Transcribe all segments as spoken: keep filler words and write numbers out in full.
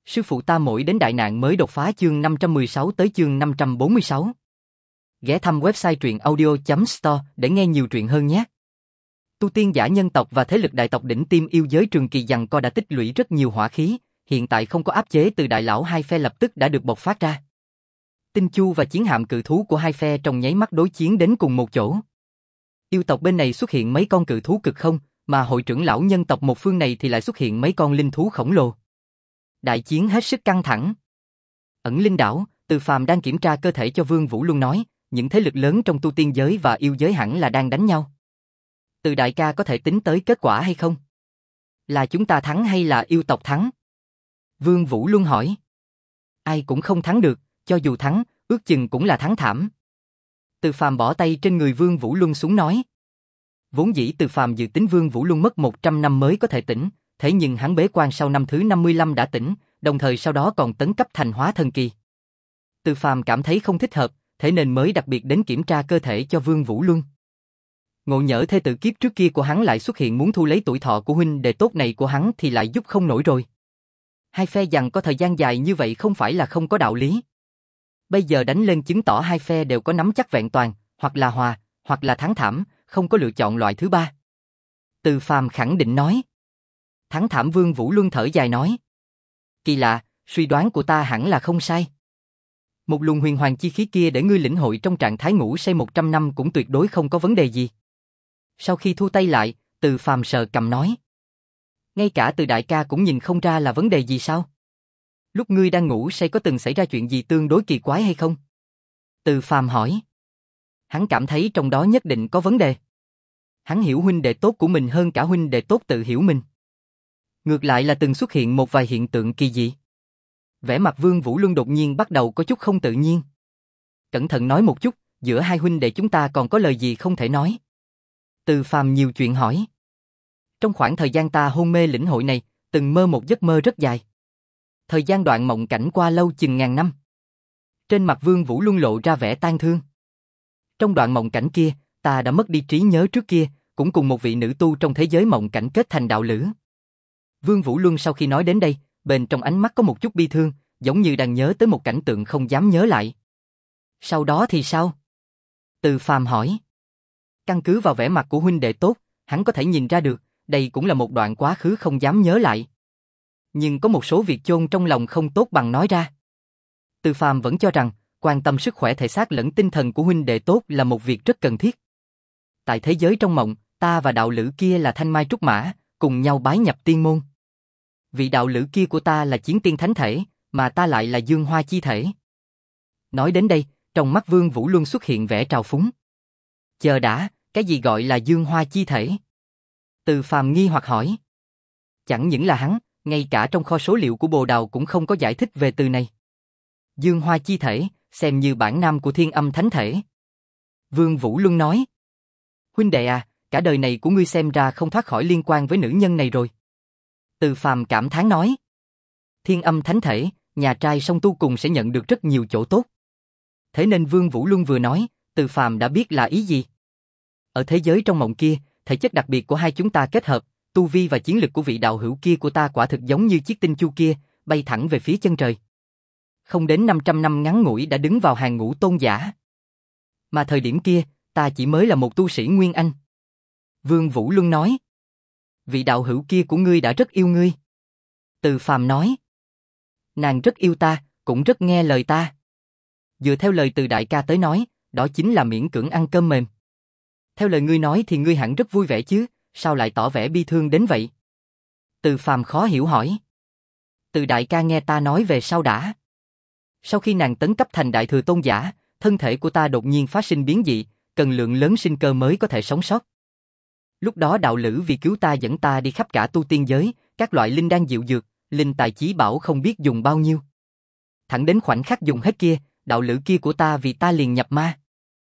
Sư phụ ta mỗi đến đại nạn mới đột phá chương năm trăm mười sáu tới chương năm trăm bốn mươi sáu. Ghé thăm website truyện audio chấm store để nghe nhiều truyện hơn nhé. Tu tiên giả nhân tộc và thế lực đại tộc đỉnh tiêm yêu giới trường kỳ giằng co đã tích lũy rất nhiều hỏa khí, hiện tại không có áp chế từ đại lão hai phe lập tức đã được bộc phát ra. Tinh chu và chiến hạm cự thú của hai phe trong nháy mắt đối chiến đến cùng một chỗ. Yêu tộc bên này xuất hiện mấy con cự thú cực không, mà hội trưởng lão nhân tộc một phương này thì lại xuất hiện mấy con linh thú khổng lồ. Đại chiến hết sức căng thẳng. Ẩn linh đảo, Từ Phàm đang kiểm tra cơ thể cho Vương Vũ Luân nói, những thế lực lớn trong tu tiên giới và yêu giới hẳn là đang đánh nhau. Từ đại ca có thể tính tới kết quả hay không? Là chúng ta thắng hay là yêu tộc thắng? Vương Vũ Luân hỏi. Ai cũng không thắng được, cho dù thắng, ước chừng cũng là thắng thảm. Từ Phàm bỏ tay trên người Vương Vũ Luân xuống nói. Vốn dĩ Từ Phàm dự tính Vương Vũ Luân mất một trăm năm mới có thể tỉnh, thế nhưng hắn bế quan sau năm thứ năm mươi lăm đã tỉnh, đồng thời sau đó còn tấn cấp thành hóa thần kỳ. Từ Phàm cảm thấy không thích hợp, thế nên mới đặc biệt đến kiểm tra cơ thể cho Vương Vũ Luân. Ngộ nhỡ thê tử kiếp trước kia của hắn lại xuất hiện muốn thu lấy tuổi thọ của huynh đệ tốt này của hắn thì lại giúp không nổi rồi. Hai phe giằng có thời gian dài như vậy không phải là không có đạo lý. Bây giờ đánh lên chứng tỏ hai phe đều có nắm chắc vẹn toàn, hoặc là hòa, hoặc là thắng thảm, không có lựa chọn loại thứ ba. Từ Phàm khẳng định nói. Thắng thảm. Vương Vũ Luân thở dài nói. Kỳ lạ, suy đoán của ta hẳn là không sai. Một luồng huyền hoàng chi khí kia để ngươi lĩnh hội trong trạng thái ngủ say một trăm năm cũng tuyệt đối không có vấn đề gì. Sau khi thu tay lại, Từ Phàm sờ cằm nói. Ngay cả Từ đại ca cũng nhìn không ra là vấn đề gì sao? Lúc ngươi đang ngủ say có từng xảy ra chuyện gì tương đối kỳ quái hay không? Từ Phàm hỏi. Hắn cảm thấy trong đó nhất định có vấn đề. Hắn hiểu huynh đệ tốt của mình hơn cả huynh đệ tốt tự hiểu mình. Ngược lại là từng xuất hiện một vài hiện tượng kỳ dị. Vẻ mặt Vương Vũ Luân đột nhiên bắt đầu có chút không tự nhiên. Cẩn thận nói một chút, giữa hai huynh đệ chúng ta còn có lời gì không thể nói? Từ Phàm nhiều chuyện hỏi. Trong khoảng thời gian ta hôn mê lĩnh hội này, từng mơ một giấc mơ rất dài. Thời gian đoạn mộng cảnh qua lâu chừng ngàn năm. Trên mặt Vương Vũ Luân lộ ra vẻ tang thương. Trong đoạn mộng cảnh kia, ta đã mất đi trí nhớ trước kia, cũng cùng một vị nữ tu trong thế giới mộng cảnh kết thành đạo lữ. Vương Vũ Luân sau khi nói đến đây, bên trong ánh mắt có một chút bi thương, giống như đang nhớ tới một cảnh tượng không dám nhớ lại. Sau đó thì sao? Từ Phàm hỏi. Căn cứ vào vẻ mặt của huynh đệ tốt, hắn có thể nhìn ra được, đây cũng là một đoạn quá khứ không dám nhớ lại. Nhưng có một số việc chôn trong lòng không tốt bằng nói ra. Từ Phàm vẫn cho rằng, quan tâm sức khỏe thể xác lẫn tinh thần của huynh đệ tốt là một việc rất cần thiết. Tại thế giới trong mộng, ta và đạo lữ kia là Thanh Mai Trúc Mã, cùng nhau bái nhập tiên môn. Vị đạo lữ kia của ta là Chiến Tiên Thánh Thể, mà ta lại là Dương Hoa Chi Thể. Nói đến đây, trong mắt Vương Vũ Luân xuất hiện vẻ trào phúng. Chờ đã, cái gì gọi là Dương Hoa Chi Thể? Từ Phàm nghi hoặc hỏi. Chẳng những là hắn, ngay cả trong kho số liệu của Bồ Đào cũng không có giải thích về từ này. Dương Hoa Chi Thể, xem như bản nam của Thiên Âm Thánh Thể. Vương Vũ Luân nói. Huynh đệ à, cả đời này của ngươi xem ra không thoát khỏi liên quan với nữ nhân này rồi. Từ Phàm cảm thán nói. Thiên Âm Thánh Thể, nhà trai song tu cùng sẽ nhận được rất nhiều chỗ tốt. Thế nên Vương Vũ Luân vừa nói, Từ Phàm đã biết là ý gì. Ở thế giới trong mộng kia, thể chất đặc biệt của hai chúng ta kết hợp, tu vi và chiến lực của vị đạo hữu kia của ta quả thực giống như chiếc tinh chu kia, bay thẳng về phía chân trời. Không đến năm trăm năm ngắn ngủi đã đứng vào hàng ngũ tôn giả. Mà thời điểm kia, ta chỉ mới là một tu sĩ Nguyên Anh. Vương Vũ Luân nói. Vị đạo hữu kia của ngươi đã rất yêu ngươi. Từ Phàm nói. Nàng rất yêu ta, cũng rất nghe lời ta. Dựa theo lời Từ đại ca tới nói, đó chính là miễn cưỡng ăn cơm mềm. Theo lời ngươi nói thì ngươi hẳn rất vui vẻ chứ, sao lại tỏ vẻ bi thương đến vậy? Từ Phàm khó hiểu hỏi. Từ đại ca nghe ta nói về sau đã. Sau khi nàng tấn cấp thành đại thừa tôn giả, thân thể của ta đột nhiên phát sinh biến dị, cần lượng lớn sinh cơ mới có thể sống sót. Lúc đó đạo lữ vì cứu ta dẫn ta đi khắp cả tu tiên giới, các loại linh đan diệu dược, linh tài chí bảo không biết dùng bao nhiêu. Thẳng đến khoảnh khắc dùng hết kia, đạo lữ kia của ta vì ta liền nhập ma.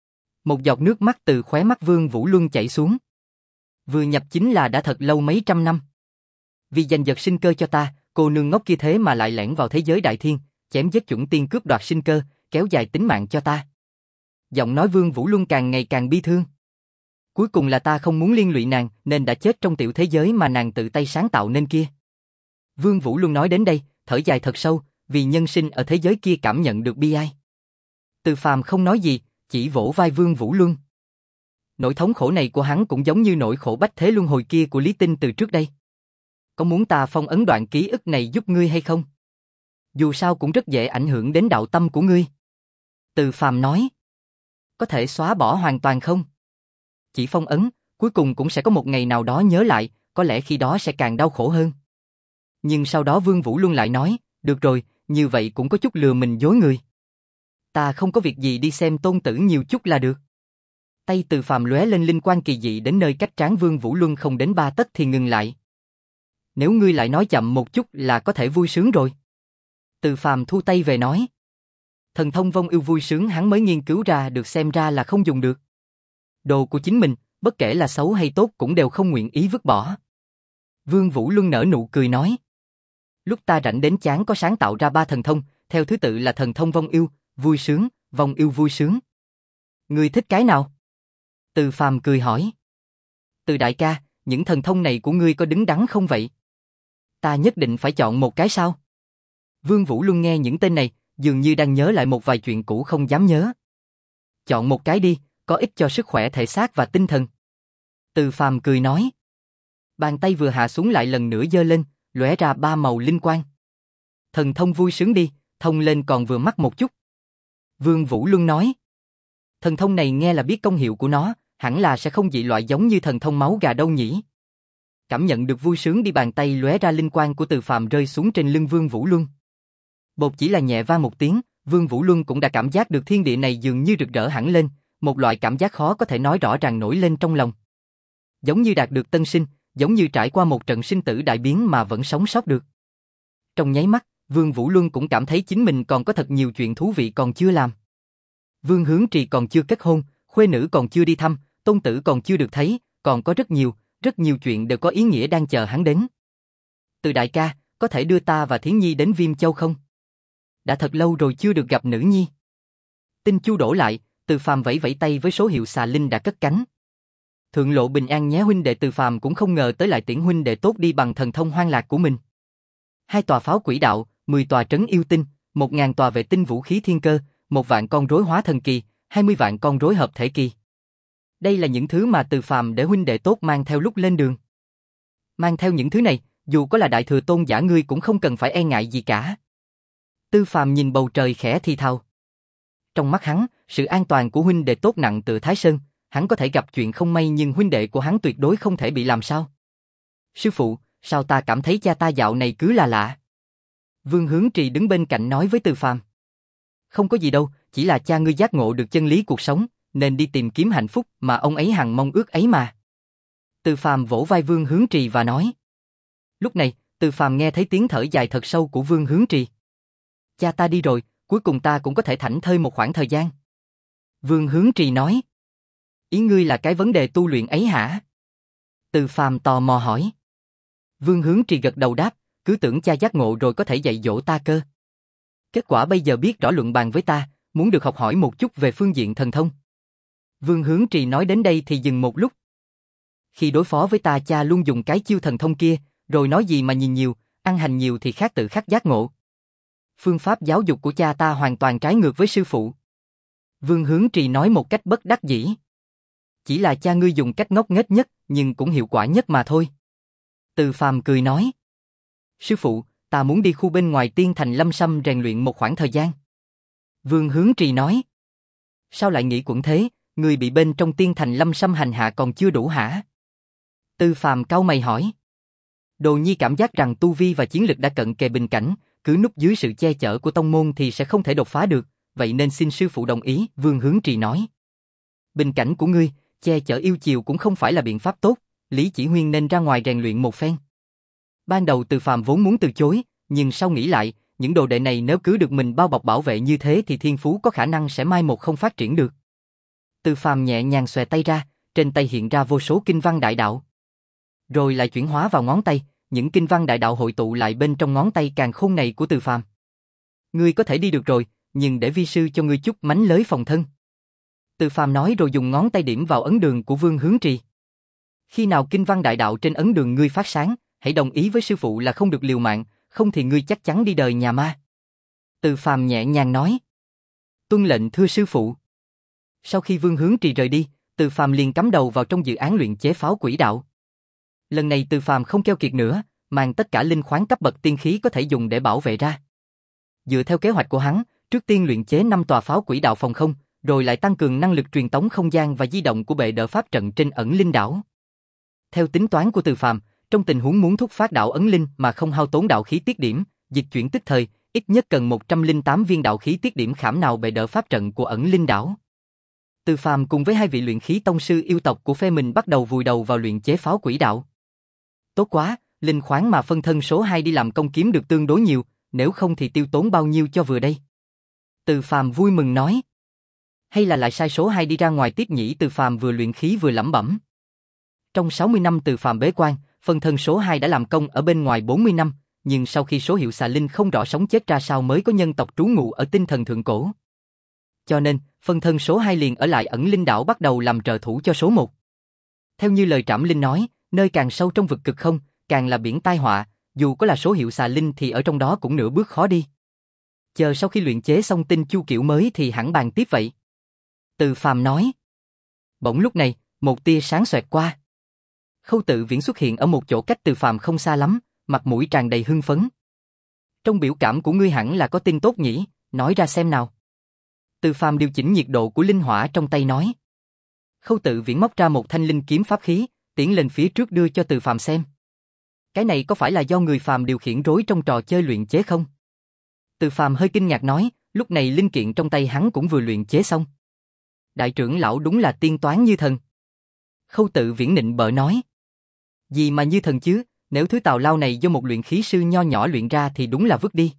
Một giọt nước mắt từ khóe mắt Vương Vũ Luân chảy xuống. Vừa nhập chính là đã thật lâu mấy trăm năm. Vì giành giật sinh cơ cho ta, cô nương ngốc kia thế mà lại lẻn vào thế giới đại thiên, chém giết chuẩn tiên cướp đoạt sinh cơ, kéo dài tính mạng cho ta. Giọng nói Vương Vũ Luân càng ngày càng bi thương. Cuối cùng là ta không muốn liên lụy nàng, nên đã chết trong tiểu thế giới mà nàng tự tay sáng tạo nên kia. Vương Vũ Luân nói đến đây, thở dài thật sâu, vì nhân sinh ở thế giới kia cảm nhận được bi ai. Từ Phàm không nói gì, chỉ vỗ vai Vương Vũ Luân. Nỗi thống khổ này của hắn cũng giống như nỗi khổ bách thế luân hồi kia của Lý Tinh từ trước đây. Có muốn ta phong ấn đoạn ký ức này giúp ngươi hay không? Dù sao cũng rất dễ ảnh hưởng đến đạo tâm của ngươi. Từ Phàm nói. Có thể xóa bỏ hoàn toàn không? Chỉ phong ấn, cuối cùng cũng sẽ có một ngày nào đó nhớ lại, có lẽ khi đó sẽ càng đau khổ hơn. Nhưng sau đó Vương Vũ Luân lại nói, được rồi, như vậy cũng có chút lừa mình dối người. Ta không có việc gì đi xem tôn tử nhiều chút là được. Tay Từ Phàm lóe lên linh quang kỳ dị đến nơi cách trán Vương Vũ Luân không đến ba tấc thì ngừng lại. Nếu ngươi lại nói chậm một chút là có thể vui sướng rồi. Từ Phàm thu tay về nói. Thần thông vong ưu vui sướng hắn mới nghiên cứu ra được xem ra là không dùng được. Đồ của chính mình, bất kể là xấu hay tốt cũng đều không nguyện ý vứt bỏ. Vương Vũ Luân nở nụ cười nói. Lúc ta rảnh đến chán có sáng tạo ra ba thần thông, theo thứ tự là thần thông vong ưu, vui sướng, vong ưu vui sướng. Ngươi thích cái nào? Từ Phàm cười hỏi. Từ đại ca, những thần thông này của ngươi có đứng đắn không vậy? Ta nhất định phải chọn một cái sao? Vương Vũ Luân nghe những tên này, dường như đang nhớ lại một vài chuyện cũ không dám nhớ. Chọn một cái đi, có ích cho sức khỏe thể xác và tinh thần. Từ Phàm cười nói. Bàn tay vừa hạ xuống lại lần nữa giơ lên, lóe ra ba màu linh quang. Thần thông vui sướng đi, thông lên còn vừa mắt một chút. Vương Vũ Luân nói. Thần thông này nghe là biết công hiệu của nó, hẳn là sẽ không dị loại giống như thần thông máu gà đâu nhỉ. Cảm nhận được vui sướng đi, bàn tay lóe ra linh quang của Từ Phàm rơi xuống trên lưng Vương Vũ Luân. Bột chỉ là nhẹ vang một tiếng, Vương Vũ Luân cũng đã cảm giác được thiên địa này dường như rực rỡ hẳn lên, một loại cảm giác khó có thể nói rõ ràng nổi lên trong lòng. Giống như đạt được tân sinh, giống như trải qua một trận sinh tử đại biến mà vẫn sống sót được. Trong nháy mắt, Vương Vũ Luân cũng cảm thấy chính mình còn có thật nhiều chuyện thú vị còn chưa làm. Vương Hướng Trì còn chưa kết hôn, khuê nữ còn chưa đi thăm, tôn tử còn chưa được thấy, còn có rất nhiều, rất nhiều chuyện đều có ý nghĩa đang chờ hắn đến. Từ đại ca, có thể đưa ta và Thiến Nhi đến Viêm Châu không? Đã thật lâu rồi chưa được gặp nữ nhi. Tinh Chu đổ lại, Từ Phàm vẫy vẫy tay với số hiệu xà linh đã cất cánh. Thượng lộ bình an nhé huynh đệ. Từ Phàm cũng không ngờ tới lại tiễn huynh đệ tốt đi bằng thần thông hoang lạc của mình. Hai tòa pháo quỷ đạo, mười tòa trấn yêu tinh, một ngàn tòa vệ tinh vũ khí thiên cơ, một vạn con rối hóa thần kỳ, hai mươi vạn con rối hợp thể kỳ. Đây là những thứ mà Từ Phàm để huynh đệ tốt mang theo lúc lên đường. Mang theo những thứ này, dù có là đại thừa tôn giả ngươi cũng không cần phải e ngại gì cả. Từ Phàm nhìn bầu trời khẽ thì thào. Trong mắt hắn, sự an toàn của huynh đệ tốt nặng tựa Thái Sơn, hắn có thể gặp chuyện không may nhưng huynh đệ của hắn tuyệt đối không thể bị làm sao. Sư phụ, sao ta cảm thấy cha ta dạo này cứ là lạ? Vương Hướng Trì đứng bên cạnh nói với Từ Phàm. Không có gì đâu, chỉ là cha ngươi giác ngộ được chân lý cuộc sống, nên đi tìm kiếm hạnh phúc mà ông ấy hằng mong ước ấy mà. Từ Phàm vỗ vai Vương Hướng Trì và nói. Lúc này, Từ Phàm nghe thấy tiếng thở dài thật sâu của Vương Hướng Trì. Cha ta đi rồi, cuối cùng ta cũng có thể thảnh thơi một khoảng thời gian. Vương Hướng Trì nói. Ý ngươi là cái vấn đề tu luyện ấy hả? Từ Phàm tò mò hỏi. Vương Hướng Trì gật đầu đáp, cứ tưởng cha giác ngộ rồi có thể dạy dỗ ta cơ. Kết quả bây giờ biết rõ luận bàn với ta, muốn được học hỏi một chút về phương diện thần thông. Vương Hướng Trì nói đến đây thì dừng một lúc. Khi đối phó với ta cha luôn dùng cái chiêu thần thông kia, rồi nói gì mà nhìn nhiều, ăn hành nhiều thì khác tự khắc giác ngộ. Phương pháp giáo dục của cha ta hoàn toàn trái ngược với sư phụ. Vương Hướng Trì nói một cách bất đắc dĩ. Chỉ là cha ngươi dùng cách ngốc nghếch nhất, nhưng cũng hiệu quả nhất mà thôi. Từ Phàm cười nói. Sư phụ, ta muốn đi khu bên ngoài Tiên Thành Lâm Sâm rèn luyện một khoảng thời gian. Vương Hướng Trì nói. Sao lại nghĩ quẩn thế, người bị bên trong Tiên Thành Lâm Sâm hành hạ còn chưa đủ hả? Từ Phàm cau mày hỏi. Đồ nhi cảm giác rằng tu vi và chiến lực đã cận kề bình cảnh, cứ núp dưới sự che chở của tông môn thì sẽ không thể đột phá được, vậy nên xin sư phụ đồng ý, Vương Hướng Trì nói. Bình cảnh của ngươi, che chở yêu chiều cũng không phải là biện pháp tốt, Lý Chỉ Huyên nên ra ngoài rèn luyện một phen. Ban đầu Từ Phàm vốn muốn từ chối, nhưng sau nghĩ lại, những đồ đệ này nếu cứ được mình bao bọc bảo vệ như thế thì thiên phú có khả năng sẽ mai một không phát triển được. Từ Phàm nhẹ nhàng xòe tay ra, trên tay hiện ra vô số kinh văn đại đạo. Rồi lại chuyển hóa vào ngón tay, những kinh văn đại đạo hội tụ lại bên trong ngón tay càn khôn này của Từ Phàm. Ngươi có thể đi được rồi, nhưng để vi sư cho ngươi chút mánh lới phòng thân. Từ Phàm nói rồi dùng ngón tay điểm vào ấn đường của Vương Hướng Trì. Khi nào kinh văn đại đạo trên ấn đường ngươi phát sáng, hãy đồng ý với sư phụ là không được liều mạng, không thì ngươi chắc chắn đi đời nhà ma. Từ Phàm nhẹ nhàng nói. Tuân lệnh thưa sư phụ. Sau khi Vương Hướng Trì rời đi, Từ Phàm liền cắm đầu vào trong dự án luyện chế pháo quỷ đạo. Lần này Từ Phàm không keo kiệt nữa, mang tất cả linh khoáng cấp bậc tiên khí có thể dùng để bảo vệ ra. Dựa theo kế hoạch của hắn, trước tiên luyện chế năm tòa pháo quỷ đạo phòng không, rồi lại tăng cường năng lực truyền tống không gian và di động của bệ đỡ pháp trận trên ẩn linh đảo. Theo tính toán của Từ Phàm, trong tình huống muốn thúc phát đạo ấn linh mà không hao tốn đạo khí tiết điểm, dịch chuyển tức thời, ít nhất cần một trăm lẻ tám viên đạo khí tiết điểm khảm nào bệ đỡ pháp trận của ẩn linh đảo. Từ Phàm cùng với hai vị luyện khí tông sư yêu tộc của phe mình bắt đầu vùi đầu vào luyện chế pháo quỷ đạo. Tốt quá, linh khoáng mà phân thân số hai đi làm công kiếm được tương đối nhiều, nếu không thì tiêu tốn bao nhiêu cho vừa đây. Từ Phàm vui mừng nói. Hay là lại sai số hai đi ra ngoài tiếp nhỉ? Từ Phàm vừa luyện khí vừa lẩm bẩm. Trong sáu mươi năm Từ Phàm bế quan, phân thân số hai đã làm công ở bên ngoài bốn mươi năm, nhưng sau khi số hiệu xà linh không rõ sống chết ra sao mới có nhân tộc trú ngụ ở tinh thần thượng cổ. Cho nên, phân thân số hai liền ở lại ẩn linh đảo bắt đầu làm trợ thủ cho số một. Theo như lời Trảm Linh nói, nơi càng sâu trong vực cực không, càng là biển tai họa, dù có là số hiệu xà linh thì ở trong đó cũng nửa bước khó đi. Chờ sau khi luyện chế xong tinh chu kiểu mới thì hẳn bàn tiếp vậy. Từ Phàm nói. Bỗng lúc này, một tia sáng xoẹt qua. Khâu Tự Viễn xuất hiện ở một chỗ cách Từ Phàm không xa lắm, mặt mũi tràn đầy hưng phấn. Trong biểu cảm của ngươi hẳn là có tin tốt nhỉ, nói ra xem nào. Từ Phàm điều chỉnh nhiệt độ của linh hỏa trong tay nói. Khâu Tự Viễn móc ra một thanh linh kiếm pháp khí, tiến lên phía trước đưa cho Từ Phàm xem. Cái này có phải là do người phàm điều khiển rối trong trò chơi luyện chế không? Từ Phàm hơi kinh ngạc nói, lúc này linh kiện trong tay hắn cũng vừa luyện chế xong. Đại trưởng lão đúng là tiên toán như thần. Khâu Tự Viễn nịnh bợ nói. Gì mà như thần chứ, nếu thứ tào lao này do một luyện khí sư nho nhỏ luyện ra thì đúng là vứt đi.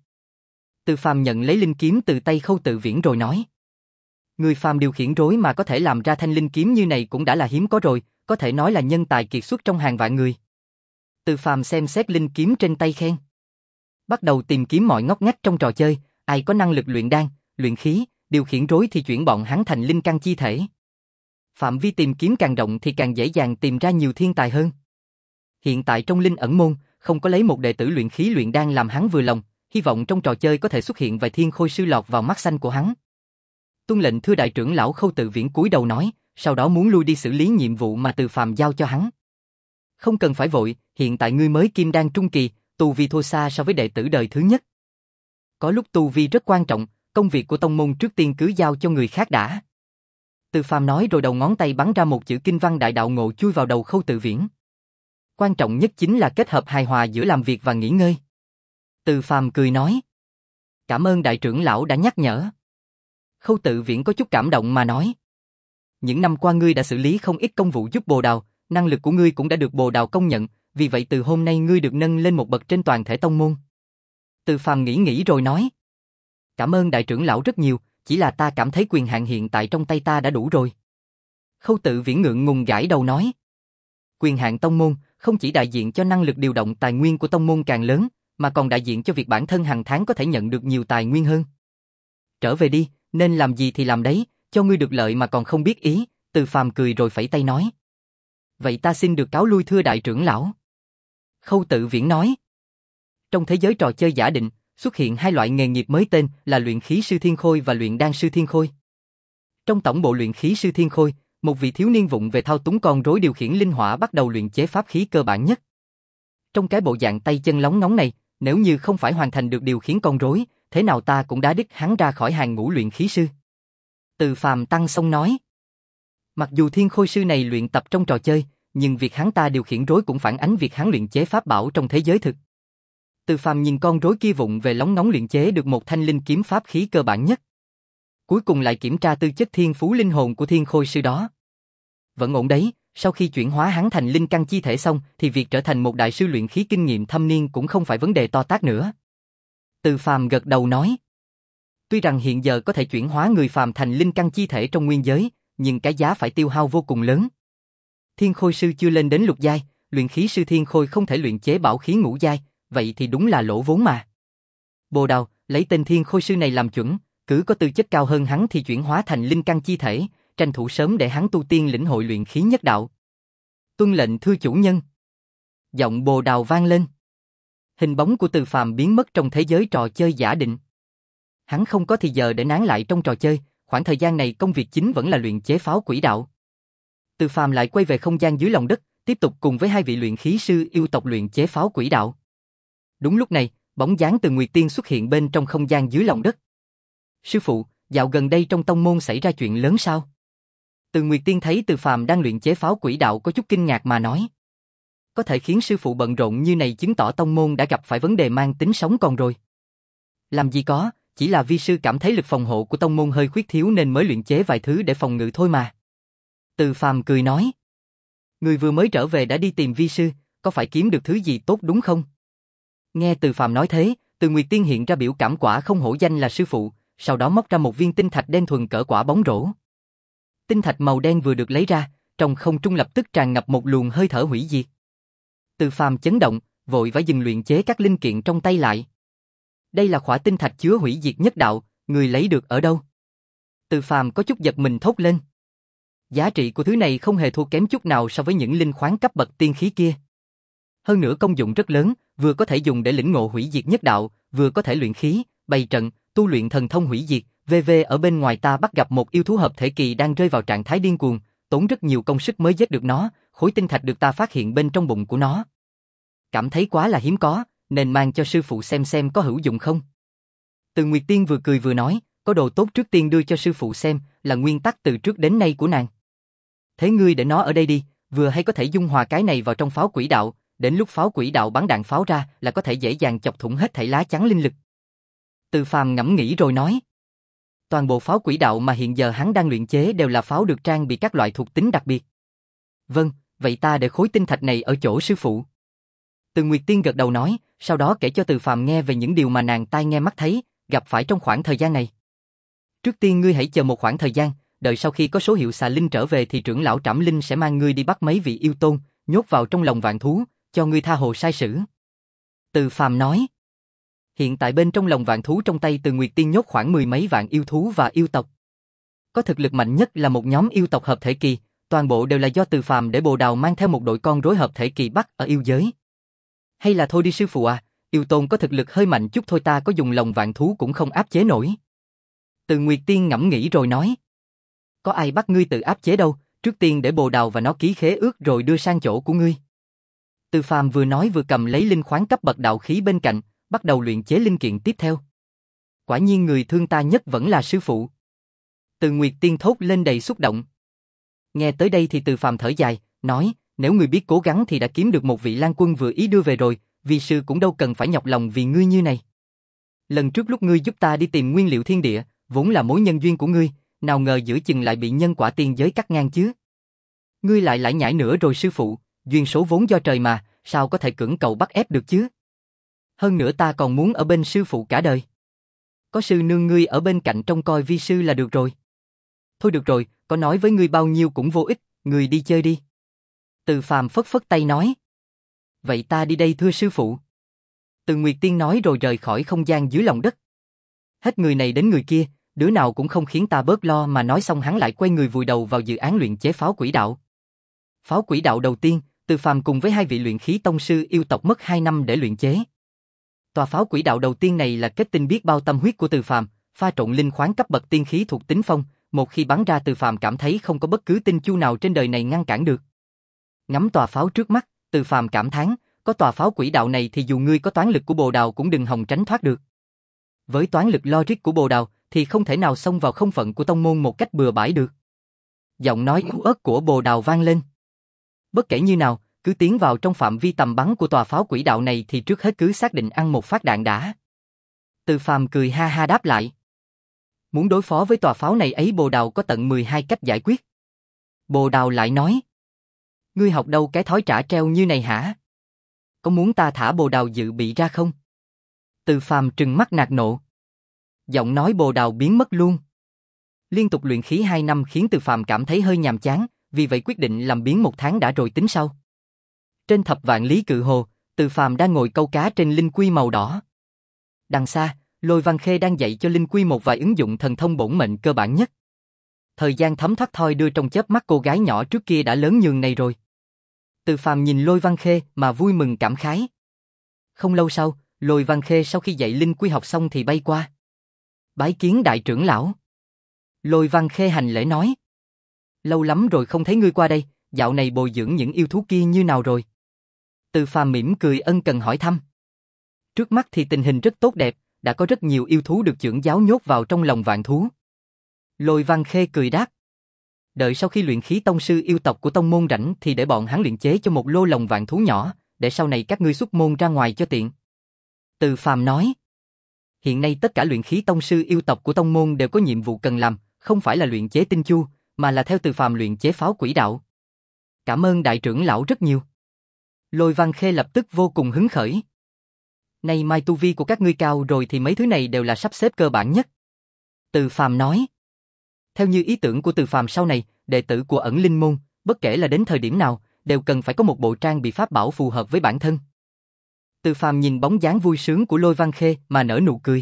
Từ Phàm nhận lấy linh kiếm từ tay Khâu Tự Viễn rồi nói. Người phàm điều khiển rối mà có thể làm ra thanh linh kiếm như này cũng đã là hiếm có rồi, có thể nói là nhân tài kiệt xuất trong hàng vạn người. Từ Phàm xem xét linh kiếm trên tay khen. Bắt đầu tìm kiếm mọi ngóc ngách trong trò chơi, ai có năng lực luyện đan, luyện khí, điều khiển rối thì chuyển bọn hắn thành linh căn chi thể. Phạm vi tìm kiếm càng rộng thì càng dễ dàng tìm ra nhiều thiên tài hơn. Hiện tại trong linh ẩn môn, không có lấy một đệ tử luyện khí luyện đan làm hắn vừa lòng, hy vọng trong trò chơi có thể xuất hiện vài thiên khôi sư lọt vào mắt xanh của hắn. Tuân lệnh thưa đại trưởng lão. Khâu Tự Viễn cúi đầu nói, sau đó muốn lui đi xử lý nhiệm vụ mà Từ Phàm giao cho hắn. Không cần phải vội, hiện tại ngươi mới kim đan trung kỳ, tu vi thua xa so với đệ tử đời thứ nhất. Có lúc tu vi rất quan trọng, công việc của tông môn trước tiên cứ giao cho người khác đã. Từ Phàm nói rồi đầu ngón tay bắn ra một chữ kinh văn đại đạo ngộ chui vào đầu Khâu Tự Viễn. Quan trọng nhất chính là kết hợp hài hòa giữa làm việc và nghỉ ngơi. Từ Phàm cười nói. Cảm ơn đại trưởng lão đã nhắc nhở. Khâu Tự Viễn có chút cảm động mà nói. Những năm qua ngươi đã xử lý không ít công vụ giúp Bồ Đào, năng lực của ngươi cũng đã được Bồ Đào công nhận, vì vậy từ hôm nay ngươi được nâng lên một bậc trên toàn thể tông môn. Từ Phàm nghĩ nghĩ rồi nói. Cảm ơn đại trưởng lão rất nhiều, chỉ là ta cảm thấy quyền hạn hiện tại trong tay ta đã đủ rồi. Khâu Tự Viễn ngượng ngùng gãi đầu nói. Quyền hạn tông môn không chỉ đại diện cho năng lực điều động tài nguyên của tông môn càng lớn, mà còn đại diện cho việc bản thân hàng tháng có thể nhận được nhiều tài nguyên hơn. Trở về đi, nên làm gì thì làm đấy, cho ngươi được lợi mà còn không biết ý. Từ Phàm cười rồi phẩy tay nói. Vậy ta xin được cáo lui thưa đại trưởng lão. Khâu Tự Viễn nói. Trong thế giới trò chơi giả định, xuất hiện hai loại nghề nghiệp mới tên là luyện khí sư thiên khôi và luyện đan sư thiên khôi. Trong tổng bộ luyện khí sư thiên khôi, một vị thiếu niên vụng về thao túng con rối điều khiển linh hỏa bắt đầu luyện chế pháp khí cơ bản nhất. Trong cái bộ dạng tay chân lóng ngóng này, nếu như không phải hoàn thành được điều khiển con rối, thế nào ta cũng đã đích hắn ra khỏi hàng ngũ luyện khí sư. Từ Phàm tăng xong nói. Mặc dù thiên khôi sư này luyện tập trong trò chơi, nhưng việc hắn ta điều khiển rối cũng phản ánh việc hắn luyện chế pháp bảo trong thế giới thực. Từ Phàm nhìn con rối kia vụng về lóng ngóng luyện chế được một thanh linh kiếm pháp khí cơ bản nhất. Cuối cùng lại kiểm tra tư chất thiên phú linh hồn của thiên khôi sư đó. Vẫn ổn đấy, sau khi chuyển hóa hắn thành linh căn chi thể xong thì việc trở thành một đại sư luyện khí kinh nghiệm thâm niên cũng không phải vấn đề to tát nữa. Từ Phàm gật đầu nói. Tuy rằng hiện giờ có thể chuyển hóa người phàm thành linh căn chi thể trong nguyên giới, nhưng cái giá phải tiêu hao vô cùng lớn. Thiên khôi sư chưa lên đến lục giai, luyện khí sư thiên khôi không thể luyện chế bảo khí ngũ giai, vậy thì đúng là lỗ vốn mà. Bồ Đào, lấy tên thiên khôi sư này làm chuẩn, cứ có tư chất cao hơn hắn thì chuyển hóa thành linh căn chi thể, tranh thủ sớm để hắn tu tiên lĩnh hội luyện khí nhất đạo. Tuân lệnh thưa chủ nhân. Giọng Bồ Đào vang lên. Hình bóng của Từ Phàm biến mất trong thế giới trò chơi giả định. Hắn không có thì giờ để nán lại trong trò chơi, khoảng thời gian này công việc chính vẫn là luyện chế pháo quỷ đạo. Từ Phàm lại quay về không gian dưới lòng đất, tiếp tục cùng với hai vị luyện khí sư yêu tộc luyện chế pháo quỷ đạo. Đúng lúc này, bóng dáng Từ Nguyệt Tiên xuất hiện bên trong không gian dưới lòng đất. Sư phụ, dạo gần đây trong tông môn xảy ra chuyện lớn sao? Từ Nguyệt Tiên thấy Từ Phàm đang luyện chế pháo quỷ đạo có chút kinh ngạc mà nói. Có thể khiến sư phụ bận rộn như này chứng tỏ tông môn đã gặp phải vấn đề mang tính sống còn rồi. Làm gì có, chỉ là vi sư cảm thấy lực phòng hộ của tông môn hơi khuyết thiếu nên mới luyện chế vài thứ để phòng ngự thôi mà. Từ Phàm cười nói. Người vừa mới trở về đã đi tìm vi sư, có phải kiếm được thứ gì tốt đúng không? Nghe Từ Phàm nói thế, Từ Nguyệt Tiên hiện ra biểu cảm quả không hổ danh là sư phụ, sau đó móc ra một viên tinh thạch đen thuần cỡ quả bóng rổ. Tinh thạch màu đen vừa được lấy ra, trong không trung lập tức tràn ngập một luồng hơi thở hủy diệt. Từ Phàm chấn động, vội vã dừng luyện chế các linh kiện trong tay lại. Đây là khỏa tinh thạch chứa hủy diệt nhất đạo, người lấy được ở đâu? Từ Phàm có chút giật mình thốt lên. Giá trị của thứ này không hề thua kém chút nào so với những linh khoáng cấp bậc tiên khí kia. Hơn nữa công dụng rất lớn, vừa có thể dùng để lĩnh ngộ hủy diệt nhất đạo, vừa có thể luyện khí, bày trận, tu luyện thần thông hủy diệt. vê vê ở bên ngoài ta bắt gặp một yêu thú hợp thể kỳ đang rơi vào trạng thái điên cuồng, tốn rất nhiều công sức mới giết được nó, khối tinh thạch được ta phát hiện bên trong bụng của nó. Cảm thấy quá là hiếm có, nên mang cho sư phụ xem xem có hữu dụng không. Từ Nguyệt Tiên vừa cười vừa nói, có đồ tốt trước tiên đưa cho sư phụ xem, là nguyên tắc từ trước đến nay của nàng. Thế ngươi để nó ở đây đi, vừa hay có thể dung hòa cái này vào trong pháo quỷ đạo, đến lúc pháo quỷ đạo bắn đạn pháo ra là có thể dễ dàng chọc thủng hết thảy lá chắn linh lực. Từ Phàm ngẫm nghĩ rồi nói. Toàn bộ pháo quỷ đạo mà hiện giờ hắn đang luyện chế đều là pháo được trang bị các loại thuộc tính đặc biệt. Vâng, vậy ta để khối tinh thạch này ở chỗ sư phụ. Từ Nguyệt Tiên gật đầu nói, sau đó kể cho Từ Phàm nghe về những điều mà nàng tai nghe mắt thấy, gặp phải trong khoảng thời gian này. Trước tiên ngươi hãy chờ một khoảng thời gian, đợi sau khi có số hiệu xà linh trở về thì trưởng lão Trảm Linh sẽ mang ngươi đi bắt mấy vị yêu tôn, nhốt vào trong lồng vạn thú, cho ngươi tha hồ sai sử. Từ Phàm nói. Hiện tại bên trong lồng vạn thú trong tay Từ Nguyệt Tiên nhốt khoảng mười mấy vạn yêu thú và yêu tộc. Có thực lực mạnh nhất là một nhóm yêu tộc hợp thể kỳ, toàn bộ đều là do Từ Phàm để Bồ Đào mang theo một đội con rối hợp thể kỳ bắt ở yêu giới. Hay là thôi đi sư phụ à, yêu tôn có thực lực hơi mạnh chút thôi ta có dùng lồng vạn thú cũng không áp chế nổi. Từ Nguyệt Tiên ngẫm nghĩ rồi nói. Có ai bắt ngươi tự áp chế đâu, trước tiên để Bồ Đào và nó ký khế ước rồi đưa sang chỗ của ngươi. Từ Phàm vừa nói vừa cầm lấy linh khoáng cấp bậc đạo khí bên cạnh, bắt đầu luyện chế linh kiện tiếp theo. Quả nhiên người thương ta nhất vẫn là sư phụ. Từ Nguyệt Tiên thốt lên đầy xúc động. Nghe tới đây thì Từ Phàm thở dài, nói, nếu ngươi biết cố gắng thì đã kiếm được một vị lang quân vừa ý đưa về rồi, vi sư cũng đâu cần phải nhọc lòng vì ngươi như này. Lần trước lúc ngươi giúp ta đi tìm nguyên liệu thiên địa, vốn là mối nhân duyên của ngươi, nào ngờ giữa chừng lại bị nhân quả tiên giới cắt ngang chứ. Ngươi lại lải nhải nữa rồi sư phụ, duyên số vốn do trời mà, sao có thể cưỡng cầu bắt ép được chứ? Hơn nữa ta còn muốn ở bên sư phụ cả đời. Có sư nương ngươi ở bên cạnh trông coi vi sư là được rồi. Thôi được rồi, có nói với ngươi bao nhiêu cũng vô ích, ngươi đi chơi đi. Từ Phàm phất phất tay nói. Vậy ta đi đây thưa sư phụ. Từ Nguyệt Tiên nói rồi rời khỏi không gian dưới lòng đất. Hết người này đến người kia, đứa nào cũng không khiến ta bớt lo mà nói xong hắn lại quay người vùi đầu vào dự án luyện chế pháo quỷ đạo. Pháo quỷ đạo đầu tiên, Từ Phàm cùng với hai vị luyện khí tông sư yêu tộc mất hai năm để luyện chế. Tòa pháo quỷ đạo đầu tiên này là kết tinh biết bao tâm huyết của Từ Phàm, pha trộn linh khoáng cấp bậc tiên khí thuộc tính phong, một khi bắn ra Từ Phàm cảm thấy không có bất cứ tinh chu nào trên đời này ngăn cản được. Ngắm tòa pháo trước mắt, Từ Phàm cảm thán, có tòa pháo quỷ đạo này thì dù ngươi có toán lực của Bồ Đào cũng đừng hòng tránh thoát được. Với toán lực logic của Bồ Đào thì không thể nào xông vào không phận của tông môn một cách bừa bãi được. Giọng nói yếu ớt của Bồ Đào vang lên. Bất kể như nào, cứ tiến vào trong phạm vi tầm bắn của tòa pháo quỷ đạo này thì trước hết cứ xác định ăn một phát đạn đã. Từ Phàm cười ha ha đáp lại. Muốn đối phó với tòa pháo này ấy Bồ Đào có tận mười hai cách giải quyết. Bồ Đào lại nói. Ngươi học đâu cái thói trả treo như này hả? Có muốn ta thả Bồ Đào dự bị ra không? Từ Phàm trừng mắt nạt nộ. Giọng nói Bồ Đào biến mất luôn. Liên tục luyện khí hai năm khiến Từ Phàm cảm thấy hơi nhàm chán, vì vậy quyết định làm biến một tháng đã rồi tính sau. Trên thập vạn lý cự hồ, Từ Phàm đang ngồi câu cá trên linh quy màu đỏ. Đằng xa, Lôi Văn Khê đang dạy cho linh quy một vài ứng dụng thần thông bổn mệnh cơ bản nhất. Thời gian thấm thoát thoi đưa trong chớp mắt cô gái nhỏ trước kia đã lớn nhường này rồi. Từ Phàm nhìn Lôi Văn Khê mà vui mừng cảm khái. Không lâu sau, Lôi Văn Khê sau khi dạy linh quy học xong thì bay qua. Bái kiến đại trưởng lão. Lôi Văn Khê hành lễ nói. Lâu lắm rồi không thấy ngươi qua đây, dạo này bồi dưỡng những yêu thú kia như nào rồi? Từ Phàm mỉm cười ân cần hỏi thăm. Trước mắt thì tình hình rất tốt đẹp, đã có rất nhiều yêu thú được trưởng giáo nhốt vào trong lòng vạn thú. Lôi Văn Khê cười đáp. Đợi sau khi luyện khí tông sư yêu tộc của tông môn rảnh thì để bọn hắn luyện chế cho một lô lồng vạn thú nhỏ, để sau này các ngươi xuất môn ra ngoài cho tiện. Từ Phàm nói. Hiện nay tất cả luyện khí tông sư yêu tộc của tông môn đều có nhiệm vụ cần làm, không phải là luyện chế tinh chu, mà là theo Từ Phàm luyện chế pháo quỷ đạo. Cảm ơn đại trưởng lão rất nhiều. Lôi Văn Khê lập tức vô cùng hứng khởi. Nay mai tu vi của các ngươi cao rồi thì mấy thứ này đều là sắp xếp cơ bản nhất. Từ Phàm nói. Theo như ý tưởng của Từ Phàm sau này, đệ tử của ẩn linh môn, bất kể là đến thời điểm nào, đều cần phải có một bộ trang bị pháp bảo phù hợp với bản thân. Từ Phàm nhìn bóng dáng vui sướng của Lôi Văn Khê mà nở nụ cười.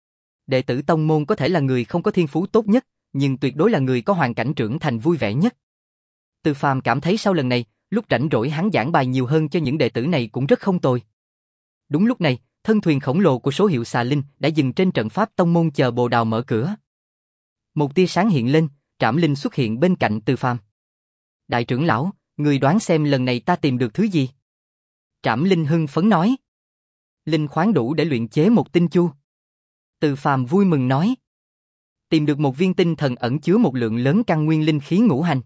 Đệ tử tông môn có thể là người không có thiên phú tốt nhất, nhưng tuyệt đối là người có hoàn cảnh trưởng thành vui vẻ nhất. Từ Phàm cảm thấy sau lần này, lúc rảnh rỗi hắn giảng bài nhiều hơn cho những đệ tử này cũng rất không tồi. Đúng lúc này, thân thuyền khổng lồ của số hiệu xà linh đã dừng trên trận pháp tông môn chờ Bồ Đào mở cửa. Một tia sáng hiện lên, Trảm Linh xuất hiện bên cạnh Từ Phàm. Đại trưởng lão, người đoán xem lần này ta tìm được thứ gì? Trảm Linh hưng phấn nói. Linh khoáng đủ để luyện chế một tinh chu. Từ Phàm vui mừng nói. Tìm được một viên tinh thần ẩn chứa một lượng lớn căn nguyên linh khí ngũ hành.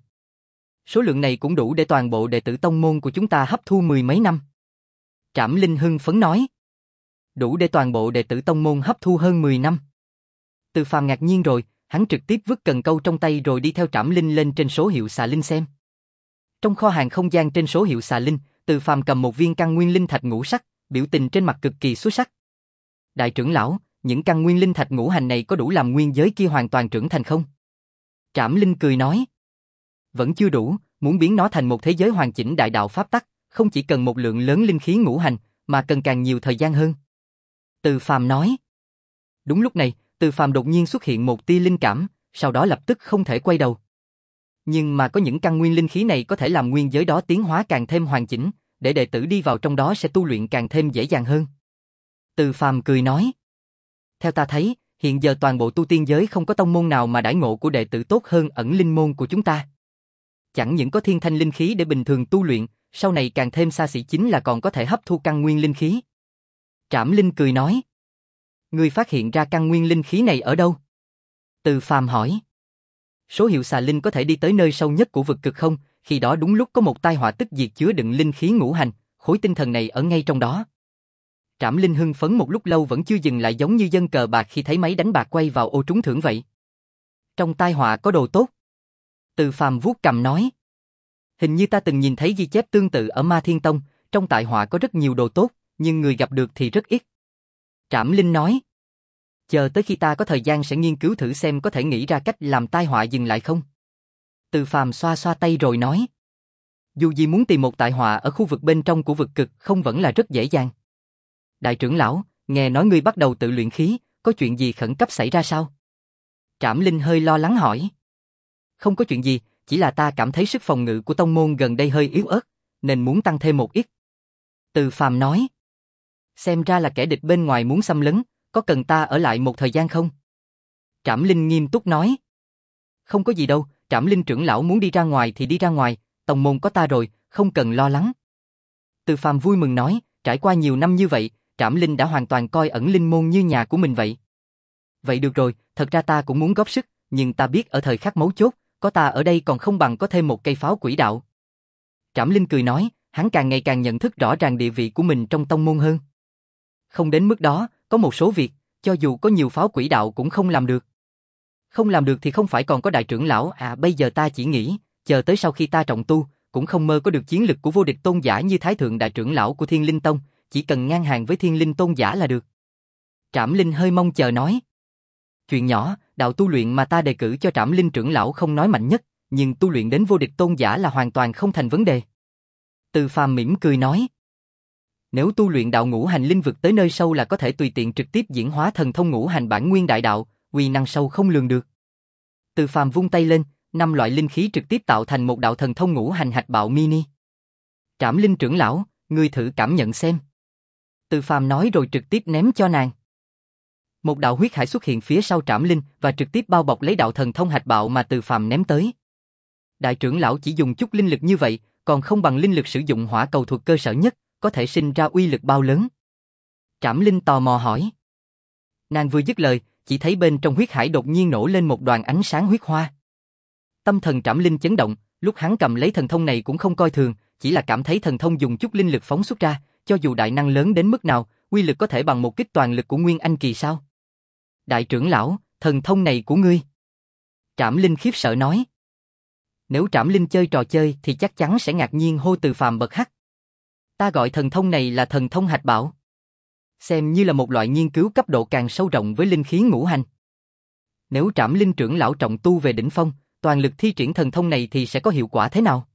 Số lượng này cũng đủ để toàn bộ đệ tử tông môn của chúng ta hấp thu mười mấy năm. Trảm Linh hưng phấn nói. Đủ để toàn bộ đệ tử tông môn hấp thu hơn mười năm. Từ Phàm ngạc nhiên rồi, hắn trực tiếp vứt cần câu trong tay rồi đi theo Trảm Linh lên trên số hiệu xà linh xem. Trong kho hàng không gian trên số hiệu xà linh, Từ Phàm cầm một viên căn nguyên linh thạch ngũ sắc, biểu tình trên mặt cực kỳ xuất sắc. Đại trưởng lão, những căn nguyên linh thạch ngũ hành này có đủ làm nguyên giới kia hoàn toàn trưởng thành không? Trảm Linh cười nói. Vẫn chưa đủ, muốn biến nó thành một thế giới hoàn chỉnh đại đạo pháp tắc, không chỉ cần một lượng lớn linh khí ngũ hành, mà cần càng nhiều thời gian hơn. Từ Phàm nói. Đúng lúc này, Từ Phàm đột nhiên xuất hiện một tia linh cảm, sau đó lập tức không thể quay đầu. Nhưng mà có những căn nguyên linh khí này có thể làm nguyên giới đó tiến hóa càng thêm hoàn chỉnh, để đệ tử đi vào trong đó sẽ tu luyện càng thêm dễ dàng hơn. Từ Phàm cười nói. Theo ta thấy, hiện giờ toàn bộ tu tiên giới không có tông môn nào mà đãi ngộ của đệ tử tốt hơn ẩn linh môn của chúng ta. Chẳng những có thiên thanh linh khí để bình thường tu luyện, sau này càng thêm xa xỉ chính là còn có thể hấp thu căn nguyên linh khí. Trảm Linh cười nói. Ngươi phát hiện ra căn nguyên linh khí này ở đâu? Từ Phàm hỏi. Số hiệu xà linh có thể đi tới nơi sâu nhất của vực cực không, khi đó đúng lúc có một tai họa tức diệt chứa đựng linh khí ngũ hành, khối tinh thần này ở ngay trong đó. Trảm Linh hưng phấn một lúc lâu vẫn chưa dừng lại, giống như dân cờ bạc khi thấy máy đánh bạc quay vào ô trúng thưởng vậy. Trong tai họa có đồ tốt. Từ Phàm vuốt cằm nói. Hình như ta từng nhìn thấy ghi chép tương tự ở Ma Thiên Tông, trong tai họa có rất nhiều đồ tốt, nhưng người gặp được thì rất ít. Trảm Linh nói. Chờ tới khi ta có thời gian sẽ nghiên cứu thử xem có thể nghĩ ra cách làm tai họa dừng lại không. Từ Phàm xoa xoa tay rồi nói. Dù gì muốn tìm một tai họa ở khu vực bên trong của vực cực không vẫn là rất dễ dàng. Đại trưởng lão, nghe nói ngươi bắt đầu tự luyện khí, có chuyện gì khẩn cấp xảy ra sao? Trảm Linh hơi lo lắng hỏi. Không có chuyện gì, chỉ là ta cảm thấy sức phòng ngự của tông môn gần đây hơi yếu ớt, nên muốn tăng thêm một ít. Từ Phàm nói. Xem ra là kẻ địch bên ngoài muốn xâm lấn, có cần ta ở lại một thời gian không? Trảm Linh nghiêm túc nói. Không có gì đâu, Trảm Linh trưởng lão muốn đi ra ngoài thì đi ra ngoài, tông môn có ta rồi, không cần lo lắng. Từ Phàm vui mừng nói, trải qua nhiều năm như vậy, Trảm Linh đã hoàn toàn coi ẩn linh môn như nhà của mình vậy. Vậy được rồi, thật ra ta cũng muốn góp sức, nhưng ta biết ở thời khắc mấu chốt, có ta ở đây còn không bằng có thêm một cây pháo quỷ đạo. Trảm Linh cười nói, hắn càng ngày càng nhận thức rõ ràng địa vị của mình trong tông môn hơn. Không đến mức đó, có một số việc, cho dù có nhiều pháo quỷ đạo cũng không làm được. Không làm được thì không phải còn có đại trưởng lão, à bây giờ ta chỉ nghĩ, chờ tới sau khi ta trọng tu, cũng không mơ có được chiến lực của vô địch tôn giả như Thái Thượng đại trưởng lão của Thiên Linh Tông, chỉ cần ngang hàng với Thiên Linh tôn giả là được. Trảm Linh hơi mong chờ nói. Chuyện nhỏ, đạo tu luyện mà ta đề cử cho Trảm Linh trưởng lão không nói mạnh nhất, nhưng tu luyện đến vô địch tôn giả là hoàn toàn không thành vấn đề. Từ Phàm mỉm cười nói. Nếu tu luyện đạo ngũ hành linh vực tới nơi sâu là có thể tùy tiện trực tiếp diễn hóa thần thông ngũ hành bản nguyên đại đạo, uy năng sâu không lường được. Từ Phàm vung tay lên, năm loại linh khí trực tiếp tạo thành một đạo thần thông ngũ hành hạch bạo mini. Trảm Linh trưởng lão, ngươi thử cảm nhận xem. Từ Phàm nói rồi trực tiếp ném cho nàng. Một đạo huyết hải xuất hiện phía sau Trảm Linh và trực tiếp bao bọc lấy đạo thần thông hạch bạo mà Từ Phàm ném tới. Đại trưởng lão chỉ dùng chút linh lực như vậy, còn không bằng linh lực sử dụng hỏa cầu thuật cơ sở nhất, có thể sinh ra uy lực bao lớn. Trảm Linh tò mò hỏi. Nàng vừa dứt lời, chỉ thấy bên trong huyết hải đột nhiên nổ lên một đoàn ánh sáng huyết hoa. Tâm thần Trảm Linh chấn động, lúc hắn cầm lấy thần thông này cũng không coi thường, chỉ là cảm thấy thần thông dùng chút linh lực phóng xuất ra, cho dù đại năng lớn đến mức nào, uy lực có thể bằng một kích toàn lực của Nguyên Anh kỳ sao? Đại trưởng lão, thần thông này của ngươi. Trảm Linh khiếp sợ nói. Nếu Trảm Linh chơi trò chơi thì chắc chắn sẽ ngạc nhiên hô Từ Phàm bật hắc. Ta gọi thần thông này là thần thông hạch bảo. Xem như là một loại nghiên cứu cấp độ càng sâu rộng với linh khí ngũ hành. Nếu Trảm Linh trưởng lão trọng tu về đỉnh phong, toàn lực thi triển thần thông này thì sẽ có hiệu quả thế nào?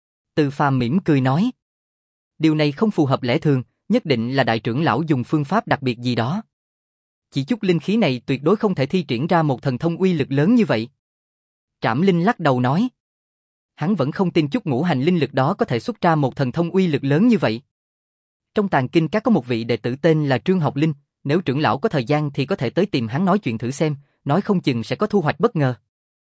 Từ Phàm mỉm cười nói. Điều này không phù hợp lẽ thường, nhất định là đại trưởng lão dùng phương pháp đặc biệt gì đó. Chỉ chút linh khí này tuyệt đối không thể thi triển ra một thần thông uy lực lớn như vậy. Trảm Linh lắc đầu nói. Hắn vẫn không tin chút ngũ hành linh lực đó có thể xuất ra một thần thông uy lực lớn như vậy. Trong Tàng Kinh Các có một vị đệ tử tên là Trương Học Linh, nếu trưởng lão có thời gian thì có thể tới tìm hắn nói chuyện thử xem, nói không chừng sẽ có thu hoạch bất ngờ.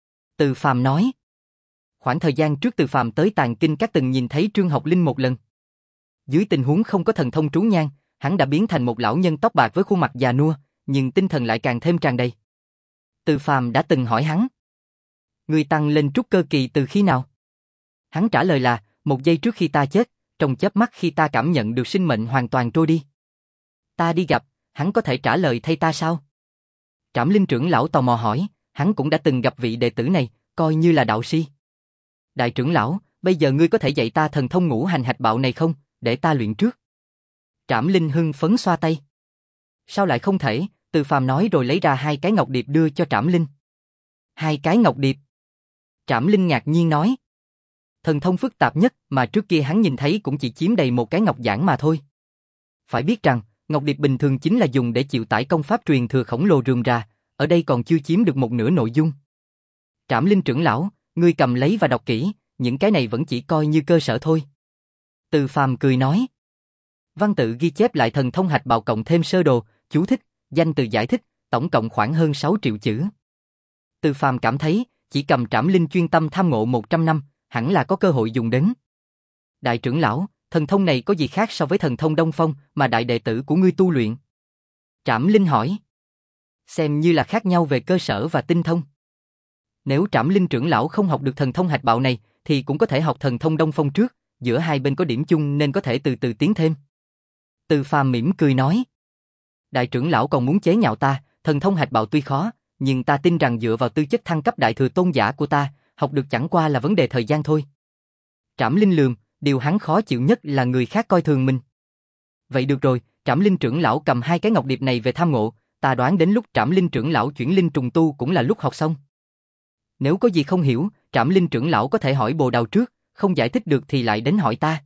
Từ Phàm nói. Khoảng thời gian trước Từ Phàm tới Tàng Kinh Các từng nhìn thấy Trương Học Linh một lần. Dưới tình huống không có thần thông trú nhan, hắn đã biến thành một lão nhân tóc bạc với khuôn mặt già nua, nhưng tinh thần lại càng thêm tràn đầy. Từ Phàm đã từng hỏi hắn. Ngươi tăng lên trúc cơ kỳ từ khi nào? Hắn trả lời là, một giây trước khi ta chết, trong chớp mắt khi ta cảm nhận được sinh mệnh hoàn toàn trôi đi. Ta đi gặp, hắn có thể trả lời thay ta sao? Trảm Linh trưởng lão tò mò hỏi, hắn cũng đã từng gặp vị đệ tử này, coi như là đạo sĩ. Đại trưởng lão, bây giờ ngươi có thể dạy ta thần thông ngũ hành hạch bạo này không, để ta luyện trước. Trảm Linh hưng phấn xoa tay. Sao lại không thể? Từ Phàm nói rồi lấy ra hai cái ngọc điệp đưa cho Trảm Linh. Hai cái ngọc điệp? Trảm Linh ngạc nhiên nói. Thần thông phức tạp nhất mà trước kia hắn nhìn thấy cũng chỉ chiếm đầy một cái ngọc giản mà thôi. Phải biết rằng, ngọc điệp bình thường chính là dùng để chịu tải công pháp truyền thừa khổng lồ rườm rà, ở đây còn chưa chiếm được một nửa nội dung. Trảm Linh trưởng lão, ngươi cầm lấy và đọc kỹ, những cái này vẫn chỉ coi như cơ sở thôi. Từ Phàm cười nói. Văn tự ghi chép lại thần thông hạch bạo cộng thêm sơ đồ, chú thích, danh từ giải thích, tổng cộng khoảng hơn sáu triệu chữ. Từ Phàm cảm thấy, chỉ cầm Trảm Linh chuyên tâm tham ngộ một trăm năm, hẳn là có cơ hội dùng đến. Đại trưởng lão, thần thông này có gì khác so với thần thông Đông Phong mà đại đệ tử của ngươi tu luyện? Trảm Linh hỏi. Xem như là khác nhau về cơ sở và tinh thông. Nếu Trảm Linh trưởng lão không học được thần thông hạch bạo này, thì cũng có thể học thần thông Đông Phong trước, giữa hai bên có điểm chung nên có thể từ từ tiến thêm. Từ Phàm mỉm cười nói. Đại trưởng lão còn muốn chế nhạo ta, thần thông hạch bạo tuy khó, nhưng ta tin rằng dựa vào tư chất thăng cấp đại thừa tôn giả của ta, học được chẳng qua là vấn đề thời gian thôi. Trảm Linh lườm, điều hắn khó chịu nhất là người khác coi thường mình. Vậy được rồi, Trảm Linh trưởng lão cầm hai cái ngọc điệp này về tham ngộ, ta đoán đến lúc Trảm Linh trưởng lão chuyển linh trùng tu cũng là lúc học xong. Nếu có gì không hiểu, Trảm Linh trưởng lão có thể hỏi Bồ Đào trước, không giải thích được thì lại đến hỏi ta.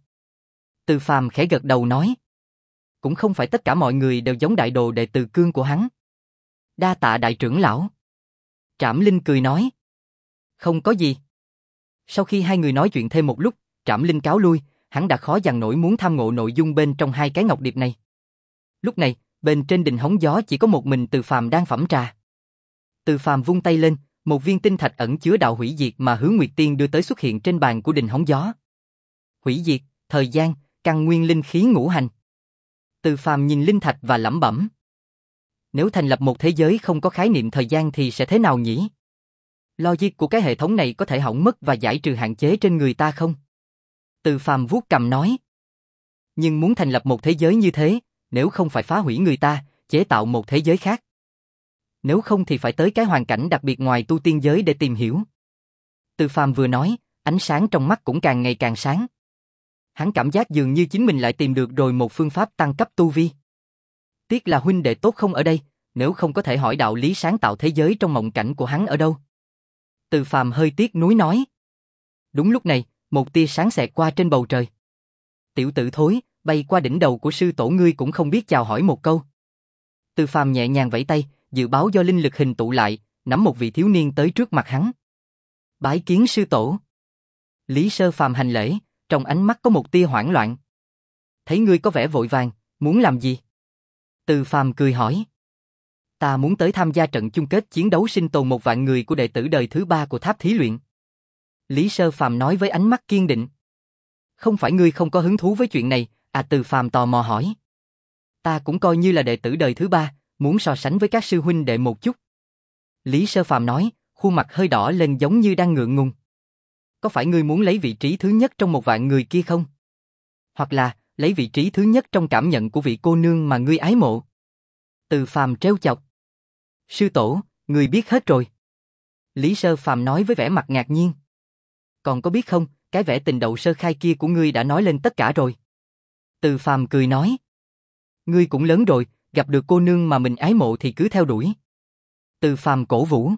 Từ Phàm khẽ gật đầu nói. Cũng không phải tất cả mọi người đều giống đại đồ đệ Từ Cương của hắn. Đa tạ đại trưởng lão. Trảm Linh cười nói. Không có gì. Sau khi hai người nói chuyện thêm một lúc, Trảm Linh cáo lui, hắn đã khó dằn nổi muốn tham ngộ nội dung bên trong hai cái ngọc điệp này. Lúc này, bên trên đỉnh hóng gió chỉ có một mình Từ Phàm đang phẩm trà. Từ Phàm vung tay lên, một viên tinh thạch ẩn chứa đạo hủy diệt mà Hứa Nguyệt Tiên đưa tới xuất hiện trên bàn của đỉnh hóng gió. Hủy diệt, thời gian, căn nguyên linh khí ngũ hành. Từ Phàm nhìn linh thạch và lẩm bẩm. Nếu thành lập một thế giới không có khái niệm thời gian thì sẽ thế nào nhỉ? Logic của cái hệ thống này có thể hỏng mất và giải trừ hạn chế trên người ta không? Từ Phàm vuốt cầm nói. Nhưng muốn thành lập một thế giới như thế, nếu không phải phá hủy người ta, chế tạo một thế giới khác. Nếu không thì phải tới cái hoàn cảnh đặc biệt ngoài tu tiên giới để tìm hiểu. Từ Phàm vừa nói, ánh sáng trong mắt cũng càng ngày càng sáng. Hắn cảm giác dường như chính mình lại tìm được rồi một phương pháp tăng cấp tu vi. Tiếc là huynh đệ tốt không ở đây, nếu không có thể hỏi đạo lý sáng tạo thế giới trong mộng cảnh của hắn ở đâu. Từ Phàm hơi tiếc nuối nói. Đúng lúc này, một tia sáng xẹt qua trên bầu trời. Tiểu tử thối, bay qua đỉnh đầu của sư tổ ngươi cũng không biết chào hỏi một câu. Từ Phàm nhẹ nhàng vẫy tay, dự báo do linh lực hình tụ lại, nắm một vị thiếu niên tới trước mặt hắn. Bái kiến sư tổ. Lý Sơ Phàm hành lễ, trong ánh mắt có một tia hoảng loạn. Thấy ngươi có vẻ vội vàng, muốn làm gì? Từ Phàm cười hỏi. Ta muốn tới tham gia trận chung kết chiến đấu sinh tồn một vạn người của đệ tử đời thứ ba của tháp thí luyện. Lý Sơ Phàm nói với ánh mắt kiên định. Không phải ngươi không có hứng thú với chuyện này, à Từ Phàm tò mò hỏi. Ta cũng coi như là đệ tử đời thứ ba, muốn so sánh với các sư huynh đệ một chút. Lý Sơ Phàm nói, khuôn mặt hơi đỏ lên giống như đang ngượng ngùng. Có phải ngươi muốn lấy vị trí thứ nhất trong một vạn người kia không? Hoặc là, lấy vị trí thứ nhất trong cảm nhận của vị cô nương mà ngươi ái mộ? Từ Phàm trêu chọc. Sư tổ, ngươi biết hết rồi. Lý Sơ Phàm nói với vẻ mặt ngạc nhiên. Còn có biết không, cái vẻ tình đậu sơ khai kia của ngươi đã nói lên tất cả rồi. Từ Phàm cười nói. Ngươi cũng lớn rồi, gặp được cô nương mà mình ái mộ thì cứ theo đuổi. Từ Phàm cổ vũ.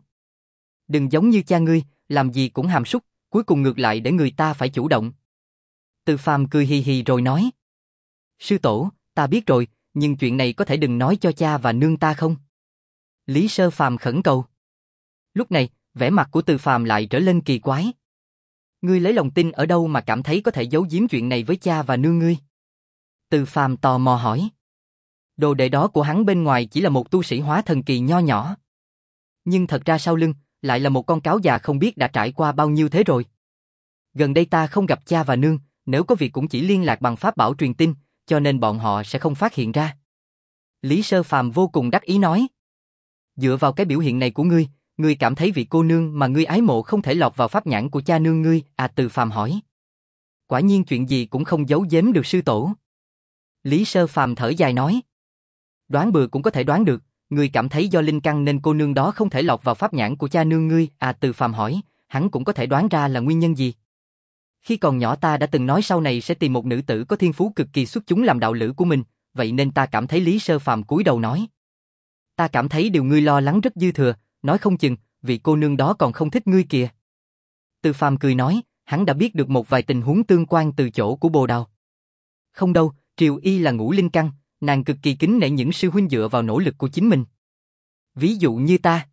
Đừng giống như cha ngươi, làm gì cũng hàm súc, cuối cùng ngược lại để người ta phải chủ động. Từ Phàm cười hì hì rồi nói. Sư tổ, ta biết rồi, nhưng chuyện này có thể đừng nói cho cha và nương ta không? Lý Sơ Phàm khẩn cầu. Lúc này, vẻ mặt của Từ Phàm lại trở lên kỳ quái. Ngươi lấy lòng tin ở đâu mà cảm thấy có thể giấu giếm chuyện này với cha và nương ngươi? Từ Phàm tò mò hỏi. Đồ đệ đó của hắn bên ngoài chỉ là một tu sĩ hóa thần kỳ nho nhỏ. Nhưng thật ra sau lưng, lại là một con cáo già không biết đã trải qua bao nhiêu thế rồi. Gần đây ta không gặp cha và nương, nếu có việc cũng chỉ liên lạc bằng pháp bảo truyền tin, cho nên bọn họ sẽ không phát hiện ra. Lý Sơ Phàm vô cùng đắc ý nói. Dựa vào cái biểu hiện này của ngươi, ngươi cảm thấy vị cô nương mà ngươi ái mộ không thể lọt vào pháp nhãn của cha nương ngươi, à Từ Phàm hỏi. Quả nhiên chuyện gì cũng không giấu giếm được sư tổ. Lý Sơ Phàm thở dài nói. Đoán bừa cũng có thể đoán được, ngươi cảm thấy do linh căn nên cô nương đó không thể lọt vào pháp nhãn của cha nương ngươi, à Từ Phàm hỏi, hắn cũng có thể đoán ra là nguyên nhân gì. Khi còn nhỏ ta đã từng nói sau này sẽ tìm một nữ tử có thiên phú cực kỳ xuất chúng làm đạo lữ của mình, vậy nên ta cảm thấy Lý Sơ Phàm cúi đầu nói. Ta cảm thấy điều ngươi lo lắng rất dư thừa, nói không chừng, vị cô nương đó còn không thích ngươi kìa. Từ Phàm cười nói, hắn đã biết được một vài tình huống tương quan từ chỗ của Bồ Đào. Không đâu, Triều Y là ngũ linh căn, nàng cực kỳ kính nể những sư huynh dựa vào nỗ lực của chính mình. Ví dụ như ta.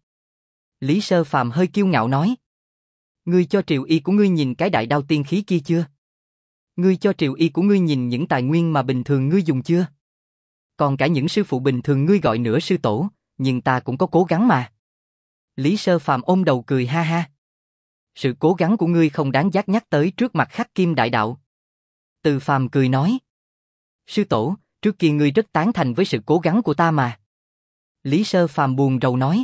Lý Sơ Phàm hơi kiêu ngạo nói. Ngươi cho Triều Y của ngươi nhìn cái đại đao tiên khí kia chưa? Ngươi cho Triều Y của ngươi nhìn những tài nguyên mà bình thường ngươi dùng chưa? Còn cả những sư phụ bình thường ngươi gọi nửa sư tổ, nhưng ta cũng có cố gắng mà. Lý Sơ Phàm ôm đầu cười ha ha. Sự cố gắng của ngươi không đáng giá nhắc tới trước mặt Khắc Kim đại đạo. Từ Phàm cười nói. Sư tổ, trước kia ngươi rất tán thành với sự cố gắng của ta mà. Lý Sơ Phàm buồn rầu nói.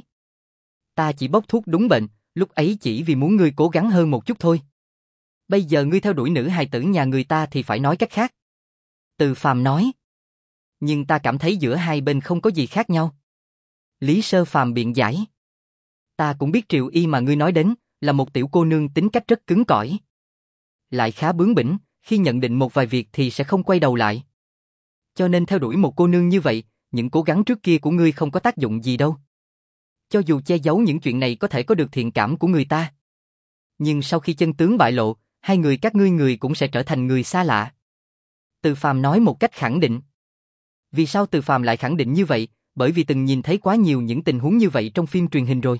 Ta chỉ bốc thuốc đúng bệnh, lúc ấy chỉ vì muốn ngươi cố gắng hơn một chút thôi. Bây giờ ngươi theo đuổi nữ hài tử nhà người ta thì phải nói cách khác. Từ Phàm nói. Nhưng ta cảm thấy giữa hai bên không có gì khác nhau. Lý Sơ Phàm biện giải. Ta cũng biết Triều Y mà ngươi nói đến, là một tiểu cô nương tính cách rất cứng cỏi. Lại khá bướng bỉnh, khi nhận định một vài việc thì sẽ không quay đầu lại. Cho nên theo đuổi một cô nương như vậy, những cố gắng trước kia của ngươi không có tác dụng gì đâu. Cho dù che giấu những chuyện này có thể có được thiện cảm của người ta. Nhưng sau khi chân tướng bại lộ, hai người các ngươi người cũng sẽ trở thành người xa lạ. Từ Phàm nói một cách khẳng định. Vì sao Từ Phàm lại khẳng định như vậy? Bởi vì từng nhìn thấy quá nhiều những tình huống như vậy trong phim truyền hình rồi.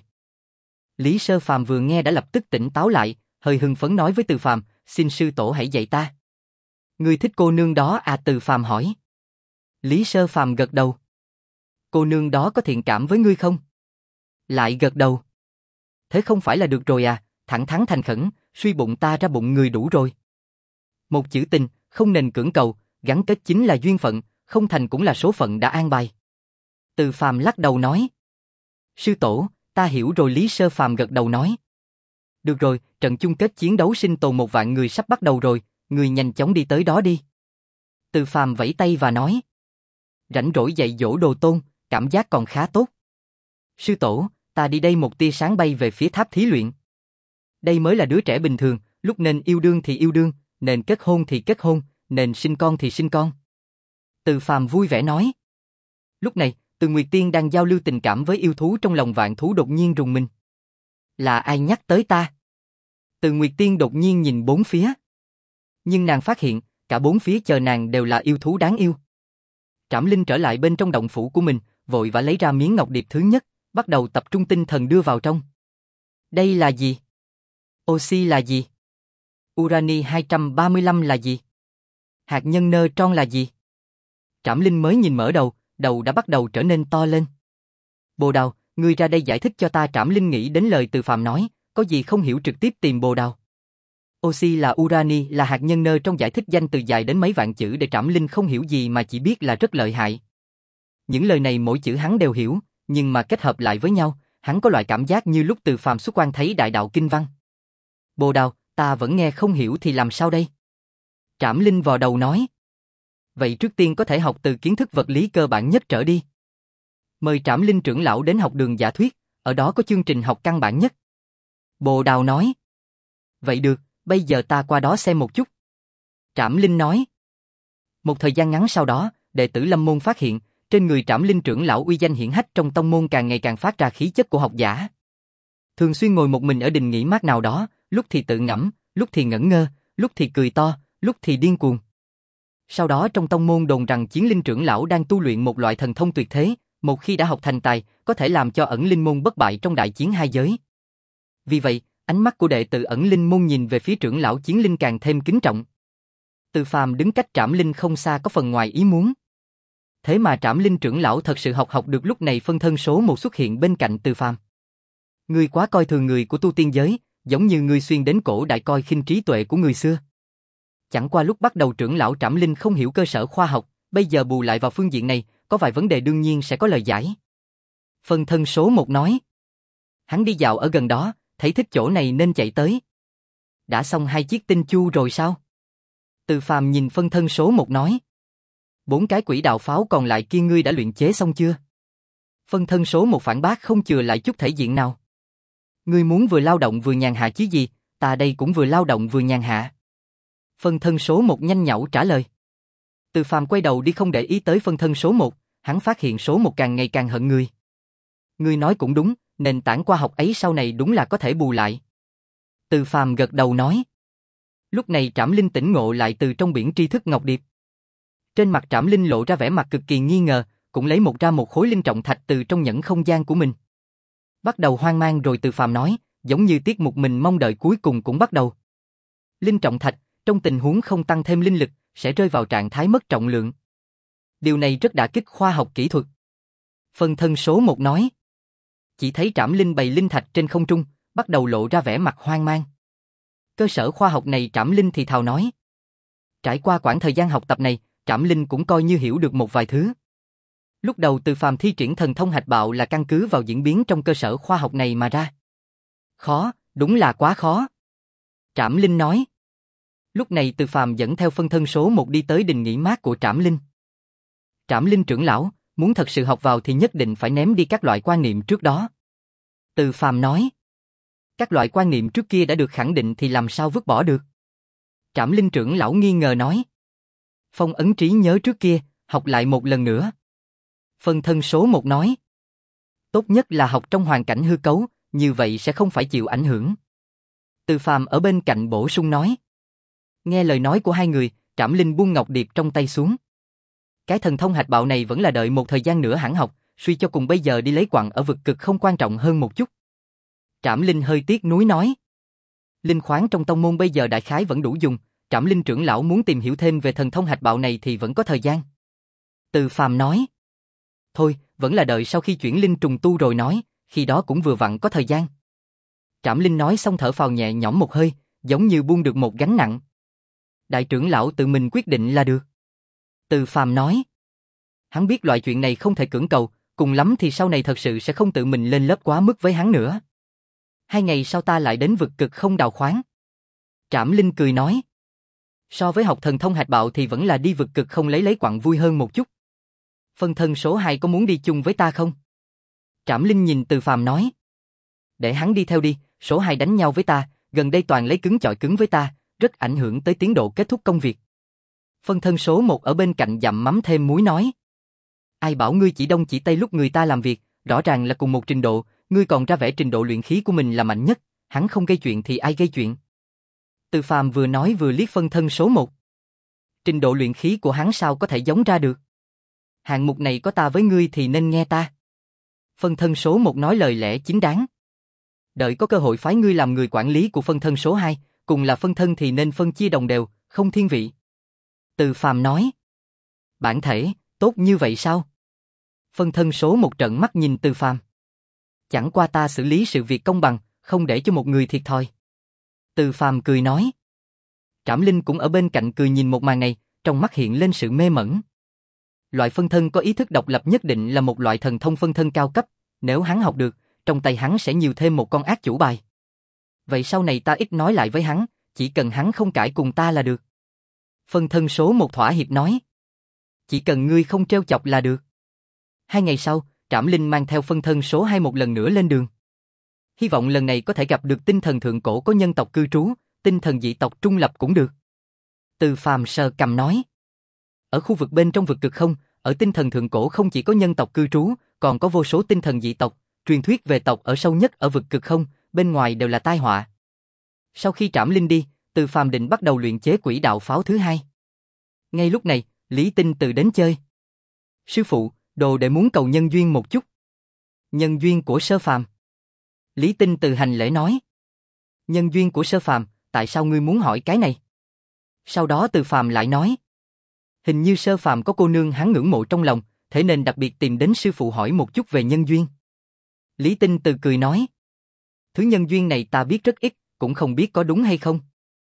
Lý Sơ Phàm vừa nghe đã lập tức tỉnh táo lại, hơi hưng phấn nói với Từ Phàm, xin sư tổ hãy dạy ta. Ngươi thích cô nương đó à? Từ Phàm hỏi. Lý Sơ Phàm gật đầu. Cô nương đó có thiện cảm với ngươi không? Lại gật đầu. Thế không phải là được rồi à? Thẳng thắn thành khẩn, suy bụng ta ra bụng người đủ rồi. Một chữ tình, không nên cưỡng cầu, gắn kết chính là duyên phận, không thành cũng là số phận đã an bài. Từ Phàm lắc đầu nói. Sư tổ, ta hiểu rồi. Lý Sơ Phàm gật đầu nói. Được rồi, trận chung kết chiến đấu sinh tồn một vạn người sắp bắt đầu rồi, người nhanh chóng đi tới đó đi. Từ Phàm vẫy tay và nói. Rảnh rỗi dạy dỗ Đồ Tôn, cảm giác còn khá tốt. Sư tổ, ta đi đây. Một tia sáng bay về phía tháp thí luyện. Đây mới là đứa trẻ bình thường, lúc nên yêu đương thì yêu đương, nên kết hôn thì kết hôn, nên sinh con thì sinh con. Từ Phàm vui vẻ nói. Lúc này, Từ Nguyệt Tiên đang giao lưu tình cảm với yêu thú trong lòng vạn thú đột nhiên rùng mình. Là ai nhắc tới ta? Từ Nguyệt Tiên đột nhiên nhìn bốn phía. Nhưng nàng phát hiện, cả bốn phía chờ nàng đều là yêu thú đáng yêu. Trảm Linh trở lại bên trong động phủ của mình, vội vã lấy ra miếng ngọc điệp thứ nhất, bắt đầu tập trung tinh thần đưa vào trong. Đây là gì? Oxy là gì? Urani hai trăm ba mươi lăm là gì? Hạt nhân nơ tron là gì? Trảm Linh mới nhìn mở đầu, đầu đã bắt đầu trở nên to lên. Bồ Đào, ngươi ra đây giải thích cho ta. Trảm Linh nghĩ đến lời Từ Phàm nói, có gì không hiểu trực tiếp tìm Bồ Đào. Oxy là urani, là hạt nhân nơ trong giải thích danh từ dài đến mấy vạn chữ để Trảm Linh không hiểu gì mà chỉ biết là rất lợi hại. Những lời này mỗi chữ hắn đều hiểu, nhưng mà kết hợp lại với nhau, hắn có loại cảm giác như lúc Từ Phàm xuất quan thấy đại đạo kinh văn. Bồ Đào, ta vẫn nghe không hiểu thì làm sao đây? Trảm Linh vò đầu nói. Vậy trước tiên có thể học từ kiến thức vật lý cơ bản nhất trở đi. Mời Trảm Linh trưởng lão đến học đường giả thuyết, ở đó có chương trình học căn bản nhất. Bồ Đào nói. Vậy được, bây giờ ta qua đó xem một chút. Trảm Linh nói. Một thời gian ngắn sau đó, đệ tử Lâm môn phát hiện, trên người Trảm Linh trưởng lão uy danh hiển hách trong tông môn càng ngày càng phát ra khí chất của học giả. Thường xuyên ngồi một mình ở đình nghỉ mát nào đó, lúc thì tự ngẫm, lúc thì ngẩn ngơ, lúc thì cười to, lúc thì điên cuồng. Sau đó trong tông môn đồn rằng Chiến Linh trưởng lão đang tu luyện một loại thần thông tuyệt thế, một khi đã học thành tài, có thể làm cho ẩn linh môn bất bại trong đại chiến hai giới. Vì vậy, ánh mắt của đệ tử ẩn linh môn nhìn về phía trưởng lão Chiến Linh càng thêm kính trọng. Từ Phàm đứng cách Trảm Linh không xa có phần ngoài ý muốn. Thế mà Trảm Linh trưởng lão thật sự học học được. Lúc này phân thân số một xuất hiện bên cạnh Từ Phàm. Ngươi quá coi thường người của tu tiên giới, giống như ngươi xuyên đến cổ đại coi khinh trí tuệ của người xưa. Chẳng qua lúc bắt đầu trưởng lão Trảm Linh không hiểu cơ sở khoa học, bây giờ bù lại vào phương diện này, có vài vấn đề đương nhiên sẽ có lời giải. Phân thân số một nói. Hắn đi dạo ở gần đó, thấy thích chỗ này nên chạy tới. Đã xong hai chiếc tinh chu rồi sao? Từ Phàm nhìn phân thân số một nói. Bốn cái quỷ đạo pháo còn lại kia ngươi đã luyện chế xong chưa? Phân thân số một phản bác không chừa lại chút thể diện nào. Ngươi muốn vừa lao động vừa nhàn hạ chứ gì, ta đây cũng vừa lao động vừa nhàn hạ. Phân thân số một nhanh nhảu trả lời. Từ Phàm quay đầu đi không để ý tới phân thân số một, hắn phát hiện số một càng ngày càng hận người. Ngươi nói cũng đúng, nền tảng khoa học ấy sau này đúng là có thể bù lại. Từ Phàm gật đầu nói. Lúc này Trảm Linh tỉnh ngộ lại từ trong biển tri thức ngọc điệp. Trên mặt Trảm Linh lộ ra vẻ mặt cực kỳ nghi ngờ, cũng lấy một ra một khối linh trọng thạch từ trong nhẫn không gian của mình. Bắt đầu hoang mang rồi Từ Phàm nói, giống như tiết mục mình mong đợi cuối cùng cũng bắt đầu. Linh trọng thạch, trong tình huống không tăng thêm linh lực, sẽ rơi vào trạng thái mất trọng lượng. Điều này rất đả kích khoa học kỹ thuật. Phân thân số một nói. Chỉ thấy Trảm Linh bày linh thạch trên không trung, bắt đầu lộ ra vẻ mặt hoang mang. Cơ sở khoa học này Trảm Linh thì thào nói. Trải qua quãng thời gian học tập này, Trảm Linh cũng coi như hiểu được một vài thứ. Lúc đầu Từ Phàm thi triển thần thông hạch bạo là căn cứ vào diễn biến trong cơ sở khoa học này mà ra. Khó, đúng là quá khó. Trảm Linh nói. Lúc này Từ Phàm dẫn theo phân thân số một đi tới đình nghỉ mát của Trảm Linh. Trảm Linh trưởng lão, muốn thật sự học vào thì nhất định phải ném đi các loại quan niệm trước đó. Từ Phàm nói. Các loại quan niệm trước kia đã được khẳng định thì làm sao vứt bỏ được? Trảm Linh trưởng lão nghi ngờ nói. Phong ấn trí nhớ trước kia, học lại một lần nữa. Phân thân số một nói. Tốt nhất là học trong hoàn cảnh hư cấu, như vậy sẽ không phải chịu ảnh hưởng. Từ Phàm ở bên cạnh bổ sung nói. Nghe lời nói của hai người, Trảm Linh buông ngọc điệp trong tay xuống. Cái thần thông hạch bạo này vẫn là đợi một thời gian nữa hẳn học, suy cho cùng bây giờ đi lấy quặng ở vực cực không quan trọng hơn một chút. Trảm Linh hơi tiếc nuối nói. Linh khoáng trong tông môn bây giờ đại khái vẫn đủ dùng, Trảm Linh trưởng lão muốn tìm hiểu thêm về thần thông hạch bạo này thì vẫn có thời gian. Từ Phàm nói. Thôi, vẫn là đợi sau khi chuyển linh trùng tu rồi nói, khi đó cũng vừa vặn có thời gian. Trảm Linh nói xong thở phào nhẹ nhõm một hơi, giống như buông được một gánh nặng. Đại trưởng lão tự mình quyết định là được. Từ Phàm nói. Hắn biết loại chuyện này không thể cưỡng cầu, cùng lắm thì sau này thật sự sẽ không tự mình lên lớp quá mức với hắn nữa. Hai ngày sau ta lại đến vực cực không đào khoáng. Trảm Linh cười nói. So với học thần thông hạch bạo thì vẫn là đi vực cực không lấy lấy quặng vui hơn một chút. Phân thân số hai có muốn đi chung với ta không? Trảm Linh nhìn Từ Phàm nói. Để hắn đi theo đi, số hai đánh nhau với ta, gần đây toàn lấy cứng chọi cứng với ta, rất ảnh hưởng tới tiến độ kết thúc công việc. Phân thân số một ở bên cạnh dặm mắm thêm muối nói. Ai bảo ngươi chỉ đông chỉ tây lúc người ta làm việc, rõ ràng là cùng một trình độ, ngươi còn ra vẻ trình độ luyện khí của mình là mạnh nhất, hắn không gây chuyện thì ai gây chuyện? Từ Phàm vừa nói vừa liếc phân thân số một. Trình độ luyện khí của hắn sao có thể giống ra được? Hạng mục này có ta với ngươi thì nên nghe ta. Phân thân số một nói lời lẽ chính đáng. Đợi có cơ hội phái ngươi làm người quản lý của phân thân số hai, cùng là phân thân thì nên phân chia đồng đều, không thiên vị. Từ Phàm nói. Bản thể, tốt như vậy sao? Phân thân số một trợn mắt nhìn Từ Phàm. Chẳng qua ta xử lý sự việc công bằng, không để cho một người thiệt thòi. Từ Phàm cười nói. Trảm Linh cũng ở bên cạnh cười nhìn một màn này, trong mắt hiện lên sự mê mẩn. Loại phân thân có ý thức độc lập nhất định là một loại thần thông phân thân cao cấp, nếu hắn học được, trong tay hắn sẽ nhiều thêm một con ác chủ bài. Vậy sau này ta ít nói lại với hắn, chỉ cần hắn không cãi cùng ta là được. Phân thân số một thỏa hiệp nói. Chỉ cần ngươi không trêu chọc là được. Hai ngày sau, Trảm Linh mang theo phân thân số hai một lần nữa lên đường. Hy vọng lần này có thể gặp được tinh thần thượng cổ có nhân tộc cư trú, tinh thần dị tộc trung lập cũng được. Từ Phàm sờ cằm nói. Ở khu vực bên trong vực cực không, ở tinh thần thượng cổ không chỉ có nhân tộc cư trú, còn có vô số tinh thần dị tộc, truyền thuyết về tộc ở sâu nhất ở vực cực không, bên ngoài đều là tai họa. Sau khi Trảm Linh đi, Từ Phàm định bắt đầu luyện chế quỷ đạo pháo thứ hai. Ngay lúc này, Lý Tinh Từ đến chơi. Sư phụ, đồ đệ muốn cầu nhân duyên một chút. Nhân duyên của Sơ Phàm. Lý Tinh Từ hành lễ nói. Nhân duyên của Sơ Phàm, tại sao ngươi muốn hỏi cái này? Sau đó Từ Phàm lại nói. Hình như Sơ Phàm có cô nương hắn ngưỡng mộ trong lòng, thế nên đặc biệt tìm đến sư phụ hỏi một chút về nhân duyên. Lý Tinh Từ cười nói. Thứ nhân duyên này ta biết rất ít, cũng không biết có đúng hay không.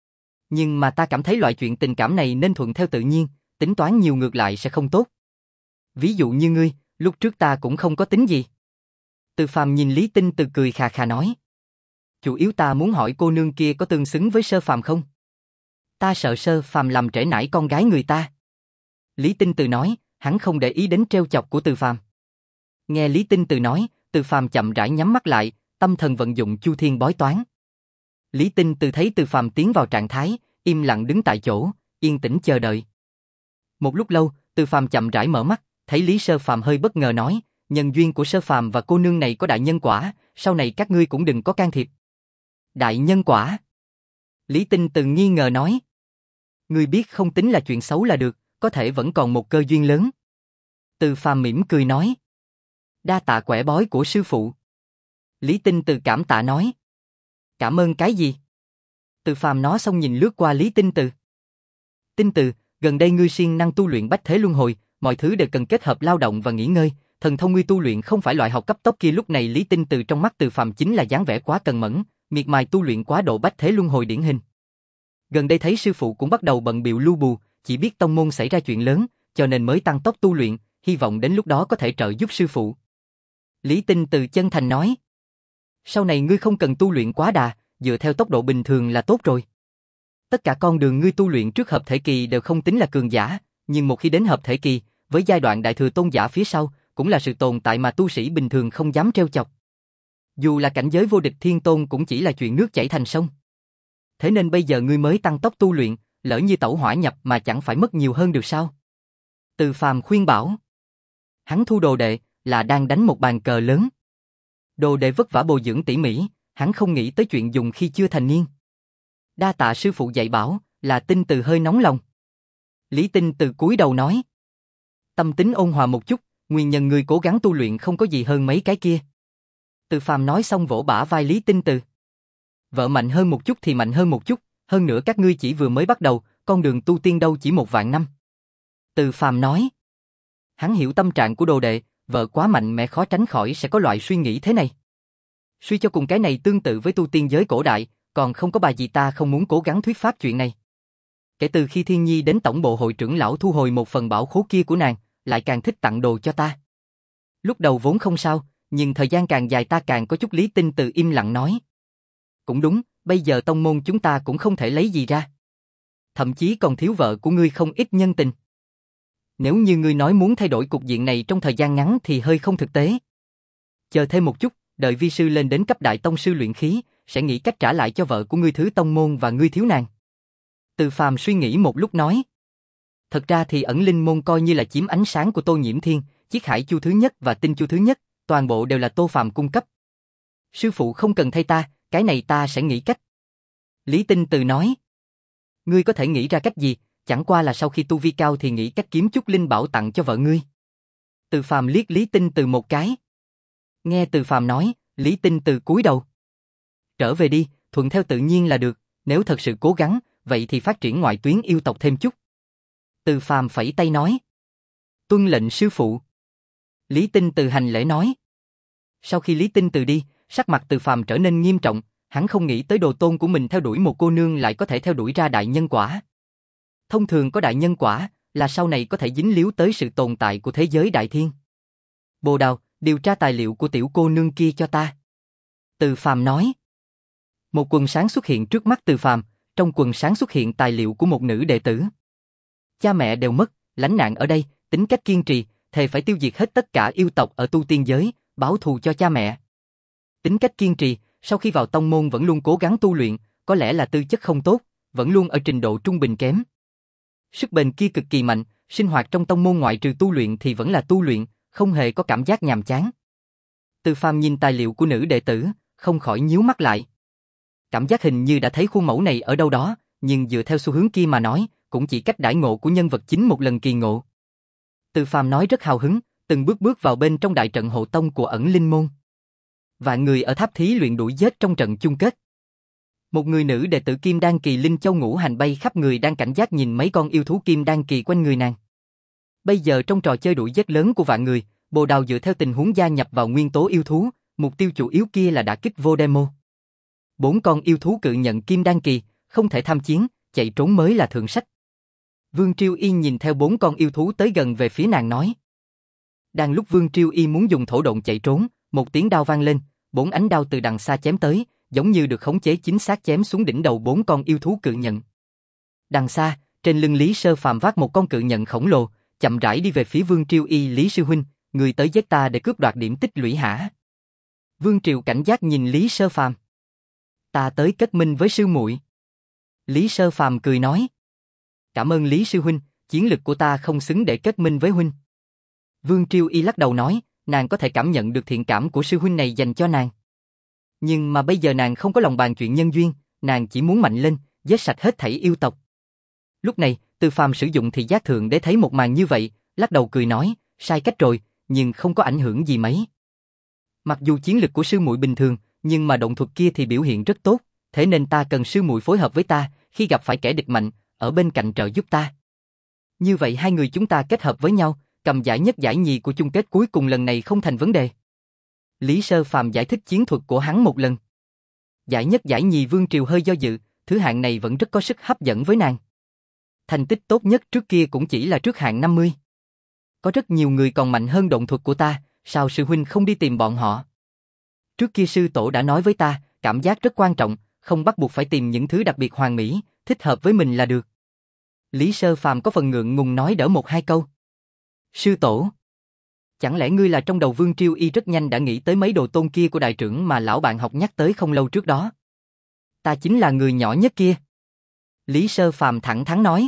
Nhưng mà ta cảm thấy loại chuyện tình cảm này nên thuận theo tự nhiên, tính toán nhiều ngược lại sẽ không tốt. Ví dụ như ngươi, lúc trước ta cũng không có tính gì. Từ Phàm nhìn Lý Tinh Từ cười khà khà nói. Chủ yếu ta muốn hỏi cô nương kia có tương xứng với Sơ Phàm không? Ta sợ Sơ Phàm làm trễ nải con gái người ta. Lý Tinh Từ nói, hắn không để ý đến trêu chọc của Từ Phàm. Nghe Lý Tinh Từ nói, Từ Phàm chậm rãi nhắm mắt lại, tâm thần vận dụng Chu Thiên bói toán. Lý Tinh Từ thấy Từ Phàm tiến vào trạng thái, im lặng đứng tại chỗ, yên tĩnh chờ đợi. Một lúc lâu, Từ Phàm chậm rãi mở mắt, thấy Lý Sơ Phàm hơi bất ngờ nói, nhân duyên của Sơ Phàm và cô nương này có đại nhân quả, sau này các ngươi cũng đừng có can thiệp. Đại nhân quả? Lý Tinh Từ nghi ngờ nói. Ngươi biết không tính là chuyện xấu là được, có thể vẫn còn một cơ duyên lớn. Từ Phàm mỉm cười nói. Đa tạ quẻ bói của sư phụ. Lý Tinh Từ cảm tạ nói. Cảm ơn cái gì? Từ Phàm nói xong nhìn lướt qua Lý Tinh Từ. Tinh Từ, gần đây ngươi siêng năng tu luyện bách thế luân hồi, mọi thứ đều cần kết hợp lao động và nghỉ ngơi, thần thông ngươi tu luyện không phải loại học cấp tốc kia. Lúc này Lý Tinh Từ trong mắt Từ Phàm chính là dáng vẻ quá cần mẫn, miệt mài tu luyện quá độ bách thế luân hồi điển hình. Gần đây thấy sư phụ cũng bắt đầu bận bịu lu bù, chỉ biết tông môn xảy ra chuyện lớn, cho nên mới tăng tốc tu luyện, hy vọng đến lúc đó có thể trợ giúp sư phụ. Lý Tinh Từ chân thành nói. Sau này ngươi không cần tu luyện quá đà, dựa theo tốc độ bình thường là tốt rồi. Tất cả con đường ngươi tu luyện trước hợp thể kỳ đều không tính là cường giả, nhưng một khi đến hợp thể kỳ, với giai đoạn đại thừa tôn giả phía sau, cũng là sự tồn tại mà tu sĩ bình thường không dám trêu chọc. Dù là cảnh giới vô địch thiên tôn cũng chỉ là chuyện nước chảy thành sông. Thế nên bây giờ ngươi mới tăng tốc tu luyện, lỡ như tẩu hỏa nhập mà chẳng phải mất nhiều hơn được sao? Từ Phàm khuyên bảo. Hắn thu đồ đệ là đang đánh một bàn cờ lớn. Đồ đệ vất vả bồi dưỡng tỉ mỉ, hắn không nghĩ tới chuyện dùng khi chưa thành niên. Đa tạ sư phụ dạy bảo, là Tinh Từ hơi nóng lòng. Lý Tinh Từ cúi đầu nói. Tâm tính ôn hòa một chút, nguyên nhân ngươi cố gắng tu luyện không có gì hơn mấy cái kia. Từ Phàm nói xong vỗ bả vai Lý Tinh Từ. Vợ mạnh hơn một chút thì mạnh hơn một chút, hơn nữa các ngươi chỉ vừa mới bắt đầu, con đường tu tiên đâu chỉ một vạn năm. Từ Phàm nói. Hắn hiểu tâm trạng của đồ đệ, vợ quá mạnh mẽ khó tránh khỏi sẽ có loại suy nghĩ thế này. Suy cho cùng cái này tương tự với tu tiên giới cổ đại, còn không có bà gì ta không muốn cố gắng thuyết pháp chuyện này. Kể từ khi Thiên Nhi đến tổng bộ hội trưởng lão thu hồi một phần bảo khố kia của nàng, lại càng thích tặng đồ cho ta. Lúc đầu vốn không sao, nhưng thời gian càng dài ta càng có chút. Lý Tinh Từ im lặng nói. Cũng đúng, bây giờ tông môn chúng ta cũng không thể lấy gì ra. Thậm chí còn thiếu vợ của ngươi không ít nhân tình. Nếu như ngươi nói muốn thay đổi cục diện này trong thời gian ngắn thì hơi không thực tế. Chờ thêm một chút, đợi vi sư lên đến cấp đại tông sư luyện khí, sẽ nghĩ cách trả lại cho vợ của ngươi thứ tông môn và ngươi thiếu nàng. Từ Phàm suy nghĩ một lúc nói. Thật ra thì ẩn linh môn coi như là chiếm ánh sáng của Tô Nhiễm Thiên, chiết hải chu thứ nhất và tinh chu thứ nhất, toàn bộ đều là Tô Phàm cung cấp. Sư phụ không cần thay ta, cái này ta sẽ nghĩ cách. Lý Tinh Từ nói. Ngươi có thể nghĩ ra cách gì, chẳng qua là sau khi tu vi cao thì nghĩ cách kiếm chút linh bảo tặng cho vợ ngươi. Từ Phàm liếc Lý Tinh Từ một cái. Nghe Từ Phàm nói, Lý Tinh Từ cúi đầu. Trở về đi, thuận theo tự nhiên là được, nếu thật sự cố gắng, vậy thì phát triển ngoại tuyến yêu tộc thêm chút. Từ Phàm phẩy tay nói. Tuân lệnh sư phụ. Lý Tinh Từ hành lễ nói. Sau khi Lý Tinh Từ đi, sắc mặt Từ Phàm trở nên nghiêm trọng, hắn không nghĩ tới đồ tôn của mình theo đuổi một cô nương lại có thể theo đuổi ra đại nhân quả. Thông thường có đại nhân quả, là sau này có thể dính líu tới sự tồn tại của thế giới đại thiên. Bồ Đào, điều tra tài liệu của tiểu cô nương kia cho ta. Từ Phàm nói. Một quần sáng xuất hiện trước mắt Từ Phàm, trong quần sáng xuất hiện tài liệu của một nữ đệ tử. Cha mẹ đều mất, lánh nạn ở đây, tính cách kiên trì, thề phải tiêu diệt hết tất cả yêu tộc ở tu tiên giới, báo thù cho cha mẹ. Tính cách kiên trì, sau khi vào tông môn vẫn luôn cố gắng tu luyện, có lẽ là tư chất không tốt, vẫn luôn ở trình độ trung bình kém. Sức bền kia cực kỳ mạnh, sinh hoạt trong tông môn ngoại trừ tu luyện thì vẫn là tu luyện, không hề có cảm giác nhàm chán. Từ Phàm nhìn tài liệu của nữ đệ tử, không khỏi nhíu mắt lại. Cảm giác hình như đã thấy khuôn mẫu này ở đâu đó, nhưng dựa theo xu hướng kia mà nói, cũng chỉ cách đãi ngộ của nhân vật chính một lần kỳ ngộ. Từ Phàm nói rất hào hứng, từng bước bước vào bên trong đại trận hộ tông của ẩn linh môn. Vạn người ở tháp thí luyện đuổi giết trong trận chung kết. Một người nữ đệ tử Kim Đan kỳ Linh Châu ngũ hành bay khắp người đang cảnh giác nhìn mấy con yêu thú Kim Đan kỳ quanh người nàng. Bây giờ trong trò chơi đuổi giết lớn của vạn người, Bồ Đào dựa theo tình huống gia nhập vào nguyên tố yêu thú, mục tiêu chủ yếu kia là đả kích vô demo. Bốn con yêu thú cự nhận Kim Đan kỳ, không thể tham chiến, chạy trốn mới là thượng sách. Vương Triêu Y nhìn theo bốn con yêu thú tới gần về phía nàng nói. Đang lúc Vương Triêu Y muốn dùng thổ độn chạy trốn, một tiếng đao vang lên, bốn ánh đao từ đằng xa chém tới, giống như được khống chế chính xác chém xuống đỉnh đầu bốn con yêu thú cự nhận. Đằng xa, trên lưng Lý Sơ Phàm vác một con cự nhận khổng lồ, chậm rãi đi về phía Vương Triêu Y. Lý sư huynh, người tới giết ta để cướp đoạt điểm tích lũy hả? Vương Triều cảnh giác nhìn Lý Sơ Phàm. Ta tới kết minh với sư muội. Lý Sơ Phàm cười nói. Cảm ơn Lý sư huynh, chiến lực của ta không xứng để kết minh với huynh. Vương Triêu Y lắc đầu nói, nàng có thể cảm nhận được thiện cảm của sư huynh này dành cho nàng. Nhưng mà bây giờ nàng không có lòng bàn chuyện nhân duyên, nàng chỉ muốn mạnh lên, giết sạch hết thảy yêu tộc. Lúc này, Từ Phàm sử dụng thị giác thượng để thấy một màn như vậy, lắc đầu cười nói, sai cách rồi, nhưng không có ảnh hưởng gì mấy. Mặc dù chiến lực của sư muội bình thường, nhưng mà động thuật kia thì biểu hiện rất tốt, thế nên ta cần sư muội phối hợp với ta, khi gặp phải kẻ địch mạnh, ở bên cạnh trợ giúp ta. Như vậy hai người chúng ta kết hợp với nhau, cầm giải nhất giải nhì của chung kết cuối cùng lần này không thành vấn đề. Lý Sơ Phàm giải thích chiến thuật của hắn một lần. Giải nhất giải nhì Vương Triều hơi do dự, thứ hạng này vẫn rất có sức hấp dẫn với nàng. Thành tích tốt nhất trước kia cũng chỉ là trước hạng năm mươi. Có rất nhiều người còn mạnh hơn động thuật của ta, sao sư huynh không đi tìm bọn họ? Trước kia sư tổ đã nói với ta, cảm giác rất quan trọng, không bắt buộc phải tìm những thứ đặc biệt hoàn mỹ, thích hợp với mình là được. Lý Sơ Phàm có phần ngượng ngùng nói đỡ một hai câu. Sư tổ, chẳng lẽ ngươi là trong đầu Vương Triêu Y rất nhanh đã nghĩ tới mấy đồ tôn kia của đại trưởng mà lão bạn học nhắc tới không lâu trước đó? Ta chính là người nhỏ nhất kia. Lý Sơ Phàm thẳng thắn nói.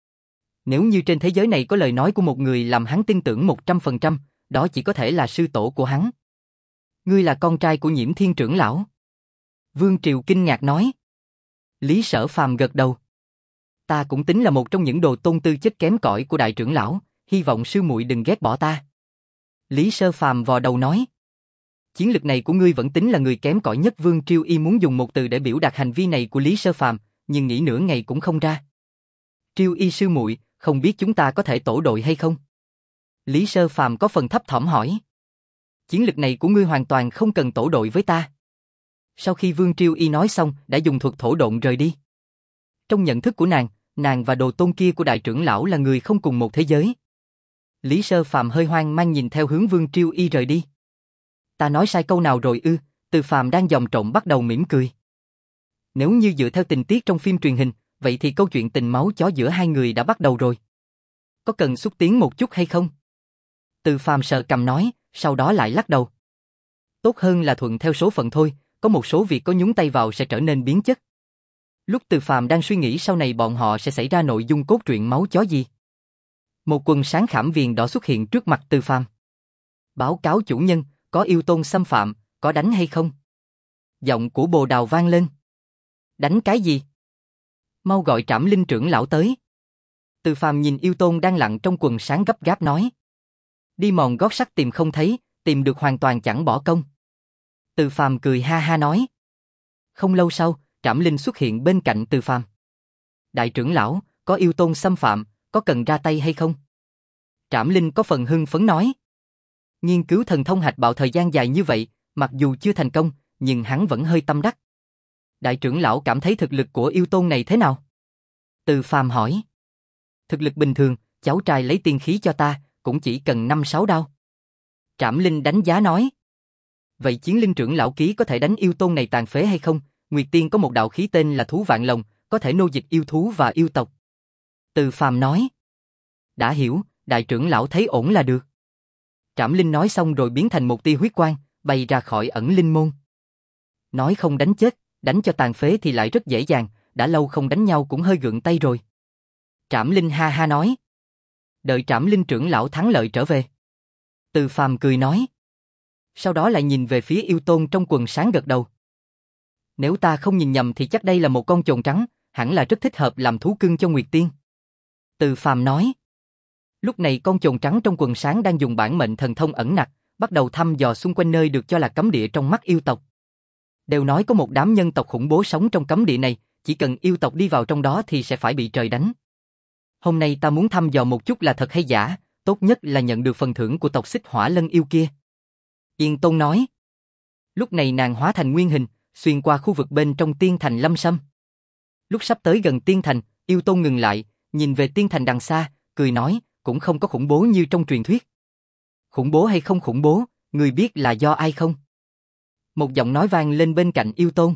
Nếu như trên thế giới này có lời nói của một người làm hắn tin tưởng một trăm phần trăm, đó chỉ có thể là sư tổ của hắn. Ngươi là con trai của Nhiễm Thiên trưởng lão. Vương Triều kinh ngạc nói. Lý Sở Phàm gật đầu. Ta cũng tính là một trong những đồ tôn tư chất kém cỏi của đại trưởng lão, hy vọng sư muội đừng ghét bỏ ta. Lý Sơ Phàm vò đầu nói. Chiến lực này của ngươi vẫn tính là người kém cỏi nhất. Vương Triêu Y muốn dùng một từ để biểu đạt hành vi này của Lý Sơ Phàm, nhưng nghĩ nửa ngày cũng không ra. Triêu Y sư muội, không biết chúng ta có thể tổ đội hay không? Lý Sơ Phàm có phần thấp thỏm hỏi. Chiến lực này của ngươi hoàn toàn không cần tổ đội với ta. Sau khi Vương Triêu Y nói xong, đã dùng thuật thổ độn rời đi. Trong nhận thức của nàng, nàng và đồ tôn kia của đại trưởng lão là người không cùng một thế giới. Lý Sơ Phàm hơi hoang mang nhìn theo hướng Vương Triêu Y rời đi. Ta nói sai câu nào rồi ư? Từ Phàm đang dòm trộm bắt đầu mỉm cười. Nếu như dựa theo tình tiết trong phim truyền hình, vậy thì câu chuyện tình máu chó giữa hai người đã bắt đầu rồi. Có cần xúc tiến một chút hay không? Từ Phàm sờ cằm nói, sau đó lại lắc đầu. Tốt hơn là thuận theo số phận thôi, có một số việc có nhúng tay vào sẽ trở nên biến chất. Lúc Từ Phàm đang suy nghĩ sau này bọn họ sẽ xảy ra nội dung cốt truyện máu chó gì. Một quần sáng khảm viền đỏ xuất hiện trước mặt Từ Phàm. Báo cáo chủ nhân, có yêu tôn xâm phạm, có đánh hay không? Giọng của Bồ Đào vang lên. Đánh cái gì? Mau gọi Trảm Linh trưởng lão tới. Từ Phàm nhìn yêu tôn đang lặn trong quần sáng gấp gáp nói. Đi mòn gót sắt tìm không thấy, tìm được hoàn toàn chẳng bỏ công. Từ Phàm cười ha ha nói. Không lâu sau, Trảm Linh xuất hiện bên cạnh Từ Phàm. Đại trưởng lão, có yêu tôn xâm phạm, có cần ra tay hay không? Trảm Linh có phần hưng phấn nói. Nghiên cứu thần thông hạch bạo thời gian dài như vậy, mặc dù chưa thành công, nhưng hắn vẫn hơi tâm đắc. Đại trưởng lão cảm thấy thực lực của yêu tôn này thế nào? Từ Phàm hỏi. Thực lực bình thường, cháu trai lấy tiên khí cho ta, cũng chỉ cần năm sáu đao. Trảm Linh đánh giá nói. Vậy chiến linh trưởng lão ký có thể đánh yêu tôn này tàn phế hay không? Nguyệt Tiên có một đạo khí tên là thú vạn lòng, có thể nô dịch yêu thú và yêu tộc. Từ Phàm nói. Đã hiểu, đại trưởng lão thấy ổn là được. Trảm Linh nói xong rồi biến thành một tia huyết quang, bay ra khỏi ẩn linh môn. Nói không đánh chết, đánh cho tàn phế thì lại rất dễ dàng, đã lâu không đánh nhau cũng hơi gượng tay rồi. Trảm Linh ha ha nói. Đợi Trảm Linh trưởng lão thắng lợi trở về. Từ Phàm cười nói. Sau đó lại nhìn về phía yêu tôn trong quần sáng gật đầu. Nếu ta không nhìn nhầm thì chắc đây là một con chồn trắng, hẳn là rất thích hợp làm thú cưng cho Nguyệt Tiên. Từ Phàm nói. Lúc này con chồn trắng trong quần sáng đang dùng bản mệnh thần thông ẩn nặc, bắt đầu thăm dò xung quanh nơi được cho là cấm địa trong mắt yêu tộc. Đều nói có một đám nhân tộc khủng bố sống trong cấm địa này, chỉ cần yêu tộc đi vào trong đó thì sẽ phải bị trời đánh. Hôm nay ta muốn thăm dò một chút là thật hay giả, tốt nhất là nhận được phần thưởng của tộc Xích Hỏa Lân yêu kia. Yên Tôn nói. Lúc này nàng hóa thành nguyên hình, xuyên qua khu vực bên trong tiên thành Lâm Sâm. Lúc sắp tới gần tiên thành, yêu Tôn ngừng lại, nhìn về tiên thành đằng xa, cười nói, cũng không có khủng bố như trong truyền thuyết. Khủng bố hay không khủng bố, người biết là do ai không? Một giọng nói vang lên bên cạnh yêu Tôn.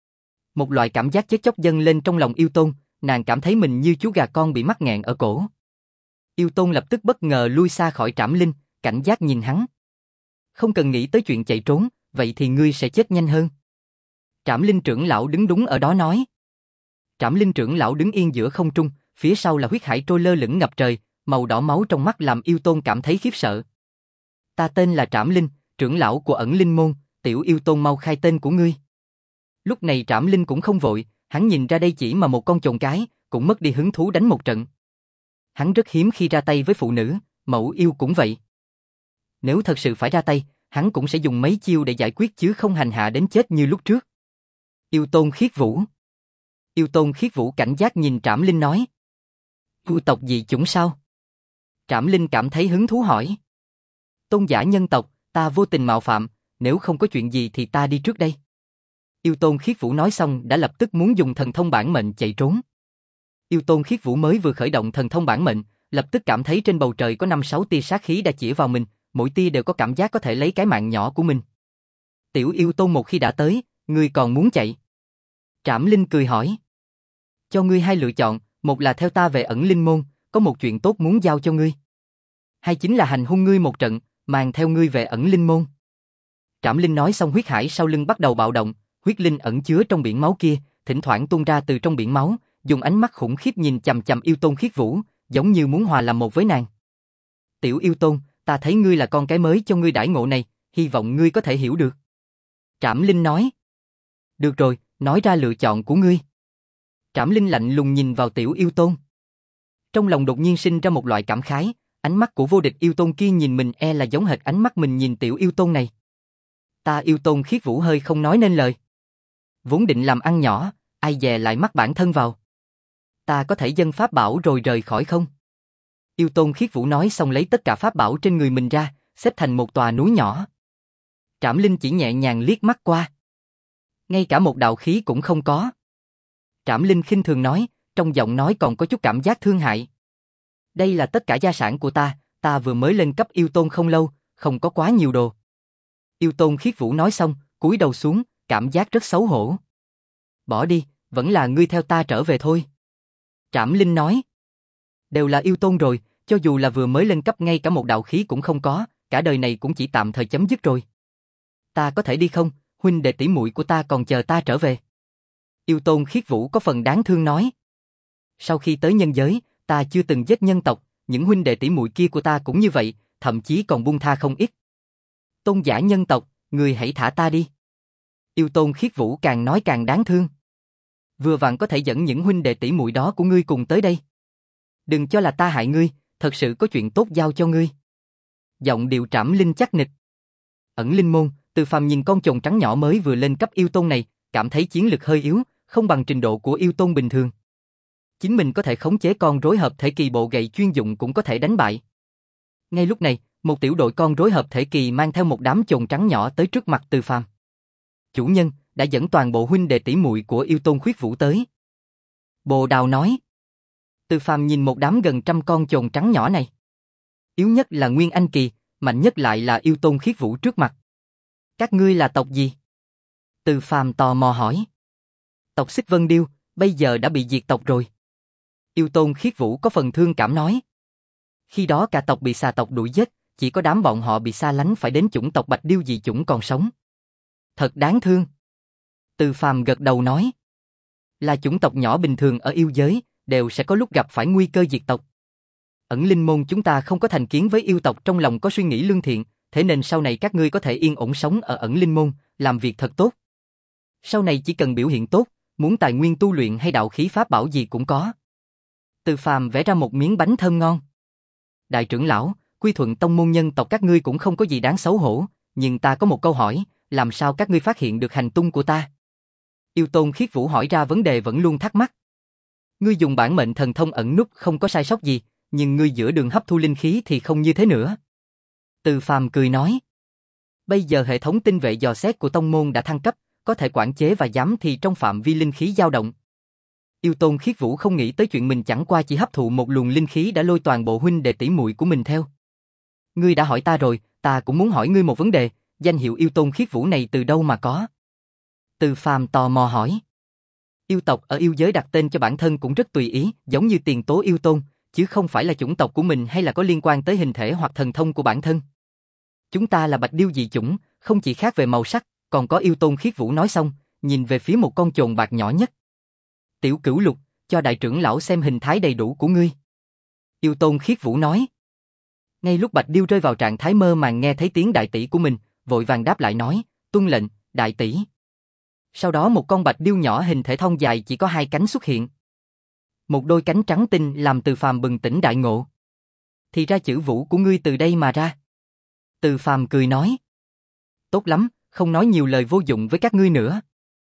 Một loại cảm giác chết chóc dâng lên trong lòng yêu Tôn, nàng cảm thấy mình như chú gà con bị mắc nghẹn ở cổ. Yêu Tôn lập tức bất ngờ lui xa khỏi Trảm Linh, cảnh giác nhìn hắn. Không cần nghĩ tới chuyện chạy trốn, vậy thì ngươi sẽ chết nhanh hơn. Trảm Linh trưởng lão đứng đúng ở đó nói. Trảm Linh trưởng lão đứng yên giữa không trung, phía sau là huyết hải trôi lơ lửng ngập trời, màu đỏ máu trong mắt làm yêu Tôn cảm thấy khiếp sợ. Ta tên là Trảm Linh, trưởng lão của ẩn linh môn, tiểu yêu Tôn mau khai tên của ngươi. Lúc này Trảm Linh cũng không vội, hắn nhìn ra đây chỉ mà một con chồn cái, cũng mất đi hứng thú đánh một trận. Hắn rất hiếm khi ra tay với phụ nữ, mẫu yêu cũng vậy. Nếu thật sự phải ra tay, hắn cũng sẽ dùng mấy chiêu để giải quyết chứ không hành hạ đến chết như lúc trước. Yêu Tôn Khiết Vũ. Yêu Tôn Khiết Vũ cảnh giác nhìn Trảm Linh nói. Yêu tộc gì chủng sao? Trảm Linh cảm thấy hứng thú hỏi. Tôn giả nhân tộc, ta vô tình mạo phạm, nếu không có chuyện gì thì ta đi trước đây. Yêu Tôn Khiết Vũ nói xong đã lập tức muốn dùng thần thông bản mệnh chạy trốn. Yêu Tôn Khiết Vũ mới vừa khởi động thần thông bản mệnh, lập tức cảm thấy trên bầu trời có năm sáu tia sát khí đã chĩa vào mình, mỗi tia đều có cảm giác có thể lấy cái mạng nhỏ của mình. Tiểu yêu Tôn một khi đã tới, ngươi còn muốn chạy? Trảm Linh cười hỏi. Cho ngươi hai lựa chọn, một là theo ta về ẩn linh môn, có một chuyện tốt muốn giao cho ngươi. Hay chính là hành hung ngươi một trận, mang theo ngươi về ẩn linh môn. Trảm Linh nói xong huyết hải sau lưng bắt đầu bạo động, huyết linh ẩn chứa trong biển máu kia, thỉnh thoảng tuôn ra từ trong biển máu, dùng ánh mắt khủng khiếp nhìn chằm chằm yêu Tôn Khiết Vũ, giống như muốn hòa làm một với nàng. Tiểu yêu Tôn, ta thấy ngươi là con cái mới cho ngươi đãi ngộ này, hy vọng ngươi có thể hiểu được. Trảm Linh nói. Được rồi, nói ra lựa chọn của ngươi. Trảm Linh lạnh lùng nhìn vào tiểu yêu Tôn. Trong lòng đột nhiên sinh ra một loại cảm khái, ánh mắt của vô địch yêu Tôn kia nhìn mình e là giống hệt ánh mắt mình nhìn tiểu yêu Tôn này. Ta yêu Tôn Khiết Vũ hơi không nói nên lời. Vốn định làm ăn nhỏ, ai dè lại mắc bản thân vào. Ta có thể dâng pháp bảo rồi rời khỏi không? Yêu Tôn Khiết Vũ nói xong lấy tất cả pháp bảo trên người mình ra, xếp thành một tòa núi nhỏ. Trảm Linh chỉ nhẹ nhàng liếc mắt qua. Ngay cả một đạo khí cũng không có. Trảm Linh khinh thường nói, trong giọng nói còn có chút cảm giác thương hại. Đây là tất cả gia sản của ta, ta vừa mới lên cấp yêu Tôn không lâu, không có quá nhiều đồ. Yêu Tôn Khiết Vũ nói xong, cúi đầu xuống, cảm giác rất xấu hổ. Bỏ đi, vẫn là ngươi theo ta trở về thôi. Trảm Linh nói. Đều là yêu Tôn rồi, cho dù là vừa mới lên cấp ngay cả một đạo khí cũng không có, cả đời này cũng chỉ tạm thời chấm dứt rồi. Ta có thể đi không, huynh đệ tỷ muội của ta còn chờ ta trở về. Yêu Tôn Khiết Vũ có phần đáng thương nói. Sau khi tới nhân giới, ta chưa từng giết nhân tộc, những huynh đệ tỷ muội kia của ta cũng như vậy, thậm chí còn buông tha không ít. Tôn giả nhân tộc, người hãy thả ta đi. Yêu Tôn Khiết Vũ càng nói càng đáng thương. Vừa vặn có thể dẫn những huynh đệ tỷ muội đó của ngươi cùng tới đây. Đừng cho là ta hại ngươi, thật sự có chuyện tốt giao cho ngươi. Giọng điệu Trảm Linh chắc nịch. Ẩn linh môn, Từ Phàm nhìn con chồn trắng nhỏ mới vừa lên cấp yêu Tôn này, cảm thấy chiến lực hơi yếu, không bằng trình độ của yêu Tôn bình thường. Chính mình có thể khống chế con rối hợp thể kỳ bộ gậy chuyên dụng cũng có thể đánh bại. Ngay lúc này, Một tiểu đội con rối hợp thể kỳ mang theo một đám chồn trắng nhỏ tới trước mặt Từ Phàm. Chủ nhân, đã dẫn toàn bộ huynh đệ tỷ muội của yêu tôn khuyết vũ tới. Bồ Đào nói. Từ Phàm nhìn một đám gần trăm con chồn trắng nhỏ này. Yếu nhất là Nguyên Anh kỳ, mạnh nhất lại là yêu tôn khuyết vũ trước mặt. Các ngươi là tộc gì? Từ Phàm tò mò hỏi. Tộc Xích Vân Điêu, bây giờ đã bị diệt tộc rồi. Yêu tôn khuyết vũ có phần thương cảm nói. Khi đó cả tộc bị xà tộc đuổi giết, chỉ có đám bọn họ bị xa lánh phải đến chủng tộc Bạch Điêu dị chủng còn sống. Thật đáng thương. Từ Phàm gật đầu nói. Là chủng tộc nhỏ bình thường ở yêu giới, đều sẽ có lúc gặp phải nguy cơ diệt tộc. Ẩn Linh môn chúng ta không có thành kiến với yêu tộc, trong lòng có suy nghĩ lương thiện, thế nên sau này các ngươi có thể yên ổn sống ở Ẩn Linh môn, làm việc thật tốt. Sau này chỉ cần biểu hiện tốt, muốn tài nguyên tu luyện hay đạo khí pháp bảo gì cũng có. Từ Phàm vẽ ra một miếng bánh thơm ngon. Đại trưởng lão, quy thuận tông môn nhân tộc các ngươi cũng không có gì đáng xấu hổ, nhưng ta có một câu hỏi, làm sao các ngươi phát hiện được hành tung của ta? Yêu tôn Khiết Vũ hỏi ra vấn đề vẫn luôn thắc mắc. Ngươi dùng bản mệnh thần thông ẩn núp không có sai sót gì, nhưng ngươi giữa đường hấp thu linh khí thì không như thế nữa. Từ Phàm cười nói. Bây giờ hệ thống tinh vệ dò xét của tông môn đã thăng cấp, có thể quản chế và giám thị trong phạm vi linh khí dao động. Yêu tôn Khiết Vũ không nghĩ tới chuyện mình chẳng qua chỉ hấp thụ một luồng linh khí đã lôi toàn bộ huynh đệ tỷ muội của mình theo. Ngươi đã hỏi ta rồi, ta cũng muốn hỏi ngươi một vấn đề, danh hiệu yêu tôn Khiết Vũ này từ đâu mà có? Từ Phàm tò mò hỏi. Yêu tộc ở yêu giới đặt tên cho bản thân cũng rất tùy ý, giống như Tiền Tố yêu tôn, chứ không phải là chủng tộc của mình hay là có liên quan tới hình thể hoặc thần thông của bản thân. Chúng ta là Bạch Điêu dị chủng, không chỉ khác về màu sắc, còn có yêu tôn Khiết Vũ nói xong, nhìn về phía một con chồn bạc nhỏ nhất. Tiểu Cửu Lục, cho đại trưởng lão xem hình thái đầy đủ của ngươi. Yêu tôn Khiết Vũ nói. Ngay lúc Bạch Điêu rơi vào trạng thái mơ màng nghe thấy tiếng đại tỷ của mình, vội vàng đáp lại nói, tuân lệnh, đại tỷ. Sau đó một con Bạch Điêu nhỏ hình thể thon dài chỉ có hai cánh xuất hiện. Một đôi cánh trắng tinh làm Từ Phàm bừng tỉnh đại ngộ. Thì ra chữ Vũ của ngươi từ đây mà ra. Từ Phàm cười nói. Tốt lắm, không nói nhiều lời vô dụng với các ngươi nữa.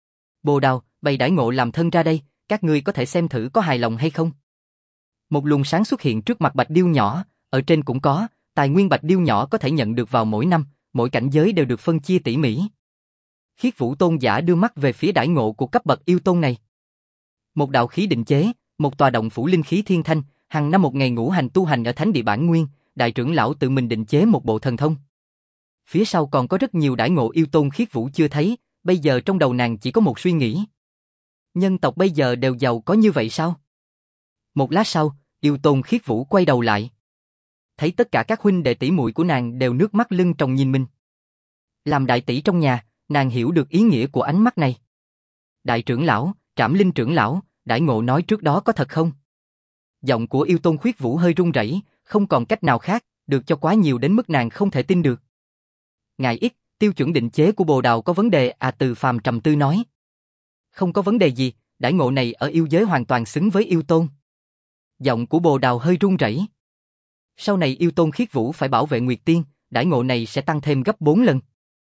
Bồ Đào, bày đãi ngộ làm thân ra đây, các ngươi có thể xem thử có hài lòng hay không. Một luồng sáng xuất hiện trước mặt Bạch Điêu nhỏ, ở trên cũng có, tài nguyên Bạch Điêu nhỏ có thể nhận được vào mỗi năm, mỗi cảnh giới đều được phân chia tỉ mỉ. Khiết Vũ tôn giả đưa mắt về phía đãi ngộ của cấp bậc yêu tôn này. Một đạo khí định chế, một tòa động phủ linh khí thiên thanh, hàng năm một ngày ngũ hành tu hành ở thánh địa bản nguyên, đại trưởng lão tự mình định chế một bộ thần thông. Phía sau còn có rất nhiều đãi ngộ yêu tôn Khiết Vũ chưa thấy, bây giờ trong đầu nàng chỉ có một suy nghĩ. Nhân tộc bây giờ đều giàu có như vậy sao? Một lát sau, yêu tôn Khiết Vũ quay đầu lại. Thấy tất cả các huynh đệ tỷ muội của nàng đều nước mắt lưng tròng nhìn mình. Làm đại tỷ trong nhà, nàng hiểu được ý nghĩa của ánh mắt này. Đại trưởng lão, Trảm Linh trưởng lão, đãi ngộ nói trước đó có thật không? Giọng của yêu tôn Khiết Vũ hơi run rẩy, không còn cách nào khác, được cho quá nhiều đến mức nàng không thể tin được. Ngài ít, tiêu chuẩn định chế của Bồ Đào có vấn đề à? Từ Phàm trầm tư nói. Không có vấn đề gì, đãi ngộ này ở yêu giới hoàn toàn xứng với yêu tôn. Giọng của Bồ Đào hơi run rẩy. Sau này yêu tôn Khiết Vũ phải bảo vệ Nguyệt Tiên, đãi ngộ này sẽ tăng thêm gấp bốn lần.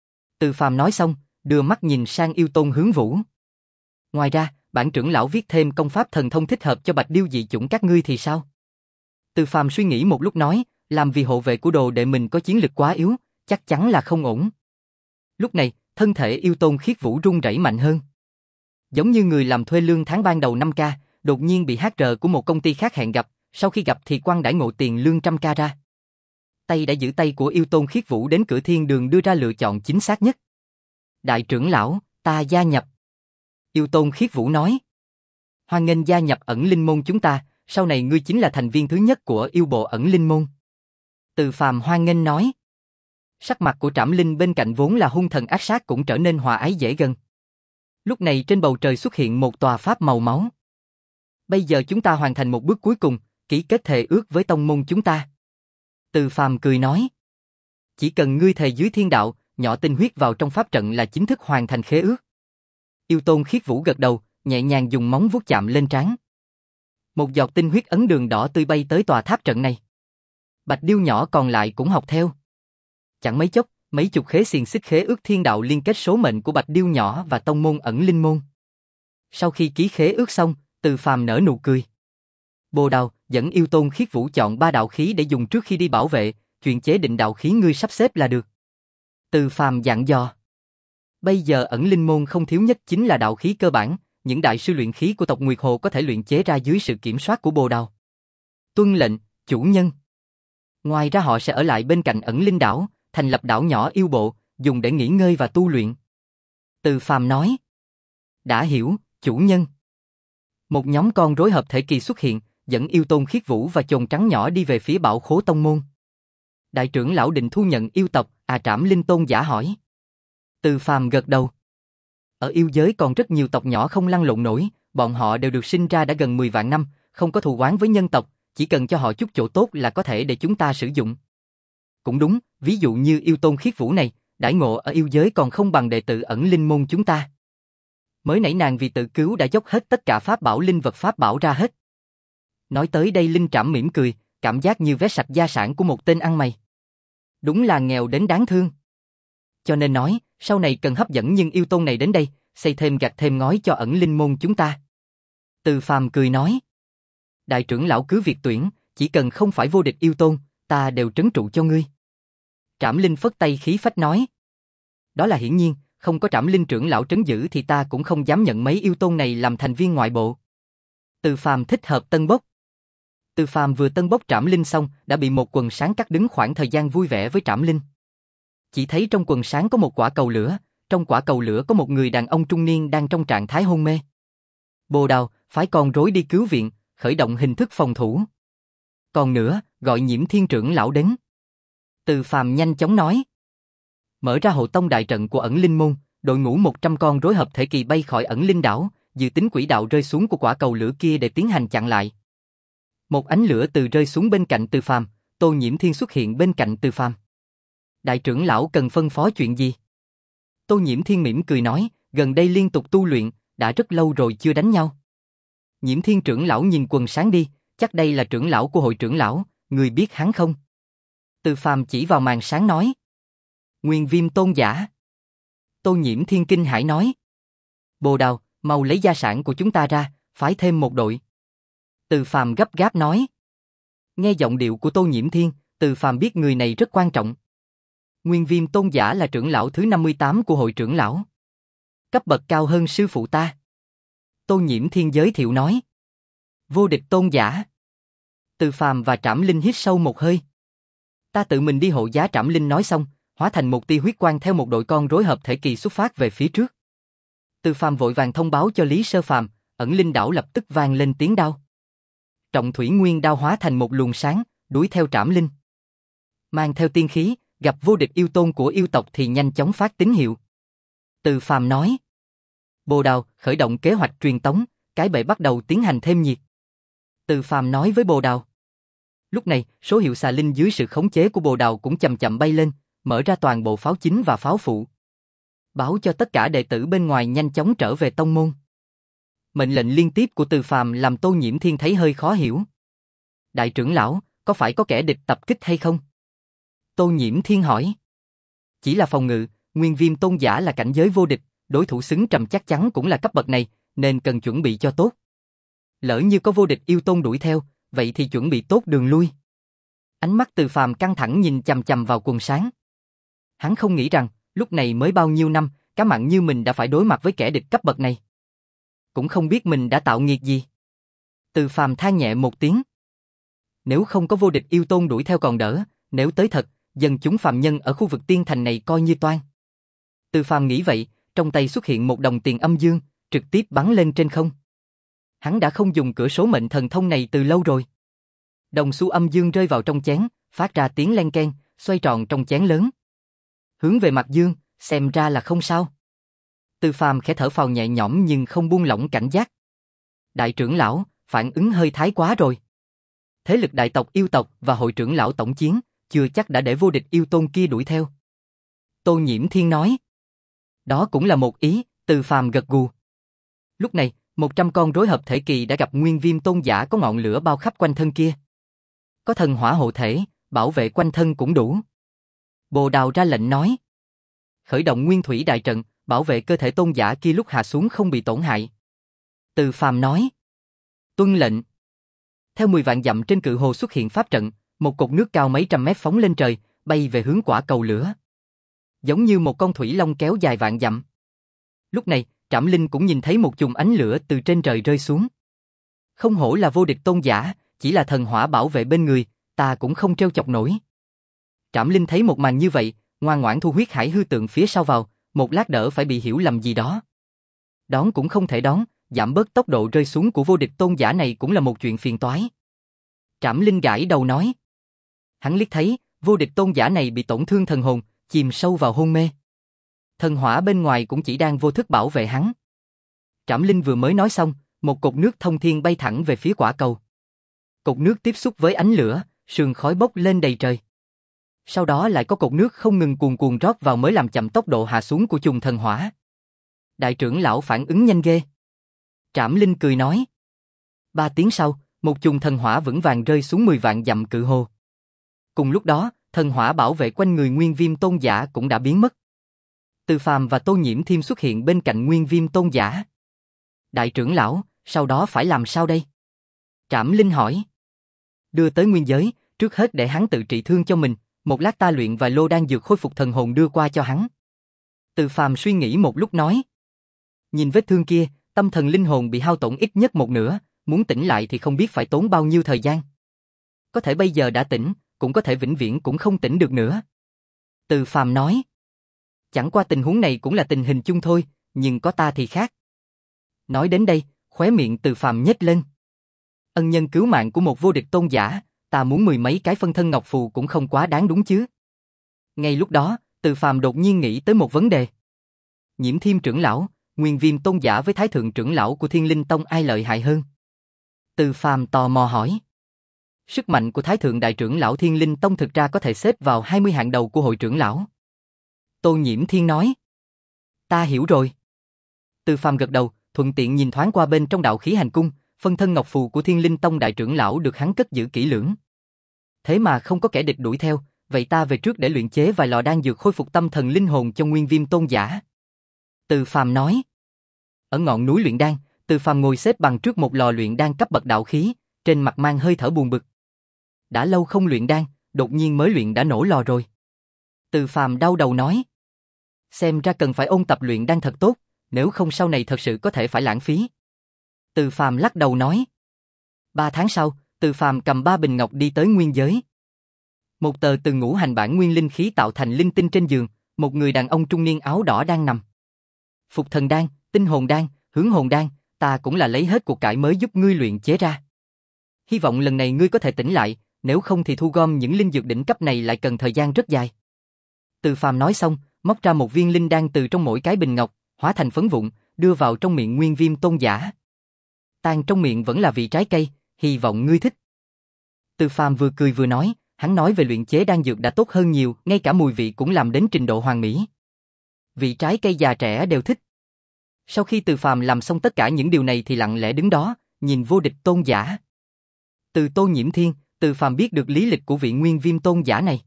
Từ Phàm nói xong, đưa mắt nhìn sang yêu tôn Hướng Vũ. Ngoài ra, bản trưởng lão viết thêm công pháp thần thông thích hợp cho Bạch Điêu dị chủng các ngươi thì sao? Từ Phàm suy nghĩ một lúc nói, làm vì hộ vệ của đồ đệ mình có chiến lực quá yếu, chắc chắn là không ổn. Lúc này, thân thể yêu tôn Khiết Vũ run rẩy mạnh hơn. Giống như người làm thuê lương tháng ban đầu năm k, đột nhiên bị hát rờ của một công ty khác hẹn gặp, sau khi gặp thì quăng đãi ngộ tiền lương trăm k ra. Tay đã giữ tay của yêu tôn Khiết Vũ đến cửa thiên đường đưa ra lựa chọn chính xác nhất. Đại trưởng lão, ta gia nhập. Yêu tôn Khiết Vũ nói. Hoan nghênh gia nhập Ẩn Linh môn chúng ta, sau này ngươi chính là thành viên thứ nhất của yêu bộ Ẩn Linh môn. Từ Phàm hoan nghênh nói. Sắc mặt của Trảm Linh bên cạnh vốn là hung thần ác sát cũng trở nên hòa ái dễ gần. Lúc này trên bầu trời xuất hiện một tòa pháp màu máu. Bây giờ chúng ta hoàn thành một bước cuối cùng, ký kết thề ước với tông môn chúng ta. Từ Phàm cười nói. Chỉ cần ngươi thề dưới thiên đạo, nhỏ tinh huyết vào trong pháp trận là chính thức hoàn thành khế ước. Yêu tôn Khiết Vũ gật đầu, nhẹ nhàng dùng móng vuốt chạm lên trán. Một giọt tinh huyết ấn đường đỏ tươi bay tới tòa tháp trận này. Bạch Điêu nhỏ còn lại cũng học theo. Chẳng mấy chốc, mấy chục khế xiềng xích khế ước thiên đạo liên kết số mệnh của Bạch Điêu nhỏ và tông môn Ẩn Linh môn. Sau khi ký khế ước xong, Từ Phàm nở nụ cười. Bồ Đào dẫn yêu tôn Khiết Vũ chọn ba đạo khí để dùng trước khi đi bảo vệ, chuyện chế định đạo khí ngươi sắp xếp là được. Từ Phàm dặn dò. Bây giờ ẩn linh môn không thiếu nhất chính là đạo khí cơ bản, những đại sư luyện khí của tộc Nguyệt Hồ có thể luyện chế ra dưới sự kiểm soát của Bồ Đào. Tuân lệnh, chủ nhân. Ngoài ra họ sẽ ở lại bên cạnh ẩn linh đảo, thành lập đảo nhỏ yêu bộ, dùng để nghỉ ngơi và tu luyện. Từ Phàm nói. Đã hiểu, chủ nhân. Một nhóm con rối hợp thể kỳ xuất hiện, dẫn yêu tôn Khiết Vũ và chồn trắng nhỏ đi về phía Bảo Khố Tông Môn. Đại trưởng lão định thu nhận yêu tộc, à Trảm Linh tôn giả hỏi. Từ Phàm gật đầu. Ở yêu giới còn rất nhiều tộc nhỏ không lăn lộn nổi, bọn họ đều được sinh ra đã gần mười vạn năm, không có thù oán với nhân tộc, chỉ cần cho họ chút chỗ tốt là có thể để chúng ta sử dụng. Cũng đúng, ví dụ như yêu tôn Khiết Vũ này, đãi ngộ ở yêu giới còn không bằng đệ tử ẩn linh môn chúng ta. Mới nãy nàng vì tự cứu đã dốc hết tất cả pháp bảo linh vật pháp bảo ra hết. Nói tới đây Linh Trảm mỉm cười, cảm giác như vét sạch gia sản của một tên ăn mày. Đúng là nghèo đến đáng thương. Cho nên nói, sau này cần hấp dẫn nhưng yêu tôn này đến đây, xây thêm gạch thêm ngói cho ẩn linh môn chúng ta. Từ Phàm cười nói. Đại trưởng lão cứ việc tuyển, chỉ cần không phải vô địch yêu tôn, ta đều trấn trụ cho ngươi. Trảm Linh phất tay khí phách nói. Đó là hiển nhiên, không có Trảm Linh trưởng lão trấn giữ thì ta cũng không dám nhận mấy yêu tôn này làm thành viên ngoại bộ. Từ Phàm thích hợp tân bốc. Từ Phàm vừa tân bốc Trảm Linh xong, đã bị một quần sáng cắt đứng khoảng thời gian vui vẻ với Trảm Linh. Chỉ thấy trong quần sáng có một quả cầu lửa, trong quả cầu lửa có một người đàn ông trung niên đang trong trạng thái hôn mê. Bồ Đào, phái con rối đi cứu viện, khởi động hình thức phòng thủ. Còn nữa, gọi Nhiễm Thiên trưởng lão đến. Từ Phàm nhanh chóng nói. Mở ra hộ tông đại trận của ẩn linh môn, đội ngũ một trăm con rối hợp thể kỳ bay khỏi ẩn linh đảo, dự tính quỹ đạo rơi xuống của quả cầu lửa kia để tiến hành chặn lại. Một ánh lửa từ rơi xuống bên cạnh Từ Phàm, Tô Nhiễm Thiên xuất hiện bên cạnh Từ Phàm. Đại trưởng lão cần phân phó chuyện gì? Tô Nhiễm Thiên mỉm cười nói, gần đây liên tục tu luyện, đã rất lâu rồi chưa đánh nhau. Nhiễm Thiên trưởng lão nhìn quần sáng đi, chắc đây là trưởng lão của hội trưởng lão, người biết hắn không? Từ Phàm chỉ vào màn sáng nói. Nguyên Viêm tôn giả. Tô Nhiễm Thiên kinh hãi nói. Bồ Đào, mau lấy gia sản của chúng ta ra, phái thêm một đội. Từ Phàm gấp gáp nói. Nghe giọng điệu của Tô Nhiễm Thiên, Từ Phàm biết người này rất quan trọng. Nguyên Viêm tôn giả là trưởng lão thứ năm mươi tám của hội trưởng lão. Cấp bậc cao hơn sư phụ ta. Tô Nhiễm Thiên giới thiệu nói. Vô địch tôn giả. Từ Phàm và Trảm Linh hít sâu một hơi. Ta tự mình đi hộ giá. Trảm Linh nói xong, hóa thành một tia huyết quang theo một đội con rối hợp thể kỳ xuất phát về phía trước. Từ Phàm vội vàng thông báo cho Lý Sơ Phàm, ẩn linh đảo lập tức vang lên tiếng đao. Trọng thủy nguyên đao hóa thành một luồng sáng, đuổi theo Trảm Linh. Mang theo tiên khí, gặp vô địch yêu tôn của yêu tộc thì nhanh chóng phát tín hiệu. Từ Phàm nói. Bồ Đào, khởi động kế hoạch truyền tống, cái bệ bắt đầu tiến hành thêm nhiệt. Từ Phàm nói với Bồ Đào. Lúc này, số hiệu xà linh dưới sự khống chế của Bồ Đào cũng chậm chậm bay lên, mở ra toàn bộ pháo chính và pháo phụ. Báo cho tất cả đệ tử bên ngoài nhanh chóng trở về tông môn. Mệnh lệnh liên tiếp của Từ Phàm làm Tô Nhiễm Thiên thấy hơi khó hiểu. Đại trưởng lão, có phải có kẻ địch tập kích hay không? Tô Nhiễm Thiên hỏi. Chỉ là phòng ngự, Nguyên Viêm tôn giả là cảnh giới vô địch, đối thủ xứng trầm chắc chắn cũng là cấp bậc này, nên cần chuẩn bị cho tốt. Lỡ như có vô địch yêu tôn đuổi theo, vậy thì chuẩn bị tốt đường lui. Ánh mắt Từ Phàm căng thẳng nhìn chằm chằm vào quần sáng. Hắn không nghĩ rằng, lúc này mới bao nhiêu năm, cá mặn như mình đã phải đối mặt với kẻ địch cấp bậc này. Cũng không biết mình đã tạo nghiệt gì. Từ Phàm than nhẹ một tiếng. Nếu không có vô địch yêu tôn đuổi theo còn đỡ, nếu tới thật, dân chúng phàm nhân ở khu vực tiên thành này coi như toan. Từ Phàm nghĩ vậy, trong tay xuất hiện một đồng tiền âm dương, trực tiếp bắn lên trên không. Hắn đã không dùng cửa số mệnh thần thông này từ lâu rồi. Đồng xu âm dương rơi vào trong chén, phát ra tiếng len keng, xoay tròn trong chén lớn. Hướng về mặt dương, xem ra là không sao. Từ Phàm khẽ thở phào nhẹ nhõm nhưng không buông lỏng cảnh giác. Đại trưởng lão, phản ứng hơi thái quá rồi. Thế lực đại tộc yêu tộc và hội trưởng lão tổng chiến, chưa chắc đã để vô địch yêu tôn kia đuổi theo. Tô Nhiễm Thiên nói. Đó cũng là một ý, Từ Phàm gật gù. Lúc này, một trăm con rối hợp thể kỳ đã gặp Nguyên Viêm tôn giả có ngọn lửa bao khắp quanh thân kia. Có thần hỏa hộ thể, bảo vệ quanh thân cũng đủ. Bồ Đào ra lệnh nói. Khởi động nguyên thủy đại trận, bảo vệ cơ thể tôn giả kia lúc hạ xuống không bị tổn hại. Từ Phàm nói. Tuân lệnh. Theo mười vạn dặm trên cự hồ xuất hiện pháp trận, một cột nước cao mấy trăm mét phóng lên trời, bay về hướng quả cầu lửa. Giống như một con thủy long kéo dài vạn dặm. Lúc này, Trảm Linh cũng nhìn thấy một chùm ánh lửa từ trên trời rơi xuống. Không hổ là vô địch tôn giả, chỉ là thần hỏa bảo vệ bên người, ta cũng không trêu chọc nổi. Trảm Linh thấy một màn như vậy, ngoan ngoãn thu huyết hải hư tượng phía sau vào, một lát đỡ phải bị hiểu lầm gì đó. Đón cũng không thể đón, giảm bớt tốc độ rơi xuống của vô địch tôn giả này cũng là một chuyện phiền toái. Trảm Linh gãi đầu nói. Hắn liếc thấy, vô địch tôn giả này bị tổn thương thần hồn, chìm sâu vào hôn mê. Thần hỏa bên ngoài cũng chỉ đang vô thức bảo vệ hắn. Trảm Linh vừa mới nói xong, một cột nước thông thiên bay thẳng về phía quả cầu. Cột nước tiếp xúc với ánh lửa, sương khói bốc lên đầy trời. Sau đó lại có cột nước không ngừng cuồn cuồn rót vào mới làm chậm tốc độ hạ xuống của chùm thần hỏa. Đại trưởng lão phản ứng nhanh ghê. Trảm Linh cười nói. Ba tiếng sau, một chùm thần hỏa vững vàng rơi xuống mười vạn dặm cự hồ. Cùng lúc đó, thần hỏa bảo vệ quanh người Nguyên Viêm tôn giả cũng đã biến mất. Từ Phàm và Tô Nhiễm Thiêm xuất hiện bên cạnh Nguyên Viêm tôn giả. Đại trưởng lão, sau đó phải làm sao đây? Trảm Linh hỏi. Đưa tới nguyên giới, trước hết để hắn tự trị thương cho mình, một lát ta luyện vài lô đan dược khôi phục thần hồn đưa qua cho hắn. Từ Phàm suy nghĩ một lúc nói. Nhìn vết thương kia, tâm thần linh hồn bị hao tổn ít nhất một nửa, muốn tỉnh lại thì không biết phải tốn bao nhiêu thời gian. Có thể bây giờ đã tỉnh, cũng có thể vĩnh viễn cũng không tỉnh được nữa. Từ Phàm nói. Chẳng qua tình huống này cũng là tình hình chung thôi, nhưng có ta thì khác. Nói đến đây, khóe miệng Từ Phàm nhếch lên. Ân nhân cứu mạng của một vô địch tôn giả, ta muốn mười mấy cái phân thân ngọc phù cũng không quá đáng đúng chứ. Ngay lúc đó, Từ Phàm đột nhiên nghĩ tới một vấn đề. Nhiễm Thiêm trưởng lão, Nguyên Viêm tôn giả với Thái thượng trưởng lão của Thiên Linh Tông ai lợi hại hơn? Từ Phàm tò mò hỏi. Sức mạnh của Thái thượng đại trưởng lão Thiên Linh Tông thực ra có thể xếp vào hai mươi hạng đầu của hội trưởng lão. Tô Nhiễm Thiên nói. Ta hiểu rồi. Từ Phàm gật đầu, thuận tiện nhìn thoáng qua bên trong đạo khí hành cung, phân thân ngọc phù của Thiên Linh Tông đại trưởng lão được hắn cất giữ kỹ lưỡng. Thế mà không có kẻ địch đuổi theo, vậy ta về trước để luyện chế vài lò đan dược khôi phục tâm thần linh hồn cho Nguyên Viêm tôn giả. Từ Phàm nói. Ở ngọn núi luyện đan, Từ Phàm ngồi xếp bằng trước một lò luyện đan cấp bậc đạo khí, trên mặt mang hơi thở buồn bực. Đã lâu không luyện đan, đột nhiên mới luyện đã nổ lò rồi. Từ Phàm đau đầu nói. Xem ra cần phải ôn tập luyện đan thật tốt, nếu không sau này thật sự có thể phải lãng phí. Từ Phàm lắc đầu nói. Ba tháng sau, Từ Phàm cầm ba bình ngọc đi tới nguyên giới. Một tờ từ ngũ hành bản nguyên linh khí tạo thành linh tinh trên giường, một người đàn ông trung niên áo đỏ đang nằm. Phục thần đan, tinh hồn đan, hướng hồn đan, ta cũng là lấy hết cuộc cải mới giúp ngươi luyện chế ra. Hy vọng lần này ngươi có thể tỉnh lại, nếu không thì thu gom những linh dược đỉnh cấp này lại cần thời gian rất dài. Từ Phàm nói xong, móc ra một viên linh đan từ trong mỗi cái bình ngọc, hóa thành phấn vụn, đưa vào trong miệng Nguyên Viêm tôn giả. Tan trong miệng vẫn là vị trái cây, hy vọng ngươi thích. Từ Phàm vừa cười vừa nói, hắn nói về luyện chế đan dược đã tốt hơn nhiều, ngay cả mùi vị cũng làm đến trình độ hoàn mỹ. Vị trái cây già trẻ đều thích. Sau khi Từ Phàm làm xong tất cả những điều này thì lặng lẽ đứng đó, nhìn vô địch tôn giả. Từ Tô Nhiễm Thiên, Từ Phàm biết được lý lịch của vị Nguyên Viêm tôn giả này.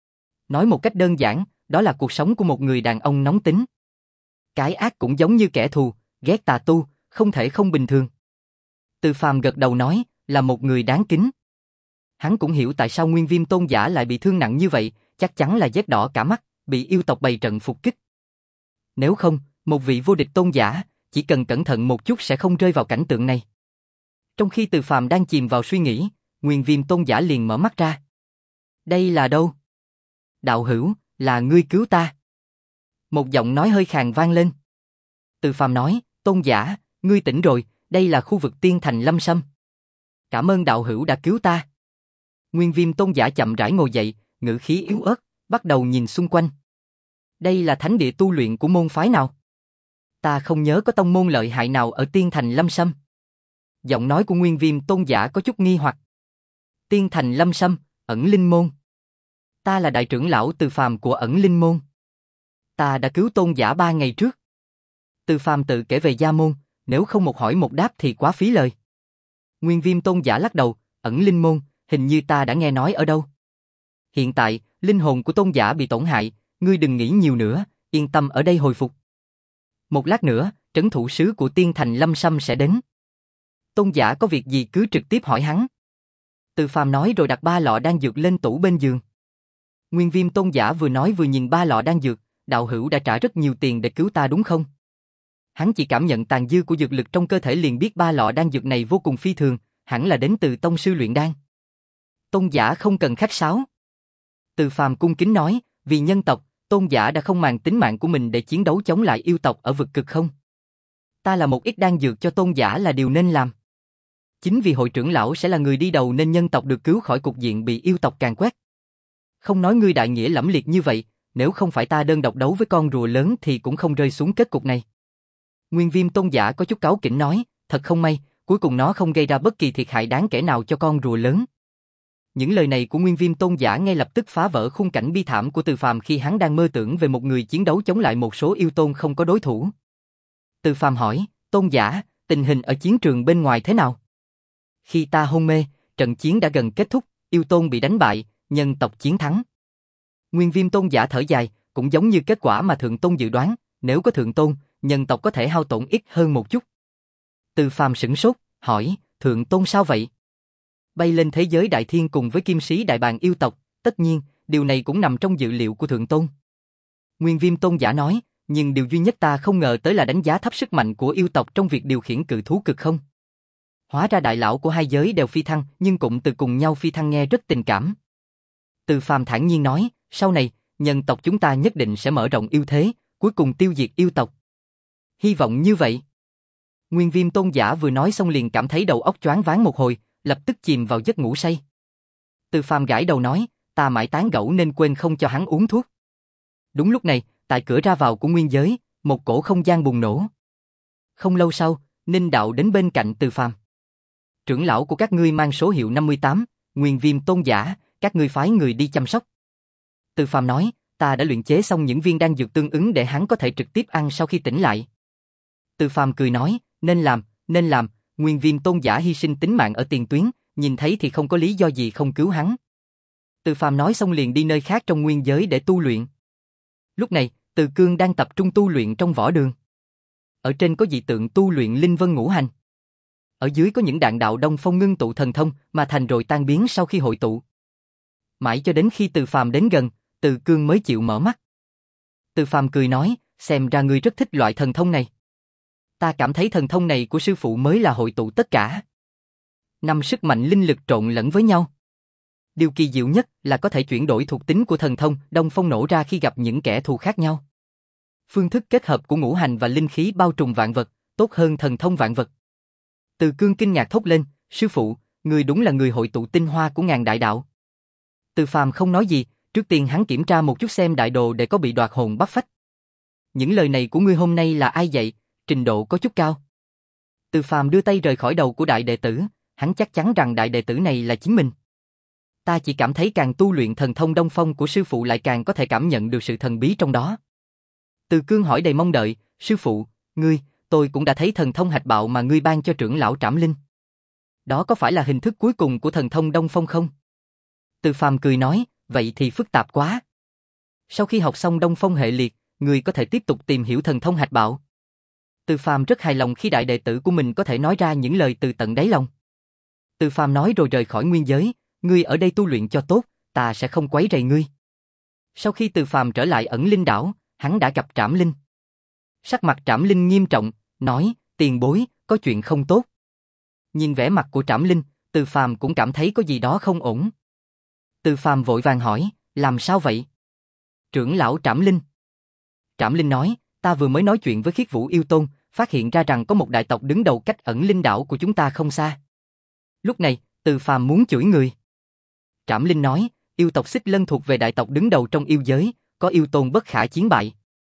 Nói một cách đơn giản, đó là cuộc sống của một người đàn ông nóng tính. Cái ác cũng giống như kẻ thù, ghét tà tu, không thể không bình thường. Từ Phàm gật đầu nói, là một người đáng kính. Hắn cũng hiểu tại sao Nguyên Viêm tôn giả lại bị thương nặng như vậy, chắc chắn là vết đỏ cả mắt, bị yêu tộc bày trận phục kích. Nếu không, một vị vô địch tôn giả, chỉ cần cẩn thận một chút sẽ không rơi vào cảnh tượng này. Trong khi Từ Phàm đang chìm vào suy nghĩ, Nguyên Viêm tôn giả liền mở mắt ra. Đây là đâu? Đạo hữu, là ngươi cứu ta. Một giọng nói hơi khàn vang lên. Từ Phàm nói, tôn giả, ngươi tỉnh rồi, đây là khu vực tiên thành Lâm Sâm. Cảm ơn đạo hữu đã cứu ta. Nguyên Viêm tôn giả chậm rãi ngồi dậy, ngữ khí yếu ớt, bắt đầu nhìn xung quanh. Đây là thánh địa tu luyện của môn phái nào? Ta không nhớ có tông môn lợi hại nào ở tiên thành Lâm Sâm. Giọng nói của Nguyên Viêm tôn giả có chút nghi hoặc. Tiên thành Lâm Sâm, ẩn linh môn. Ta là đại trưởng lão Từ Phàm của ẩn linh môn. Ta đã cứu tôn giả ba ngày trước. Từ Phàm tự kể về gia môn, nếu không một hỏi một đáp thì quá phí lời. Nguyên Viêm tôn giả lắc đầu, ẩn linh môn, hình như ta đã nghe nói ở đâu. Hiện tại, linh hồn của tôn giả bị tổn hại, ngươi đừng nghĩ nhiều nữa, yên tâm ở đây hồi phục. Một lát nữa, trấn thủ sứ của tiên thành Lâm Sâm sẽ đến. Tôn giả có việc gì cứ trực tiếp hỏi hắn. Từ Phàm nói rồi đặt ba lọ đan dược lên tủ bên giường. Nguyên Viêm tôn giả vừa nói vừa nhìn ba lọ đan dược, đạo hữu đã trả rất nhiều tiền để cứu ta đúng không? Hắn chỉ cảm nhận tàn dư của dược lực trong cơ thể liền biết ba lọ đan dược này vô cùng phi thường, hẳn là đến từ tông sư luyện đan. Tôn giả không cần khách sáo. Từ Phàm cung kính nói, vì nhân tộc, tôn giả đã không màng tính mạng của mình để chiến đấu chống lại yêu tộc ở vực cực không? Ta là một ít đan dược cho tôn giả là điều nên làm. Chính vì hội trưởng lão sẽ là người đi đầu nên nhân tộc được cứu khỏi cục diện bị yêu tộc càn quét. Không nói ngươi đại nghĩa lẫm liệt như vậy, nếu không phải ta đơn độc đấu với con rùa lớn thì cũng không rơi xuống kết cục này. Nguyên Viêm tôn giả có chút cáu kỉnh nói, thật không may, cuối cùng nó không gây ra bất kỳ thiệt hại đáng kể nào cho con rùa lớn. Những lời này của Nguyên Viêm tôn giả ngay lập tức phá vỡ khung cảnh bi thảm của Từ Phàm khi hắn đang mơ tưởng về một người chiến đấu chống lại một số yêu tôn không có đối thủ. Từ Phàm hỏi, tôn giả, tình hình ở chiến trường bên ngoài thế nào? Khi ta hôn mê, trận chiến đã gần kết thúc, yêu tôn bị đánh bại, nhân tộc chiến thắng. Nguyên Viêm tôn giả thở dài, cũng giống như kết quả mà Thượng Tôn dự đoán, nếu có Thượng Tôn, nhân tộc có thể hao tổn ít hơn một chút. Từ Phàm sửng sốt, hỏi, Thượng Tôn sao vậy? Bay lên thế giới đại thiên cùng với kim sĩ đại bàng yêu tộc, tất nhiên, điều này cũng nằm trong dự liệu của Thượng Tôn. Nguyên Viêm tôn giả nói, nhưng điều duy nhất ta không ngờ tới là đánh giá thấp sức mạnh của yêu tộc trong việc điều khiển cự thú cực không. Hóa ra đại lão của hai giới đều phi thăng, nhưng cụm từ cùng nhau phi thăng nghe rất tình cảm. Từ Phàm thản nhiên nói, sau này, nhân tộc chúng ta nhất định sẽ mở rộng ưu thế, cuối cùng tiêu diệt yêu tộc. Hy vọng như vậy. Nguyên Viêm tôn giả vừa nói xong liền cảm thấy đầu óc choáng váng một hồi, lập tức chìm vào giấc ngủ say. Từ Phàm gãi đầu nói, ta mãi tán gẫu nên quên không cho hắn uống thuốc. Đúng lúc này, tại cửa ra vào của nguyên giới, một cổ không gian bùng nổ. Không lâu sau, Ninh Đạo đến bên cạnh Từ Phàm. Trưởng lão của các ngươi mang số hiệu năm mươi tám, Nguyên Viêm tôn giả, các ngươi phái người đi chăm sóc. Từ Phàm nói, ta đã luyện chế xong những viên đan dược tương ứng để hắn có thể trực tiếp ăn sau khi tỉnh lại. Từ Phàm cười nói, nên làm, nên làm, Nguyên Viêm tôn giả hy sinh tính mạng ở tiền tuyến, nhìn thấy thì không có lý do gì không cứu hắn. Từ Phàm nói xong liền đi nơi khác trong nguyên giới để tu luyện. Lúc này, Từ Cương đang tập trung tu luyện trong võ đường. Ở trên có dị tượng tu luyện linh vân ngũ hành. Ở dưới có những đạn đạo đông phong ngưng tụ thần thông mà thành rồi tan biến sau khi hội tụ. Mãi cho đến khi Từ Phàm đến gần, Từ Cương mới chịu mở mắt. Từ Phàm cười nói, xem ra ngươi rất thích loại thần thông này. Ta cảm thấy thần thông này của sư phụ mới là hội tụ tất cả. Năm sức mạnh linh lực trộn lẫn với nhau. Điều kỳ diệu nhất là có thể chuyển đổi thuộc tính của thần thông đông phong nổ ra khi gặp những kẻ thù khác nhau. Phương thức kết hợp của ngũ hành và linh khí bao trùm vạn vật, tốt hơn thần thông vạn vật. Từ Cương kinh ngạc thốt lên, sư phụ, người đúng là người hội tụ tinh hoa của ngàn đại đạo. Từ Phàm không nói gì, trước tiên hắn kiểm tra một chút xem đại đồ để có bị đoạt hồn bắt phách. Những lời này của ngươi hôm nay là ai dạy, trình độ có chút cao. Từ Phàm đưa tay rời khỏi đầu của đại đệ tử, hắn chắc chắn rằng đại đệ tử này là chính mình. Ta chỉ cảm thấy càng tu luyện thần thông đông phong của sư phụ lại càng có thể cảm nhận được sự thần bí trong đó. Từ Cương hỏi đầy mong đợi, sư phụ, ngươi, tôi cũng đã thấy thần thông hạch bạo mà ngươi ban cho trưởng lão Trảm Linh. Đó có phải là hình thức cuối cùng của thần thông đông phong không? Từ Phàm cười nói, vậy thì phức tạp quá. Sau khi học xong đông phong hệ liệt, ngươi có thể tiếp tục tìm hiểu thần thông hạch bạo. Từ Phàm rất hài lòng khi đại đệ tử của mình có thể nói ra những lời từ tận đáy lòng. Từ Phàm nói rồi rời khỏi nguyên giới, ngươi ở đây tu luyện cho tốt, ta sẽ không quấy rầy ngươi. Sau khi Từ Phàm trở lại ẩn linh đảo, hắn đã gặp Trảm Linh. Sắc mặt Trảm Linh nghiêm trọng, nói, tiền bối, có chuyện không tốt. Nhìn vẻ mặt của Trảm Linh, Từ Phàm cũng cảm thấy có gì đó không ổn. Từ Phàm vội vàng hỏi, làm sao vậy? Trưởng lão Trảm Linh. Trảm Linh nói, ta vừa mới nói chuyện với Khiết Vũ Yêu Tôn, phát hiện ra rằng có một đại tộc đứng đầu cách ẩn linh đảo của chúng ta không xa. Lúc này, Từ Phàm muốn chửi người. Trảm Linh nói, yêu tộc Xích Lân thuộc về đại tộc đứng đầu trong yêu giới, có yêu tôn bất khả chiến bại.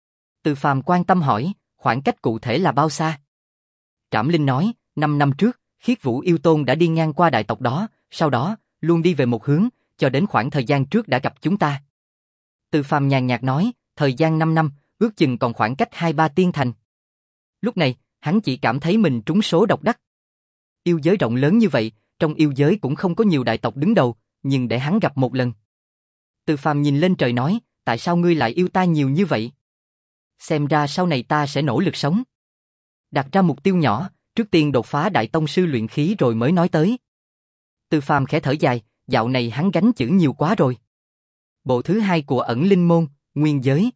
Từ Phàm quan tâm hỏi, khoảng cách cụ thể là bao xa? Trảm Linh nói, năm năm trước, Khiết Vũ Yêu Tôn đã đi ngang qua đại tộc đó, sau đó, luôn đi về một hướng, cho đến khoảng thời gian trước đã gặp chúng ta. Từ Phàm nhàn nhạt nói, thời gian năm năm, ước chừng còn khoảng cách hai ba tiên thành. Lúc này, hắn chỉ cảm thấy mình trúng số độc đắc. Yêu giới rộng lớn như vậy, trong yêu giới cũng không có nhiều đại tộc đứng đầu, nhưng để hắn gặp một lần. Từ Phàm nhìn lên trời nói, tại sao ngươi lại yêu ta nhiều như vậy? Xem ra sau này ta sẽ nỗ lực sống. Đặt ra mục tiêu nhỏ, trước tiên đột phá đại tông sư luyện khí rồi mới nói tới. Từ Phàm khẽ thở dài, dạo này hắn gánh chữ nhiều quá rồi. Bộ thứ hai của ẩn linh môn, nguyên giới.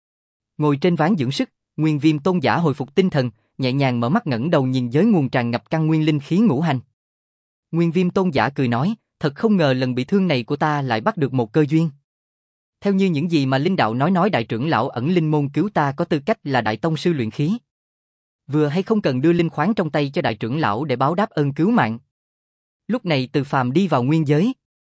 Ngồi trên ván dưỡng sức, Nguyên Viêm Tôn giả hồi phục tinh thần, nhẹ nhàng mở mắt ngẩng đầu nhìn giới nguồn tràn ngập căn nguyên linh khí ngũ hành. Nguyên Viêm Tôn giả cười nói, thật không ngờ lần bị thương này của ta lại bắt được một cơ duyên. Theo như những gì mà linh đạo nói nói đại trưởng lão ẩn linh môn cứu ta có tư cách là đại tông sư luyện khí. Vừa hay không cần đưa linh khoáng trong tay cho đại trưởng lão để báo đáp ơn cứu mạng. Lúc này Từ Phàm đi vào nguyên giới.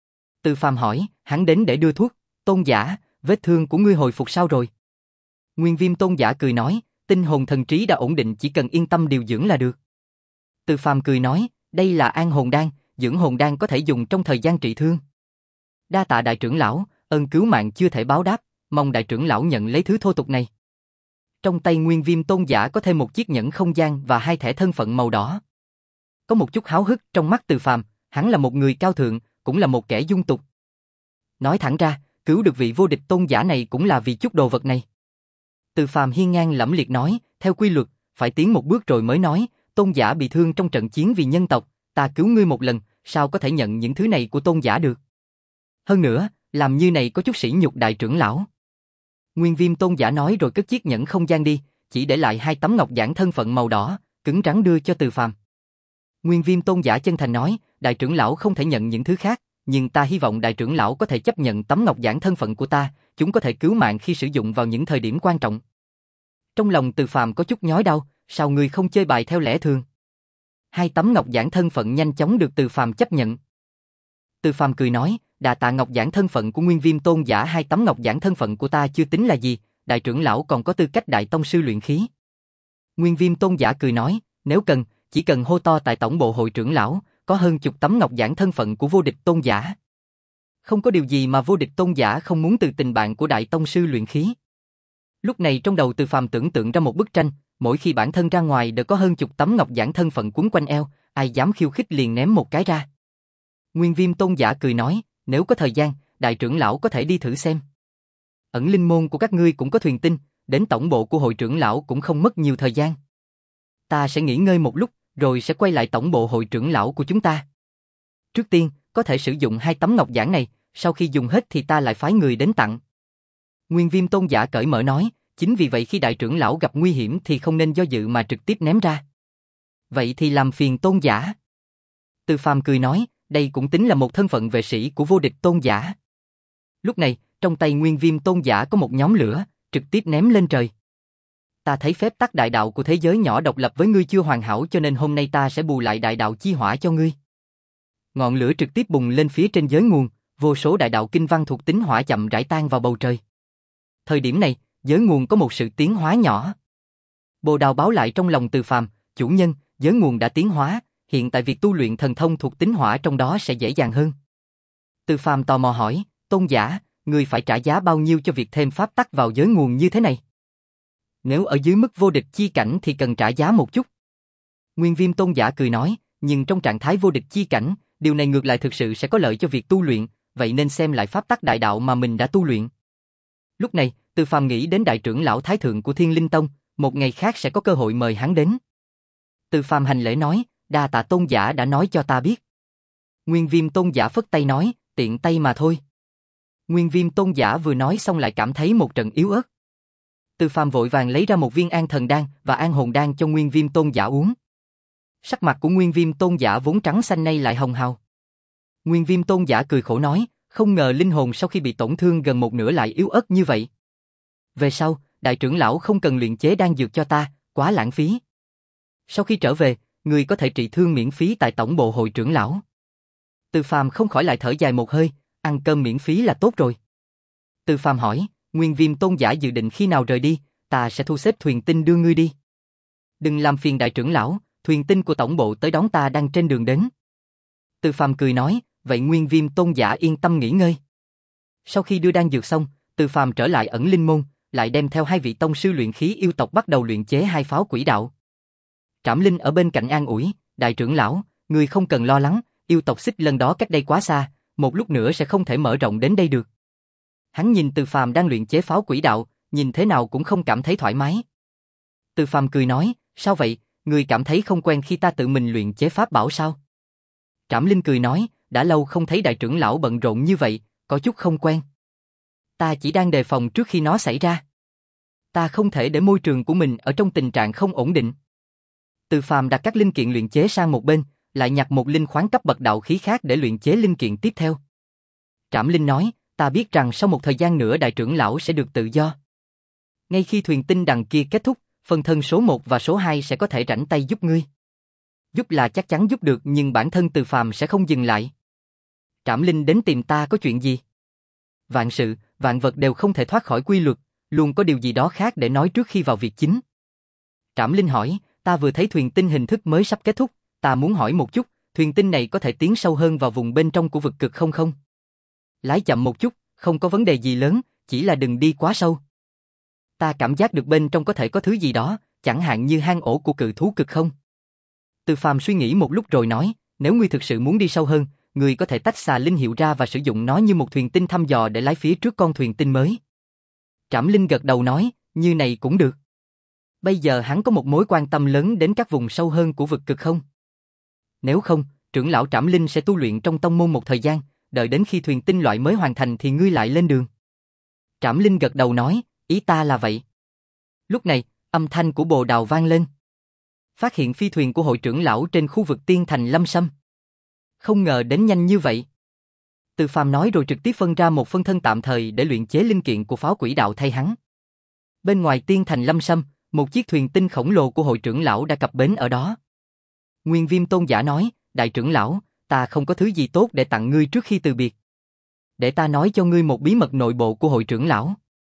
Từ Phàm hỏi, hắn đến để đưa thuốc, Tôn giả, vết thương của ngươi hồi phục sao rồi? Nguyên Viêm Tôn giả cười nói, tinh hồn thần trí đã ổn định, chỉ cần yên tâm điều dưỡng là được. Từ Phàm cười nói, đây là an hồn đan, dưỡng hồn đan có thể dùng trong thời gian trị thương. Đa tạ đại trưởng lão, ơn cứu mạng chưa thể báo đáp, mong đại trưởng lão nhận lấy thứ thô tục này. Trong tay Nguyên Viêm Tôn giả có thêm một chiếc nhẫn không gian và hai thẻ thân phận màu đỏ. Có một chút háo hức trong mắt Từ Phàm, hắn là một người cao thượng, cũng là một kẻ dung tục. Nói thẳng ra, cứu được vị vô địch tôn giả này cũng là vì chút đồ vật này. Từ Phàm hiên ngang lẫm liệt nói, theo quy luật, phải tiến một bước rồi mới nói, tôn giả bị thương trong trận chiến vì nhân tộc, ta cứu ngươi một lần, sao có thể nhận những thứ này của tôn giả được? Hơn nữa, làm như này có chút sỉ nhục đại trưởng lão. Nguyên Viêm Tôn giả nói rồi cất chiếc nhẫn không gian đi, chỉ để lại hai tấm ngọc giản thân phận màu đỏ, cứng rắn đưa cho Từ Phàm. Nguyên Viêm Tôn giả chân thành nói, đại trưởng lão không thể nhận những thứ khác, nhưng ta hy vọng đại trưởng lão có thể chấp nhận tấm ngọc giản thân phận của ta, chúng có thể cứu mạng khi sử dụng vào những thời điểm quan trọng. Trong lòng Từ Phàm có chút nhói đau, sao ngươi không chơi bài theo lẽ thường? Hai tấm ngọc giản thân phận nhanh chóng được Từ Phàm chấp nhận. Từ Phàm cười nói, đà tạ ngọc giản thân phận của Nguyên Viêm Tôn giả, hai tấm ngọc giản thân phận của ta chưa tính là gì, đại trưởng lão còn có tư cách đại tông sư luyện khí. Nguyên Viêm Tôn giả cười nói, nếu cần, chỉ cần hô to tại tổng bộ hội trưởng lão, có hơn chục tấm ngọc giản thân phận của vô địch tôn giả. Không có điều gì mà vô địch tôn giả không muốn từ tình bạn của đại tông sư luyện khí. Lúc này trong đầu Từ Phàm tưởng tượng ra một bức tranh, mỗi khi bản thân ra ngoài đều có hơn chục tấm ngọc giản thân phận quấn quanh eo, ai dám khiêu khích liền ném một cái ra. Nguyên Viêm Tôn giả cười nói, nếu có thời gian, đại trưởng lão có thể đi thử xem. Ẩn linh môn của các ngươi cũng có thuyền tinh, đến tổng bộ của hội trưởng lão cũng không mất nhiều thời gian. Ta sẽ nghỉ ngơi một lúc, rồi sẽ quay lại tổng bộ hội trưởng lão của chúng ta. Trước tiên, có thể sử dụng hai tấm ngọc giản này, sau khi dùng hết thì ta lại phái người đến tặng. Nguyên Viêm Tôn giả cởi mở nói, chính vì vậy khi đại trưởng lão gặp nguy hiểm thì không nên do dự mà trực tiếp ném ra. Vậy thì làm phiền tôn giả. Từ Phàm cười nói, đây cũng tính là một thân phận vệ sĩ của vô địch tôn giả. Lúc này, trong tay Nguyên Viêm Tôn giả có một nhóm lửa, trực tiếp ném lên trời. Ta thấy phép tắc đại đạo của thế giới nhỏ độc lập với ngươi chưa hoàn hảo, cho nên hôm nay ta sẽ bù lại đại đạo chi hỏa cho ngươi. Ngọn lửa trực tiếp bùng lên phía trên giới nguồn, vô số đại đạo kinh văn thuộc tính hỏa chậm rãi tan vào bầu trời. Thời điểm này, giới nguồn có một sự tiến hóa nhỏ. Bồ Đào báo lại trong lòng Từ Phàm, chủ nhân, giới nguồn đã tiến hóa, hiện tại việc tu luyện thần thông thuộc tính hỏa trong đó sẽ dễ dàng hơn. Từ Phàm tò mò hỏi, tôn giả, ngươi phải trả giá bao nhiêu cho việc thêm pháp tắc vào giới nguồn như thế này? Nếu ở dưới mức vô địch chi cảnh thì cần trả giá một chút. Nguyên Viêm Tôn giả cười nói, nhưng trong trạng thái vô địch chi cảnh, điều này ngược lại thực sự sẽ có lợi cho việc tu luyện, vậy nên xem lại pháp tắc đại đạo mà mình đã tu luyện. Lúc này, Từ Phàm nghĩ đến đại trưởng lão thái thượng của Thiên Linh Tông, một ngày khác sẽ có cơ hội mời hắn đến. Từ Phàm hành lễ nói, đa tạ tôn giả đã nói cho ta biết. Nguyên Viêm Tôn giả phất tay nói, tiện tay mà thôi. Nguyên Viêm Tôn giả vừa nói xong lại cảm thấy một trận yếu ớt. Từ Phàm vội vàng lấy ra một viên an thần đan và an hồn đan cho Nguyên Viêm Tôn giả uống. Sắc mặt của Nguyên Viêm Tôn giả vốn trắng xanh nay lại hồng hào. Nguyên Viêm Tôn giả cười khổ nói, không ngờ linh hồn sau khi bị tổn thương gần một nửa lại yếu ớt như vậy. Về sau, đại trưởng lão không cần luyện chế đan dược cho ta, quá lãng phí. Sau khi trở về, người có thể trị thương miễn phí tại tổng bộ hội trưởng lão. Từ Phàm không khỏi lại thở dài một hơi, ăn cơm miễn phí là tốt rồi. Từ Phàm hỏi, Nguyên Viêm Tôn giả dự định khi nào rời đi, ta sẽ thu xếp thuyền tinh đưa ngươi đi. Đừng làm phiền đại trưởng lão, thuyền tinh của tổng bộ tới đón ta đang trên đường đến. Từ Phàm cười nói, vậy Nguyên Viêm Tôn giả yên tâm nghỉ ngơi. Sau khi đưa đan dược xong, Từ Phàm trở lại ẩn linh môn, lại đem theo hai vị tông sư luyện khí yêu tộc bắt đầu luyện chế hai pháo quỷ đạo. Trảm Linh ở bên cạnh an ủi, đại trưởng lão, ngươi không cần lo lắng, yêu tộc xích lần đó cách đây quá xa, một lúc nữa sẽ không thể mở rộng đến đây được. Hắn nhìn Từ Phàm đang luyện chế pháo quỷ đạo, nhìn thế nào cũng không cảm thấy thoải mái. Từ Phàm cười nói, sao vậy, ngươi cảm thấy không quen khi ta tự mình luyện chế pháp bảo sao? Trảm Linh cười nói, đã lâu không thấy đại trưởng lão bận rộn như vậy, có chút không quen. Ta chỉ đang đề phòng trước khi nó xảy ra. Ta không thể để môi trường của mình ở trong tình trạng không ổn định. Từ Phàm đặt các linh kiện luyện chế sang một bên, lại nhặt một linh khoáng cấp bậc đạo khí khác để luyện chế linh kiện tiếp theo. Trảm Linh nói, ta biết rằng sau một thời gian nữa đại trưởng lão sẽ được tự do. Ngay khi thuyền tinh đằng kia kết thúc, phần thân số một và số hai sẽ có thể rảnh tay giúp ngươi. Giúp là chắc chắn giúp được, nhưng bản thân Từ Phàm sẽ không dừng lại. Trảm Linh đến tìm ta có chuyện gì? Vạn sự, vạn vật đều không thể thoát khỏi quy luật, luôn có điều gì đó khác để nói trước khi vào việc chính. Trảm Linh hỏi, ta vừa thấy thuyền tinh hình thức mới sắp kết thúc, ta muốn hỏi một chút, thuyền tinh này có thể tiến sâu hơn vào vùng bên trong của vực cực không không? Lái chậm một chút, không có vấn đề gì lớn, chỉ là đừng đi quá sâu. Ta cảm giác được bên trong có thể có thứ gì đó, chẳng hạn như hang ổ của cự thú cực không? Từ Phàm suy nghĩ một lúc rồi nói, nếu ngươi thực sự muốn đi sâu hơn, ngươi có thể tách xà linh hiệu ra và sử dụng nó như một thuyền tinh thăm dò để lái phía trước con thuyền tinh mới. Trảm Linh gật đầu nói, như này cũng được. Bây giờ hắn có một mối quan tâm lớn đến các vùng sâu hơn của vực cực không? Nếu không, trưởng lão Trảm Linh sẽ tu luyện trong tông môn một thời gian, đợi đến khi thuyền tinh loại mới hoàn thành thì ngươi lại lên đường. Trảm Linh gật đầu nói, ý ta là vậy. Lúc này, âm thanh của bồ đào vang lên. Phát hiện phi thuyền của hội trưởng lão trên khu vực tiên thành Lâm Sâm. Không ngờ đến nhanh như vậy. Từ Phàm nói rồi trực tiếp phân ra một phân thân tạm thời để luyện chế linh kiện của pháo quỷ đạo thay hắn. Bên ngoài tiên thành Lâm Sâm, một chiếc thuyền tinh khổng lồ của hội trưởng lão đã cập bến ở đó. Nguyên Viêm Tôn giả nói, đại trưởng lão, ta không có thứ gì tốt để tặng ngươi trước khi từ biệt. Để ta nói cho ngươi một bí mật nội bộ của hội trưởng lão.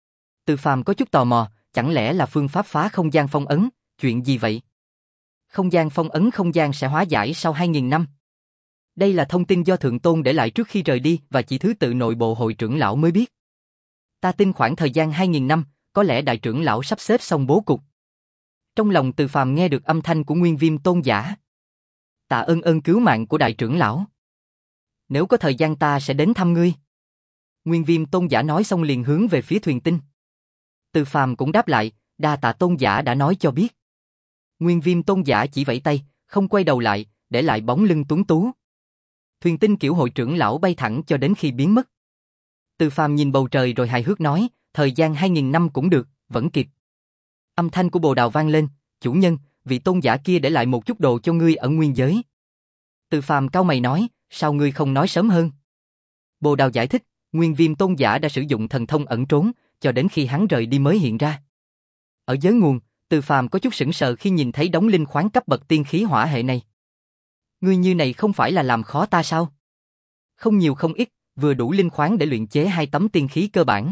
Từ Phàm có chút tò mò, chẳng lẽ là phương pháp phá không gian phong ấn, chuyện gì vậy? Không gian phong ấn không gian sẽ hóa giải sau hai nghìn năm. Đây là thông tin do Thượng Tôn để lại trước khi rời đi và chỉ thứ tự nội bộ hội trưởng lão mới biết. Ta tin khoảng thời gian hai nghìn năm, có lẽ đại trưởng lão sắp xếp xong bố cục. Trong lòng Từ Phàm nghe được âm thanh của Nguyên Viêm Tôn giả. Tạ ơn ơn cứu mạng của đại trưởng lão. Nếu có thời gian ta sẽ đến thăm ngươi. Nguyên Viêm Tôn giả nói xong liền hướng về phía thuyền tinh. Từ Phàm cũng đáp lại, đa tạ Tôn giả đã nói cho biết. Nguyên Viêm Tôn giả chỉ vẫy tay, không quay đầu lại, để lại bóng lưng tuấn tú. Thuyền tinh kiểu hội trưởng lão bay thẳng cho đến khi biến mất. Từ Phàm nhìn bầu trời rồi hài hước nói, thời gian hai nghìn năm cũng được, vẫn kịp. Âm thanh của bồ đào vang lên, chủ nhân, vị tôn giả kia để lại một chút đồ cho ngươi ở nguyên giới. Từ Phàm cau mày nói, sao ngươi không nói sớm hơn? Bồ đào giải thích, Nguyên Viêm Tôn giả đã sử dụng thần thông ẩn trốn, cho đến khi hắn rời đi mới hiện ra. Ở giới nguồn, Từ Phàm có chút sững sờ khi nhìn thấy đống linh khoáng cấp bậc tiên khí hỏa hệ này. Ngươi như này không phải là làm khó ta sao? Không nhiều không ít, vừa đủ linh khoáng để luyện chế hai tấm tiên khí cơ bản.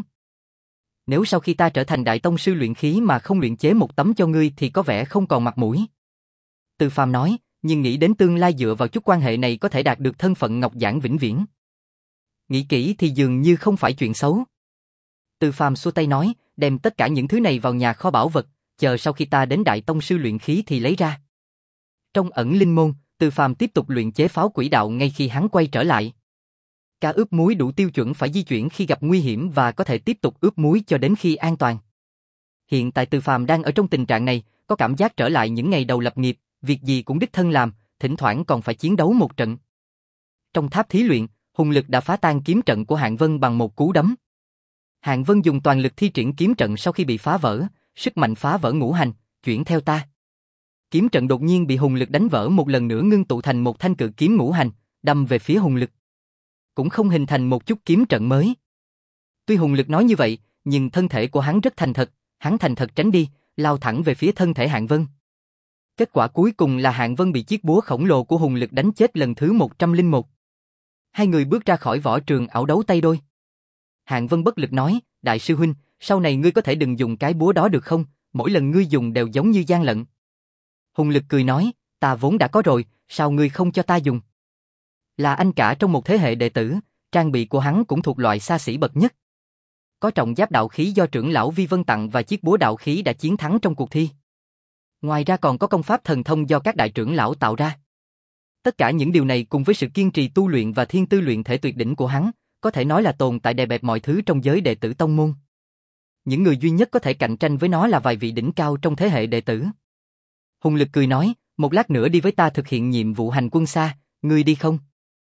Nếu sau khi ta trở thành đại tông sư luyện khí mà không luyện chế một tấm cho ngươi thì có vẻ không còn mặt mũi. Từ Phàm nói, nhưng nghĩ đến tương lai dựa vào chút quan hệ này có thể đạt được thân phận ngọc giản vĩnh viễn. Nghĩ kỹ thì dường như không phải chuyện xấu. Từ Phàm xua tay nói, đem tất cả những thứ này vào nhà kho bảo vật, chờ sau khi ta đến đại tông sư luyện khí thì lấy ra. Trong ẩn linh môn, Từ Phàm tiếp tục luyện chế pháo quỷ đạo ngay khi hắn quay trở lại. Cá ướp muối đủ tiêu chuẩn phải di chuyển khi gặp nguy hiểm và có thể tiếp tục ướp muối cho đến khi an toàn. Hiện tại Từ Phàm đang ở trong tình trạng này, có cảm giác trở lại những ngày đầu lập nghiệp, việc gì cũng đích thân làm, thỉnh thoảng còn phải chiến đấu một trận. Trong tháp thí luyện, hùng lực đã phá tan kiếm trận của Hạng Vân bằng một cú đấm. Hạng Vân dùng toàn lực thi triển kiếm trận sau khi bị phá vỡ, sức mạnh phá vỡ ngũ hành, chuyển theo ta. Kiếm trận đột nhiên bị hùng lực đánh vỡ một lần nữa ngưng tụ thành một thanh cự kiếm ngũ hành, đâm về phía hùng lực. Cũng không hình thành một chút kiếm trận mới. Tuy hùng lực nói như vậy, nhưng thân thể của hắn rất thành thật, hắn thành thật tránh đi, lao thẳng về phía thân thể Hạng Vân. Kết quả cuối cùng là Hạng Vân bị chiếc búa khổng lồ của hùng lực đánh chết lần thứ một trăm lẻ một. Hai người bước ra khỏi võ trường ảo đấu tay đôi. Hạng Vân bất lực nói, đại sư huynh, sau này ngươi có thể đừng dùng cái búa đó được không, mỗi lần ngươi dùng đều giống như gian lận. Hùng lực cười nói, ta vốn đã có rồi, sao ngươi không cho ta dùng? Là anh cả trong một thế hệ đệ tử, trang bị của hắn cũng thuộc loại xa xỉ bậc nhất. Có trọng giáp đạo khí do trưởng lão Vi Vân tặng và chiếc búa đạo khí đã chiến thắng trong cuộc thi. Ngoài ra còn có công pháp thần thông do các đại trưởng lão tạo ra. Tất cả những điều này cùng với sự kiên trì tu luyện và thiên tư luyện thể tuyệt đỉnh của hắn, có thể nói là tồn tại đè bẹp mọi thứ trong giới đệ tử tông môn. Những người duy nhất có thể cạnh tranh với nó là vài vị đỉnh cao trong thế hệ đệ tử. Hùng lực cười nói, một lát nữa đi với ta thực hiện nhiệm vụ hành quân xa, ngươi đi không?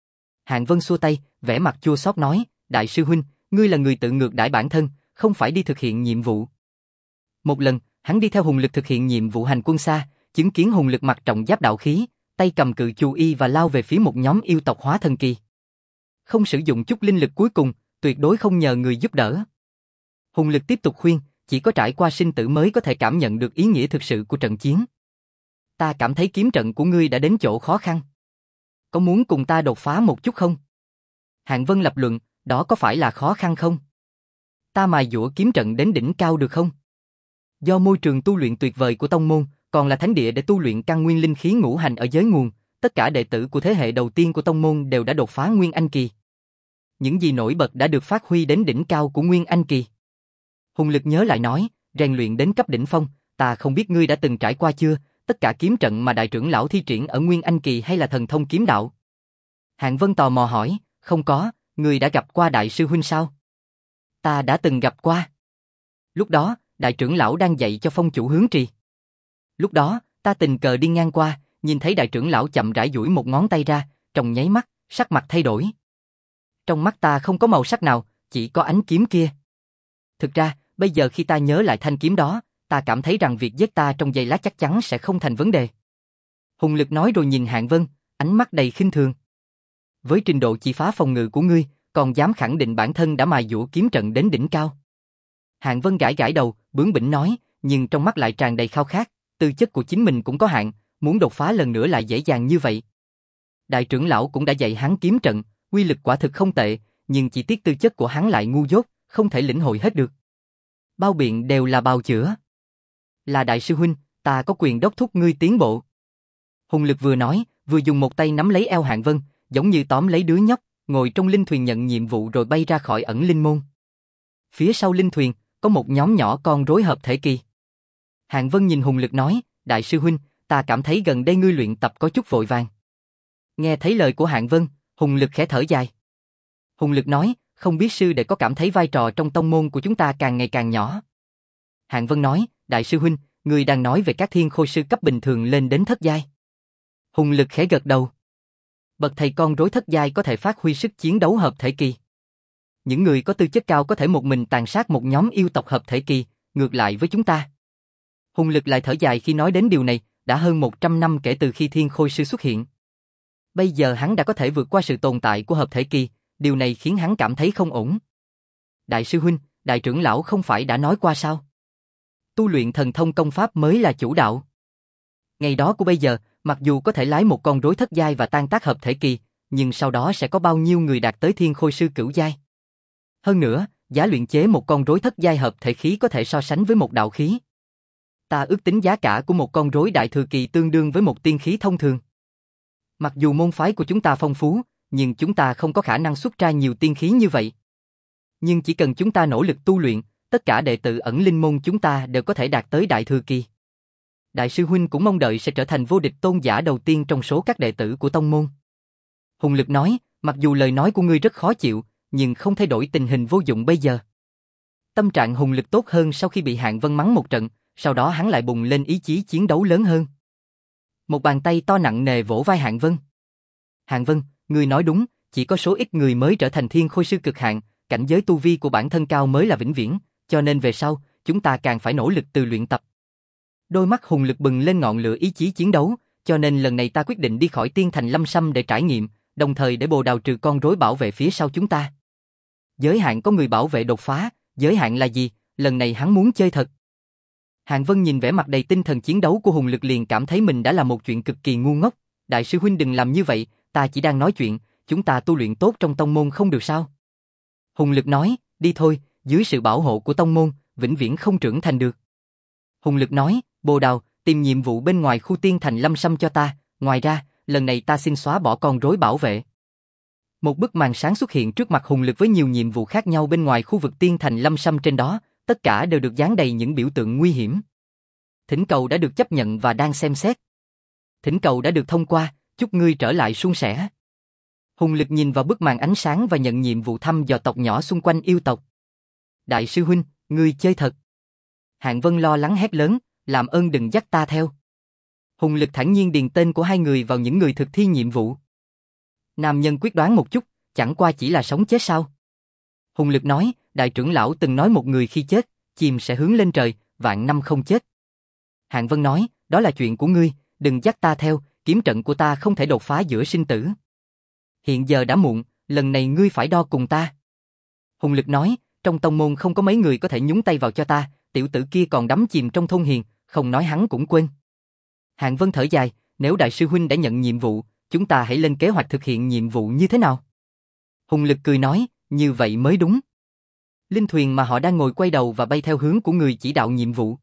Hạng Vân xua tay, vẻ mặt chua xót nói, đại sư huynh, ngươi là người tự ngược đãi bản thân, không phải đi thực hiện nhiệm vụ. Một lần, hắn đi theo Hùng Lực thực hiện nhiệm vụ hành quân xa, chứng kiến Hùng Lực mặc trọng giáp đạo khí, tay cầm cự chu y và lao về phía một nhóm yêu tộc hóa thần kỳ. Không sử dụng chút linh lực cuối cùng, tuyệt đối không nhờ người giúp đỡ. Hùng Lực tiếp tục khuyên, chỉ có trải qua sinh tử mới có thể cảm nhận được ý nghĩa thực sự của trận chiến. Ta cảm thấy kiếm trận của ngươi đã đến chỗ khó khăn. Có muốn cùng ta đột phá một chút không? Hạng Vân lập luận, đó có phải là khó khăn không? Ta mài dũa kiếm trận đến đỉnh cao được không? Do môi trường tu luyện tuyệt vời của tông môn, còn là thánh địa để tu luyện căn nguyên linh khí ngũ hành ở giới nguồn, tất cả đệ tử của thế hệ đầu tiên của tông môn đều đã đột phá Nguyên Anh kỳ. Những gì nổi bật đã được phát huy đến đỉnh cao của Nguyên Anh kỳ. Hùng Lực nhớ lại nói, rèn luyện đến cấp đỉnh phong, ta không biết ngươi đã từng trải qua chưa, tất cả kiếm trận mà đại trưởng lão thi triển ở Nguyên Anh kỳ hay là thần thông kiếm đạo? Hạng Vân tò mò hỏi, không có, ngươi đã gặp qua đại sư huynh sao? Ta đã từng gặp qua. Lúc đó, đại trưởng lão đang dạy cho phong chủ hướng trì. Lúc đó, ta tình cờ đi ngang qua, nhìn thấy đại trưởng lão chậm rãi duỗi một ngón tay ra, trong nháy mắt, sắc mặt thay đổi. Trong mắt ta không có màu sắc nào, chỉ có ánh kiếm kia. Thực ra, bây giờ khi ta nhớ lại thanh kiếm đó, ta cảm thấy rằng việc giết ta trong giây lát chắc chắn sẽ không thành vấn đề. Hùng Lực nói rồi nhìn Hạng Vân, ánh mắt đầy khinh thường. Với trình độ chi phá phòng ngự của ngươi, còn dám khẳng định bản thân đã mài dũa kiếm trận đến đỉnh cao. Hạng Vân gãi gãi đầu, bướng bỉnh nói, nhưng trong mắt lại tràn đầy khao khát, tư chất của chính mình cũng có hạn, muốn đột phá lần nữa lại dễ dàng như vậy. Đại trưởng lão cũng đã dạy hắn kiếm trận, uy lực quả thực không tệ, nhưng chỉ tiếc tư chất của hắn lại ngu dốt, không thể lĩnh hội hết được. Bao biện đều là bào chữa. Là đại sư huynh, ta có quyền đốc thúc ngươi tiến bộ. Hùng Lực vừa nói, vừa dùng một tay nắm lấy eo Hạng Vân, giống như tóm lấy đứa nhóc, ngồi trong linh thuyền nhận nhiệm vụ rồi bay ra khỏi ẩn linh môn. Phía sau linh thuyền, có một nhóm nhỏ con rối hợp thể kỳ. Hạng Vân nhìn Hùng Lực nói, đại sư huynh, ta cảm thấy gần đây ngươi luyện tập có chút vội vàng. Nghe thấy lời của Hạng Vân, Hùng Lực khẽ thở dài. Hùng Lực nói, không biết sư đệ có cảm thấy vai trò trong tông môn của chúng ta càng ngày càng nhỏ. Hạng Vân nói, đại sư huynh, ngươi đang nói về các thiên khôi sư cấp bình thường lên đến thất giai. Hùng Lực khẽ gật đầu. Bậc thầy con rối thất giai có thể phát huy sức chiến đấu hợp thể kỳ. Những người có tư chất cao có thể một mình tàn sát một nhóm yêu tộc hợp thể kỳ, ngược lại với chúng ta. Hùng Lực lại thở dài khi nói đến điều này, đã hơn một trăm năm kể từ khi thiên khôi sư xuất hiện. Bây giờ hắn đã có thể vượt qua sự tồn tại của hợp thể kỳ, điều này khiến hắn cảm thấy không ổn. Đại sư huynh, đại trưởng lão không phải đã nói qua sao? Tu luyện thần thông công pháp mới là chủ đạo. Ngày đó của bây giờ, mặc dù có thể lái một con rối thất giai và tan tác hợp thể kỳ, nhưng sau đó sẽ có bao nhiêu người đạt tới thiên khôi sư cửu giai? Hơn nữa, giá luyện chế một con rối thất giai hợp thể khí có thể so sánh với một đạo khí. Ta ước tính giá cả của một con rối đại thừa kỳ tương đương với một tiên khí thông thường. Mặc dù môn phái của chúng ta phong phú, nhưng chúng ta không có khả năng xuất ra nhiều tiên khí như vậy. Nhưng chỉ cần chúng ta nỗ lực tu luyện, tất cả đệ tử ẩn linh môn chúng ta đều có thể đạt tới đại thừa kỳ. Đại sư huynh cũng mong đợi sẽ trở thành vô địch tôn giả đầu tiên trong số các đệ tử của tông môn. Hùng Lực nói, mặc dù lời nói của ngươi rất khó chịu, nhưng không thay đổi tình hình vô dụng bây giờ. Tâm trạng Hùng Lực tốt hơn sau khi bị Hạng Vân mắng một trận, sau đó hắn lại bùng lên ý chí chiến đấu lớn hơn. Một bàn tay to nặng nề vỗ vai Hạng Vân. Hạng Vân, ngươi nói đúng, chỉ có số ít người mới trở thành thiên khôi sư cực hạn, cảnh giới tu vi của bản thân cao mới là vĩnh viễn, cho nên về sau, chúng ta càng phải nỗ lực từ luyện tập. Đôi mắt Hùng Lực bừng lên ngọn lửa ý chí chiến đấu, cho nên lần này ta quyết định đi khỏi Tiên Thành Lâm Sâm để trải nghiệm, đồng thời để Bồ Đào trừ con rối bảo vệ phía sau chúng ta. Giới hạn có người bảo vệ đột phá, giới hạn là gì? Lần này hắn muốn chơi thật. Hạng Vân nhìn vẻ mặt đầy tinh thần chiến đấu của Hùng Lực liền cảm thấy mình đã làm một chuyện cực kỳ ngu ngốc. Đại sư huynh đừng làm như vậy, ta chỉ đang nói chuyện, chúng ta tu luyện tốt trong tông môn không được sao? Hùng Lực nói, đi thôi, dưới sự bảo hộ của tông môn, vĩnh viễn không trưởng thành được. Hùng Lực nói, Bồ Đào, tìm nhiệm vụ bên ngoài khu Tiên Thành Lâm Sâm cho ta, ngoài ra, lần này ta xin xóa bỏ con rối bảo vệ. Một bức màn sáng xuất hiện trước mặt Hùng Lực với nhiều nhiệm vụ khác nhau bên ngoài khu vực Tiên Thành Lâm Sâm, trên đó, tất cả đều được dán đầy những biểu tượng nguy hiểm. Thỉnh cầu đã được chấp nhận và đang xem xét. Thỉnh cầu đã được thông qua, chúc ngươi trở lại suôn sẻ. Hùng Lực nhìn vào bức màn ánh sáng và nhận nhiệm vụ thăm dò tộc nhỏ xung quanh yêu tộc. Đại sư huynh, ngươi chơi thật. Hạng Vân lo lắng hét lớn, làm ơn đừng dắt ta theo. Hùng Lực thản nhiên điền tên của hai người vào những người thực thi nhiệm vụ. Nam nhân quyết đoán một chút, chẳng qua chỉ là sống chết sao? Hùng Lực nói, đại trưởng lão từng nói một người khi chết, chim sẽ hướng lên trời, vạn năm không chết. Hạng Vân nói, đó là chuyện của ngươi, đừng dắt ta theo, kiếm trận của ta không thể đột phá giữa sinh tử. Hiện giờ đã muộn, lần này ngươi phải đo cùng ta. Hùng Lực nói, trong tông môn không có mấy người có thể nhúng tay vào cho ta, tiểu tử kia còn đắm chìm trong thôn hiền, không nói hắn cũng quên. Hạng Vân thở dài, nếu đại sư huynh đã nhận nhiệm vụ, chúng ta hãy lên kế hoạch thực hiện nhiệm vụ như thế nào? Hùng Lực cười nói, như vậy mới đúng. Linh thuyền mà họ đang ngồi quay đầu và bay theo hướng của người chỉ đạo nhiệm vụ.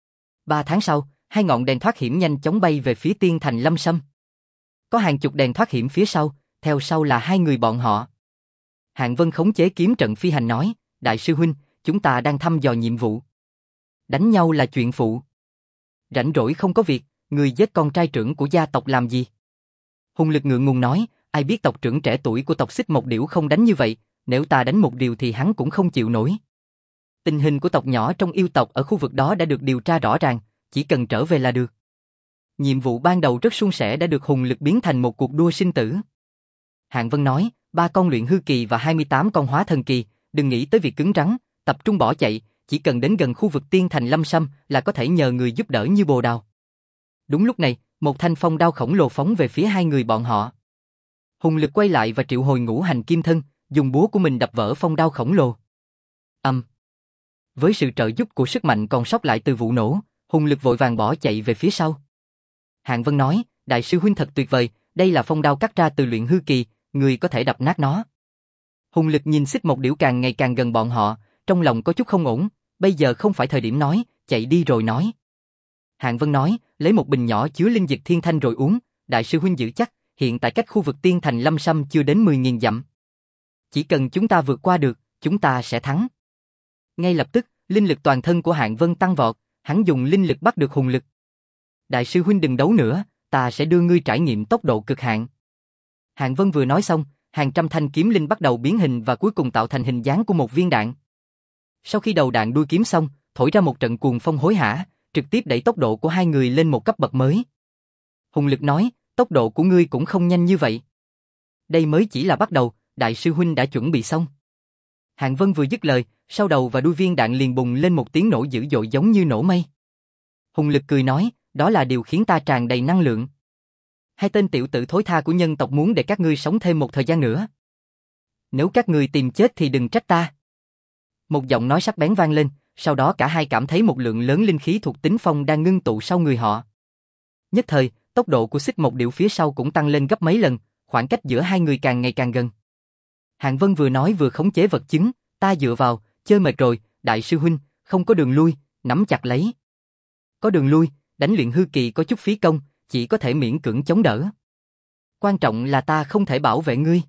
Ba tháng sau, hai ngọn đèn thoát hiểm nhanh chóng bay về phía tiên thành Lâm Sâm. Có hàng chục đèn thoát hiểm phía sau, theo sau là hai người bọn họ. Hạng Vân khống chế kiếm trận phi hành nói, đại sư huynh, chúng ta đang thăm dò nhiệm vụ. Đánh nhau là chuyện phụ. Rảnh rỗi không có việc, người giết con trai trưởng của gia tộc làm gì? Hùng Lực ngượng ngùng nói, ai biết tộc trưởng trẻ tuổi của tộc Xích Mộc Điểu không đánh như vậy, nếu ta đánh một điều thì hắn cũng không chịu nổi. Tình hình của tộc nhỏ trong yêu tộc ở khu vực đó đã được điều tra rõ ràng, chỉ cần trở về là được. Nhiệm vụ ban đầu rất suôn sẻ đã được Hùng Lực biến thành một cuộc đua sinh tử. Hạng Vân nói, ba con luyện hư kỳ và hai mươi tám con hóa thần kỳ, đừng nghĩ tới việc cứng rắn, tập trung bỏ chạy, chỉ cần đến gần khu vực tiên thành Lâm Sâm là có thể nhờ người giúp đỡ như bồ đào. Đúng lúc này, một thanh phong đao khổng lồ phóng về phía hai người bọn họ. Hùng Lực quay lại và triệu hồi ngũ hành kim thân, dùng búa của mình đập vỡ phong đao khổng lồ. Âm. Um. Với sự trợ giúp của sức mạnh còn sót lại từ vụ nổ, Hùng Lực vội vàng bỏ chạy về phía sau. Hạng Vân nói, đại sư huynh thật tuyệt vời, đây là phong đao cắt ra từ luyện hư kỳ, người có thể đập nát nó. Hùng Lực nhìn Xích Mộc Điểu càng ngày càng gần bọn họ, trong lòng có chút không ổn, bây giờ không phải thời điểm nói, chạy đi rồi nói. Hạng Vân nói, lấy một bình nhỏ chứa linh dịch thiên thanh rồi uống, đại sư huynh giữ chắc, hiện tại cách khu vực tiên thành Lâm Sâm chưa đến mười nghìn dặm. Chỉ cần chúng ta vượt qua được, chúng ta sẽ thắng. Ngay lập tức, linh lực toàn thân của Hạng Vân tăng vọt, hắn dùng linh lực bắt được Hùng Lực. Đại sư huynh đừng đấu nữa, ta sẽ đưa ngươi trải nghiệm tốc độ cực hạn. Hạng Vân vừa nói xong, hàng trăm thanh kiếm linh bắt đầu biến hình và cuối cùng tạo thành hình dáng của một viên đạn. Sau khi đầu đạn đuôi kiếm xong, thổi ra một trận cuồng phong hối hả, trực tiếp đẩy tốc độ của hai người lên một cấp bậc mới. Hùng Lực nói, tốc độ của ngươi cũng không nhanh như vậy. Đây mới chỉ là bắt đầu, đại sư huynh đã chuẩn bị xong. Hạng Vân vừa dứt lời, sau đầu và đuôi viên đạn liền bùng lên một tiếng nổ dữ dội giống như nổ mây. Hùng Lực cười nói, đó là điều khiến ta tràn đầy năng lượng. Hai tên tiểu tử thối tha của nhân tộc muốn để các ngươi sống thêm một thời gian nữa. Nếu các ngươi tìm chết thì đừng trách ta. Một giọng nói sắc bén vang lên, sau đó cả hai cảm thấy một lượng lớn linh khí thuộc tính phong đang ngưng tụ sau người họ. Nhất thời, tốc độ của Xích Mộc Điểu phía sau cũng tăng lên gấp mấy lần, khoảng cách giữa hai người càng ngày càng gần. Hạng Vân vừa nói vừa khống chế vật chứng, ta dựa vào, chơi mệt rồi, đại sư huynh, không có đường lui, nắm chặt lấy. Có đường lui, đánh luyện hư kỳ có chút phí công, chỉ có thể miễn cưỡng chống đỡ. Quan trọng là ta không thể bảo vệ ngươi.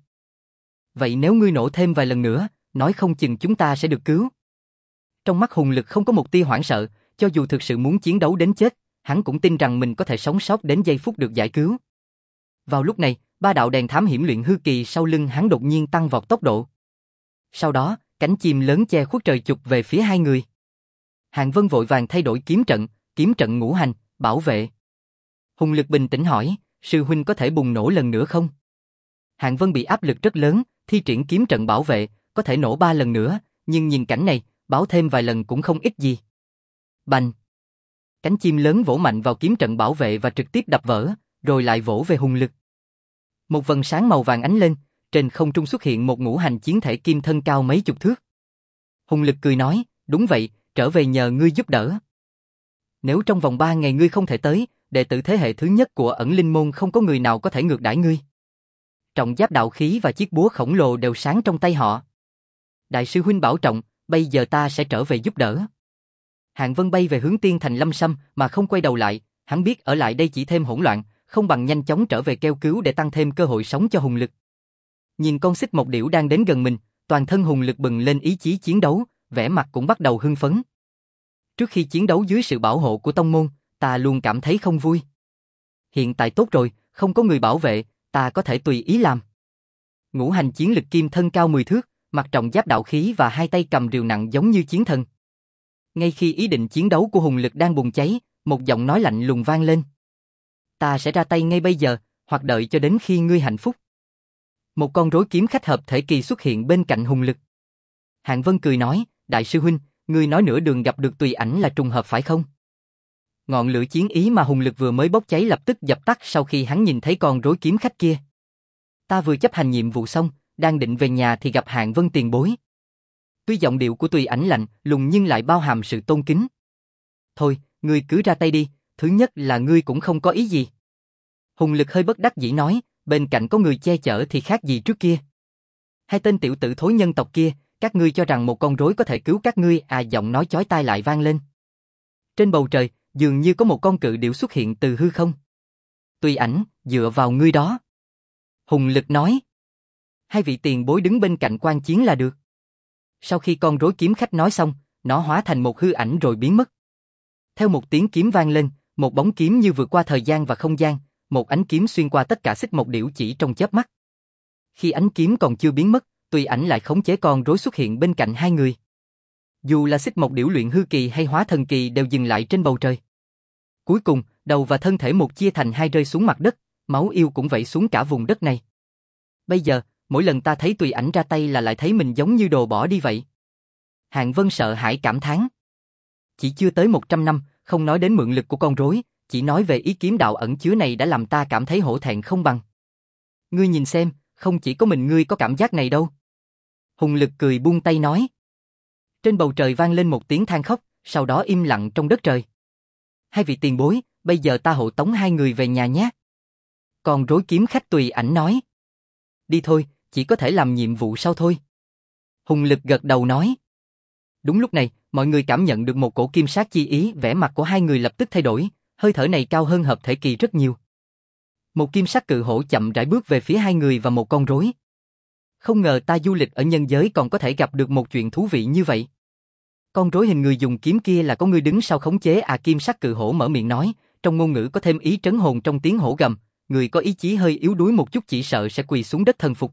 Vậy nếu ngươi nổ thêm vài lần nữa, nói không chừng chúng ta sẽ được cứu. Trong mắt Hùng Lực không có một tia hoảng sợ, cho dù thực sự muốn chiến đấu đến chết, hắn cũng tin rằng mình có thể sống sót đến giây phút được giải cứu. Vào lúc này, ba đạo đèn thám hiểm luyện hư kỳ sau lưng hắn đột nhiên tăng vọt tốc độ. Sau đó, cánh chim lớn che khuất trời chụp về phía hai người. Hạng Vân vội vàng thay đổi kiếm trận, kiếm trận ngũ hành, bảo vệ. Hùng Lực bình tĩnh hỏi, sư huynh có thể bùng nổ lần nữa không? Hạng Vân bị áp lực rất lớn, thi triển kiếm trận bảo vệ, có thể nổ ba lần nữa, nhưng nhìn cảnh này, báo thêm vài lần cũng không ít gì. Bành! Cánh chim lớn vỗ mạnh vào kiếm trận bảo vệ và trực tiếp đập vỡ, rồi lại vỗ về Hùng Lực. Một vầng sáng màu vàng ánh lên, trên không trung xuất hiện một ngũ hành chiến thể kim thân cao mấy chục thước. Hùng Lực cười nói, đúng vậy, trở về nhờ ngươi giúp đỡ. Nếu trong vòng ba ngày ngươi không thể tới, đệ tử thế hệ thứ nhất của ẩn linh môn không có người nào có thể ngược đãi ngươi. Trọng giáp đạo khí và chiếc búa khổng lồ đều sáng trong tay họ. Đại sư huynh bảo trọng, bây giờ ta sẽ trở về giúp đỡ. Hạng Vân bay về hướng tiên thành Lâm Sâm mà không quay đầu lại, hắn biết ở lại đây chỉ thêm hỗn loạn, không bằng nhanh chóng trở về kêu cứu để tăng thêm cơ hội sống cho Hùng Lực. Nhìn con Xích Mộc Điểu đang đến gần mình, toàn thân Hùng Lực bừng lên ý chí chiến đấu, vẻ mặt cũng bắt đầu hưng phấn. Trước khi chiến đấu dưới sự bảo hộ của tông môn, ta luôn cảm thấy không vui. Hiện tại tốt rồi, không có người bảo vệ, ta có thể tùy ý làm. Ngũ hành chiến lực kim thân cao mười thước, mặc trọng giáp đạo khí và hai tay cầm rìu nặng giống như chiến thần. Ngay khi ý định chiến đấu của Hùng Lực đang bùng cháy, một giọng nói lạnh lùng vang lên. Ta sẽ ra tay ngay bây giờ, hoặc đợi cho đến khi ngươi hạnh phúc. Một con rối kiếm khách hợp thể kỳ xuất hiện bên cạnh Hùng Lực. Hạng Vân cười nói, đại sư huynh, ngươi nói nửa đường gặp được Tùy Ảnh là trùng hợp phải không? Ngọn lửa chiến ý mà Hùng Lực vừa mới bốc cháy lập tức dập tắt sau khi hắn nhìn thấy con rối kiếm khách kia. Ta vừa chấp hành nhiệm vụ xong, đang định về nhà thì gặp Hạng Vân tiền bối. Tuy giọng điệu của Tùy Ảnh lạnh lùng nhưng lại bao hàm sự tôn kính. Thôi, ngươi cứ ra tay đi, thứ nhất là ngươi cũng không có ý gì. Hùng Lực hơi bất đắc dĩ nói, bên cạnh có người che chở thì khác gì trước kia. Hai tên tiểu tử thối nhân tộc kia, các ngươi cho rằng một con rối có thể cứu các ngươi à? Giọng nói chói tai lại vang lên. Trên bầu trời, dường như có một con cự điểu xuất hiện từ hư không. Tùy Ảnh, dựa vào ngươi đó. Hùng Lực nói. Hai vị tiền bối đứng bên cạnh quan chiến là được. Sau khi con rối kiếm khách nói xong, nó hóa thành một hư ảnh rồi biến mất. Theo một tiếng kiếm vang lên, một bóng kiếm như vượt qua thời gian và không gian, một ánh kiếm xuyên qua tất cả xích mộc điểu chỉ trong chớp mắt. Khi ánh kiếm còn chưa biến mất, Tùy Ảnh lại khống chế con rối xuất hiện bên cạnh hai người. Dù là xích mộc điểu luyện hư kỳ hay hóa thần kỳ đều dừng lại trên bầu trời. Cuối cùng, đầu và thân thể một chia thành hai rơi xuống mặt đất, máu yêu cũng vẩy xuống cả vùng đất này. Bây giờ, mỗi lần ta thấy Tùy Ảnh ra tay là lại thấy mình giống như đồ bỏ đi vậy. Hạng Vân sợ hãi cảm thán. Chỉ chưa tới một trăm năm, không nói đến mượn lực của con rối, chỉ nói về ý kiếm đạo ẩn chứa này đã làm ta cảm thấy hổ thẹn không bằng. Ngươi nhìn xem, không chỉ có mình ngươi có cảm giác này đâu. Hùng Lực cười buông tay nói. Trên bầu trời vang lên một tiếng than khóc, sau đó im lặng trong đất trời. Hai vị tiền bối, bây giờ ta hộ tống hai người về nhà nhé. Còn rối kiếm khách Tùy Ảnh nói. Đi thôi, chỉ có thể làm nhiệm vụ sau thôi. Hùng Lực gật đầu nói. Đúng lúc này, mọi người cảm nhận được một cổ kim sát chi ý, vẻ mặt của hai người lập tức thay đổi, hơi thở này cao hơn hợp thể kỳ rất nhiều. Một kim sắc cự hổ chậm rãi bước về phía hai người và một con rối. Không ngờ ta du lịch ở nhân giới còn có thể gặp được một chuyện thú vị như vậy. Con rối hình người dùng kiếm kia là có người đứng sau khống chế à? Kim sắc cự hổ mở miệng nói, trong ngôn ngữ có thêm ý trấn hồn trong tiếng hổ gầm, người có ý chí hơi yếu đuối một chút chỉ sợ sẽ quỳ xuống đất thần phục.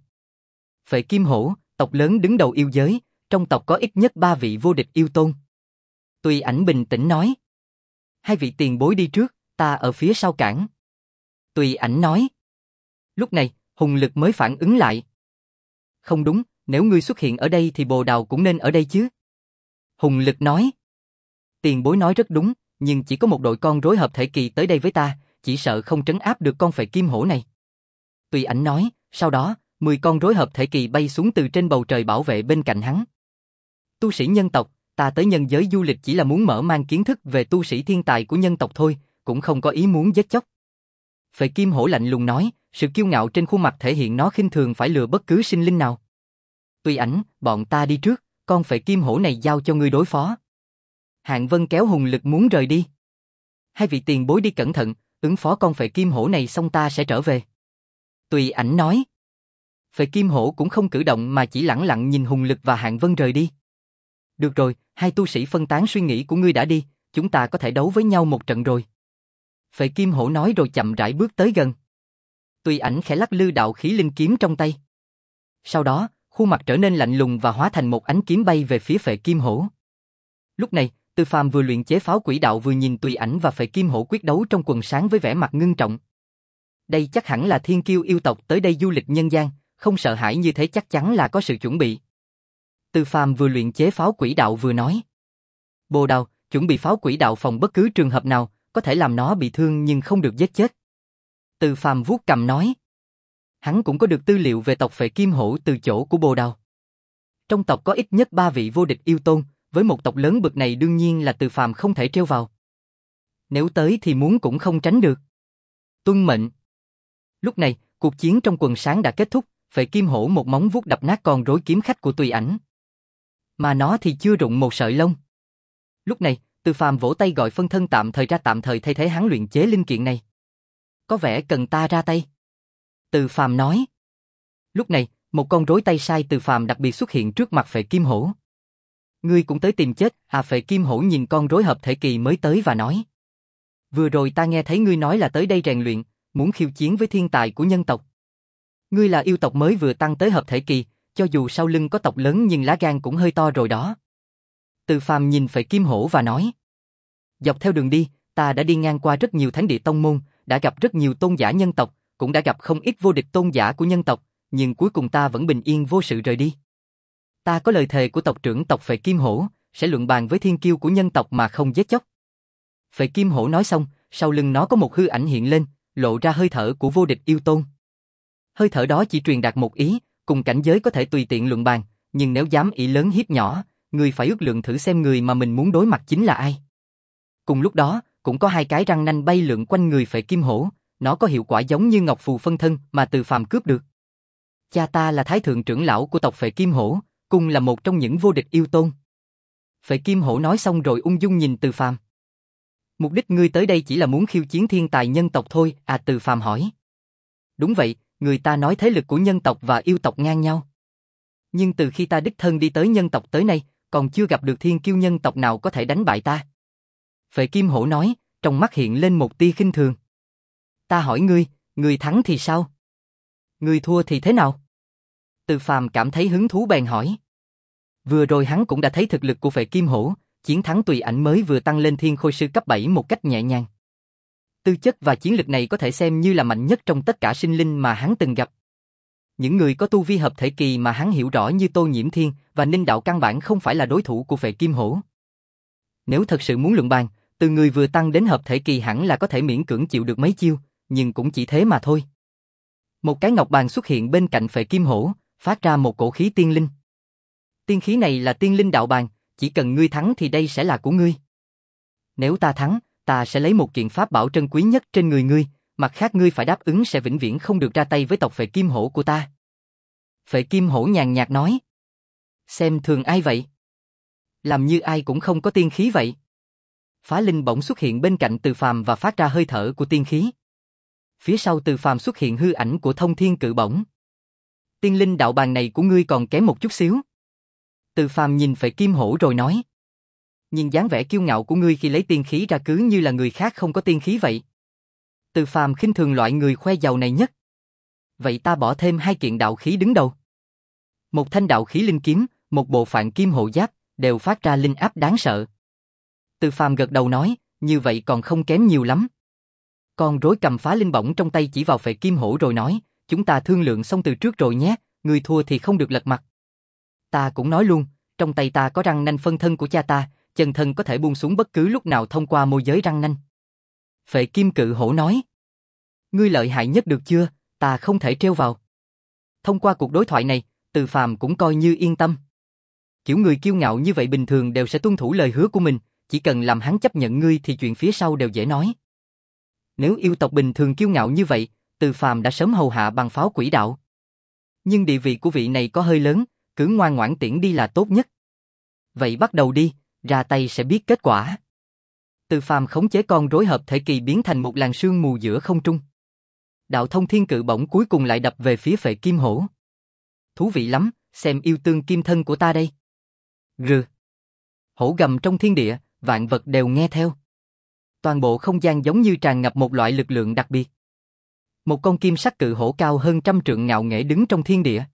Phệ Kim Hổ, tộc lớn đứng đầu yêu giới, trong tộc có ít nhất ba vị vô địch yêu tôn. Tùy Ảnh bình tĩnh nói. Hai vị tiền bối đi trước, ta ở phía sau cản. Tùy Ảnh nói. Lúc này, Hùng Lực mới phản ứng lại. Không đúng, nếu ngươi xuất hiện ở đây thì Bồ Đào cũng nên ở đây chứ. Hùng Lực nói. Tiền bối nói rất đúng, nhưng chỉ có một đội con rối hợp thể kỳ tới đây với ta, chỉ sợ không trấn áp được con Phệ Kim Hổ này. Tùy Ảnh nói, sau đó, mười con rối hợp thể kỳ bay xuống từ trên bầu trời bảo vệ bên cạnh hắn. Tu sĩ nhân tộc, ta tới nhân giới du lịch chỉ là muốn mở mang kiến thức về tu sĩ thiên tài của nhân tộc thôi, cũng không có ý muốn giết chóc. Phệ Kim Hổ lạnh lùng nói, sự kiêu ngạo trên khuôn mặt thể hiện nó khinh thường phải lừa bất cứ sinh linh nào. Tùy Ảnh, bọn ta đi trước, con Phệ Kim Hổ này giao cho ngươi đối phó. Hạng Vân kéo Hùng Lực muốn rời đi. Hai vị tiền bối đi cẩn thận, ứng phó con Phệ Kim Hổ này xong ta sẽ trở về. Tùy Ảnh nói. Phệ Kim Hổ cũng không cử động mà chỉ lẳng lặng nhìn Hùng Lực và Hạng Vân rời đi. Được rồi, hai tu sĩ phân tán suy nghĩ của ngươi đã đi, chúng ta có thể đấu với nhau một trận rồi. Phệ Kim Hổ nói rồi chậm rãi bước tới gần. Tùy Ảnh khẽ lắc lư đạo khí linh kiếm trong tay. Sau đó, khuôn mặt trở nên lạnh lùng và hóa thành một ánh kiếm bay về phía Phệ Kim Hổ. Lúc này, Từ Phàm vừa luyện chế pháo quỷ đạo vừa nhìn Tùy Ảnh và Phệ Kim Hổ quyết đấu trong quần sáng với vẻ mặt ngưng trọng. Đây chắc hẳn là thiên kiêu yêu tộc tới đây du lịch nhân gian, không sợ hãi như thế chắc chắn là có sự chuẩn bị. Từ Phàm vừa luyện chế pháo quỷ đạo vừa nói. Bồ Đào, chuẩn bị pháo quỷ đạo phòng bất cứ trường hợp nào, có thể làm nó bị thương nhưng không được giết chết. Từ Phàm vuốt cằm nói. Hắn cũng có được tư liệu về tộc Phệ Kim Hổ từ chỗ của Bồ Đào. Trong tộc có ít nhất ba vị vô địch yêu tôn, với một tộc lớn bực này đương nhiên là Từ Phàm không thể trêu vào. Nếu tới thì muốn cũng không tránh được. Tuân mệnh. Lúc này, cuộc chiến trong quần sáng đã kết thúc, Phệ Kim Hổ một móng vuốt đập nát con rối kiếm khách của Tùy Ảnh. Mà nó thì chưa rụng một sợi lông. Lúc này, Từ Phàm vỗ tay gọi phân thân tạm thời ra tạm thời thay thế hắn luyện chế linh kiện này. Có vẻ cần ta ra tay. Từ Phàm nói. Lúc này, một con rối tay sai Từ Phàm đặc biệt xuất hiện trước mặt Phệ Kim Hổ. Ngươi cũng tới tìm chết à? Phệ Kim Hổ nhìn con rối hợp thể kỳ mới tới và nói. Vừa rồi ta nghe thấy ngươi nói là tới đây rèn luyện, muốn khiêu chiến với thiên tài của nhân tộc. Ngươi là yêu tộc mới vừa tăng tới hợp thể kỳ, cho dù sau lưng có tộc lớn nhưng lá gan cũng hơi to rồi đó. Từ Phàm nhìn Phệ Kim Hổ và nói. Dọc theo đường đi, ta đã đi ngang qua rất nhiều thánh địa tông môn, đã gặp rất nhiều tôn giả nhân tộc, cũng đã gặp không ít vô địch tôn giả của nhân tộc, nhưng cuối cùng ta vẫn bình yên vô sự rời đi. Ta có lời thề của tộc trưởng tộc Phệ Kim Hổ, sẽ luận bàn với thiên kiêu của nhân tộc mà không giết chóc. Phệ Kim Hổ nói xong, sau lưng nó có một hư ảnh hiện lên, lộ ra hơi thở của vô địch yêu tôn. Hơi thở đó chỉ truyền đạt một ý, cùng cảnh giới có thể tùy tiện luận bàn, nhưng nếu dám ý lớn hiếp nhỏ, người phải ước lượng thử xem người mà mình muốn đối mặt chính là ai. Cùng lúc đó, cũng có hai cái răng nanh bay lượn quanh người Phệ Kim Hổ, nó có hiệu quả giống như ngọc phù phân thân mà Từ Phàm cướp được. Cha ta là thái thượng trưởng lão của tộc Phệ Kim Hổ, cùng là một trong những vô địch yêu tôn. Phệ Kim Hổ nói xong rồi ung dung nhìn Từ Phàm. Mục đích ngươi tới đây chỉ là muốn khiêu chiến thiên tài nhân tộc thôi, à? Từ Phàm hỏi. Đúng vậy, người ta nói thế lực của nhân tộc và yêu tộc ngang nhau. Nhưng từ khi ta đích thân đi tới nhân tộc tới nay, còn chưa gặp được thiên kiêu nhân tộc nào có thể đánh bại ta. Phệ Kim Hổ nói, trong mắt hiện lên một tia khinh thường. Ta hỏi ngươi, ngươi thắng thì sao? Ngươi thua thì thế nào? Từ Phàm cảm thấy hứng thú bèn hỏi. Vừa rồi hắn cũng đã thấy thực lực của Phệ Kim Hổ, chiến thắng tùy ảnh mới vừa tăng lên thiên khôi sư cấp bảy một cách nhẹ nhàng. Tư chất và chiến lực này có thể xem như là mạnh nhất trong tất cả sinh linh mà hắn từng gặp. Những người có tu vi hợp thể kỳ mà hắn hiểu rõ như Tô Nhiễm Thiên và Ninh Đạo căn bản không phải là đối thủ của Phệ Kim Hổ. Nếu thật sự muốn luận bàn, từ người vừa tăng đến hợp thể kỳ hẳn là có thể miễn cưỡng chịu được mấy chiêu, nhưng cũng chỉ thế mà thôi. Một cái ngọc bàn xuất hiện bên cạnh Phệ Kim Hổ, phát ra một cổ khí tiên linh. Tiên khí này là tiên linh đạo bàn, chỉ cần ngươi thắng thì đây sẽ là của ngươi. Nếu ta thắng, ta sẽ lấy một kiện pháp bảo trân quý nhất trên người ngươi, mặt khác ngươi phải đáp ứng sẽ vĩnh viễn không được ra tay với tộc Phệ Kim Hổ của ta. Phệ Kim Hổ nhàn nhạt nói. Xem thường ai vậy? Làm như ai cũng không có tiên khí vậy. Phá linh bỗng xuất hiện bên cạnh Từ Phàm và phát ra hơi thở của tiên khí. Phía sau Từ Phàm xuất hiện hư ảnh của Thông Thiên Cự Bổng. Tiên linh đạo bàn này của ngươi còn kém một chút xíu. Từ Phàm nhìn Phệ Kim Hổ rồi nói. Nhưng dáng vẻ kiêu ngạo của ngươi khi lấy tiên khí ra cứ như là người khác không có tiên khí vậy. Từ Phàm khinh thường loại người khoe giàu này nhất. Vậy ta bỏ thêm hai kiện đạo khí đứng đầu. Một thanh đạo khí linh kiếm, một bộ phạn kim hộ giáp, đều phát ra linh áp đáng sợ. Từ Phàm gật đầu nói, như vậy còn không kém nhiều lắm. Con rối cầm phá linh bổng trong tay chỉ vào Phệ Kim Hổ rồi nói, chúng ta thương lượng xong từ trước rồi nhé, người thua thì không được lật mặt. Ta cũng nói luôn, trong tay ta có răng nanh phân thân của cha ta, chân thân có thể buông xuống bất cứ lúc nào thông qua môi giới răng nanh. Phệ Kim Cự Hổ nói, ngươi lợi hại nhất được chưa, ta không thể trêu vào. Thông qua cuộc đối thoại này, Từ Phàm cũng coi như yên tâm. Kiểu người kiêu ngạo như vậy bình thường đều sẽ tuân thủ lời hứa của mình, chỉ cần làm hắn chấp nhận ngươi thì chuyện phía sau đều dễ nói. Nếu yêu tộc bình thường kiêu ngạo như vậy, Từ Phàm đã sớm hầu hạ bằng pháo quỷ đạo. Nhưng địa vị của vị này có hơi lớn, cứ ngoan ngoãn tiễn đi là tốt nhất. Vậy bắt đầu đi, ra tay sẽ biết kết quả. Từ Phàm khống chế con rối hợp thể kỳ biến thành một làn sương mù giữa không trung. Đạo Thông Thiên Cự Bổng cuối cùng lại đập về phía Phệ Kim Hổ. Thú vị lắm, xem yêu tương kim thân của ta đây. Rừ. Hổ gầm trong thiên địa, vạn vật đều nghe theo. Toàn bộ không gian giống như tràn ngập một loại lực lượng đặc biệt. Một con kim sắc cự hổ cao hơn trăm trượng ngạo nghễ đứng trong thiên địa.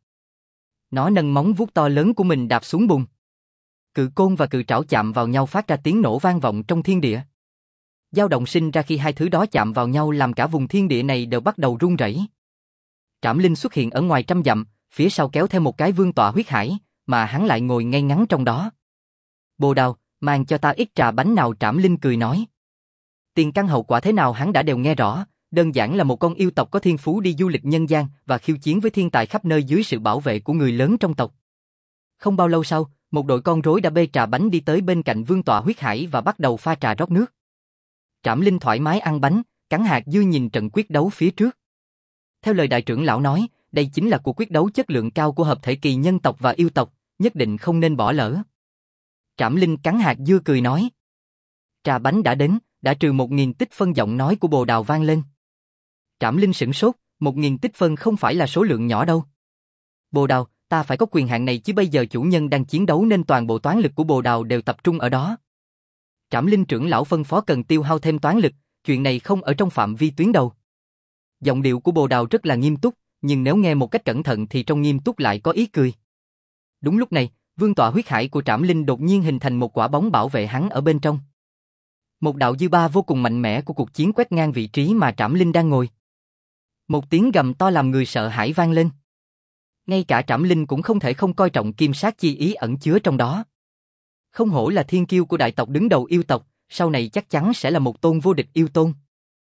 Nó nâng móng vuốt to lớn của mình đạp xuống bùn. Cự côn và cự trảo chạm vào nhau phát ra tiếng nổ vang vọng trong thiên địa. Dao động sinh ra khi hai thứ đó chạm vào nhau làm cả vùng thiên địa này đều bắt đầu rung rẩy. Trảm Linh xuất hiện ở ngoài trăm dặm, phía sau kéo theo một cái vương tọa huyết hải, mà hắn lại ngồi ngay ngắn trong đó. Bồ Đào, mang cho ta ít trà bánh nào, Trảm Linh cười nói. Tiền căn hậu quả thế nào hắn đã đều nghe rõ, đơn giản là một con yêu tộc có thiên phú đi du lịch nhân gian và khiêu chiến với thiên tài khắp nơi dưới sự bảo vệ của người lớn trong tộc. Không bao lâu sau, một đội con rối đã bê trà bánh đi tới bên cạnh vương tọa huyết hải và bắt đầu pha trà rót nước. Trảm Linh thoải mái ăn bánh, cắn hạt dưa nhìn trận quyết đấu phía trước. Theo lời đại trưởng lão nói, đây chính là cuộc quyết đấu chất lượng cao của hợp thể kỳ nhân tộc và yêu tộc, nhất định không nên bỏ lỡ. Trảm Linh cắn hạt dưa cười nói. Trà bánh đã đến, đã trừ một nghìn tích phân, giọng nói của Bồ Đào vang lên. Trảm Linh sửng sốt, một nghìn tích phân không phải là số lượng nhỏ đâu. Bồ Đào, ta phải có quyền hạn này chứ, bây giờ chủ nhân đang chiến đấu nên toàn bộ toán lực của Bồ Đào đều tập trung ở đó. Trảm Linh trưởng lão phân phó cần tiêu hao thêm toán lực, chuyện này không ở trong phạm vi tuyến đầu. Giọng điệu của Bồ Đào rất là nghiêm túc, nhưng nếu nghe một cách cẩn thận thì trong nghiêm túc lại có ý cười. Đúng lúc này, vương tọa huyết hải của Trảm Linh đột nhiên hình thành một quả bóng bảo vệ hắn ở bên trong. Một đạo dư ba vô cùng mạnh mẽ của cuộc chiến quét ngang vị trí mà Trảm Linh đang ngồi. Một tiếng gầm to làm người sợ hãi vang lên. Ngay cả Trảm Linh cũng không thể không coi trọng kim sát chi ý ẩn chứa trong đó. Không hổ là thiên kiêu của đại tộc đứng đầu yêu tộc, sau này chắc chắn sẽ là một tôn vô địch yêu tôn.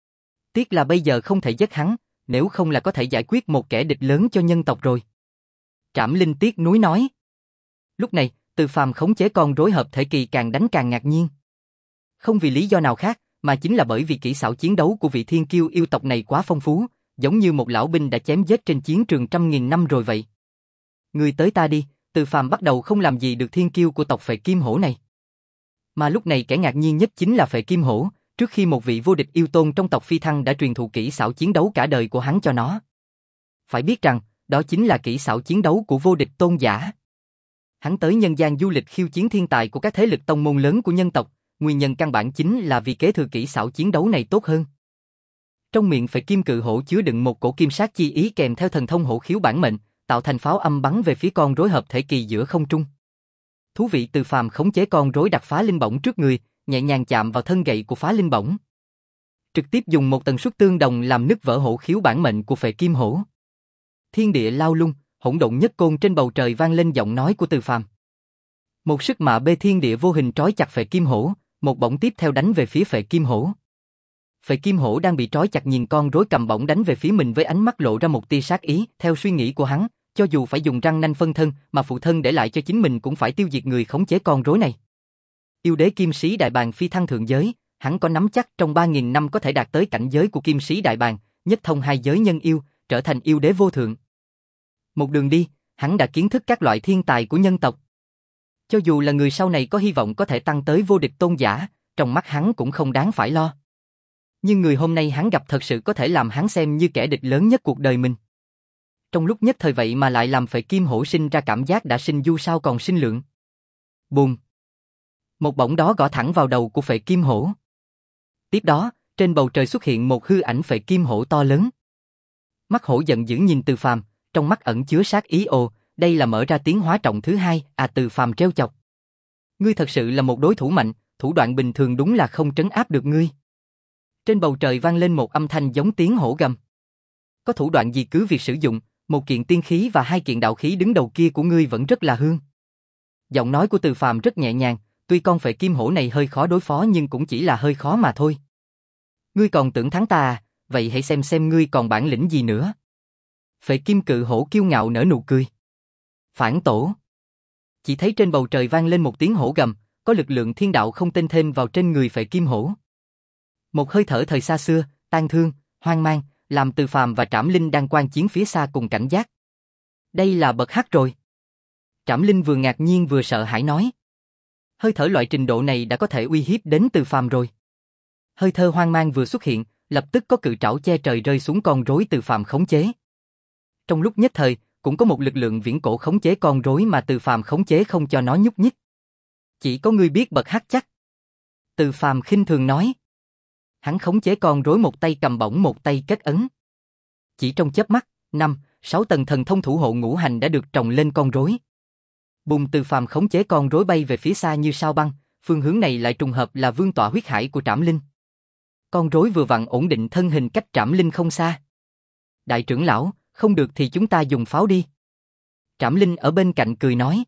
Tiếc là bây giờ không thể giết hắn, nếu không là có thể giải quyết một kẻ địch lớn cho nhân tộc rồi. Trảm Linh tiếc nuối nói. Lúc này, Từ Phàm khống chế con rối hợp thể kỳ càng đánh càng ngạc nhiên. Không vì lý do nào khác, mà chính là bởi vì kỹ xảo chiến đấu của vị thiên kiêu yêu tộc này quá phong phú, giống như một lão binh đã chém giết trên chiến trường trăm nghìn năm rồi vậy. Ngươi tới ta đi, Từ Phàm bắt đầu không làm gì được thiên kiêu của tộc Phệ Kim Hổ này. Mà lúc này kẻ ngạc nhiên nhất chính là Phệ Kim Hổ, trước khi một vị vô địch yêu tôn trong tộc Phi Thăng đã truyền thụ kỹ xảo chiến đấu cả đời của hắn cho nó. Phải biết rằng, đó chính là kỹ xảo chiến đấu của vô địch tôn giả. Hắn tới nhân gian du lịch khiêu chiến thiên tài của các thế lực tông môn lớn của nhân tộc, nguyên nhân căn bản chính là vì kế thừa kỹ xảo chiến đấu này tốt hơn. Trong miệng Phệ Kim Cự Hổ chứa đựng một cổ kim sát chi ý kèm theo thần thông hổ khiếu bản mệnh, tạo thành pháo âm bắn về phía con rối hợp thể kỳ giữa không trung. Thú vị. Từ Phàm khống chế con rối đặt phá linh bổng trước người, nhẹ nhàng chạm vào thân gậy của phá linh bổng. Trực tiếp dùng một tần suất tương đồng làm nứt vỡ hổ khiếu bản mệnh của Phệ Kim Hổ. Thiên địa lao lung, hỗn độn nhất côn trên bầu trời vang lên giọng nói của Từ Phàm. Một sức mạ bê thiên địa vô hình trói chặt Phệ Kim Hổ, một bổng tiếp theo đánh về phía Phệ Kim Hổ. Phệ Kim Hổ đang bị trói chặt nhìn con rối cầm bổng đánh về phía mình với ánh mắt lộ ra một tia sát ý, theo suy nghĩ của hắn, cho dù phải dùng răng nanh phân thân, mà phụ thân để lại cho chính mình cũng phải tiêu diệt người khống chế con rối này. Yêu đế kim sĩ đại bàng phi thăng thượng giới, hắn có nắm chắc trong ba nghìn năm có thể đạt tới cảnh giới của kim sĩ đại bàng, nhất thông hai giới nhân yêu, trở thành yêu đế vô thượng. Một đường đi, hắn đã kiến thức các loại thiên tài của nhân tộc. Cho dù là người sau này có hy vọng có thể tăng tới vô địch tôn giả, trong mắt hắn cũng không đáng phải lo. Nhưng người hôm nay hắn gặp thật sự có thể làm hắn xem như kẻ địch lớn nhất cuộc đời mình. Trong lúc nhất thời vậy mà lại làm Phệ Kim Hổ sinh ra cảm giác đã sinh du sao còn sinh lượng. Bùm! Một bổng đó gõ thẳng vào đầu của Phệ Kim Hổ. Tiếp đó, trên bầu trời xuất hiện một hư ảnh Phệ Kim Hổ to lớn. Mắt hổ giận dữ nhìn Từ Phàm, trong mắt ẩn chứa sát ý. Ồ, đây là mở ra tiến hóa trọng thứ hai. À, Từ Phàm trêu chọc. Ngươi thật sự là một đối thủ mạnh, thủ đoạn bình thường đúng là không trấn áp được ngươi. Trên bầu trời vang lên một âm thanh giống tiếng hổ gầm. Có thủ đoạn gì cứ việc sử dụng, một kiện tiên khí và hai kiện đạo khí đứng đầu kia của ngươi vẫn rất là hương. Giọng nói của Từ Phàm rất nhẹ nhàng, tuy con Phệ Kim Hổ này hơi khó đối phó nhưng cũng chỉ là hơi khó mà thôi. Ngươi còn tưởng thắng ta à, vậy hãy xem xem ngươi còn bản lĩnh gì nữa. Phệ Kim Cự Hổ kiêu ngạo nở nụ cười. Phản tổ. Chỉ thấy trên bầu trời vang lên một tiếng hổ gầm, có lực lượng thiên đạo không tên thêm vào trên người Phệ Kim Hổ. Một hơi thở thời xa xưa, tang thương, hoang mang, làm Từ Phàm và Trảm Linh đang quan chiến phía xa cùng cảnh giác. Đây là bậc hắc rồi. Trảm Linh vừa ngạc nhiên vừa sợ hãi nói. Hơi thở loại trình độ này đã có thể uy hiếp đến Từ Phàm rồi. Hơi thở hoang mang vừa xuất hiện, lập tức có cự trảo che trời rơi xuống con rối Từ Phàm khống chế. Trong lúc nhất thời, cũng có một lực lượng viễn cổ khống chế con rối mà Từ Phàm khống chế không cho nó nhúc nhích. Chỉ có ngươi biết bậc hắc chắc. Từ Phàm khinh thường nói. Hắn khống chế con rối một tay cầm bổng một tay kết ấn. Chỉ trong chớp mắt, năm, sáu tầng thần thông thủ hộ ngũ hành đã được trồng lên con rối. Bùng. Từ Phàm khống chế con rối bay về phía xa như sao băng, phương hướng này lại trùng hợp là vương tọa huyết hải của Trảm Linh. Con rối vừa vặn ổn định thân hình cách Trảm Linh không xa. Đại trưởng lão, không được thì chúng ta dùng pháo đi. Trảm Linh ở bên cạnh cười nói.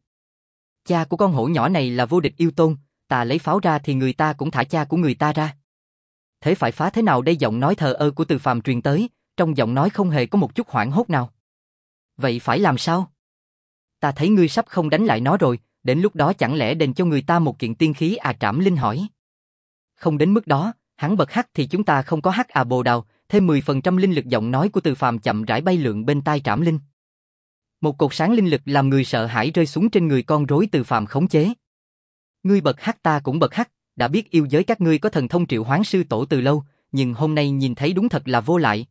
Cha của con hổ nhỏ này là vô địch yêu tôn, ta lấy pháo ra thì người ta cũng thả cha của người ta ra. Thế phải phá thế nào đây? Giọng nói thờ ơ của Từ Phàm truyền tới, trong giọng nói không hề có một chút hoảng hốt nào. Vậy phải làm sao? Ta thấy ngươi sắp không đánh lại nó rồi, đến lúc đó chẳng lẽ đền cho người ta một kiện tiên khí à? Trảm Linh hỏi. Không đến mức đó, hắn bậc hắc thì chúng ta không có hắc à bồ đào, thêm mười phần trăm linh lực. Giọng nói của Từ Phàm chậm rãi bay lượn bên tai Trảm Linh. Một cột sáng linh lực làm người sợ hãi rơi xuống trên người con rối Từ Phàm khống chế. Ngươi bậc hắc ta cũng bậc hắc, đã biết yêu giới các ngươi có thần thông triệu hoán sư tổ từ lâu, nhưng hôm nay nhìn thấy đúng thật là vô lại.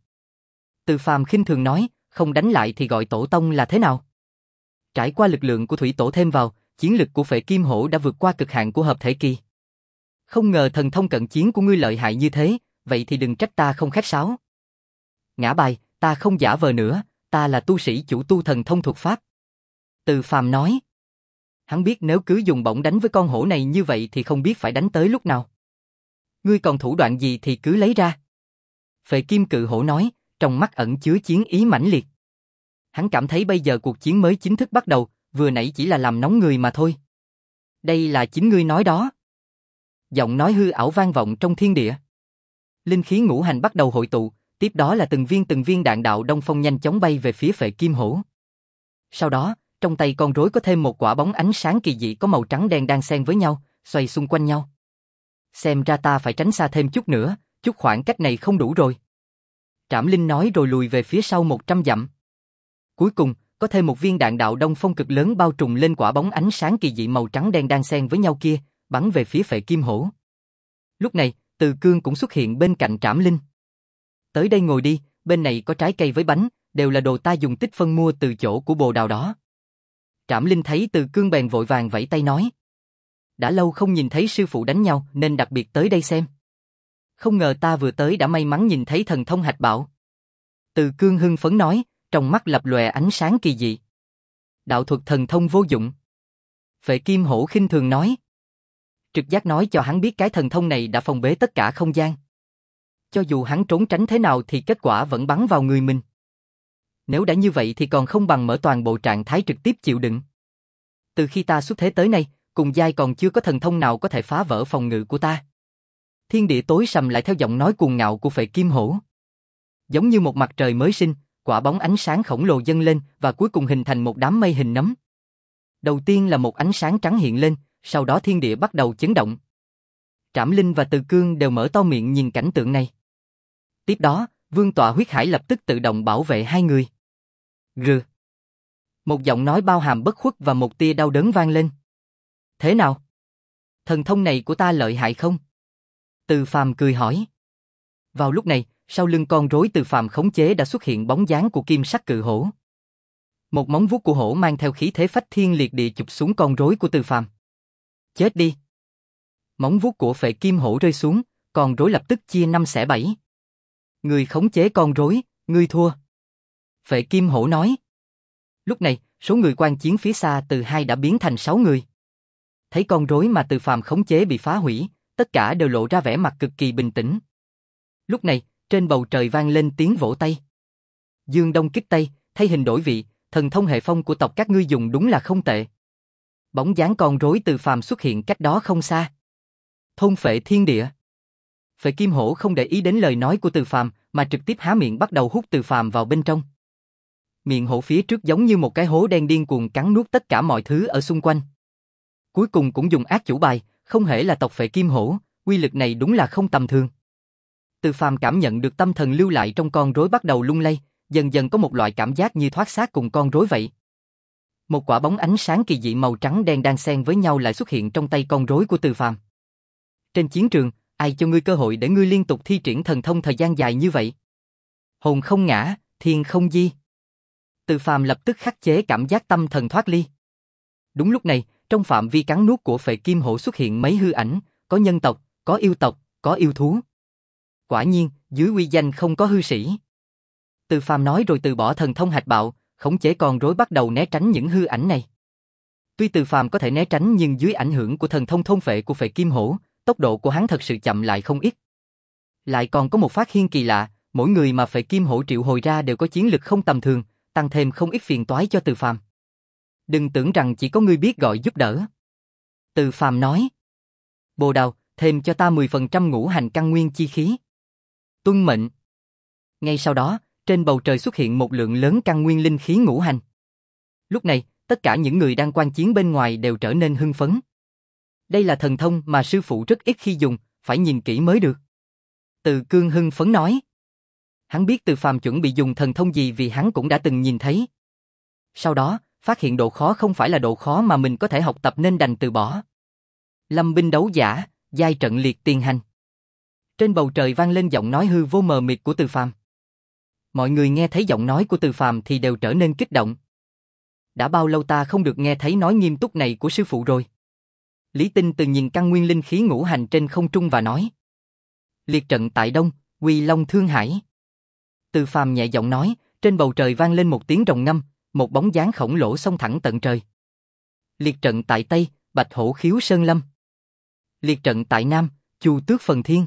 Từ Phàm khinh thường nói, không đánh lại thì gọi tổ tông là thế nào? Trải qua lực lượng của thủy tổ thêm vào, chiến lực của Phệ Kim Hổ đã vượt qua cực hạn của hợp thể kỳ. Không ngờ thần thông cận chiến của ngươi lợi hại như thế, vậy thì đừng trách ta không khách sáo. Ngã bài, ta không giả vờ nữa, ta là tu sĩ chủ tu thần thông thuật pháp. Từ Phàm nói. Hắn biết nếu cứ dùng bổng đánh với con hổ này như vậy thì không biết phải đánh tới lúc nào. Ngươi còn thủ đoạn gì thì cứ lấy ra. Phệ Kim Cự Hổ nói, trong mắt ẩn chứa chiến ý mãnh liệt. Hắn cảm thấy bây giờ cuộc chiến mới chính thức bắt đầu, vừa nãy chỉ là làm nóng người mà thôi. Đây là chính ngươi nói đó. Giọng nói hư ảo vang vọng trong thiên địa. Linh khí ngũ hành bắt đầu hội tụ, tiếp đó là từng viên từng viên đạn đạo đông phong nhanh chóng bay về phía Phệ Kim Hổ. Sau đó, trong tay con rối có thêm một quả bóng ánh sáng kỳ dị có màu trắng đen đang xen với nhau, xoay xung quanh nhau. Xem ra ta phải tránh xa thêm chút nữa, chút khoảng cách này không đủ rồi. Trảm Linh nói rồi lùi về phía sau một trăm dặm. Cuối cùng, có thêm một viên đạn đạo đông phong cực lớn bao trùm lên quả bóng ánh sáng kỳ dị màu trắng đen đang xen với nhau kia, bắn về phía Phệ Kim Hổ. Lúc này, Từ Cương cũng xuất hiện bên cạnh Trảm Linh. Tới đây ngồi đi, bên này có trái cây với bánh, đều là đồ ta dùng tích phân mua từ chỗ của Bồ Đào đó. Trảm Linh thấy Từ Cương bèn vội vàng vẫy tay nói. Đã lâu không nhìn thấy sư phụ đánh nhau nên đặc biệt tới đây xem. Không ngờ ta vừa tới đã may mắn nhìn thấy thần thông hạch bảo. Từ Cương hưng phấn nói, trong mắt lập lòe ánh sáng kỳ dị. Đạo thuật thần thông vô dụng. Phệ Kim Hổ khinh thường nói. Trực giác nói cho hắn biết cái thần thông này đã phong bế tất cả không gian. Cho dù hắn trốn tránh thế nào thì kết quả vẫn bắn vào người mình. Nếu đã như vậy thì còn không bằng mở toàn bộ trạng thái trực tiếp chịu đựng. Từ khi ta xuất thế tới nay, cùng giai còn chưa có thần thông nào có thể phá vỡ phòng ngự của ta. Thiên địa tối sầm lại theo giọng nói cuồng ngạo của Phệ Kim Hổ. Giống như một mặt trời mới sinh, quả bóng ánh sáng khổng lồ dâng lên và cuối cùng hình thành một đám mây hình nấm. Đầu tiên là một ánh sáng trắng hiện lên, sau đó thiên địa bắt đầu chấn động. Trảm Linh và Từ Cương đều mở to miệng nhìn cảnh tượng này. Tiếp đó, Vương tọa huyết hải lập tức tự động bảo vệ hai người. Gừ. Một giọng nói bao hàm bất khuất và một tia đau đớn vang lên. Thế nào? Thần thông này của ta lợi hại không? Từ Phàm cười hỏi. Vào lúc này, sau lưng con rối Từ Phàm khống chế đã xuất hiện bóng dáng của kim sắc cự hổ. Một móng vuốt của hổ mang theo khí thế phách thiên liệt địa chụp xuống con rối của Từ Phàm. Chết đi! Móng vuốt của Phệ Kim Hổ rơi xuống, con rối lập tức chia năm xẻ bảy. Người khống chế con rối, ngươi thua. Phệ Kim Hổ nói. Lúc này, số người quan chiến phía xa từ hai đã biến thành sáu người. Thấy con rối mà Từ Phàm khống chế bị phá hủy, tất cả đều lộ ra vẻ mặt cực kỳ bình tĩnh. Lúc này, trên bầu trời vang lên tiếng vỗ tay. Dương Đông kích Tây, thay hình đổi vị, thần thông hệ phong của tộc các ngươi dùng đúng là không tệ. Bóng dáng con rối Từ Phàm xuất hiện cách đó không xa. Thôn phệ thiên địa. Phệ Kim Hổ không để ý đến lời nói của Từ Phàm, mà trực tiếp há miệng bắt đầu hút Từ Phàm vào bên trong. Miệng hổ phía trước giống như một cái hố đen điên cuồng cắn nuốt tất cả mọi thứ ở xung quanh. Cuối cùng cũng dùng ác chủ bài, không hễ là tộc Phệ Kim Hổ, uy lực này đúng là không tầm thường. Từ Phàm cảm nhận được tâm thần lưu lại trong con rối bắt đầu lung lay, dần dần có một loại cảm giác như thoát xác cùng con rối vậy. Một quả bóng ánh sáng kỳ dị màu trắng đen đang xen với nhau lại xuất hiện trong tay con rối của Từ Phàm. Trên chiến trường, ai cho ngươi cơ hội để ngươi liên tục thi triển thần thông thời gian dài như vậy? Hồn không ngã, thiên không di. Từ Phàm lập tức khắc chế cảm giác tâm thần thoát ly. Đúng lúc này, trong phạm vi cắn nuốt của Phệ Kim Hổ xuất hiện mấy hư ảnh, có nhân tộc, có yêu tộc, có yêu thú. Quả nhiên, dưới uy danh không có hư sĩ. Từ Phàm nói rồi từ bỏ thần thông hạch bạo, khống chế con rối bắt đầu né tránh những hư ảnh này. Tuy Từ Phàm có thể né tránh nhưng dưới ảnh hưởng của thần thông thôn phệ của Phệ Kim Hổ, tốc độ của hắn thật sự chậm lại không ít. Lại còn có một phát hiện kỳ lạ, mỗi người mà Phệ Kim Hổ triệu hồi ra đều có chiến lực không tầm thường, tăng thêm không ít phiền toái cho Từ Phàm. Đừng tưởng rằng chỉ có ngươi biết gọi giúp đỡ. Từ Phàm nói. Bồ Đào, thêm cho ta mười phần trăm ngũ hành căn nguyên chi khí. Tuân mệnh. Ngay sau đó, trên bầu trời xuất hiện một lượng lớn căn nguyên linh khí ngũ hành. Lúc này, tất cả những người đang quan chiến bên ngoài đều trở nên hưng phấn. Đây là thần thông mà sư phụ rất ít khi dùng, phải nhìn kỹ mới được. Từ Cương hưng phấn nói. Hắn biết Từ Phàm chuẩn bị dùng thần thông gì vì hắn cũng đã từng nhìn thấy. Sau đó, phát hiện độ khó không phải là độ khó mà mình có thể học tập nên đành từ bỏ. Lâm binh đấu giả, giai trận liệt tiền hành. Trên bầu trời vang lên giọng nói hư vô mờ mịt của Từ Phàm. Mọi người nghe thấy giọng nói của Từ Phàm thì đều trở nên kích động. Đã bao lâu ta không được nghe thấy nói nghiêm túc này của sư phụ rồi. Lý Tinh từng nhìn căn nguyên linh khí ngũ hành trên không trung và nói. Liệt trận tại đông, Quy Long Thương Hải. Từ Phàm nhẹ giọng nói, trên bầu trời vang lên một tiếng rồng ngâm, một bóng dáng khổng lồ xông thẳng tận trời. Liệt trận tại tây, Bạch Hổ Khiếu Sơn Lâm. Liệt trận tại nam, Chu Tước Phần Thiên.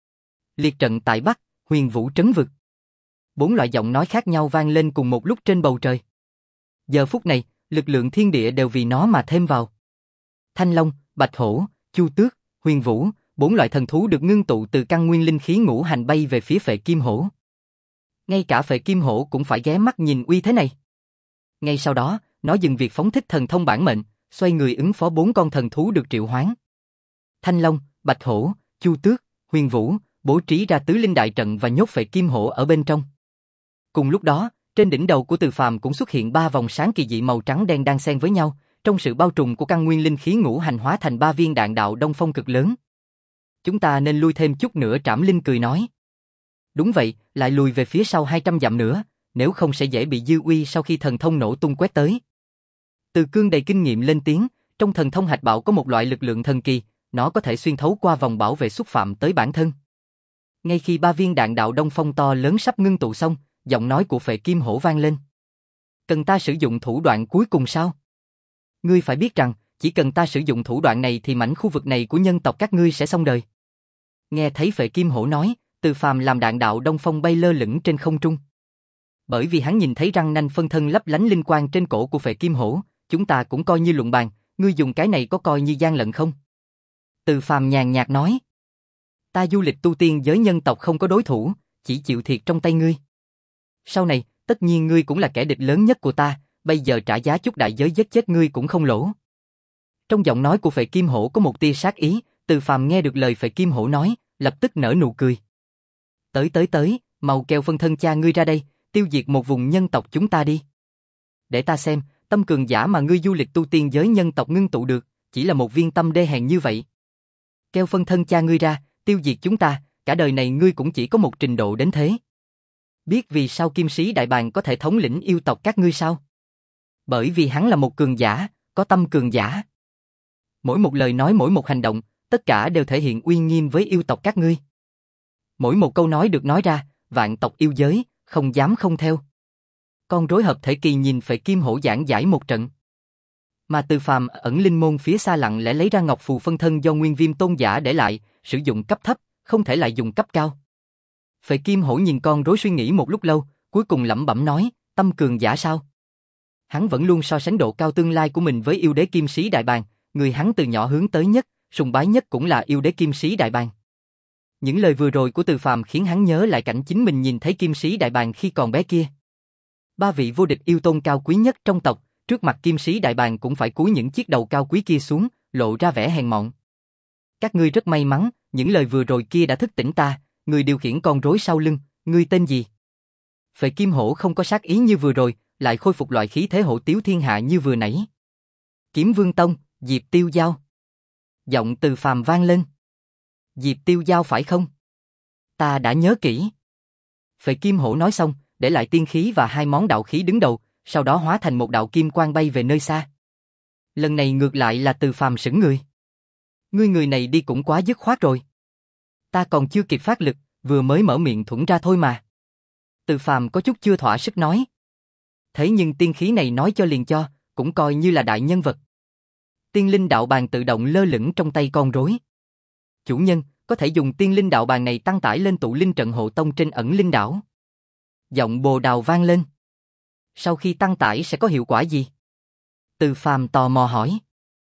Liệt trận tại bắc, Huyền Vũ Trấn Vực. Bốn loại giọng nói khác nhau vang lên cùng một lúc trên bầu trời. Giờ phút này, lực lượng thiên địa đều vì nó mà thêm vào. Thanh Long, Bạch Hổ, Chu Tước, Huyền Vũ, bốn loại thần thú được ngưng tụ từ căn nguyên linh khí ngũ hành bay về phía Phệ Kim Hổ. Ngay cả Phệ Kim Hổ cũng phải ghé mắt nhìn uy thế này. Ngay sau đó, nó dừng việc phóng thích thần thông bản mệnh, xoay người ứng phó bốn con thần thú được triệu hoán. Thanh Long, Bạch Hổ, Chu Tước, Huyền Vũ, bố trí ra tứ linh đại trận và nhốt Phệ Kim Hổ ở bên trong. Cùng lúc đó, trên đỉnh đầu của Từ Phàm cũng xuất hiện ba vòng sáng kỳ dị màu trắng đen đan xen với nhau, trong sự bao trùm của căn nguyên linh khí ngũ hành hóa thành ba viên đạn đạo đông phong cực lớn. Chúng ta nên lui thêm chút nữa, Trảm Linh cười nói. Đúng vậy, lại lùi về phía sau hai trăm dặm nữa, nếu không sẽ dễ bị dư uy sau khi thần thông nổ tung quét tới. Từ Cương đầy kinh nghiệm lên tiếng, trong thần thông hạch bạo có một loại lực lượng thần kỳ, nó có thể xuyên thấu qua vòng bảo vệ xúc phạm tới bản thân. Ngay khi ba viên đạn đạo đông phong to lớn sắp ngưng tụ xong, giọng nói của Phệ Kim Hổ vang lên. Cần ta sử dụng thủ đoạn cuối cùng sao? Ngươi phải biết rằng, chỉ cần ta sử dụng thủ đoạn này thì mảnh khu vực này của nhân tộc các ngươi sẽ xong đời. Nghe thấy Phệ Kim Hổ nói, Từ Phàm làm đạn đạo đông phong bay lơ lửng trên không trung. Bởi vì hắn nhìn thấy răng nanh phân thân lấp lánh linh quang trên cổ của Phệ Kim Hổ, chúng ta cũng coi như luận bàn, ngươi dùng cái này có coi như gian lận không? Từ Phàm nhàn nhạt nói. Ta du lịch tu tiên giới nhân tộc không có đối thủ, chỉ chịu thiệt trong tay ngươi. Sau này, tất nhiên ngươi cũng là kẻ địch lớn nhất của ta, bây giờ trả giá chút đại giới giết chết ngươi cũng không lỗ. Trong giọng nói của Phệ Kim Hổ có một tia sát ý, Từ Phàm nghe được lời Phệ Kim Hổ nói, lập tức nở nụ cười. Tới tới tới, mau kêu phân thân cha ngươi ra đây, tiêu diệt một vùng nhân tộc chúng ta đi. Để ta xem, tâm cường giả mà ngươi du lịch tu tiên giới nhân tộc ngưng tụ được, chỉ là một viên tâm đê hèn như vậy. Kêu phân thân cha ngươi ra, tiêu diệt chúng ta, cả đời này ngươi cũng chỉ có một trình độ đến thế. Biết vì sao Kim Sĩ Đại Bàng có thể thống lĩnh yêu tộc các ngươi sao? Bởi vì hắn là một cường giả, có tâm cường giả. Mỗi một lời nói mỗi một hành động, tất cả đều thể hiện uy nghiêm với yêu tộc các ngươi. Mỗi một câu nói được nói ra, vạn tộc yêu giới, không dám không theo. Con rối hợp thể kỳ nhìn Phệ Kim Hổ giảng giải một trận. Mà Từ Phàm ẩn linh môn phía xa lặng lẽ lấy ra ngọc phù phân thân do Nguyên Viêm tôn giả để lại, sử dụng cấp thấp, không thể lại dùng cấp cao. Phệ Kim Hổ nhìn con rối suy nghĩ một lúc lâu, cuối cùng lẩm bẩm nói, tâm cường giả sao? Hắn vẫn luôn so sánh độ cao tương lai của mình với yêu đế Kim Sĩ Đại Bàng, người hắn từ nhỏ hướng tới nhất, sùng bái nhất cũng là yêu đế Kim Sĩ Đại Bàng. Những lời vừa rồi của Từ Phàm khiến hắn nhớ lại cảnh chính mình nhìn thấy Kim Sĩ Đại Bàng khi còn bé kia. Ba vị vô địch yêu tôn cao quý nhất trong tộc, trước mặt Kim Sĩ Đại Bàng cũng phải cúi những chiếc đầu cao quý kia xuống, lộ ra vẻ hèn mọn. Các ngươi rất may mắn, những lời vừa rồi kia đã thức tỉnh ta, người điều khiển con rối sau lưng, ngươi tên gì? Phệ Kim Hổ không có sát ý như vừa rồi, lại khôi phục loại khí thế hổ tiếu thiên hạ như vừa nãy. Kiếm Vương Tông, Diệp Tiêu Giao. Giọng Từ Phàm vang lên. Diệp Tiêu Giao phải không? Ta đã nhớ kỹ. Phệ Kim Hổ nói xong, để lại tiên khí và hai món đạo khí đứng đầu, sau đó hóa thành một đạo kim quang bay về nơi xa. Lần này ngược lại là Từ Phàm sững người. Ngươi người này đi cũng quá dứt khoát rồi. Ta còn chưa kịp phát lực, vừa mới mở miệng thuẫn ra thôi mà. Từ Phàm có chút chưa thỏa sức nói. Thế nhưng tiên khí này nói cho liền cho, cũng coi như là đại nhân vật. Tiên linh đạo bàn tự động lơ lửng trong tay con rối. Chủ nhân, có thể dùng tiên linh đạo bàn này tăng tải lên tụ linh trận hộ tông trên ẩn linh đảo. Giọng Bồ Đào vang lên. Sau khi tăng tải sẽ có hiệu quả gì? Từ Phàm tò mò hỏi.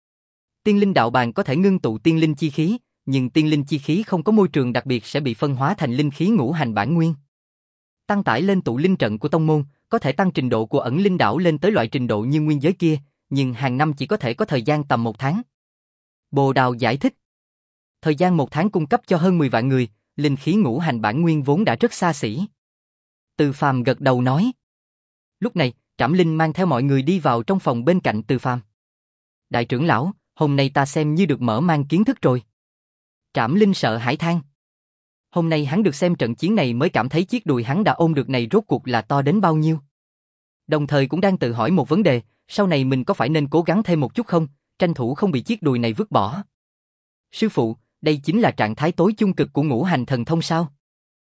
Tiên linh đạo bàn có thể ngưng tụ tiên linh chi khí, nhưng tiên linh chi khí không có môi trường đặc biệt sẽ bị phân hóa thành linh khí ngũ hành bản nguyên. Tăng tải lên tụ linh trận của tông môn, có thể tăng trình độ của ẩn linh đảo lên tới loại trình độ như nguyên giới kia, nhưng hàng năm chỉ có thể có thời gian tầm một tháng. Bồ Đào giải thích. Thời gian một tháng cung cấp cho hơn mười vạn người, linh khí ngũ hành bản nguyên vốn đã rất xa xỉ. Từ Phàm gật đầu nói. Lúc này, Trảm Linh mang theo mọi người đi vào trong phòng bên cạnh Từ Phàm. Đại trưởng lão, hôm nay ta xem như được mở mang kiến thức rồi. Trảm Linh sợ hãi than. Hôm nay hắn được xem trận chiến này mới cảm thấy chiếc đùi hắn đã ôm được này rốt cuộc là to đến bao nhiêu. Đồng thời cũng đang tự hỏi một vấn đề, sau này mình có phải nên cố gắng thêm một chút không, tranh thủ không bị chiếc đùi này vứt bỏ. Sư phụ, đây chính là trạng thái tối chung cực của ngũ hành thần thông sao?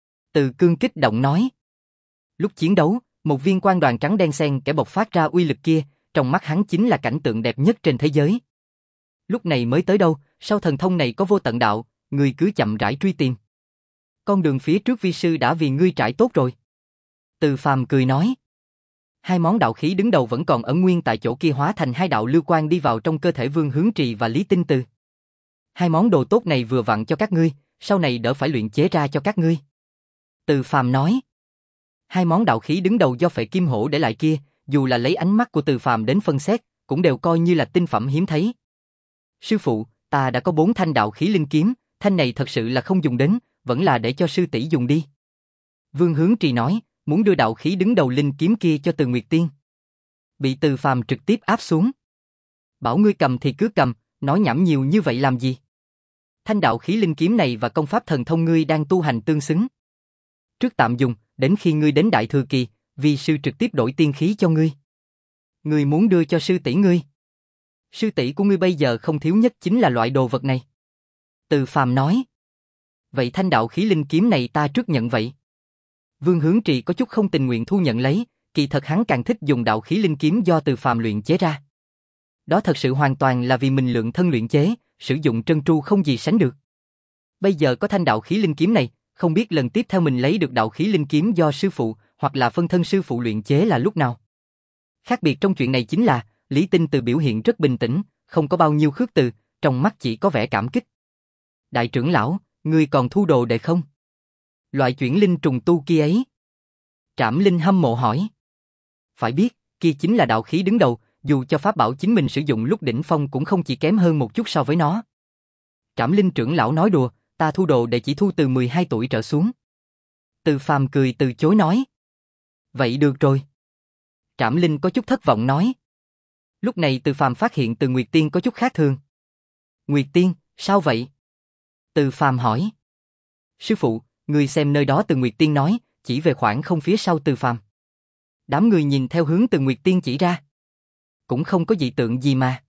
Từ Cương kích động nói. Lúc chiến đấu, một viên quang đoàn trắng đen xen kẻ bộc phát ra uy lực kia, trong mắt hắn chính là cảnh tượng đẹp nhất trên thế giới. Lúc này mới tới đâu, sau thần thông này có vô tận đạo, ngươi cứ chậm rãi truy tìm. Con đường phía trước vi sư đã vì ngươi trải tốt rồi. Từ Phàm cười nói. Hai món đạo khí đứng đầu vẫn còn ở nguyên tại chỗ kia hóa thành hai đạo lưu quang đi vào trong cơ thể Vương Hướng Trì và Lý Tinh Từ. Hai món đồ tốt này vừa vặn cho các ngươi, sau này đỡ phải luyện chế ra cho các ngươi. Từ Phàm nói. Hai món đạo khí đứng đầu do Phệ Kim Hổ để lại kia, dù là lấy ánh mắt của Từ Phàm đến phân xét, cũng đều coi như là tinh phẩm hiếm thấy. Sư phụ, ta đã có bốn thanh đạo khí linh kiếm, thanh này thật sự là không dùng đến, vẫn là để cho sư tỷ dùng đi. Vương Hướng Trì nói, muốn đưa đạo khí đứng đầu linh kiếm kia cho Từ Nguyệt Tiên. Bị Từ Phàm trực tiếp áp xuống. Bảo ngươi cầm thì cứ cầm, nói nhảm nhiều như vậy làm gì? Thanh đạo khí linh kiếm này và công pháp thần thông ngươi đang tu hành tương xứng. Trước tạm dùng, đến khi ngươi đến đại thừa kỳ, vi sư trực tiếp đổi tiên khí cho ngươi. Ngươi muốn đưa cho sư tỷ ngươi. Sư tỷ của ngươi bây giờ không thiếu nhất chính là loại đồ vật này. Từ Phàm nói. Vậy thanh đạo khí linh kiếm này ta trước nhận vậy. Vương Hướng Trì có chút không tình nguyện thu nhận lấy, kỳ thật hắn càng thích dùng đạo khí linh kiếm do Từ Phàm luyện chế ra. Đó thật sự hoàn toàn là vì mình lượng thân luyện chế, sử dụng trân tru không gì sánh được. Bây giờ có thanh đạo khí linh kiếm này, không biết lần tiếp theo mình lấy được đạo khí linh kiếm do sư phụ hoặc là phân thân sư phụ luyện chế là lúc nào. Khác biệt trong chuyện này chính là, Lý Tinh Từ biểu hiện rất bình tĩnh, không có bao nhiêu khước từ, trong mắt chỉ có vẻ cảm kích. Đại trưởng lão, ngươi còn thu đồ đệ không? Loại chuyển linh trùng tu kia ấy. Trảm Linh hâm mộ hỏi. Phải biết, kia chính là đạo khí đứng đầu, dù cho pháp bảo chính mình sử dụng lúc đỉnh phong cũng không chỉ kém hơn một chút so với nó. Trảm Linh trưởng lão nói đùa, ta thu đồ đệ chỉ thu từ mười hai tuổi trở xuống. Từ Phàm cười từ chối nói. Vậy được rồi. Trảm Linh có chút thất vọng nói. Lúc này Từ Phàm phát hiện Từ Nguyệt Tiên có chút khác thường. Nguyệt Tiên, sao vậy? Từ Phàm hỏi. Sư phụ, người xem nơi đó Từ Nguyệt Tiên nói, chỉ về khoảng không phía sau Từ Phàm. Đám người nhìn theo hướng Từ Nguyệt Tiên chỉ ra. Cũng không có dị tượng gì mà.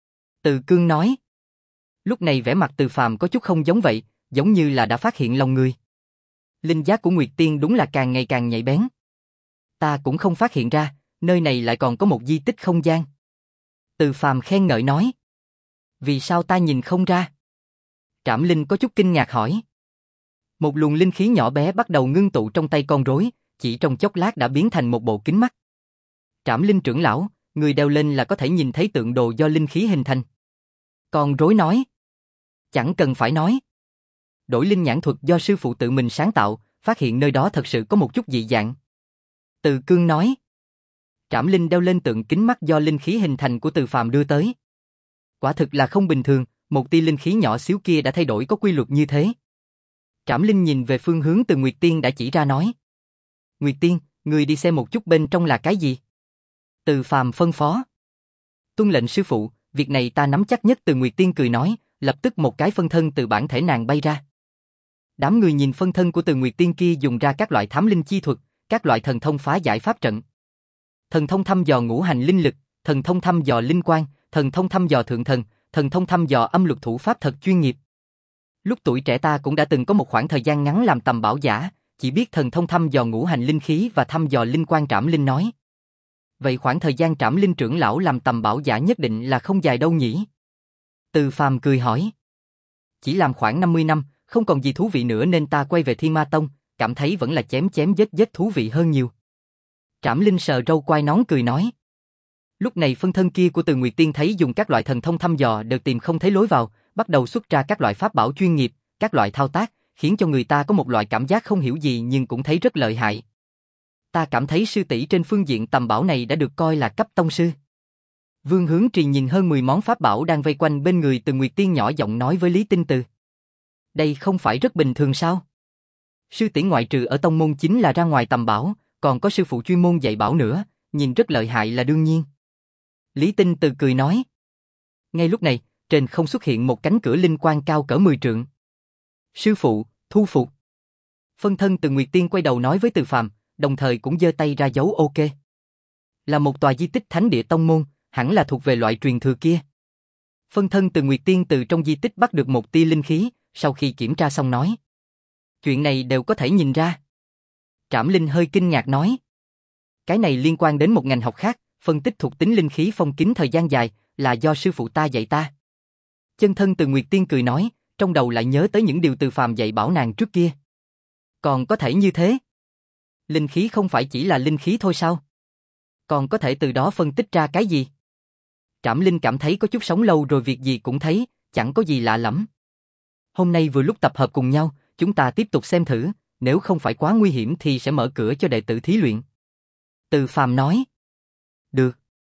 Từ Cương nói. Lúc này vẻ mặt Từ Phàm có chút không giống vậy, giống như là đã phát hiện lòng người. Linh giác của Nguyệt Tiên đúng là càng ngày càng nhạy bén. Ta cũng không phát hiện ra, nơi này lại còn có một di tích không gian. Từ Phàm khen ngợi nói. Vì sao ta nhìn không ra? Trảm Linh có chút kinh ngạc hỏi. Một luồng linh khí nhỏ bé bắt đầu ngưng tụ trong tay con rối, chỉ trong chốc lát đã biến thành một bộ kính mắt. Trảm Linh trưởng lão, người đeo lên là có thể nhìn thấy tượng đồ do linh khí hình thành. Con rối nói. Chẳng cần phải nói. Đổi linh nhãn thuật do sư phụ tự mình sáng tạo, phát hiện nơi đó thật sự có một chút dị dạng. Từ Cương nói. Trảm Linh đeo lên tượng kính mắt do linh khí hình thành của Từ Phàm đưa tới. Quả thực là không bình thường, một tia linh khí nhỏ xíu kia đã thay đổi có quy luật như thế. Trảm Linh nhìn về phương hướng Từ Nguyệt Tiên đã chỉ ra nói. Nguyệt Tiên, người đi xem một chút bên trong là cái gì? Từ Phàm phân phó. Tuân lệnh sư phụ, việc này ta nắm chắc nhất. Từ Nguyệt Tiên cười nói, lập tức một cái phân thân từ bản thể nàng bay ra. Đám người nhìn phân thân của Từ Nguyệt Tiên kia dùng ra các loại thám linh chi thuật, các loại thần thông phá giải pháp trận. Thần thông thăm dò ngũ hành linh lực, thần thông thăm dò linh quang, thần thông thăm dò thượng thần, thần thông thăm dò âm luật thủ pháp thật chuyên nghiệp. Lúc tuổi trẻ ta cũng đã từng có một khoảng thời gian ngắn làm tầm bảo giả, chỉ biết thần thông thăm dò ngũ hành linh khí và thăm dò linh quang. Trảm Linh nói. Vậy khoảng thời gian Trảm Linh trưởng lão làm tầm bảo giả nhất định là không dài đâu nhỉ? Từ Phàm cười hỏi. Chỉ làm khoảng năm mươi năm, không còn gì thú vị nữa nên ta quay về Thiên Ma Tông, cảm thấy vẫn là chém chém giết giết thú vị hơn nhiều. Trảm Linh sờ râu quai nón cười nói. Lúc này phân thân kia của Từ Nguyệt Tiên thấy dùng các loại thần thông thăm dò đều tìm không thấy lối vào, bắt đầu xuất ra các loại pháp bảo chuyên nghiệp, các loại thao tác, khiến cho người ta có một loại cảm giác không hiểu gì nhưng cũng thấy rất lợi hại. Ta cảm thấy sư tỷ trên phương diện tầm bảo này đã được coi là cấp tông sư. Vương Hướng Trì nhìn hơn mười món pháp bảo đang vây quanh bên người Từ Nguyệt Tiên nhỏ giọng nói với Lý Tinh Từ. Đây không phải rất bình thường sao? Sư tỷ ngoại trừ ở tông môn chính là ra ngoài tầm bảo, còn có sư phụ chuyên môn dạy bảo nữa, nhìn rất lợi hại là đương nhiên. Lý Tinh Từ cười nói. Ngay lúc này, trên không xuất hiện một cánh cửa linh quang cao cỡ mười trượng. Sư phụ, thu phục. Phân thân Từ Nguyệt Tiên quay đầu nói với Từ Phàm, đồng thời cũng giơ tay ra dấu ok. Là một tòa di tích thánh địa tông môn, hẳn là thuộc về loại truyền thừa kia. Phân thân Từ Nguyệt Tiên từ trong di tích bắt được một tia linh khí, sau khi kiểm tra xong nói. Chuyện này đều có thể nhìn ra. Trảm Linh hơi kinh ngạc nói. Cái này liên quan đến một ngành học khác, phân tích thuộc tính linh khí phong kín thời gian dài, là do sư phụ ta dạy ta. Chân thân Từ Nguyệt Tiên cười nói, trong đầu lại nhớ tới những điều Từ Phàm dạy bảo nàng trước kia. Còn có thể như thế? Linh khí không phải chỉ là linh khí thôi sao? Còn có thể từ đó phân tích ra cái gì? Trảm Linh cảm thấy có chút sống lâu rồi việc gì cũng thấy, chẳng có gì lạ lắm. Hôm nay vừa lúc tập hợp cùng nhau, chúng ta tiếp tục xem thử, nếu không phải quá nguy hiểm thì sẽ mở cửa cho đệ tử thí luyện. Từ Phàm nói. Được.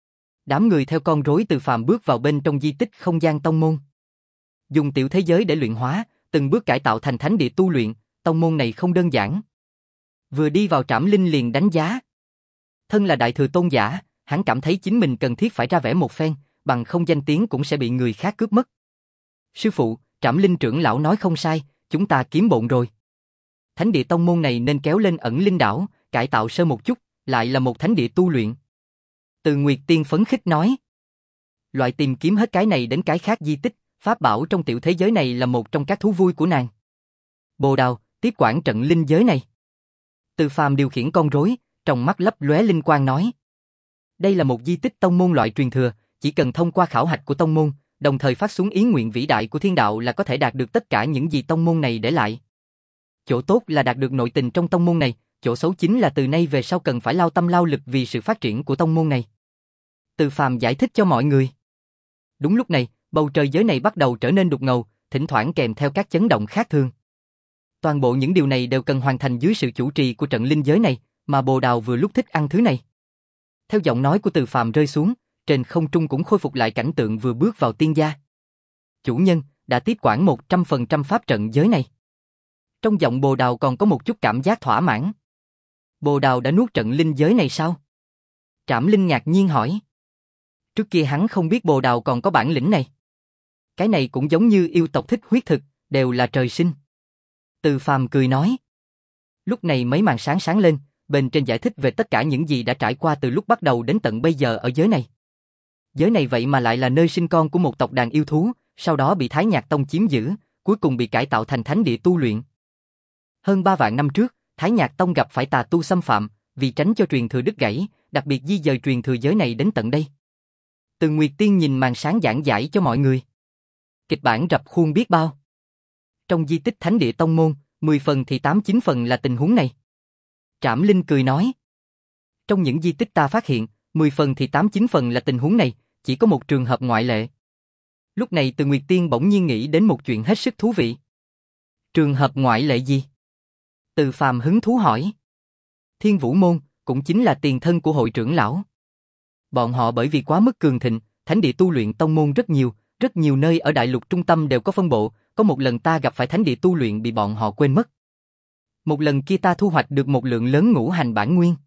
Đám người theo con rối Từ Phàm bước vào bên trong di tích không gian tông môn. Dùng tiểu thế giới để luyện hóa, từng bước cải tạo thành thánh địa tu luyện, tông môn này không đơn giản. Vừa đi vào Trảm Linh liền đánh giá. Thân là đại thừa tôn giả, hắn cảm thấy chính mình cần thiết phải ra vẻ một phen, bằng không danh tiếng cũng sẽ bị người khác cướp mất. Sư phụ, Trảm Linh trưởng lão nói không sai, chúng ta kiếm bộn rồi. Thánh địa tông môn này nên kéo lên ẩn linh đảo, cải tạo sơ một chút, lại là một thánh địa tu luyện. Từ Nguyệt Tiên phấn khích nói. Loại tìm kiếm hết cái này đến cái khác di tích, pháp bảo trong tiểu thế giới này là một trong các thú vui của nàng. Bồ Đào, tiếp quản trận linh giới này. Từ Phàm điều khiển con rối, trong mắt lấp lóe linh quang nói. Đây là một di tích tông môn loại truyền thừa, chỉ cần thông qua khảo hạch của tông môn, đồng thời phát xuống ý nguyện vĩ đại của thiên đạo là có thể đạt được tất cả những gì tông môn này để lại. Chỗ tốt là đạt được nội tình trong tông môn này, chỗ xấu chính là từ nay về sau cần phải lao tâm lao lực vì sự phát triển của tông môn này. Từ Phàm giải thích cho mọi người. Đúng lúc này, bầu trời giới này bắt đầu trở nên đục ngầu, thỉnh thoảng kèm theo các chấn động khác thường. Toàn bộ những điều này đều cần hoàn thành dưới sự chủ trì của trận linh giới này, mà Bồ Đào vừa lúc thích ăn thứ này. Theo giọng nói của Từ Phàm rơi xuống, trên không trung cũng khôi phục lại cảnh tượng vừa bước vào tiên gia. Chủ nhân, đã tiếp quản một trăm phần trăm pháp trận giới này. Trong giọng Bồ Đào còn có một chút cảm giác thỏa mãn. Bồ Đào đã nuốt trận linh giới này sao? Trảm Linh ngạc nhiên hỏi. Trước kia hắn không biết Bồ Đào còn có bản lĩnh này. Cái này cũng giống như yêu tộc thích huyết thực, đều là trời sinh. Từ Phàm cười nói. Lúc này mấy màn sáng sáng lên, bên trên giải thích về tất cả những gì đã trải qua từ lúc bắt đầu đến tận bây giờ ở giới này. Giới này vậy mà lại là nơi sinh con của một tộc đàn yêu thú, sau đó bị Thái Nhạc Tông chiếm giữ, cuối cùng bị cải tạo thành thánh địa tu luyện. Hơn ba vạn năm trước, Thái Nhạc Tông gặp phải tà tu xâm phạm, vì tránh cho truyền thừa đứt gãy, đặc biệt di dời truyền thừa giới này đến tận đây. Từ Nguyệt Tiên nhìn màn sáng giảng giải cho mọi người. Kịch bản rập khuôn biết bao. Trong di tích thánh địa tông môn, mười phần thì tám chín phần là tình huống này. Trảm Linh cười nói. Trong những di tích ta phát hiện, mười phần thì tám chín phần là tình huống này, chỉ có một trường hợp ngoại lệ. Lúc này Từ Nguyệt Tiên bỗng nhiên nghĩ đến một chuyện hết sức thú vị. Trường hợp ngoại lệ gì? Từ Phàm hứng thú hỏi. Thiên Vũ Môn, cũng chính là tiền thân của hội trưởng lão. Bọn họ bởi vì quá mức cường thịnh, thánh địa tu luyện tông môn rất nhiều, rất nhiều nơi ở đại lục trung tâm đều có phân bộ, có một lần ta gặp phải thánh địa tu luyện bị bọn họ quên mất. Một lần kia ta thu hoạch được một lượng lớn ngũ hành bản nguyên.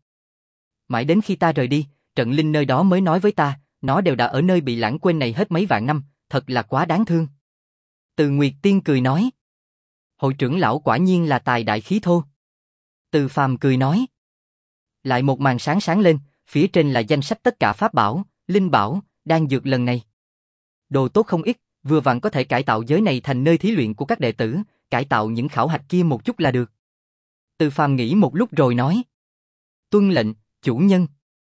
Mãi đến khi ta rời đi, trận linh nơi đó mới nói với ta, nó đều đã ở nơi bị lãng quên này hết mấy vạn năm, thật là quá đáng thương. Từ Nguyệt Tiên cười nói. Hội trưởng lão quả nhiên là tài đại khí thô. Từ Phàm cười nói. Lại một màn sáng sáng lên, phía trên là danh sách tất cả pháp bảo, linh bảo, đan dược lần này. Đồ tốt không ít, vừa vặn có thể cải tạo giới này thành nơi thí luyện của các đệ tử, cải tạo những khảo hạch kia một chút là được. Từ Phàm nghĩ một lúc rồi nói. Tuân lệnh, chủ nhân.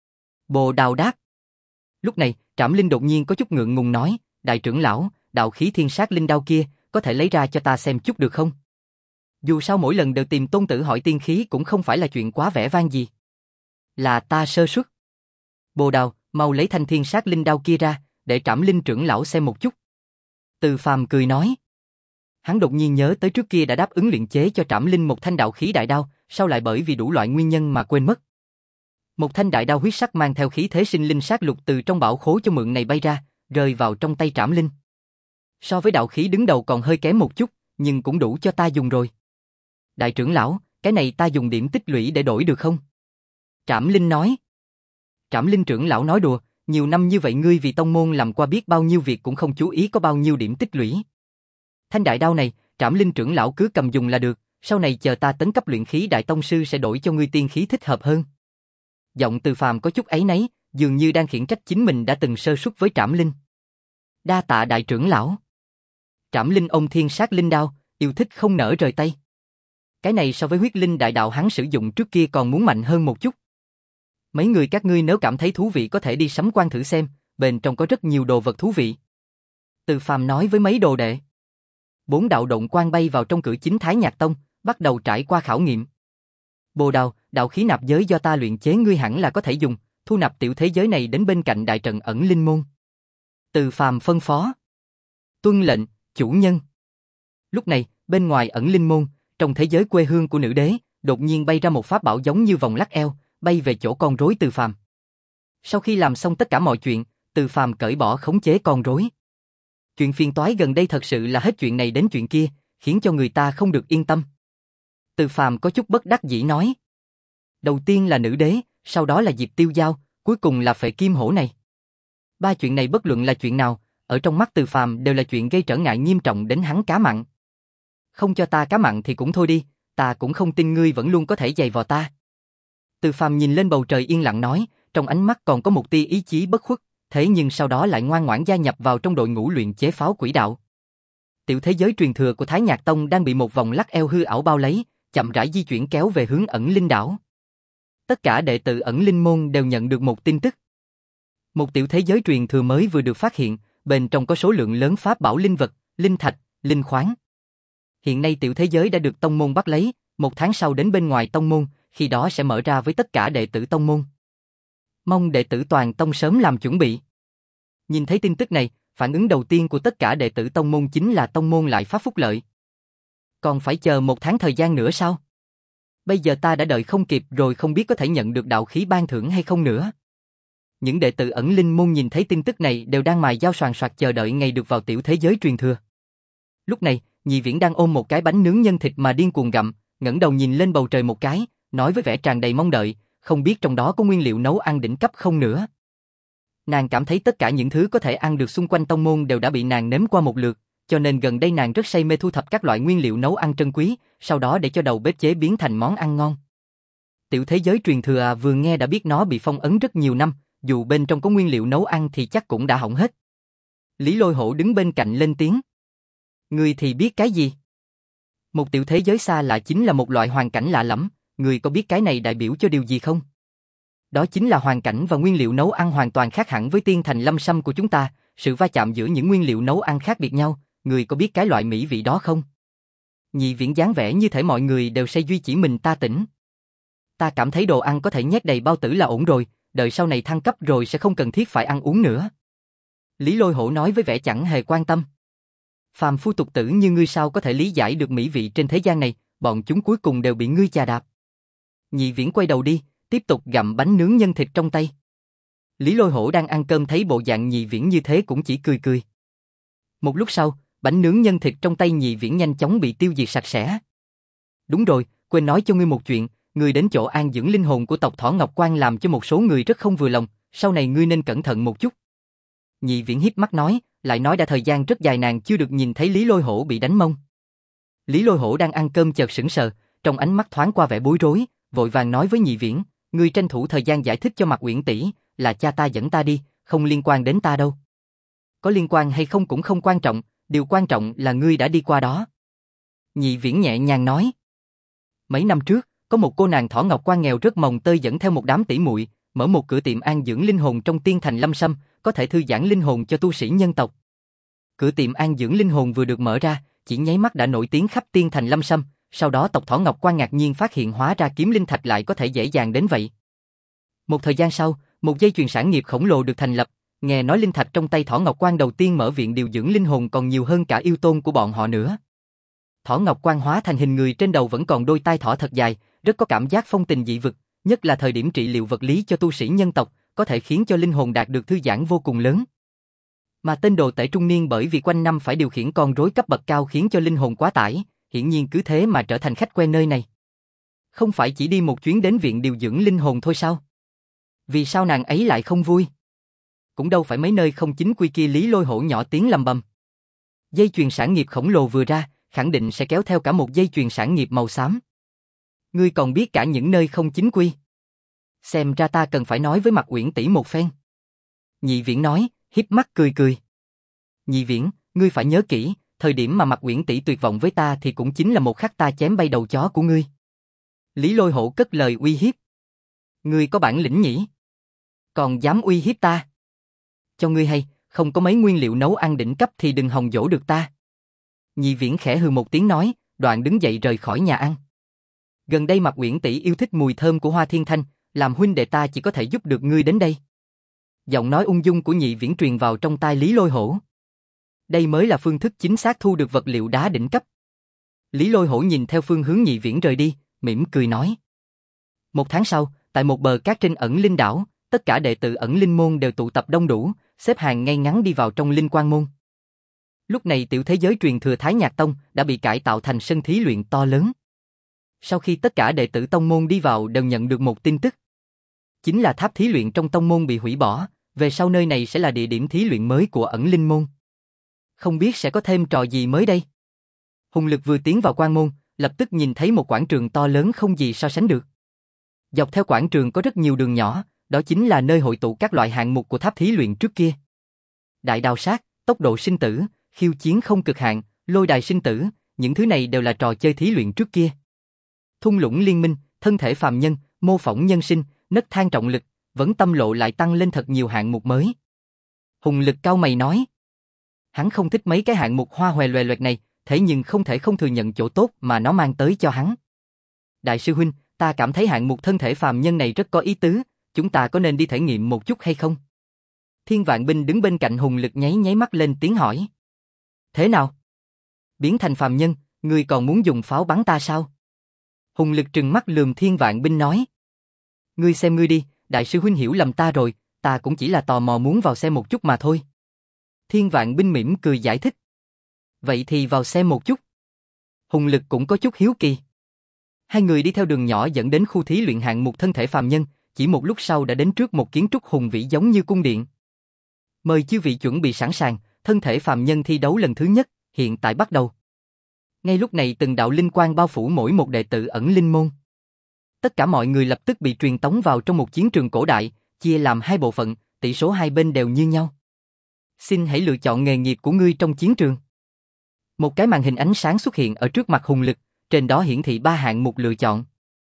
Bồ Đào đáp. Lúc này, Trảm Linh đột nhiên có chút ngượng ngùng nói, đại trưởng lão, đạo khí thiên sát linh đao kia, có thể lấy ra cho ta xem chút được không? Dù sao mỗi lần đều tìm tôn tử hỏi tiên khí cũng không phải là chuyện quá vẻ vang gì. Là ta sơ suất. Bồ Đào, mau lấy thanh thiên sát linh đao kia ra, để Trảm Linh trưởng lão xem một chút. Từ Phàm cười nói. Hắn đột nhiên nhớ tới trước kia đã đáp ứng luyện chế cho Trảm Linh một thanh đạo khí đại đao, sau lại bởi vì đủ loại nguyên nhân mà quên mất. Một thanh đại đao huyết sắc mang theo khí thế sinh linh sát lục từ trong bảo khố cho mượn này bay ra, rơi vào trong tay Trảm Linh. So với đạo khí đứng đầu còn hơi kém một chút, nhưng cũng đủ cho ta dùng rồi. Đại trưởng lão, cái này ta dùng điểm tích lũy để đổi được không? Trảm Linh nói. Trảm Linh trưởng lão nói đùa, nhiều năm như vậy ngươi vì tông môn làm qua biết bao nhiêu việc cũng không chú ý có bao nhiêu điểm tích lũy. Thanh đại đao này, Trảm Linh trưởng lão cứ cầm dùng là được, sau này chờ ta tấn cấp luyện khí đại tông sư sẽ đổi cho ngươi tiên khí thích hợp hơn. Giọng Từ Phàm có chút áy náy, dường như đang khiển trách chính mình đã từng sơ suất với Trảm Linh. Đa tạ đại trưởng lão. Trảm Linh ôm thiên sát linh đao, yêu thích không nỡ rời tay. Cái này so với huyết linh đại đạo hắn sử dụng trước kia còn muốn mạnh hơn một chút. Mấy người các ngươi nếu cảm thấy thú vị có thể đi sắm quan thử xem, bên trong có rất nhiều đồ vật thú vị. Từ Phàm nói với mấy đồ đệ. Bốn đạo động quang bay vào trong cửa chính Thái Nhạc Tông, bắt đầu trải qua khảo nghiệm. Bồ Đào, đạo khí nạp giới do ta luyện chế ngươi hẳn là có thể dùng, thu nạp tiểu thế giới này đến bên cạnh đại trận ẩn linh môn. Từ Phàm phân phó. Tuân lệnh, chủ nhân. Lúc này, bên ngoài ẩn linh môn, trong thế giới quê hương của nữ đế, đột nhiên bay ra một pháp bảo giống như vòng lắc eo, bay về chỗ con rối Từ Phàm. Sau khi làm xong tất cả mọi chuyện, Từ Phàm cởi bỏ khống chế con rối. Chuyện phiền toái gần đây thật sự là hết chuyện này đến chuyện kia, khiến cho người ta không được yên tâm. Từ Phàm có chút bất đắc dĩ nói. Đầu tiên là nữ đế, sau đó là Diệp Tiêu Giao, cuối cùng là Phệ Kim Hổ này. Ba chuyện này bất luận là chuyện nào, ở trong mắt Từ Phàm đều là chuyện gây trở ngại nghiêm trọng đến hắn cá mặn. Không cho ta cá mặn thì cũng thôi đi, ta cũng không tin ngươi vẫn luôn có thể giày vò ta. Từ Phàm nhìn lên bầu trời yên lặng nói, trong ánh mắt còn có một tia ý chí bất khuất, thế nhưng sau đó lại ngoan ngoãn gia nhập vào trong đội ngũ luyện chế pháo quỷ đạo. Tiểu thế giới truyền thừa của Thái Nhạc Tông đang bị một vòng lắc eo hư ảo bao lấy, chậm rãi di chuyển kéo về hướng ẩn linh đảo. Tất cả đệ tử ẩn linh môn đều nhận được một tin tức. Một tiểu thế giới truyền thừa mới vừa được phát hiện, bên trong có số lượng lớn pháp bảo linh vật, linh thạch, linh khoáng. Hiện nay tiểu thế giới đã được tông môn bắt lấy, một tháng sau đến bên ngoài tông môn, khi đó sẽ mở ra với tất cả đệ tử tông môn. Mong đệ tử toàn tông sớm làm chuẩn bị. Nhìn thấy tin tức này, phản ứng đầu tiên của tất cả đệ tử tông môn chính là tông môn lại phát phúc lợi. Còn phải chờ một tháng thời gian nữa sao? Bây giờ ta đã đợi không kịp rồi, không biết có thể nhận được đạo khí ban thưởng hay không nữa. Những đệ tử ẩn linh môn nhìn thấy tin tức này đều đang mài dao soàn soạt chờ đợi ngày được vào tiểu thế giới truyền thừa. Lúc này, Nhị Viễn đang ôm một cái bánh nướng nhân thịt mà điên cuồng gặm, ngẩng đầu nhìn lên bầu trời một cái, nói với vẻ tràn đầy mong đợi, không biết trong đó có nguyên liệu nấu ăn đỉnh cấp không nữa. Nàng cảm thấy tất cả những thứ có thể ăn được xung quanh tông môn đều đã bị nàng nếm qua một lượt, cho nên gần đây nàng rất say mê thu thập các loại nguyên liệu nấu ăn trân quý, sau đó để cho đầu bếp chế biến thành món ăn ngon. Tiểu thế giới truyền thừa à, vừa nghe đã biết nó bị phong ấn rất nhiều năm, dù bên trong có nguyên liệu nấu ăn thì chắc cũng đã hỏng hết. Lý Lôi Hổ đứng bên cạnh lên tiếng. Người thì biết cái gì? Một tiểu thế giới xa lạ chính là một loại hoàn cảnh lạ lẫm, người có biết cái này đại biểu cho điều gì không? Đó chính là hoàn cảnh và nguyên liệu nấu ăn hoàn toàn khác hẳn với tiên thành lâm sâm của chúng ta, sự va chạm giữa những nguyên liệu nấu ăn khác biệt nhau, người có biết cái loại mỹ vị đó không? Nhị Viễn dáng vẻ như thể mọi người đều say duy chỉ mình ta tỉnh. Ta cảm thấy đồ ăn có thể nhét đầy bao tử là ổn rồi, đợi sau này thăng cấp rồi sẽ không cần thiết phải ăn uống nữa. Lý Lôi Hổ nói với vẻ chẳng hề quan tâm. Phàm phu tục tử như ngươi sao có thể lý giải được mỹ vị trên thế gian này, bọn chúng cuối cùng đều bị ngươi chà đạp. Nhị Viễn quay đầu đi, tiếp tục gặm bánh nướng nhân thịt trong tay. Lý Lôi Hổ đang ăn cơm thấy bộ dạng Nhị Viễn như thế cũng chỉ cười cười. Một lúc sau, bánh nướng nhân thịt trong tay Nhị Viễn nhanh chóng bị tiêu diệt sạch sẽ. Đúng rồi, quên nói cho ngươi một chuyện, ngươi đến chỗ an dưỡng linh hồn của tộc Thỏ Ngọc Quan làm cho một số người rất không vừa lòng, sau này ngươi nên cẩn thận một chút. Nhị Viễn híp mắt nói, lại nói đã thời gian rất dài nàng chưa được nhìn thấy Lý Lôi Hổ bị đánh mông. Lý Lôi Hổ đang ăn cơm chợt sững sờ, trong ánh mắt thoáng qua vẻ bối rối, vội vàng nói với Nhị Viễn, ngươi tranh thủ thời gian giải thích cho Mạc Uyển tỷ, là cha ta dẫn ta đi, không liên quan đến ta đâu. Có liên quan hay không cũng không quan trọng, điều quan trọng là ngươi đã đi qua đó. Nhị Viễn nhẹ nhàng nói. Mấy năm trước, có một cô nàng Thỏ Ngọc Quan nghèo rất mồng tơi dẫn theo một đám tỷ muội, mở một cửa tiệm an dưỡng linh hồn trong tiên thành Lâm Sâm, có thể thư giãn linh hồn cho tu sĩ nhân tộc. Cửa tiệm an dưỡng linh hồn vừa được mở ra, chỉ nháy mắt đã nổi tiếng khắp tiên thành Lâm Sâm, sau đó tộc Thỏ Ngọc Quan ngạc nhiên phát hiện hóa ra kiếm linh thạch lại có thể dễ dàng đến vậy. Một thời gian sau, một dây chuyền sản nghiệp khổng lồ được thành lập, nghe nói linh thạch trong tay Thỏ Ngọc Quan đầu tiên mở viện điều dưỡng linh hồn còn nhiều hơn cả yêu tôn của bọn họ nữa. Thỏ Ngọc Quan hóa thành hình người trên đầu vẫn còn đôi tai thỏ thật dài, rất có cảm giác phong tình dị vực, nhất là thời điểm trị liệu vật lý cho tu sĩ nhân tộc, có thể khiến cho linh hồn đạt được thư giãn vô cùng lớn. Mà tên đồ tể trung niên bởi vì quanh năm phải điều khiển con rối cấp bậc cao khiến cho linh hồn quá tải, hiển nhiên cứ thế mà trở thành khách quen nơi này. Không phải chỉ đi một chuyến đến viện điều dưỡng linh hồn thôi sao? Vì sao nàng ấy lại không vui? Cũng đâu phải mấy nơi không chính quy kia. Lý Lôi Hổ nhỏ tiếng lầm bầm. Dây chuyền sản nghiệp khổng lồ vừa ra, khẳng định sẽ kéo theo cả một dây chuyền sản nghiệp màu xám. Ngươi còn biết cả những nơi không chính quy. Xem ra ta cần phải nói với Mạc Uyển tỷ một phen. Nhị Viễn nói, híp mắt cười cười. Nhị Viễn, ngươi phải nhớ kỹ, thời điểm mà Mạc Uyển tỷ tuyệt vọng với ta thì cũng chính là một khắc ta chém bay đầu chó của ngươi. Lý Lôi Hổ cất lời uy hiếp. Ngươi có bản lĩnh nhỉ? Còn dám uy hiếp ta? Cho ngươi hay, không có mấy nguyên liệu nấu ăn đỉnh cấp thì đừng hòng dỗ được ta. Nhị Viễn khẽ hừ một tiếng nói, đoạn đứng dậy rời khỏi nhà ăn. Gần đây Mạc Uyển tỷ yêu thích mùi thơm của hoa thiên thanh, làm huynh đệ ta chỉ có thể giúp được ngươi đến đây. Giọng nói ung dung của Nhị Viễn truyền vào trong tai Lý Lôi Hổ. Đây mới là phương thức chính xác thu được vật liệu đá đỉnh cấp. Lý Lôi Hổ nhìn theo phương hướng Nhị Viễn rời đi, mỉm cười nói. Một tháng sau, tại một bờ cát trên ẩn linh đảo, tất cả đệ tử ẩn linh môn đều tụ tập đông đủ, xếp hàng ngay ngắn đi vào trong linh quang môn. Lúc này tiểu thế giới truyền thừa Thái Nhạc Tông đã bị cải tạo thành sân thí luyện to lớn. Sau khi tất cả đệ tử tông môn đi vào đều nhận được một tin tức. Chính là tháp thí luyện trong tông môn bị hủy bỏ, về sau nơi này sẽ là địa điểm thí luyện mới của ẩn linh môn. Không biết sẽ có thêm trò gì mới đây? Hùng Lực vừa tiến vào quan môn, lập tức nhìn thấy một quảng trường to lớn không gì so sánh được. Dọc theo quảng trường có rất nhiều đường nhỏ, đó chính là nơi hội tụ các loại hạng mục của tháp thí luyện trước kia. Đại đao sát, tốc độ sinh tử, khiêu chiến không cực hạn, lôi đài sinh tử, những thứ này đều là trò chơi thí luyện trước kia. Thung lũng liên minh, thân thể phàm nhân, mô phỏng nhân sinh, nấc thang trọng lực, vẫn tâm lộ lại tăng lên thật nhiều hạng mục mới. Hùng Lực cau mày nói. Hắn không thích mấy cái hạng mục hoa hòe loè loẹt này, thế nhưng không thể không thừa nhận chỗ tốt mà nó mang tới cho hắn. Đại sư huynh, ta cảm thấy hạng mục thân thể phàm nhân này rất có ý tứ, chúng ta có nên đi thể nghiệm một chút hay không? Thiên Vạn Binh đứng bên cạnh Hùng Lực nháy nháy mắt lên tiếng hỏi. Thế nào? Biến thành phàm nhân, ngươi còn muốn dùng pháo bắn ta sao? Hùng Lực trừng mắt lườm Thiên Vạn Binh nói. Ngươi xem ngươi đi, đại sư huynh hiểu lầm ta rồi, ta cũng chỉ là tò mò muốn vào xem một chút mà thôi. Thiên Vạn Binh mỉm cười giải thích. Vậy thì vào xem một chút. Hùng Lực cũng có chút hiếu kỳ. Hai người đi theo đường nhỏ dẫn đến khu thí luyện hạng mục thân thể phàm nhân, chỉ một lúc sau đã đến trước một kiến trúc hùng vĩ giống như cung điện. Mời chư vị chuẩn bị sẵn sàng, thân thể phàm nhân thi đấu lần thứ nhất, hiện tại bắt đầu. Ngay lúc này từng đạo linh quang bao phủ mỗi một đệ tử ẩn linh môn. Tất cả mọi người lập tức bị truyền tống vào trong một chiến trường cổ đại, chia làm hai bộ phận, tỷ số hai bên đều như nhau. Xin hãy lựa chọn nghề nghiệp của ngươi trong chiến trường. Một cái màn hình ánh sáng xuất hiện ở trước mặt Hùng Lực, trên đó hiển thị ba hạng mục lựa chọn.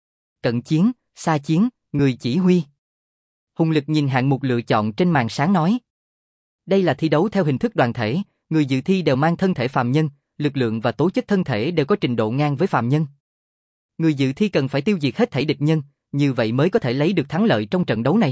Cận chiến, xa chiến, người chỉ huy. Hùng Lực nhìn hạng mục lựa chọn trên màn sáng nói. Đây là thi đấu theo hình thức đoàn thể, người dự thi đều mang thân thể phàm nhân, lực lượng và tố chất thân thể đều có trình độ ngang với phàm nhân. Người dự thi cần phải tiêu diệt hết thảy địch nhân, như vậy mới có thể lấy được thắng lợi trong trận đấu này.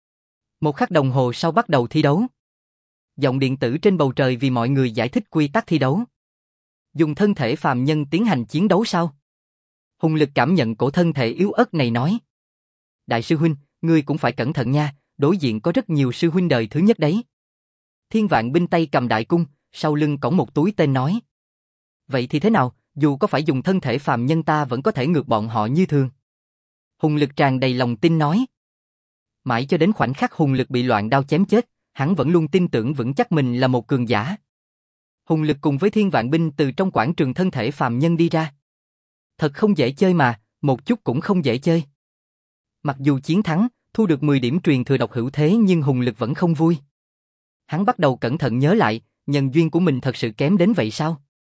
Một khắc đồng hồ sau bắt đầu thi đấu. Giọng điện tử trên bầu trời vì mọi người giải thích quy tắc thi đấu. Dùng thân thể phàm nhân tiến hành chiến đấu sao? Hùng Lực cảm nhận cổ thân thể yếu ớt này nói. Đại sư huynh, ngươi cũng phải cẩn thận nha, đối diện có rất nhiều sư huynh đời thứ nhất đấy. Thiên Vạn Binh tay cầm đại cung, sau lưng cõng một túi tên nói. Vậy thì thế nào, dù có phải dùng thân thể phàm nhân ta vẫn có thể ngược bọn họ như thường. Hùng Lực tràn đầy lòng tin nói. Mãi cho đến khoảnh khắc Hùng Lực bị loạn đao chém chết, hắn vẫn luôn tin tưởng vững chắc mình là một cường giả. Hùng Lực cùng với Thiên Vạn Binh từ trong quảng trường thân thể phàm nhân đi ra. Thật không dễ chơi mà, một chút cũng không dễ chơi. Mặc dù chiến thắng, thu được mười điểm truyền thừa độc hữu thế nhưng Hùng Lực vẫn không vui. Hắn bắt đầu cẩn thận nhớ lại, nhân duyên của mình thật sự kém đến vậy sao?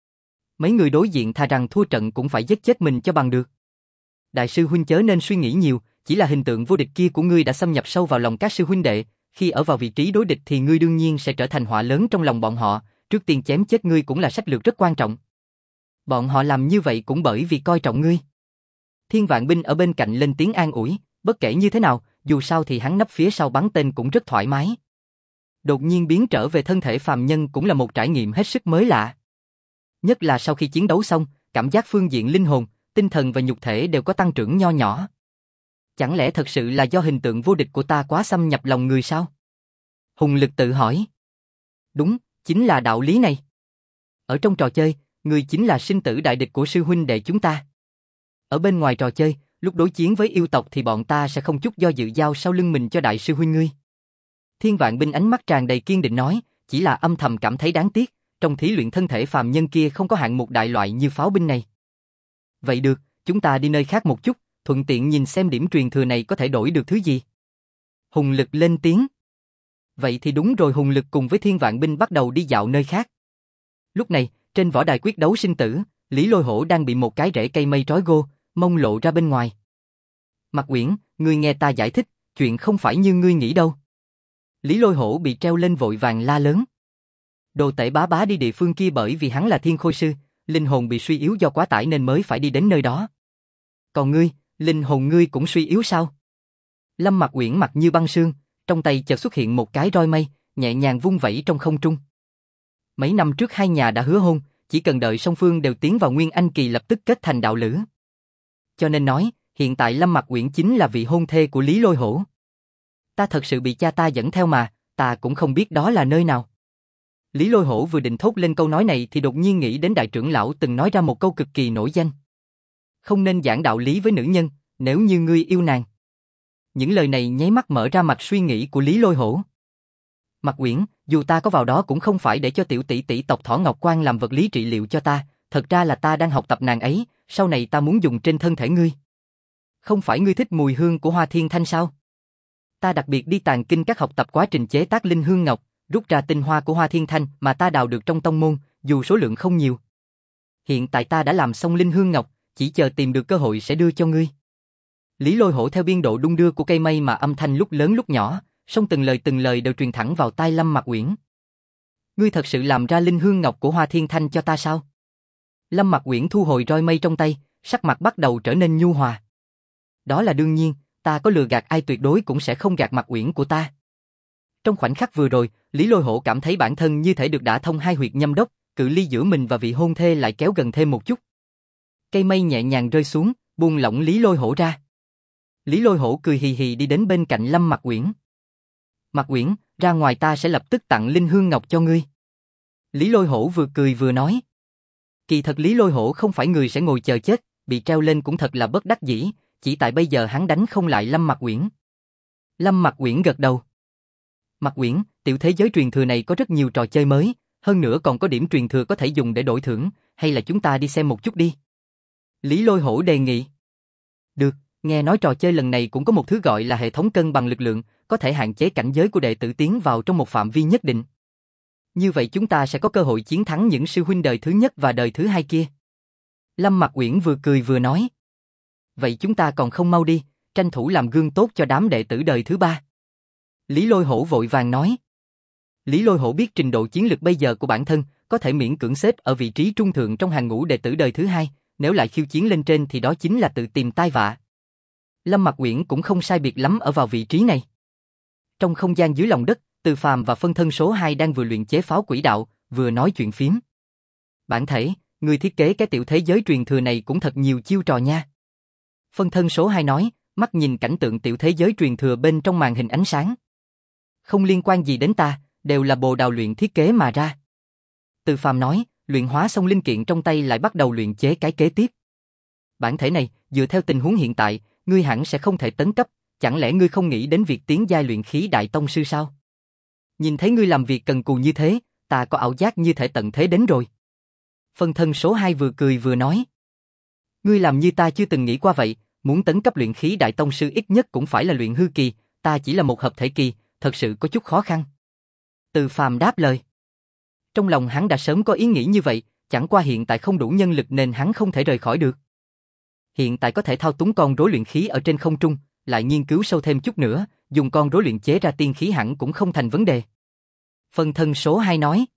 Mấy người đối diện thà rằng thua trận cũng phải giết chết mình cho bằng được. Đại sư huynh chớ nên suy nghĩ nhiều, chỉ là hình tượng vô địch kia của ngươi đã xâm nhập sâu vào lòng các sư huynh đệ, khi ở vào vị trí đối địch thì ngươi đương nhiên sẽ trở thành họa lớn trong lòng bọn họ, trước tiên chém chết ngươi cũng là sách lược rất quan trọng. Bọn họ làm như vậy cũng bởi vì coi trọng ngươi. Thiên Vạn Binh ở bên cạnh lên tiếng an ủi, bất kể như thế nào, dù sao thì hắn nấp phía sau bắn tên cũng rất thoải mái. Đột nhiên biến trở về thân thể phàm nhân cũng là một trải nghiệm hết sức mới lạ. Nhất là sau khi chiến đấu xong, cảm giác phương diện linh hồn, tinh thần và nhục thể đều có tăng trưởng nho nhỏ. Chẳng lẽ thật sự là do hình tượng vô địch của ta quá xâm nhập lòng người sao? Hùng Lực tự hỏi. Đúng, chính là đạo lý này. Ở trong trò chơi, người chính là sinh tử đại địch của sư huynh đệ chúng ta. Ở bên ngoài trò chơi, lúc đối chiến với yêu tộc thì bọn ta sẽ không chút do dự giao sau lưng mình cho đại sư huynh ngươi. Thiên Vạn Binh ánh mắt tràn đầy kiên định nói, chỉ là âm thầm cảm thấy đáng tiếc, trong thí luyện thân thể phàm nhân kia không có hạng mục đại loại như pháo binh này. Vậy được, chúng ta đi nơi khác một chút, thuận tiện nhìn xem điểm truyền thừa này có thể đổi được thứ gì. Hùng Lực lên tiếng. Vậy thì đúng rồi, Hùng Lực cùng với Thiên Vạn Binh bắt đầu đi dạo nơi khác. Lúc này, trên võ đài quyết đấu sinh tử, Lý Lôi Hổ đang bị một cái rễ cây mây trói gô, mông lộ ra bên ngoài. Mạc Uyển, ngươi nghe ta giải thích, chuyện không phải như ngươi nghĩ đâu. Lý Lôi Hổ bị treo lên vội vàng la lớn. Đồ tể bá bá đi địa phương kia bởi vì hắn là thiên khôi sư, linh hồn bị suy yếu do quá tải nên mới phải đi đến nơi đó. Còn ngươi, linh hồn ngươi cũng suy yếu sao? Lâm Mặc Uyển mặt như băng sương, trong tay chợt xuất hiện một cái roi mây, nhẹ nhàng vung vẩy trong không trung. Mấy năm trước hai nhà đã hứa hôn, chỉ cần đợi song phương đều tiến vào Nguyên Anh kỳ lập tức kết thành đạo lữ. Cho nên nói, hiện tại Lâm Mặc Uyển chính là vị hôn thê của Lý Lôi Hổ. Ta thật sự bị cha ta dẫn theo mà, ta cũng không biết đó là nơi nào. Lý Lôi Hổ vừa định thốt lên câu nói này thì đột nhiên nghĩ đến đại trưởng lão từng nói ra một câu cực kỳ nổi danh. Không nên giảng đạo lý với nữ nhân, nếu như ngươi yêu nàng. Những lời này nháy mắt mở ra mạch suy nghĩ của Lý Lôi Hổ. Mặc Uyển, dù ta có vào đó cũng không phải để cho tiểu tỷ tỷ tộc Thỏ Ngọc Quan làm vật lý trị liệu cho ta, thật ra là ta đang học tập nàng ấy, sau này ta muốn dùng trên thân thể ngươi. Không phải ngươi thích mùi hương của Hoa Thiên Thanh sao? Ta đặc biệt đi tàng kinh các học tập quá trình chế tác linh hương ngọc, rút ra tinh hoa của Hoa Thiên Thanh mà ta đào được trong tông môn, dù số lượng không nhiều. Hiện tại ta đã làm xong linh hương ngọc, chỉ chờ tìm được cơ hội sẽ đưa cho ngươi. Lý Lôi Hổ theo biên độ đung đưa của cây mây mà âm thanh lúc lớn lúc nhỏ, song từng lời từng lời đều truyền thẳng vào tai Lâm Mặc Uyển. Ngươi thật sự làm ra linh hương ngọc của Hoa Thiên Thanh cho ta sao? Lâm Mặc Uyển thu hồi roi mây trong tay, sắc mặt bắt đầu trở nên nhu hòa. Đó là đương nhiên, ta có lừa gạt ai tuyệt đối cũng sẽ không gạt Mặc Uyển của ta. Trong khoảnh khắc vừa rồi, Lý Lôi Hổ cảm thấy bản thân như thể được đả thông hai huyệt nhâm đốc, cự ly giữa mình và vị hôn thê lại kéo gần thêm một chút. Cây mây nhẹ nhàng rơi xuống, buông lỏng Lý Lôi Hổ ra. Lý Lôi Hổ cười hì hì đi đến bên cạnh Lâm Mặc Uyển. Mặc Uyển, ra ngoài ta sẽ lập tức tặng linh hương ngọc cho ngươi. Lý Lôi Hổ vừa cười vừa nói. Kỳ thật Lý Lôi Hổ không phải người sẽ ngồi chờ chết, bị treo lên cũng thật là bất đắc dĩ, chỉ tại bây giờ hắn đánh không lại Lâm Mặc Uyển. Lâm Mặc Uyển gật đầu. Mặc Uyển, tiểu thế giới truyền thừa này có rất nhiều trò chơi mới, hơn nữa còn có điểm truyền thừa có thể dùng để đổi thưởng, hay là chúng ta đi xem một chút đi. Lý Lôi Hổ đề nghị. Được, nghe nói trò chơi lần này cũng có một thứ gọi là hệ thống cân bằng lực lượng, có thể hạn chế cảnh giới của đệ tử tiến vào trong một phạm vi nhất định. Như vậy chúng ta sẽ có cơ hội chiến thắng những sư huynh đời thứ nhất và đời thứ hai kia. Lâm Mặc Uyển vừa cười vừa nói. Vậy chúng ta còn không mau đi, tranh thủ làm gương tốt cho đám đệ tử đời thứ ba. Lý Lôi Hổ vội vàng nói. Lý Lôi Hổ biết trình độ chiến lực bây giờ của bản thân, có thể miễn cưỡng xếp ở vị trí trung thượng trong hàng ngũ đệ tử đời thứ hai, nếu lại khiêu chiến lên trên thì đó chính là tự tìm tai vạ. Lâm Mặc Uyển cũng không sai biệt lắm ở vào vị trí này. Trong không gian dưới lòng đất, Từ Phàm và phân thân số hai đang vừa luyện chế pháo quỷ đạo, vừa nói chuyện phiếm. Bản thể, người thiết kế cái tiểu thế giới truyền thừa này cũng thật nhiều chiêu trò nha. Phân thân số hai nói, mắt nhìn cảnh tượng tiểu thế giới truyền thừa bên trong màn hình ánh sáng. Không liên quan gì đến ta, đều là bồ đào luyện thiết kế mà ra. Từ Phàm nói, luyện hóa xong linh kiện trong tay lại bắt đầu luyện chế cái kế tiếp. Bản thể này, dựa theo tình huống hiện tại, ngươi hẳn sẽ không thể tấn cấp, chẳng lẽ ngươi không nghĩ đến việc tiến giai luyện khí đại tông sư sao? Nhìn thấy ngươi làm việc cần cù như thế, ta có ảo giác như thể tận thế đến rồi. Phân thân số hai vừa cười vừa nói. Ngươi làm như ta chưa từng nghĩ qua vậy, muốn tấn cấp luyện khí đại tông sư ít nhất cũng phải là luyện hư kỳ, ta chỉ là một hợp thể kỳ, thật sự có chút khó khăn. Từ Phàm đáp lời. Trong lòng hắn đã sớm có ý nghĩ như vậy, chẳng qua hiện tại không đủ nhân lực nên hắn không thể rời khỏi được. Hiện tại có thể thao túng con rối luyện khí ở trên không trung, lại nghiên cứu sâu thêm chút nữa, dùng con rối luyện chế ra tiên khí hẳn cũng không thành vấn đề. Phân thân số hai nói.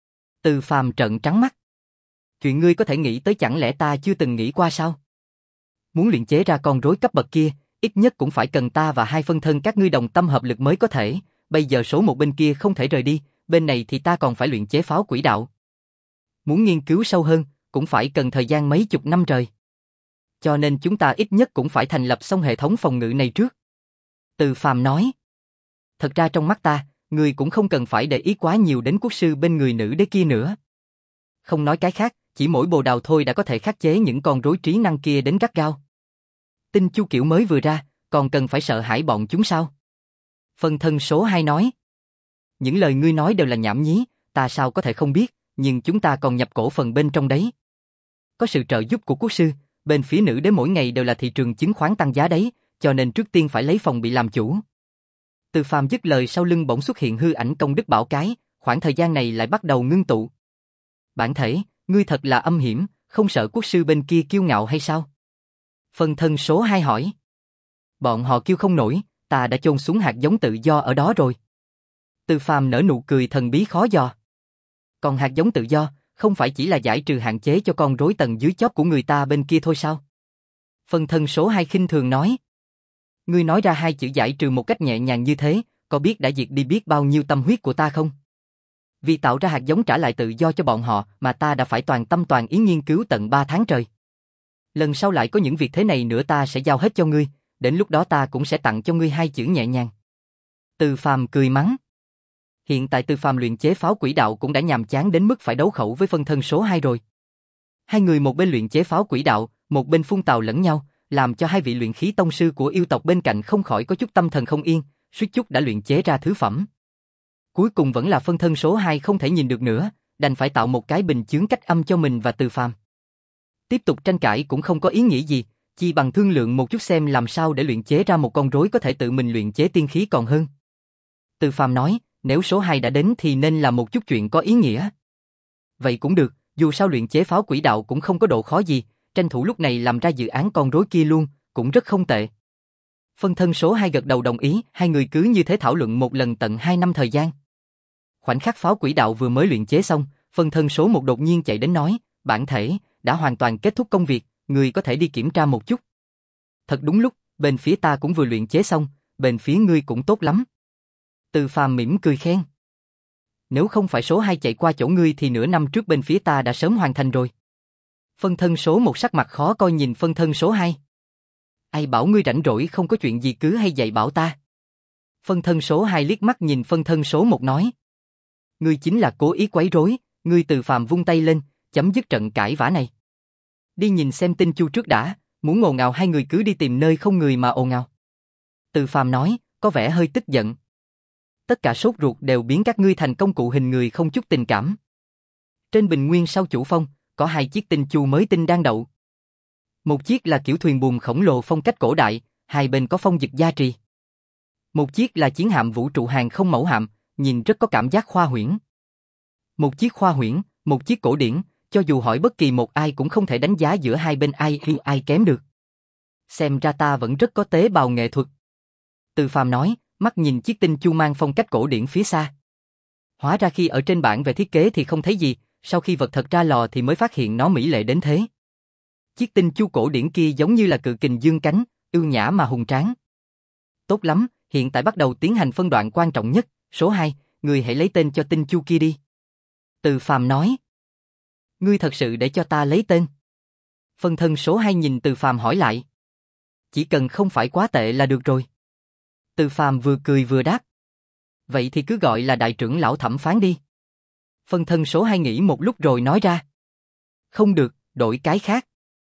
Từ Phàm trợn trắng mắt. Chuyện ngươi có thể nghĩ tới chẳng lẽ ta chưa từng nghĩ qua sao? Muốn luyện chế ra con rối cấp bậc kia, ít nhất cũng phải cần ta và hai phân thân các ngươi đồng tâm hợp lực mới có thể, bây giờ số một bên kia không thể rời đi, bên này thì ta còn phải luyện chế pháo quỷ đạo. Muốn nghiên cứu sâu hơn, cũng phải cần thời gian mấy chục năm trời. Cho nên chúng ta ít nhất cũng phải thành lập xong hệ thống phòng ngự này trước. Từ Phàm nói. Thật ra trong mắt ta, người cũng không cần phải để ý quá nhiều đến quốc sư bên người nữ đế kia nữa. Không nói cái khác, chỉ mỗi bồ đào thôi đã có thể khắc chế những con rối trí năng kia đến gắt gao. Tinh chu kiểu mới vừa ra, còn cần phải sợ hãi bọn chúng sao? Phân thân số hai nói. Những lời ngươi nói đều là nhảm nhí, ta sao có thể không biết, nhưng chúng ta còn nhập cổ phần bên trong đấy. Có sự trợ giúp của quốc sư, bên phía nữ đế mỗi ngày đều là thị trường chứng khoán tăng giá đấy, cho nên trước tiên phải lấy phòng bị làm chủ. Từ Phàm dứt lời sau lưng bỗng xuất hiện hư ảnh công đức bảo cái, khoảng thời gian này lại bắt đầu ngưng tụ. Bản thể, ngươi thật là âm hiểm, không sợ quốc sư bên kia kiêu ngạo hay sao? Phân thân số hai hỏi. Bọn họ kiêu không nổi, ta đã chôn xuống hạt giống tự do ở đó rồi. Từ Phàm nở nụ cười thần bí khó dò. Còn hạt giống tự do, không phải chỉ là giải trừ hạn chế cho con rối tầng dưới chóp của người ta bên kia thôi sao? Phân thân số hai khinh thường nói. Ngươi nói ra hai chữ giải trừ một cách nhẹ nhàng như thế, có biết đã diệt đi biết bao nhiêu tâm huyết của ta không? Vì tạo ra hạt giống trả lại tự do cho bọn họ mà ta đã phải toàn tâm toàn ý nghiên cứu tận ba tháng trời. Lần sau lại có những việc thế này nữa ta sẽ giao hết cho ngươi, đến lúc đó ta cũng sẽ tặng cho ngươi hai chữ nhẹ nhàng. Từ Phàm cười mắng. Hiện tại Từ Phàm luyện chế pháo quỷ đạo cũng đã nhàm chán đến mức phải đấu khẩu với phân thân số hai rồi. Hai người một bên luyện chế pháo quỷ đạo, một bên phun tào lẫn nhau, làm cho hai vị luyện khí tông sư của yêu tộc bên cạnh không khỏi có chút tâm thần không yên, suýt chút đã luyện chế ra thứ phẩm. Cuối cùng vẫn là phân thân số hai không thể nhìn được nữa, đành phải tạo một cái bình chướng cách âm cho mình và Từ Phàm. Tiếp tục tranh cãi cũng không có ý nghĩa gì, chỉ bằng thương lượng một chút xem làm sao để luyện chế ra một con rối có thể tự mình luyện chế tiên khí còn hơn. Từ Phàm nói, nếu số hai đã đến thì nên là một chút chuyện có ý nghĩa. Vậy cũng được, dù sao luyện chế pháo quỷ đạo cũng không có độ khó gì, tranh thủ lúc này làm ra dự án con rối kia luôn, cũng rất không tệ. Phân thân số hai gật đầu đồng ý, hai người cứ như thế thảo luận một lần tận hai năm thời gian. Khoảnh khắc pháo quỷ đạo vừa mới luyện chế xong, phân thân số một đột nhiên chạy đến nói, bản thể, đã hoàn toàn kết thúc công việc, người có thể đi kiểm tra một chút. Thật đúng lúc, bên phía ta cũng vừa luyện chế xong, bên phía ngươi cũng tốt lắm. Từ Phàm mỉm cười khen. Nếu không phải số hai chạy qua chỗ ngươi thì nửa năm trước bên phía ta đã sớm hoàn thành rồi. Phân thân số một sắc mặt khó coi nhìn phân thân số hai. Ai bảo ngươi rảnh rỗi không có chuyện gì cứ hay dạy bảo ta. Phân thân số hai liếc mắt nhìn phân thân số một nói. Ngươi chính là cố ý quấy rối, ngươi Từ Phàm vung tay lên, chấm dứt trận cãi vã này. Đi nhìn xem Tinh Chu trước đã, muốn ồn ào hai người cứ đi tìm nơi không người mà ồn ào. Từ Phàm nói, có vẻ hơi tức giận. Tất cả sốt ruột đều biến các ngươi thành công cụ hình người không chút tình cảm. Trên bình nguyên sau chủ phong, có hai chiếc Tinh Chu mới tinh đang đậu. Một chiếc là kiểu thuyền buồm khổng lồ phong cách cổ đại, hai bên có phong dực gia trì. Một chiếc là chiến hạm vũ trụ hàng không mẫu hạm, nhìn rất có cảm giác khoa huyễn. Một chiếc khoa huyễn, một chiếc cổ điển, cho dù hỏi bất kỳ một ai cũng không thể đánh giá giữa hai bên ai ưu ai kém được. Xem ra ta vẫn rất có tế bào nghệ thuật. Từ Phàm nói, mắt nhìn chiếc Tinh Chu mang phong cách cổ điển phía xa. Hóa ra khi ở trên bảng về thiết kế thì không thấy gì, sau khi vật thật ra lò thì mới phát hiện nó mỹ lệ đến thế. Chiếc Tinh Chu cổ điển kia giống như là cự kình dương cánh, ưu nhã mà hùng tráng. Tốt lắm, hiện tại bắt đầu tiến hành phân đoạn quan trọng nhất, số hai, người hãy lấy tên cho Tinh Chu kia đi. Từ Phàm nói. Ngươi thật sự để cho ta lấy tên? Phân thân số hai nhìn Từ Phàm hỏi lại. Chỉ cần không phải quá tệ là được rồi. Từ Phàm vừa cười vừa đáp. Vậy thì cứ gọi là đại trưởng lão thẩm phán đi. Phân thân số hai nghĩ một lúc rồi nói ra. Không được, đổi cái khác.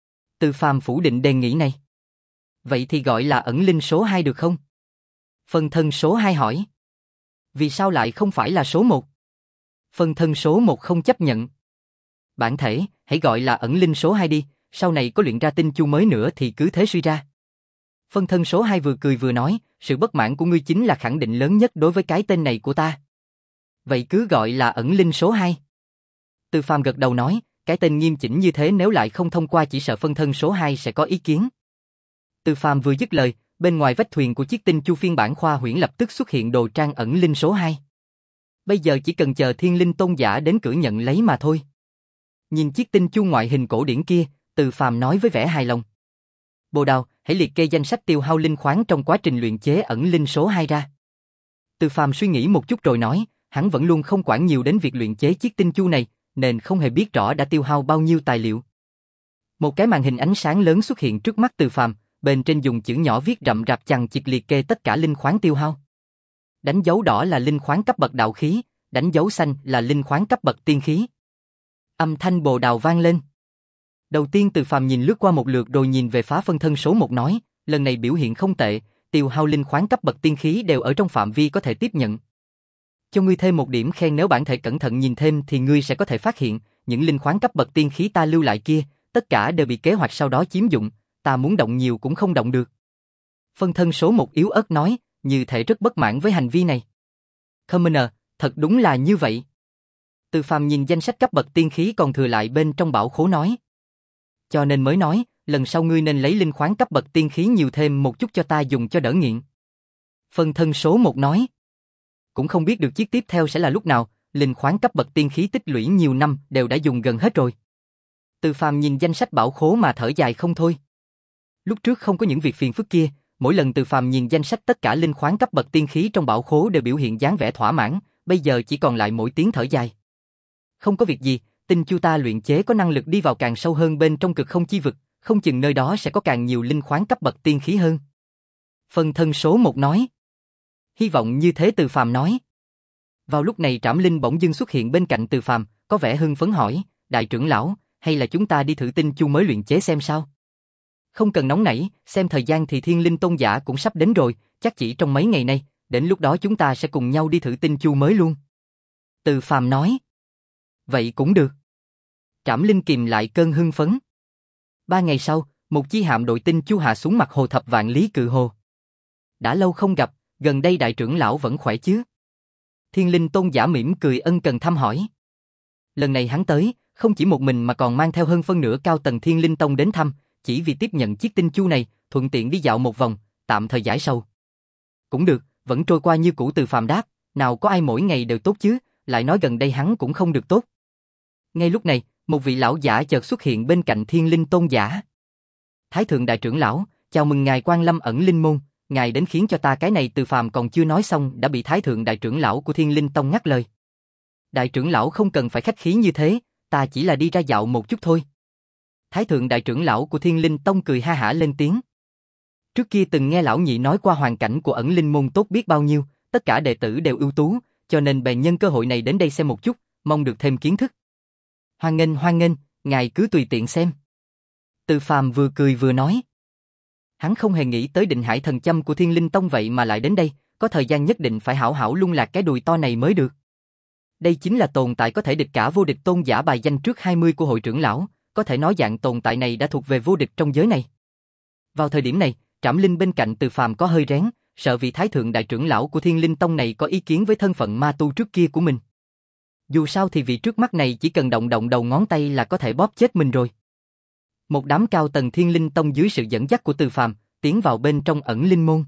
Từ Phàm phủ định đề nghị này. Vậy thì gọi là ẩn linh số hai được không? Phân thân số hai hỏi. Vì sao lại không phải là số một? Phân thân số một không chấp nhận. Bản thể, hãy gọi là ẩn linh số hai đi, sau này có luyện ra Tinh Chu mới nữa thì cứ thế suy ra. Phân thân số hai vừa cười vừa nói, sự bất mãn của ngươi chính là khẳng định lớn nhất đối với cái tên này của ta. Vậy cứ gọi là ẩn linh số hai. Từ Phàm gật đầu nói, cái tên nghiêm chỉnh như thế nếu lại không thông qua chỉ sợ phân thân số hai sẽ có ý kiến. Từ Phàm vừa dứt lời, bên ngoài vách thuyền của chiếc Tinh Chu phiên bản khoa huyễn lập tức xuất hiện đồ trang ẩn linh số hai. Bây giờ chỉ cần chờ Thiên Linh Tôn giả đến cửa nhận lấy mà thôi. Nhìn chiếc Tinh Chu ngoại hình cổ điển kia, Từ Phàm nói với vẻ hài lòng. Bồ Đào, hãy liệt kê danh sách tiêu hao linh khoáng trong quá trình luyện chế ẩn linh số hai ra. Từ Phàm suy nghĩ một chút rồi nói, hắn vẫn luôn không quản nhiều đến việc luyện chế chiếc Tinh Chu này, nên không hề biết rõ đã tiêu hao bao nhiêu tài liệu. Một cái màn hình ánh sáng lớn xuất hiện trước mắt Từ Phàm, bên trên dùng chữ nhỏ viết rậm rạp chằng chịt liệt kê tất cả linh khoáng tiêu hao. Đánh dấu đỏ là linh khoáng cấp bậc đạo khí, đánh dấu xanh là linh khoáng cấp bậc tiên khí. Âm thanh Bồ Đào vang lên. Đầu tiên Từ Phàm nhìn lướt qua một lượt rồi nhìn về phá phân thân số một nói, lần này biểu hiện không tệ, tiêu hao linh khoáng cấp bậc tiên khí đều ở trong phạm vi có thể tiếp nhận. Cho ngươi thêm một điểm khen, nếu bản thể cẩn thận nhìn thêm thì ngươi sẽ có thể phát hiện, những linh khoáng cấp bậc tiên khí ta lưu lại kia, tất cả đều bị kế hoạch sau đó chiếm dụng, ta muốn động nhiều cũng không động được. Phân thân số một yếu ớt nói, như thể rất bất mãn với hành vi này. Commoner, thật đúng là như vậy. Từ Phàm nhìn danh sách cấp bậc tiên khí còn thừa lại bên trong bảo khố nói. Cho nên mới nói, lần sau ngươi nên lấy linh khoáng cấp bậc tiên khí nhiều thêm một chút cho ta dùng cho đỡ nghiện. Phân thân số một nói. Cũng không biết được chiếc tiếp theo sẽ là lúc nào, linh khoáng cấp bậc tiên khí tích lũy nhiều năm đều đã dùng gần hết rồi. Từ Phàm nhìn danh sách bảo khố mà thở dài không thôi. Lúc trước không có những việc phiền phức kia, mỗi lần Từ Phàm nhìn danh sách tất cả linh khoáng cấp bậc tiên khí trong bảo khố đều biểu hiện dáng vẻ thỏa mãn, bây giờ chỉ còn lại mỗi tiếng thở dài. Không có việc gì, Tinh Chu ta luyện chế có năng lực đi vào càng sâu hơn bên trong cực không chi vực, không chừng nơi đó sẽ có càng nhiều linh khoáng cấp bậc tiên khí hơn. Phân thân số một nói. Hy vọng như thế, Từ Phàm nói. Vào lúc này Trảm Linh bỗng dưng xuất hiện bên cạnh Từ Phàm, có vẻ hưng phấn hỏi, đại trưởng lão, hay là chúng ta đi thử Tinh Chu mới luyện chế xem sao? Không cần nóng nảy, xem thời gian thì Thiên Linh Tôn giả cũng sắp đến rồi, chắc chỉ trong mấy ngày nay, đến lúc đó chúng ta sẽ cùng nhau đi thử Tinh Chu mới luôn. Từ Phàm nói. Vậy cũng được. Trảm Linh kìm lại cơn hưng phấn. Ba ngày sau, một chi hạm đội Tinh Chu hạ xuống mặt hồ Thập Vạn Lý Cự Hồ. Đã lâu không gặp, gần đây đại trưởng lão vẫn khỏe chứ? Thiên Linh Tôn giả mỉm cười ân cần thăm hỏi. Lần này hắn tới, không chỉ một mình mà còn mang theo hơn phân nửa cao tầng Thiên Linh Tông đến thăm, chỉ vì tiếp nhận chiếc Tinh Chu này, thuận tiện đi dạo một vòng, tạm thời giải sầu. Cũng được, vẫn trôi qua như cũ. Từ Phàm đáp, nào có ai mỗi ngày đều tốt chứ, lại nói gần đây hắn cũng không được tốt. Ngay lúc này, một vị lão giả chợt xuất hiện bên cạnh Thiên Linh Tôn giả. Thái thượng đại trưởng lão, chào mừng ngài quan lâm ẩn linh môn, ngài đến khiến cho ta cái này. Từ Phàm còn chưa nói xong đã bị Thái thượng đại trưởng lão của Thiên Linh Tông ngắt lời. Đại trưởng lão không cần phải khách khí như thế, ta chỉ là đi ra dạo một chút thôi. Thái thượng đại trưởng lão của Thiên Linh Tông cười ha hả lên tiếng. Trước kia từng nghe lão nhị nói qua hoàn cảnh của ẩn linh môn tốt biết bao nhiêu, tất cả đệ tử đều ưu tú, cho nên bèn nhân cơ hội này đến đây xem một chút, mong được thêm kiến thức. Hoan nghênh hoan nghênh, ngài cứ tùy tiện xem. Từ Phàm vừa cười vừa nói. Hắn không hề nghĩ tới Định Hải thần châm của Thiên Linh Tông vậy mà lại đến đây, có thời gian nhất định phải hảo hảo lung lạc cái đùi to này mới được. Đây chính là tồn tại có thể địch cả vô địch tôn giả bài danh trước hai mươi của hội trưởng lão, có thể nói dạng tồn tại này đã thuộc về vô địch trong giới này. Vào thời điểm này, Trảm Linh bên cạnh Từ Phàm có hơi rén, sợ vị Thái thượng đại trưởng lão của Thiên Linh Tông này có ý kiến với thân phận ma tu trước kia của mình. Dù sao thì vị trước mắt này chỉ cần động động đầu ngón tay là có thể bóp chết mình rồi. Một đám cao tầng Thiên Linh Tông dưới sự dẫn dắt của Từ Phàm tiến vào bên trong ẩn linh môn.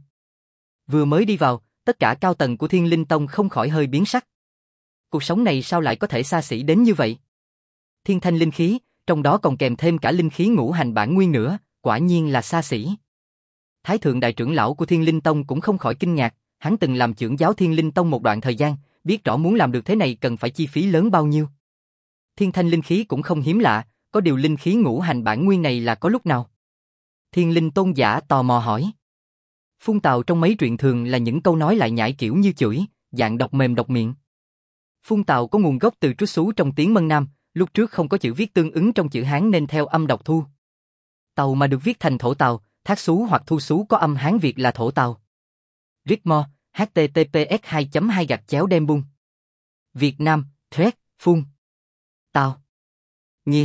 Vừa mới đi vào, tất cả cao tầng của Thiên Linh Tông không khỏi hơi biến sắc. Cuộc sống này sao lại có thể xa xỉ đến như vậy? Thiên thanh linh khí, trong đó còn kèm thêm cả linh khí ngũ hành bản nguyên nữa, quả nhiên là xa xỉ. Thái thượng đại trưởng lão của Thiên Linh Tông cũng không khỏi kinh ngạc, hắn từng làm trưởng giáo Thiên Linh Tông một đoạn thời gian, biết rõ muốn làm được thế này cần phải chi phí lớn bao nhiêu. Thiên thanh linh khí cũng không hiếm lạ, có điều linh khí ngũ hành bản nguyên này là có lúc nào? Thiên Linh Tôn giả tò mò hỏi. Phun tào trong mấy truyện thường là những câu nói lại nhải kiểu như chửi, dạng độc mềm độc miệng. Phun tào có nguồn gốc từ trút xú trong tiếng Mân Nam, lúc trước không có chữ viết tương ứng trong chữ Hán nên theo âm đọc thu. Tàu mà được viết thành thổ tàu, thác xú hoặc thu xú có âm Hán Việt là thổ tàu. Ritmo, h t t p s hai chấm hai gạch chéo đem bung. Việt Nam, thread, phun. Tàu. Nghia.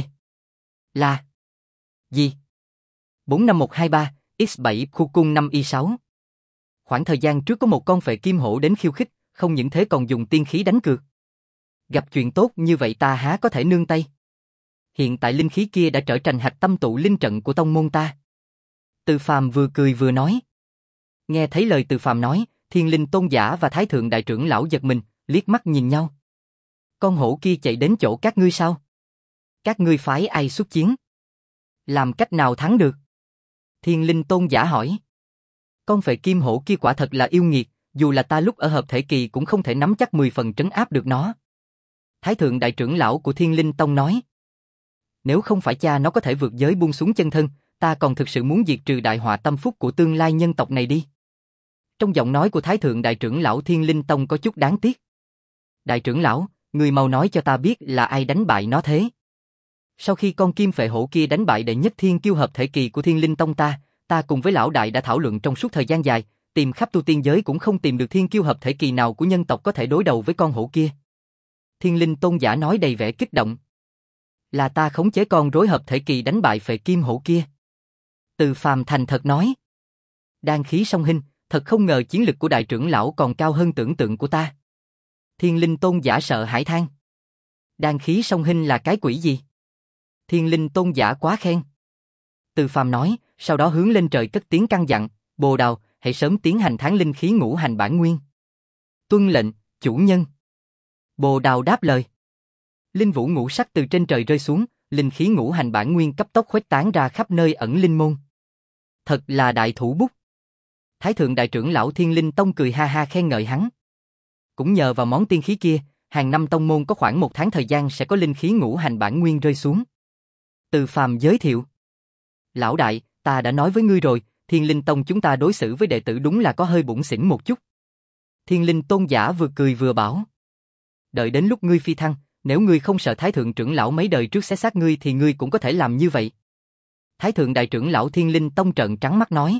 Là. Gì? bốn năm một hai ba, x bảy khu cung năm y sáu. Khoảng thời gian trước có một con phệ kim hổ đến khiêu khích, không những thế còn dùng tiên khí đánh cược. Gặp chuyện tốt như vậy ta há có thể nương tay. Hiện tại linh khí kia đã trở thành hạch tâm tụ linh trận của tông môn ta. Từ Phàm vừa cười vừa nói. Nghe thấy lời Từ Phàm nói, Thiên Linh Tôn giả và Thái thượng đại trưởng lão giật mình, liếc mắt nhìn nhau. Con hổ kia chạy đến chỗ các ngươi sao? Các ngươi phái ai xuất chiến? Làm cách nào thắng được? Thiên Linh Tôn giả hỏi. Con phệ kim hổ kia quả thật là yêu nghiệt, dù là ta lúc ở hợp thể kỳ cũng không thể nắm chắc mười phần trấn áp được nó. Thái thượng đại trưởng lão của Thiên Linh Tông nói. Nếu không phải cha nó có thể vượt giới buông xuống chân thân, ta còn thực sự muốn diệt trừ đại họa tâm phúc của tương lai nhân tộc này đi. Trong giọng nói của Thái thượng đại trưởng lão Thiên Linh Tông có chút đáng tiếc. Đại trưởng lão, người mau nói cho ta biết là ai đánh bại nó thế. Sau khi con kim phệ hổ kia đánh bại đệ nhất thiên kiêu hợp thể kỳ của Thiên Linh Tông ta, ta cùng với lão đại đã thảo luận trong suốt thời gian dài, tìm khắp tu tiên giới cũng không tìm được thiên kiêu hợp thể kỳ nào của nhân tộc có thể đối đầu với con hổ kia. Thiên Linh Tôn giả nói đầy vẻ kích động. Là ta khống chế con rối hợp thể kỳ đánh bại phệ kim hổ kia. Từ Phàm thành thật nói. Đan khí song hình, thật không ngờ chiến lực của đại trưởng lão còn cao hơn tưởng tượng của ta. Thiên Linh Tôn giả sợ hãi than. Đan khí song hình là cái quỷ gì? Thiên Linh Tôn giả quá khen. Từ Phàm nói, sau đó hướng lên trời cất tiếng căn dặn, Bồ Đào, hãy sớm tiến hành thắng linh khí ngũ hành bản nguyên. Tuân lệnh, chủ nhân. Bồ Đào đáp lời. Linh vũ ngũ sắc từ trên trời rơi xuống, linh khí ngũ hành bản nguyên cấp tốc khuếch tán ra khắp nơi ẩn linh môn. Thật là đại thủ bút. Thái thượng đại trưởng lão Thiên Linh Tông cười ha ha khen ngợi hắn. Cũng nhờ vào món tiên khí kia, hàng năm tông môn có khoảng một tháng thời gian sẽ có linh khí ngũ hành bản nguyên rơi xuống. Từ Phàm giới thiệu. Lão đại, ta đã nói với ngươi rồi, Thiên Linh Tông chúng ta đối xử với đệ tử đúng là có hơi bủn xỉn một chút. Thiên Linh Tôn giả vừa cười vừa bảo. Đợi đến lúc ngươi phi thăng, nếu ngươi không sợ Thái thượng trưởng lão mấy đời trước xé xác ngươi thì ngươi cũng có thể làm như vậy. Thái thượng đại trưởng lão Thiên Linh Tông trợn trắng mắt nói.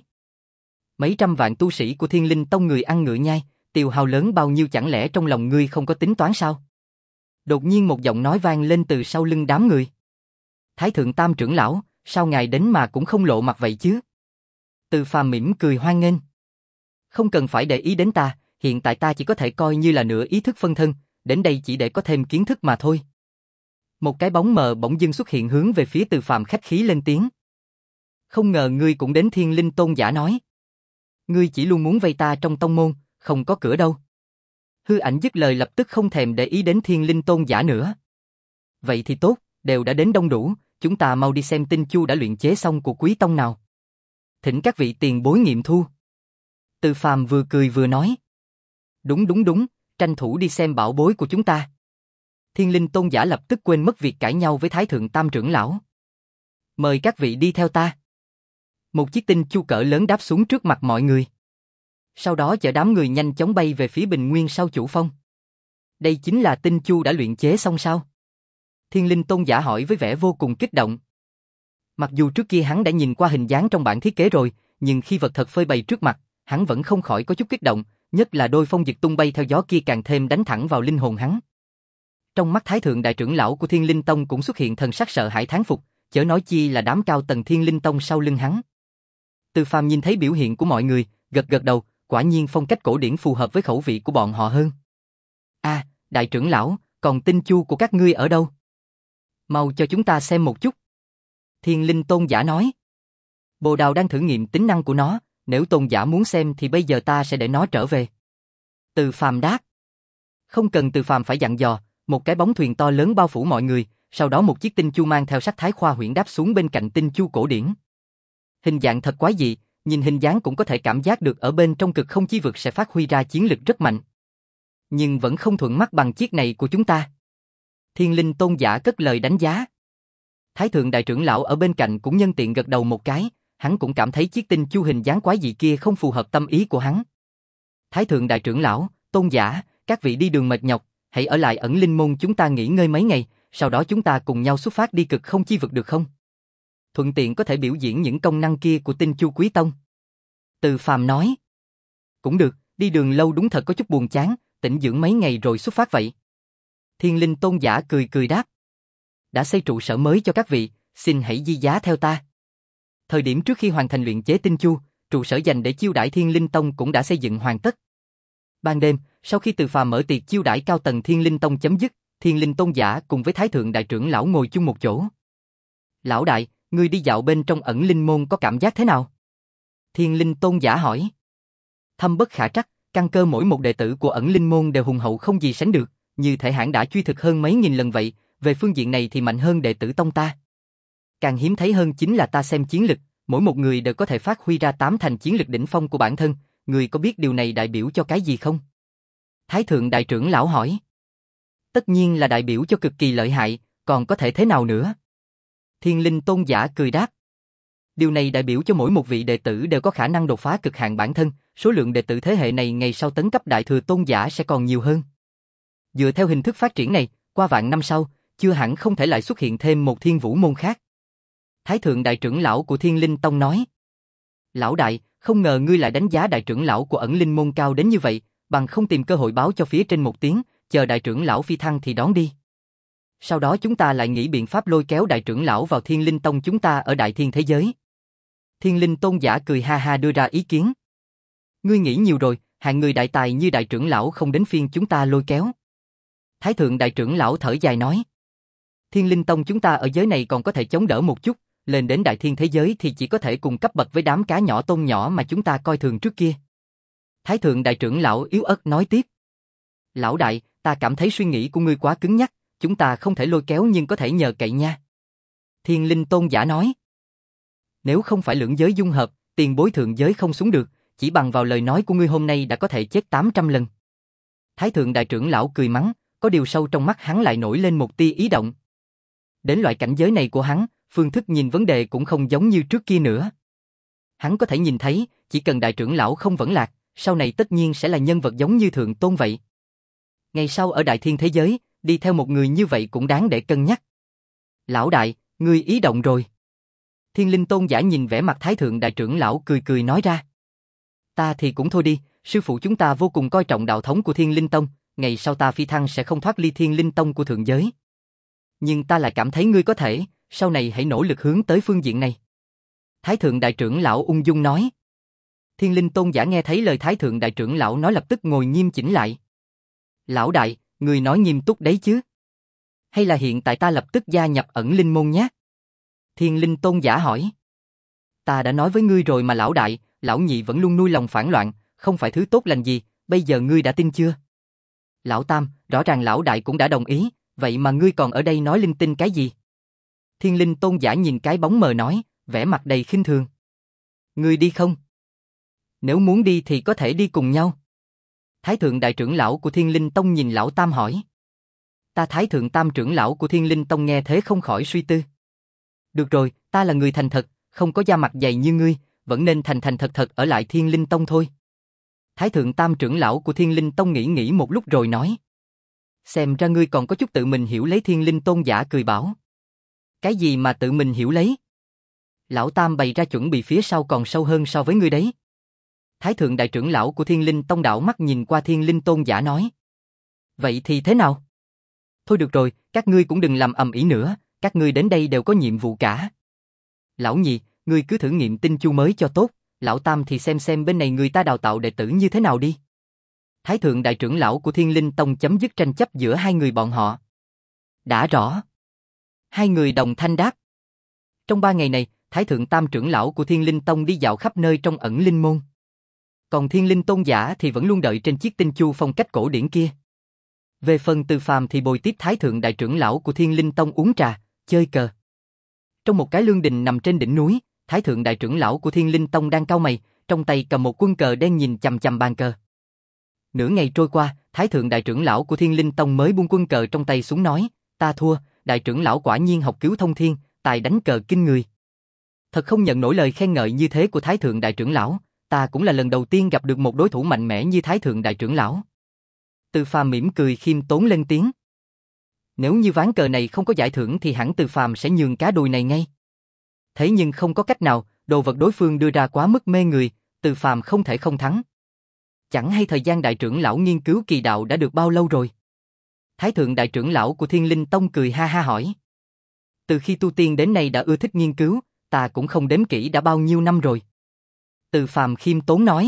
Mấy trăm vạn tu sĩ của Thiên Linh Tông người ăn ngựa nhai, tiêu hao lớn bao nhiêu, chẳng lẽ trong lòng ngươi không có tính toán sao? Đột nhiên một giọng nói vang lên từ sau lưng đám người. Thái thượng tam trưởng lão, sao ngài đến mà cũng không lộ mặt vậy chứ? Từ Phàm mỉm cười hoan nghênh. Không cần phải để ý đến ta, hiện tại ta chỉ có thể coi như là nửa ý thức phân thân, đến đây chỉ để có thêm kiến thức mà thôi. Một cái bóng mờ bỗng dưng xuất hiện hướng về phía Từ Phàm khách khí lên tiếng. Không ngờ ngươi cũng đến. Thiên Linh Tôn giả nói. Ngươi chỉ luôn muốn vây ta trong tông môn, không có cửa đâu. Hư Ảnh dứt lời lập tức không thèm để ý đến Thiên Linh Tôn giả nữa. Vậy thì tốt, đều đã đến đông đủ, chúng ta mau đi xem tinh chu đã luyện chế xong của Quý Tông nào. Thỉnh các vị tiền bối nghiệm thu. Từ Phàm vừa cười vừa nói. Đúng đúng đúng, tranh thủ đi xem bảo bối của chúng ta. Thiên Linh Tôn giả lập tức quên mất việc cãi nhau với Thái thượng tam trưởng lão. Mời các vị đi theo ta. Một chiếc tinh chu cỡ lớn đáp xuống trước mặt mọi người. Sau đó chở đám người nhanh chóng bay về phía bình nguyên sau chủ phong. Đây chính là tinh chu đã luyện chế xong sao? Thiên Linh Tôn giả hỏi với vẻ vô cùng kích động. Mặc dù trước kia hắn đã nhìn qua hình dáng trong bản thiết kế rồi, nhưng khi vật thật phơi bày trước mặt, hắn vẫn không khỏi có chút kích động, nhất là đôi phong dực tung bay theo gió kia càng thêm đánh thẳng vào linh hồn hắn. Trong mắt Thái thượng đại trưởng lão của Thiên Linh Tông cũng xuất hiện thần sắc sợ hãi thán phục, chớ nói chi là đám cao tầng Thiên Linh Tông sau lưng hắn. Từ Phàm nhìn thấy biểu hiện của mọi người, gật gật đầu, quả nhiên phong cách cổ điển phù hợp với khẩu vị của bọn họ hơn. A, à, đại trưởng lão, còn tinh chu của các ngươi ở đâu? Mau cho chúng ta xem một chút. Thiên Linh Tôn giả nói. Bồ Đào đang thử nghiệm tính năng của nó, nếu Tôn giả muốn xem thì bây giờ ta sẽ để nó trở về. Từ Phàm đáp. Không cần Từ Phàm phải dặn dò, một cái bóng thuyền to lớn bao phủ mọi người, sau đó một chiếc tinh chu mang theo sắc thái khoa huyễn đáp xuống bên cạnh tinh chu cổ điển. Hình dạng thật quái dị, nhìn hình dáng cũng có thể cảm giác được ở bên trong cực không chi vực sẽ phát huy ra chiến lực rất mạnh. Nhưng vẫn không thuận mắt bằng chiếc này của chúng ta. Thiên Linh Tôn giả cất lời đánh giá. Thái thượng đại trưởng lão ở bên cạnh cũng nhân tiện gật đầu một cái, hắn cũng cảm thấy chiếc tinh chu hình dáng quái dị kia không phù hợp tâm ý của hắn. Thái thượng đại trưởng lão, Tôn giả, các vị đi đường mệt nhọc, hãy ở lại ẩn linh môn chúng ta nghỉ ngơi mấy ngày, sau đó chúng ta cùng nhau xuất phát đi cực không chi vực được không? Thuận tiện có thể biểu diễn những công năng kia của tinh chu Quý Tông. Từ Phàm nói. Cũng được, đi đường lâu đúng thật có chút buồn chán, tĩnh dưỡng mấy ngày rồi xuất phát vậy. Thiên Linh Tôn giả cười cười đáp. Đã xây trụ sở mới cho các vị, xin hãy di giá theo ta. Thời điểm trước khi hoàn thành luyện chế tinh chu, trụ sở dành để chiêu đãi Thiên Linh Tông cũng đã xây dựng hoàn tất. Ban đêm, sau khi Từ Phàm mở tiệc chiêu đãi cao tầng Thiên Linh Tông chấm dứt, Thiên Linh Tôn giả cùng với Thái thượng đại trưởng lão ngồi chung một chỗ. Lão đại, ngươi đi dạo bên trong ẩn linh môn có cảm giác thế nào? Thiên Linh Tôn giả hỏi. Thâm bất khả trắc, căn cơ mỗi một đệ tử của ẩn linh môn đều hùng hậu không gì sánh được, như thể hãn đã truy thực hơn mấy nghìn lần vậy, về phương diện này thì mạnh hơn đệ tử tông ta. Càng hiếm thấy hơn chính là ta xem chiến lực, mỗi một người đều có thể phát huy ra tám thành chiến lực đỉnh phong của bản thân, người có biết điều này đại biểu cho cái gì không? Thái thượng đại trưởng lão hỏi. Tất nhiên là đại biểu cho cực kỳ lợi hại, còn có thể thế nào nữa? Thiên Linh Tôn giả cười đáp. Điều này đại biểu cho mỗi một vị đệ tử đều có khả năng đột phá cực hạn bản thân, số lượng đệ tử thế hệ này ngày sau tấn cấp đại thừa tôn giả sẽ còn nhiều hơn. Dựa theo hình thức phát triển này, qua vạn năm sau, chưa hẳn không thể lại xuất hiện thêm một Thiên Vũ môn khác. Thái thượng đại trưởng lão của Thiên Linh Tông nói. Lão đại, không ngờ ngươi lại đánh giá đại trưởng lão của ẩn linh môn cao đến như vậy, bằng không tìm cơ hội báo cho phía trên một tiếng, chờ đại trưởng lão phi thăng thì đón đi. Sau đó chúng ta lại nghĩ biện pháp lôi kéo đại trưởng lão vào Thiên Linh Tông chúng ta ở đại thiên thế giới. Thiên Linh Tôn giả cười ha ha đưa ra ý kiến. Ngươi nghĩ nhiều rồi, hạng người đại tài như đại trưởng lão không đến phiên chúng ta lôi kéo. Thái thượng đại trưởng lão thở dài nói. Thiên Linh Tông chúng ta ở giới này còn có thể chống đỡ một chút, lên đến đại thiên thế giới thì chỉ có thể cùng cấp bậc với đám cá nhỏ tôn nhỏ mà chúng ta coi thường trước kia. Thái thượng đại trưởng lão yếu ớt nói tiếp. Lão đại, ta cảm thấy suy nghĩ của ngươi quá cứng nhắc, chúng ta không thể lôi kéo nhưng có thể nhờ cậy nha. Thiên Linh Tôn giả nói. Nếu không phải lưỡng giới dung hợp, tiền bối thượng giới không xuống được, chỉ bằng vào lời nói của ngươi hôm nay đã có thể chết tám trăm lần. Thái thượng đại trưởng lão cười mắng, có điều sâu trong mắt hắn lại nổi lên một tia ý động. Đến loại cảnh giới này của hắn, phương thức nhìn vấn đề cũng không giống như trước kia nữa. Hắn có thể nhìn thấy, chỉ cần đại trưởng lão không vẫn lạc, sau này tất nhiên sẽ là nhân vật giống như thượng tôn vậy. Ngày sau ở đại thiên thế giới, đi theo một người như vậy cũng đáng để cân nhắc. Lão đại, ngươi ý động rồi. Thiên Linh tôn giả nhìn vẻ mặt thái thượng đại trưởng lão cười cười nói ra. Ta thì cũng thôi đi, sư phụ chúng ta vô cùng coi trọng đạo thống của Thiên Linh tông, ngày sau ta phi thăng sẽ không thoát ly Thiên Linh tông của thượng giới. Nhưng ta lại cảm thấy ngươi có thể, sau này hãy nỗ lực hướng tới phương diện này. Thái thượng đại trưởng lão ung dung nói. Thiên Linh tôn giả nghe thấy lời thái thượng đại trưởng lão nói lập tức ngồi nghiêm chỉnh lại. Lão đại, ngươi nói nghiêm túc đấy chứ? Hay là hiện tại ta lập tức gia nhập ẩn linh môn nhé? Thiên Linh tôn giả hỏi. Ta đã nói với ngươi rồi mà lão đại, lão nhị vẫn luôn nuôi lòng phản loạn, không phải thứ tốt lành gì, bây giờ ngươi đã tin chưa? Lão tam, rõ ràng lão đại cũng đã đồng ý, vậy mà ngươi còn ở đây nói linh tinh cái gì? Thiên Linh tôn giả nhìn cái bóng mờ nói, vẻ mặt đầy khinh thường. Ngươi đi không? Nếu muốn đi thì có thể đi cùng nhau. Thái thượng đại trưởng lão của Thiên Linh tông nhìn lão tam hỏi. Ta thái thượng tam trưởng lão của Thiên Linh tông nghe thế không khỏi suy tư. Được rồi, ta là người thành thật, không có da mặt dày như ngươi, vẫn nên thành thành thật thật ở lại Thiên Linh tông thôi. Thái thượng tam trưởng lão của Thiên Linh tông nghĩ nghĩ một lúc rồi nói. Xem ra ngươi còn có chút tự mình hiểu lấy. Thiên Linh tôn giả cười bảo. Cái gì mà tự mình hiểu lấy? Lão tam bày ra chuẩn bị phía sau còn sâu hơn so với ngươi đấy. Thái thượng đại trưởng lão của Thiên Linh tông đảo mắt nhìn qua Thiên Linh tôn giả nói. Vậy thì thế nào? Thôi được rồi, các ngươi cũng đừng làm ầm ĩ nữa, các ngươi đến đây đều có nhiệm vụ cả. Lão nhị, ngươi cứ thử nghiệm tinh chu mới cho tốt, lão tam thì xem xem bên này người ta đào tạo đệ tử như thế nào đi. Thái thượng đại trưởng lão của Thiên Linh tông chấm dứt tranh chấp giữa hai người bọn họ. Đã rõ. Hai người đồng thanh đáp. Trong ba ngày này, Thái thượng tam trưởng lão của Thiên Linh tông đi dạo khắp nơi trong ẩn linh môn. Còn Thiên Linh tôn giả thì vẫn luôn đợi trên chiếc tinh chu phong cách cổ điển kia. Về phần Từ Phàm thì bồi tiếp Thái thượng đại trưởng lão của Thiên Linh tông uống trà, chơi cờ. Trong một cái lương đình nằm trên đỉnh núi, Thái thượng đại trưởng lão của Thiên Linh tông đang cau mày, trong tay cầm một quân cờ đen nhìn chằm chằm bàn cờ. Nửa ngày trôi qua, Thái thượng đại trưởng lão của Thiên Linh tông mới buông quân cờ trong tay xuống nói, ta thua, đại trưởng lão quả nhiên học cứu thông thiên, tài đánh cờ kinh người. Thật không nhận nổi lời khen ngợi như thế của Thái thượng đại trưởng lão, ta cũng là lần đầu tiên gặp được một đối thủ mạnh mẽ như Thái thượng đại trưởng lão. Từ Phàm mỉm cười khiêm tốn lên tiếng. Nếu như ván cờ này không có giải thưởng thì hẳn Từ Phàm sẽ nhường cá đùi này ngay. Thế nhưng không có cách nào, đồ vật đối phương đưa ra quá mức mê người, Từ Phàm không thể không thắng. Chẳng hay thời gian đại trưởng lão nghiên cứu kỳ đạo đã được bao lâu rồi? Thái thượng đại trưởng lão của Thiên Linh tông cười ha ha hỏi. Từ khi tu tiên đến nay đã ưa thích nghiên cứu, ta cũng không đếm kỹ đã bao nhiêu năm rồi. Từ Phàm khiêm tốn nói.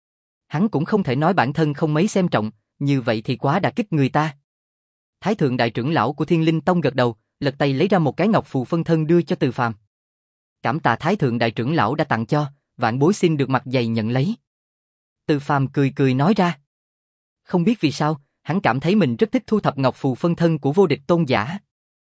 Hắn cũng không thể nói bản thân không mấy xem trọng, như vậy thì quá đả kích người ta. Thái thượng đại trưởng lão của Thiên Linh tông gật đầu, lật tay lấy ra một cái ngọc phù phân thân đưa cho Từ Phàm. Cảm tạ Thái thượng đại trưởng lão đã tặng cho, vạn bối xin được mặt dày nhận lấy. Từ Phàm cười cười nói ra. Không biết vì sao, hắn cảm thấy mình rất thích thu thập ngọc phù phân thân của vô địch tôn giả.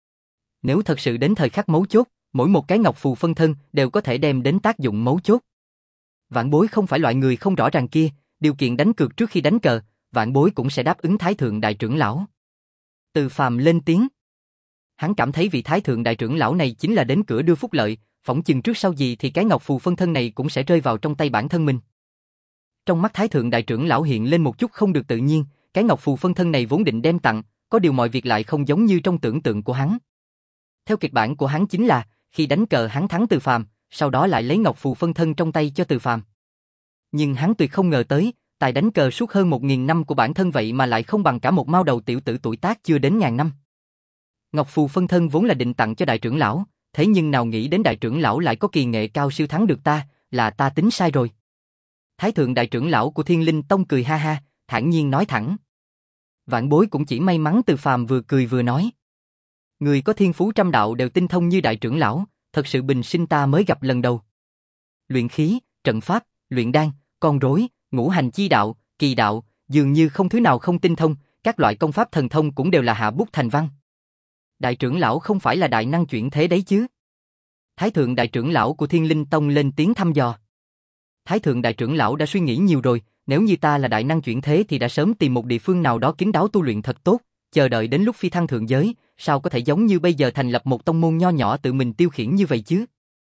Nếu thật sự đến thời khắc mấu chốt, mỗi một cái ngọc phù phân thân đều có thể đem đến tác dụng mấu chốt. Vạn bối không phải loại người không rõ ràng kia, điều kiện đánh cược trước khi đánh cờ, vạn bối cũng sẽ đáp ứng Thái thượng đại trưởng lão. Từ Phàm lên tiếng. Hắn cảm thấy vị Thái thượng đại trưởng lão này chính là đến cửa đưa phúc lợi, phỏng chừng trước sau gì thì cái ngọc phù phân thân này cũng sẽ rơi vào trong tay bản thân mình. Trong mắt Thái thượng đại trưởng lão hiện lên một chút không được tự nhiên, cái ngọc phù phân thân này vốn định đem tặng, có điều mọi việc lại không giống như trong tưởng tượng của hắn. Theo kịch bản của hắn chính là, khi đánh cờ hắn thắng Từ Phàm, sau đó lại lấy ngọc phù phân thân trong tay cho Từ Phàm. Nhưng hắn tuyệt không ngờ tới, tài đánh cờ suốt hơn một nghìn năm của bản thân vậy mà lại không bằng cả một mao đầu tiểu tử tuổi tác chưa đến ngàn năm. Ngọc phù phân thân vốn là định tặng cho đại trưởng lão, thế nhưng nào nghĩ đến đại trưởng lão lại có kỳ nghệ cao siêu thắng được ta, là ta tính sai rồi. Thái thượng đại trưởng lão của Thiên Linh tông cười ha ha, thản nhiên nói thẳng. Vạn bối cũng chỉ may mắn. Từ Phàm vừa cười vừa nói. Người có thiên phú trăm đạo đều tinh thông như đại trưởng lão, thật sự bình sinh ta mới gặp lần đầu. Luyện khí, trận pháp, luyện đan, con rối, ngũ hành chi đạo, kỳ đạo, dường như không thứ nào không tinh thông, các loại công pháp thần thông cũng đều là hạ bút thành văn. Đại trưởng lão không phải là đại năng chuyển thế đấy chứ? Thái thượng đại trưởng lão của Thiên Linh tông lên tiếng thăm dò. Thái thượng đại trưởng lão đã suy nghĩ nhiều rồi, nếu như ta là đại năng chuyển thế thì đã sớm tìm một địa phương nào đó kín đáo tu luyện thật tốt, chờ đợi đến lúc phi thăng thượng giới, sao có thể giống như bây giờ thành lập một tông môn nho nhỏ tự mình tiêu khiển như vậy chứ?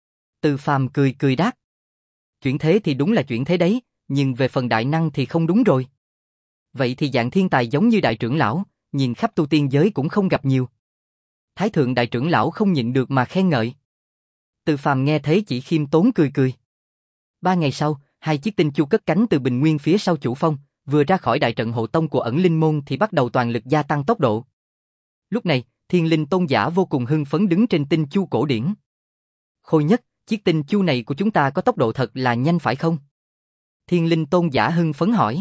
Từ Phàm cười cười đáp. Chuyển thế thì đúng là chuyển thế đấy, nhưng về phần đại năng thì không đúng rồi. Vậy thì dạng thiên tài giống như đại trưởng lão, nhìn khắp tu tiên giới cũng không gặp nhiều. Thái thượng đại trưởng lão không nhịn được mà khen ngợi. Từ Phàm nghe thế chỉ khiêm tốn cười cười. Ba ngày sau, hai chiếc tinh chu cất cánh từ bình nguyên phía sau chủ phong, vừa ra khỏi đại trận hộ tông của ẩn linh môn thì bắt đầu toàn lực gia tăng tốc độ. Lúc này, Thiên Linh tôn giả vô cùng hưng phấn đứng trên tinh chu cổ điển. Khôi nhất, chiếc tinh chu này của chúng ta có tốc độ thật là nhanh phải không? Thiên Linh tôn giả hưng phấn hỏi.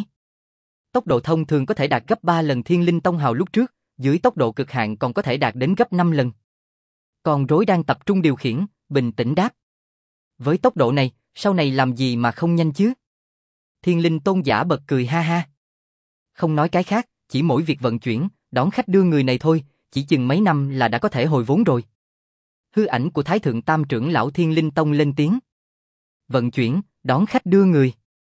Tốc độ thông thường có thể đạt gấp ba lần Thiên Linh tông hào lúc trước, dưới tốc độ cực hạn còn có thể đạt đến gấp năm lần. Con rối đang tập trung điều khiển, bình tĩnh đáp. Với tốc độ này, sau này làm gì mà không nhanh chứ? Thiên Linh tôn giả bật cười ha ha. Không nói cái khác, chỉ mỗi việc vận chuyển, đón khách đưa người này thôi, chỉ chừng mấy năm là đã có thể hồi vốn rồi. Hư ảnh của Thái thượng tam trưởng lão Thiên Linh tông lên tiếng. Vận chuyển, đón khách đưa người.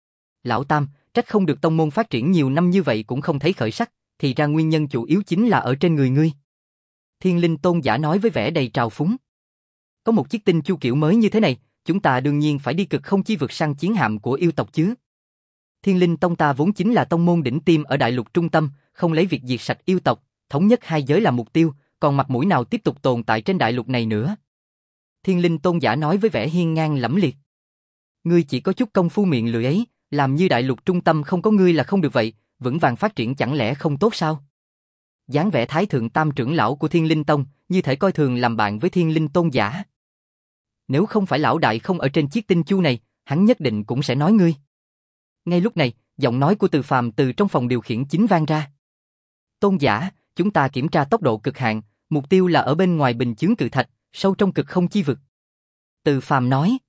Lão Tam, trách không được tông môn phát triển nhiều năm như vậy cũng không thấy khởi sắc, thì ra nguyên nhân chủ yếu chính là ở trên người ngươi. Thiên Linh tôn giả nói với vẻ đầy trào phúng. Có một chiếc tinh chu kiểu mới như thế này, chúng ta đương nhiên phải đi cực không chi vượt săn chiến hạm của yêu tộc chứ. Thiên Linh tông ta vốn chính là tông môn đỉnh tiêm ở đại lục trung tâm, không lấy việc diệt sạch yêu tộc, thống nhất hai giới làm mục tiêu, còn mặt mũi nào tiếp tục tồn tại trên đại lục này nữa. Thiên Linh tôn giả nói với vẻ hiên ngang lẫm liệt. Ngươi chỉ có chút công phu miệng lưỡi ấy, làm như đại lục trung tâm không có ngươi là không được vậy, vững vàng phát triển chẳng lẽ không tốt sao? Dáng vẻ Thái thượng tam trưởng lão của Thiên Linh tông, như thể coi thường làm bạn với Thiên Linh tôn giả. Nếu không phải lão đại không ở trên chiếc tinh chu này, hắn nhất định cũng sẽ nói ngươi. Ngay lúc này, giọng nói của Từ Phàm từ trong phòng điều khiển chính vang ra. Tôn giả, chúng ta kiểm tra tốc độ cực hạn, mục tiêu là ở bên ngoài bình chướng cự thạch, sâu trong cực không chi vực. Từ Phàm nói.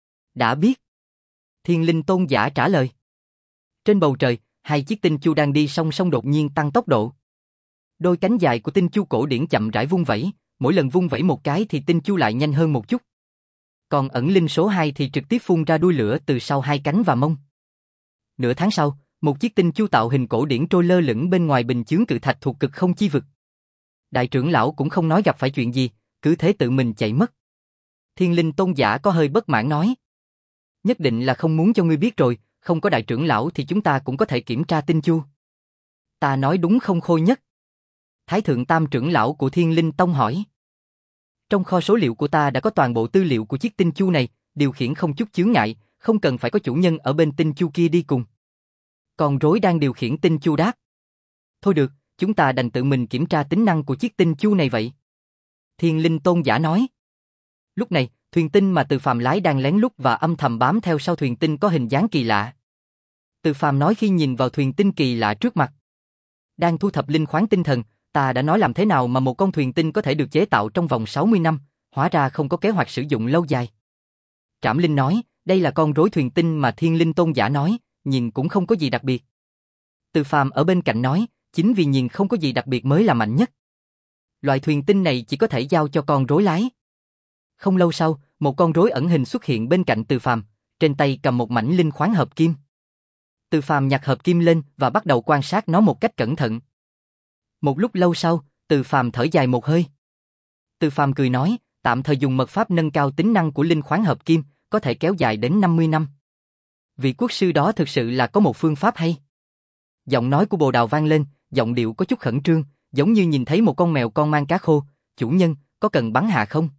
Đã biết. Thiên Linh tôn giả trả lời. Trên bầu trời, hai chiếc tinh chu đang đi song song đột nhiên tăng tốc độ. Đôi cánh dài của tinh chu cổ điển chậm rãi vung vẩy, mỗi lần vung vẩy một cái thì tinh chu lại nhanh hơn một chút. Còn ẩn linh số hai thì trực tiếp phun ra đuôi lửa từ sau hai cánh và mông. Nửa tháng sau, một chiếc tinh chu tạo hình cổ điển trôi lơ lửng bên ngoài bình chướng cự thạch thuộc cực không chi vực. Đại trưởng lão cũng không nói gặp phải chuyện gì, cứ thế tự mình chạy mất. Thiên Linh tôn giả có hơi bất mãn nói. Nhất định là không muốn cho ngươi biết rồi, không có đại trưởng lão thì chúng ta cũng có thể kiểm tra tinh chu. Ta nói đúng không Khôi nhất? Thái thượng tam trưởng lão của Thiên Linh tông hỏi. Trong kho số liệu của ta đã có toàn bộ tư liệu của chiếc tinh chu này, điều khiển không chút chướng ngại, không cần phải có chủ nhân ở bên tinh chu kia đi cùng. Con rối đang điều khiển tinh chu đáp. Thôi được, chúng ta đành tự mình kiểm tra tính năng của chiếc tinh chu này vậy. Thiên Linh tôn giả nói. Lúc này, thuyền tinh mà Từ Phàm lái đang lén lút và âm thầm bám theo sau thuyền tinh có hình dáng kỳ lạ. Từ Phàm nói khi nhìn vào thuyền tinh kỳ lạ trước mặt. Đang thu thập linh khoáng tinh thần, ta đã nói làm thế nào mà một con thuyền tinh có thể được chế tạo trong vòng sáu mươi năm, hóa ra không có kế hoạch sử dụng lâu dài. Trảm Linh nói, đây là con rối thuyền tinh mà Thiên Linh tôn giả nói, nhìn cũng không có gì đặc biệt. Từ Phàm ở bên cạnh nói, chính vì nhìn không có gì đặc biệt mới là mạnh nhất. Loại thuyền tinh này chỉ có thể giao cho con rối lái. Không lâu sau, một con rối ẩn hình xuất hiện bên cạnh Từ Phàm, trên tay cầm một mảnh linh khoáng hợp kim. Từ Phàm nhặt hợp kim lên và bắt đầu quan sát nó một cách cẩn thận. Một lúc lâu sau, Từ Phàm thở dài một hơi. Từ Phàm cười nói, tạm thời dùng mật pháp nâng cao tính năng của linh khoáng hợp kim, có thể kéo dài đến năm mươi năm. Vị quốc sư đó thực sự là có một phương pháp hay. Giọng nói của Bồ Đào vang lên, giọng điệu có chút khẩn trương, giống như nhìn thấy một con mèo con mang cá khô. Chủ nhân, có cần bắn hạ không?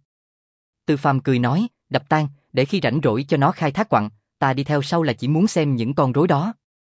Từ Phàm cười nói, đập tan, để khi rảnh rỗi cho nó khai thác quặng, ta đi theo sau là chỉ muốn xem những con rối đó.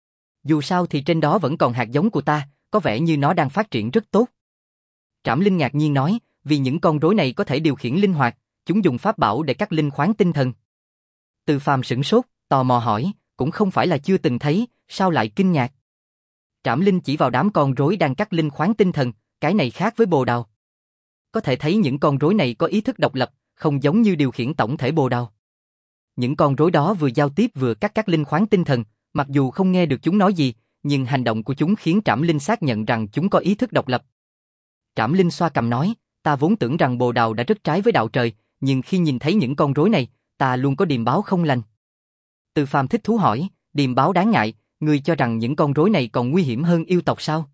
Dù sao thì trên đó vẫn còn hạt giống của ta, có vẻ như nó đang phát triển rất tốt. Trảm Linh ngạc nhiên nói, vì những con rối này có thể điều khiển linh hoạt, chúng dùng pháp bảo để cắt linh khoáng tinh thần. Từ Phàm sửng sốt, tò mò hỏi, cũng không phải là chưa từng thấy, sao lại kinh ngạc? Trảm Linh chỉ vào đám con rối đang cắt linh khoáng tinh thần, cái này khác với Bồ Đào. Có thể thấy những con rối này có ý thức độc lập, không giống như điều khiển tổng thể Bồ Đào. Những con rối đó vừa giao tiếp vừa cắt các linh khoáng tinh thần, mặc dù không nghe được chúng nói gì, nhưng hành động của chúng khiến Trảm Linh xác nhận rằng chúng có ý thức độc lập. Trảm Linh xoa cằm nói, ta vốn tưởng rằng Bồ Đào đã rất trái với đạo trời, nhưng khi nhìn thấy những con rối này, ta luôn có điềm báo không lành. Từ Phàm thích thú hỏi, điềm báo đáng ngại, ngươi cho rằng những con rối này còn nguy hiểm hơn yêu tộc sao?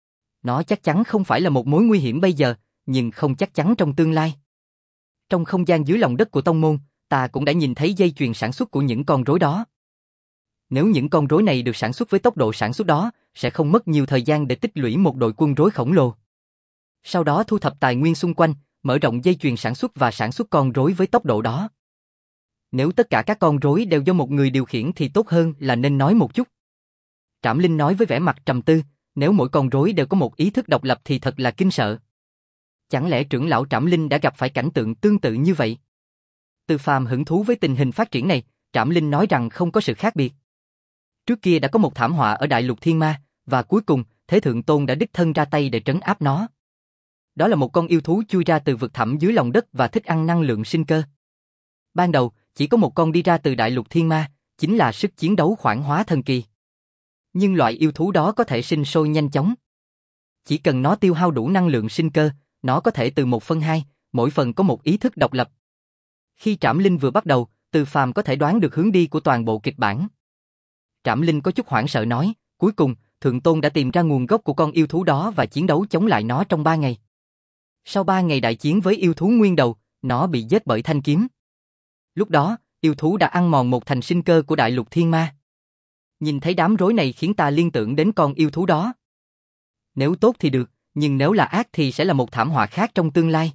Nó chắc chắn không phải là một mối nguy hiểm bây giờ, nhưng không chắc chắn trong tương lai. Trong không gian dưới lòng đất của tông môn, ta cũng đã nhìn thấy dây chuyền sản xuất của những con rối đó. Nếu những con rối này được sản xuất với tốc độ sản xuất đó, sẽ không mất nhiều thời gian để tích lũy một đội quân rối khổng lồ. Sau đó thu thập tài nguyên xung quanh, mở rộng dây chuyền sản xuất và sản xuất con rối với tốc độ đó. Nếu tất cả các con rối đều do một người điều khiển thì tốt hơn là nên nói một chút. Trảm Linh nói với vẻ mặt trầm tư, nếu mỗi con rối đều có một ý thức độc lập thì thật là kinh sợ. Chẳng lẽ trưởng lão Trảm Linh đã gặp phải cảnh tượng tương tự như vậy? Từ Phàm hứng thú với tình hình phát triển này, Trảm Linh nói rằng không có sự khác biệt. Trước kia đã có một thảm họa ở Đại Lục Thiên Ma, và cuối cùng, Thế Thượng Tôn đã đích thân ra tay để trấn áp nó. Đó là một con yêu thú chui ra từ vực thẳm dưới lòng đất và thích ăn năng lượng sinh cơ. Ban đầu, chỉ có một con đi ra từ Đại Lục Thiên Ma, chính là sức chiến đấu khoản hóa thần kỳ. Nhưng loại yêu thú đó có thể sinh sôi nhanh chóng. Chỉ cần nó tiêu hao đủ năng lượng sinh cơ, nó có thể từ một phân hai, mỗi phần có một ý thức độc lập. Khi Trảm Linh vừa bắt đầu, Từ Phàm có thể đoán được hướng đi của toàn bộ kịch bản. Trảm Linh có chút hoảng sợ nói, cuối cùng, Thượng Tôn đã tìm ra nguồn gốc của con yêu thú đó và chiến đấu chống lại nó trong ba ngày. Sau ba ngày đại chiến với yêu thú nguyên đầu, nó bị giết bởi thanh kiếm. Lúc đó, yêu thú đã ăn mòn một thành sinh cơ của Đại Lục Thiên Ma. Nhìn thấy đám rối này khiến ta liên tưởng đến con yêu thú đó. Nếu tốt thì được, nhưng nếu là ác thì sẽ là một thảm họa khác trong tương lai.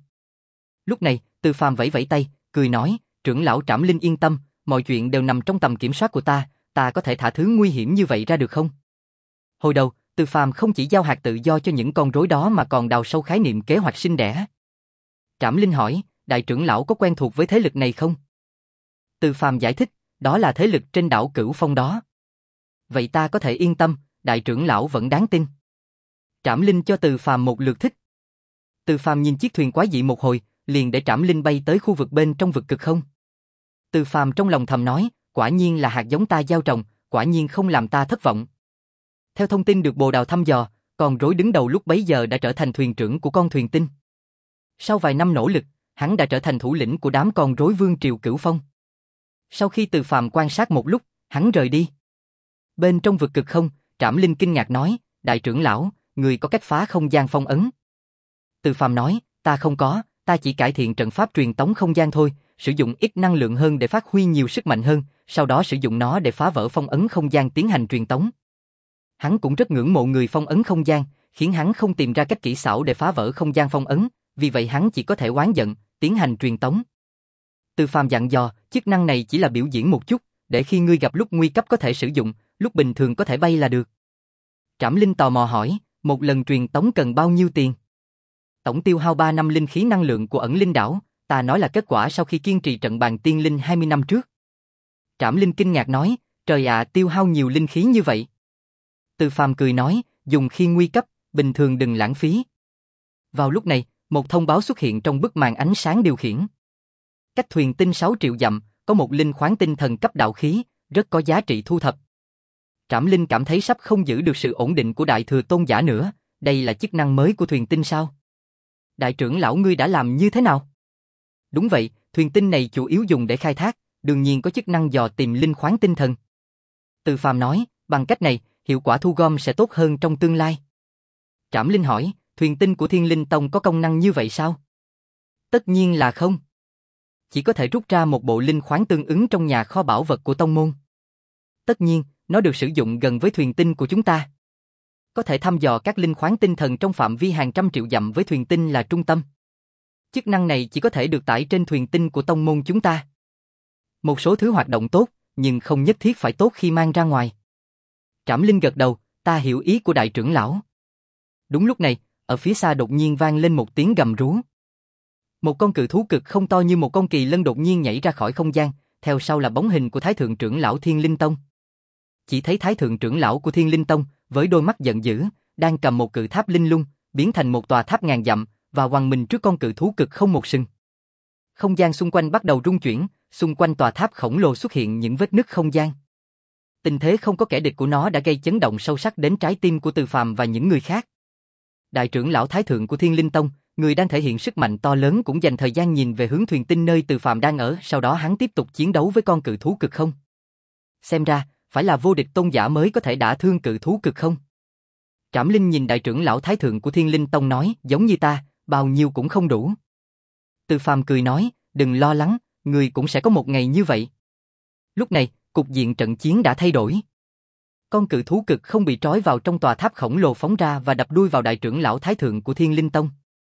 Lúc này, Từ Phàm vẫy vẫy tay, cười nói, trưởng lão Trảm Linh yên tâm, mọi chuyện đều nằm trong tầm kiểm soát của ta, ta có thể thả thứ nguy hiểm như vậy ra được không? Hồi đầu, Từ Phàm không chỉ giao hạt tự do cho những con rối đó mà còn đào sâu khái niệm kế hoạch sinh đẻ. Trảm Linh hỏi, đại trưởng lão có quen thuộc với thế lực này không? Từ Phàm giải thích, đó là thế lực trên đảo Cửu Phong đó. Vậy ta có thể yên tâm, đại trưởng lão vẫn đáng tin. Trảm Linh cho Từ Phàm một lượt thích. Từ Phàm nhìn chiếc thuyền quái dị một hồi, liền để Trảm Linh bay tới khu vực bên trong vực cực không. Từ Phàm trong lòng thầm nói, quả nhiên là hạt giống ta gieo trồng, quả nhiên không làm ta thất vọng. Theo thông tin được Bồ Đào thăm dò, con rối đứng đầu lúc bấy giờ đã trở thành thuyền trưởng của con thuyền tinh. Sau vài năm nỗ lực, hắn đã trở thành thủ lĩnh của đám con rối vương triều Cửu Phong. Sau khi Từ Phàm quan sát một lúc, hắn rời đi. Bên trong vực cực không, Trảm Linh kinh ngạc nói, đại trưởng lão, người có cách phá không gian phong ấn. Từ Phàm nói, ta không có, ta chỉ cải thiện trận pháp truyền tống không gian thôi, sử dụng ít năng lượng hơn để phát huy nhiều sức mạnh hơn, sau đó sử dụng nó để phá vỡ phong ấn không gian tiến hành truyền tống. Hắn cũng rất ngưỡng mộ người phong ấn không gian, khiến hắn không tìm ra cách kỹ xảo để phá vỡ không gian phong ấn, vì vậy hắn chỉ có thể oán giận, tiến hành truyền tống. Từ Phàm dặn dò, chức năng này chỉ là biểu diễn một chút, để khi ngươi gặp lúc nguy cấp có thể sử dụng, lúc bình thường có thể bay là được. Trảm Linh tò mò hỏi, một lần truyền tống cần bao nhiêu tiền? Tổng tiêu hao ba năm linh khí năng lượng của ẩn linh đảo, ta nói là kết quả sau khi kiên trì trận bàn tiên linh hai mươi năm trước. Trảm Linh kinh ngạc nói, trời ạ, tiêu hao nhiều linh khí như vậy. Từ Phàm cười nói, dùng khi nguy cấp, bình thường đừng lãng phí. Vào lúc này, một thông báo xuất hiện trong bức màn ánh sáng điều khiển. Cách thuyền tinh sáu triệu dặm, có một linh khoáng tinh thần cấp đạo khí, rất có giá trị thu thập. Trảm Linh cảm thấy sắp không giữ được sự ổn định của Đại Thừa Tôn giả nữa, đây là chức năng mới của thuyền tinh sao? Đại trưởng lão ngươi đã làm như thế nào? Đúng vậy, thuyền tinh này chủ yếu dùng để khai thác, đương nhiên có chức năng dò tìm linh khoáng tinh thần. Từ Phàm nói, bằng cách này, hiệu quả thu gom sẽ tốt hơn trong tương lai. Trảm Linh hỏi, thuyền tinh của Thiên Linh Tông có công năng như vậy sao? Tất nhiên là không. Chỉ có thể rút ra một bộ linh khoáng tương ứng trong nhà kho bảo vật của tông môn. Tất nhiên, nó được sử dụng gần với thuyền tinh của chúng ta. Có thể thăm dò các linh khoáng tinh thần trong phạm vi hàng trăm triệu dặm với thuyền tinh là trung tâm. Chức năng này chỉ có thể được tải trên thuyền tinh của tông môn chúng ta. Một số thứ hoạt động tốt, nhưng không nhất thiết phải tốt khi mang ra ngoài. Trảm Linh gật đầu, ta hiểu ý của đại trưởng lão. Đúng lúc này, ở phía xa đột nhiên vang lên một tiếng gầm rú. Một con cự thú cực không to như một con kỳ lân đột nhiên nhảy ra khỏi không gian, theo sau là bóng hình của Thái Thượng trưởng lão Thiên Linh Tông. Chỉ thấy Thái Thượng trưởng lão của Thiên Linh Tông, với đôi mắt giận dữ, đang cầm một cự tháp linh lung, biến thành một tòa tháp ngàn dặm, và quằn mình trước con cự thú cực không một sừng. Không gian xung quanh bắt đầu rung chuyển, xung quanh tòa tháp khổng lồ xuất hiện những vết nứt không gian. Tình thế không có kẻ địch của nó đã gây chấn động sâu sắc đến trái tim của Từ Phàm và những người khác. Đại trưởng lão Thái Thượng của Thiên Linh Tông, người đang thể hiện sức mạnh to lớn cũng dành thời gian nhìn về hướng thuyền tinh nơi Từ Phàm đang ở, sau đó hắn tiếp tục chiến đấu với con cự thú cực không. Xem ra, phải là vô địch tôn giả mới có thể đả thương cự thú cực không? Trảm Linh nhìn đại trưởng lão thái thượng của Thiên Linh Tông nói, giống như ta, bao nhiêu cũng không đủ. Từ Phàm cười nói, đừng lo lắng, người cũng sẽ có một ngày như vậy. Lúc này, cục diện trận chiến đã thay đổi. Con cự thú cực không bị trói vào trong tòa tháp khổng lồ phóng ra và đập đuôi vào đại trưởng lão thái thượng của Thiên Linh Tông.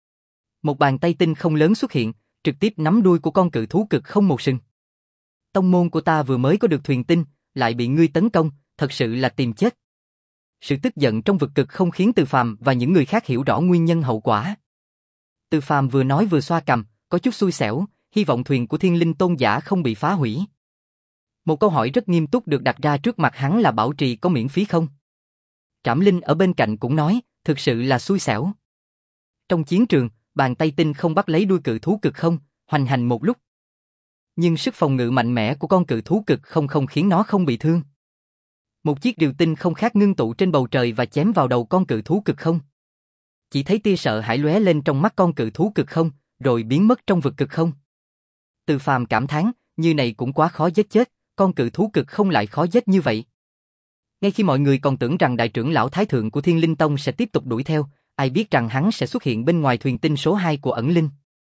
Một bàn tay tinh không lớn xuất hiện, trực tiếp nắm đuôi của con cự thú cực không một sừng. Tông môn của ta vừa mới có được thuyền tinh, lại bị ngươi tấn công, thật sự là tìm chết. Sự tức giận trong vực cực không khiến Từ Phàm và những người khác hiểu rõ nguyên nhân hậu quả. Từ Phàm vừa nói vừa xoa cằm, có chút xui xẻo, hy vọng thuyền của Thiên Linh Tôn giả không bị phá hủy. Một câu hỏi rất nghiêm túc được đặt ra trước mặt hắn là bảo trì có miễn phí không? Trảm Linh ở bên cạnh cũng nói, thực sự là xui xẻo. Trong chiến trường, bàn tay tinh không bắt lấy đuôi cự thú cực không, hoành hành một lúc. Nhưng sức phòng ngự mạnh mẽ của con cự thú cực không không khiến nó không bị thương. Một chiếc rìu tinh không khác ngưng tụ trên bầu trời và chém vào đầu con cự thú cực không. Chỉ thấy tia sợ hãi lóe lên trong mắt con cự thú cực không, rồi biến mất trong vực cực không. Từ Phàm cảm thán, như này cũng quá khó giết chết, con cự thú cực không lại khó giết như vậy. Ngay khi mọi người còn tưởng rằng đại trưởng lão thái thượng của Thiên Linh Tông sẽ tiếp tục đuổi theo, ai biết rằng hắn sẽ xuất hiện bên ngoài thuyền tinh số hai của ẩn linh.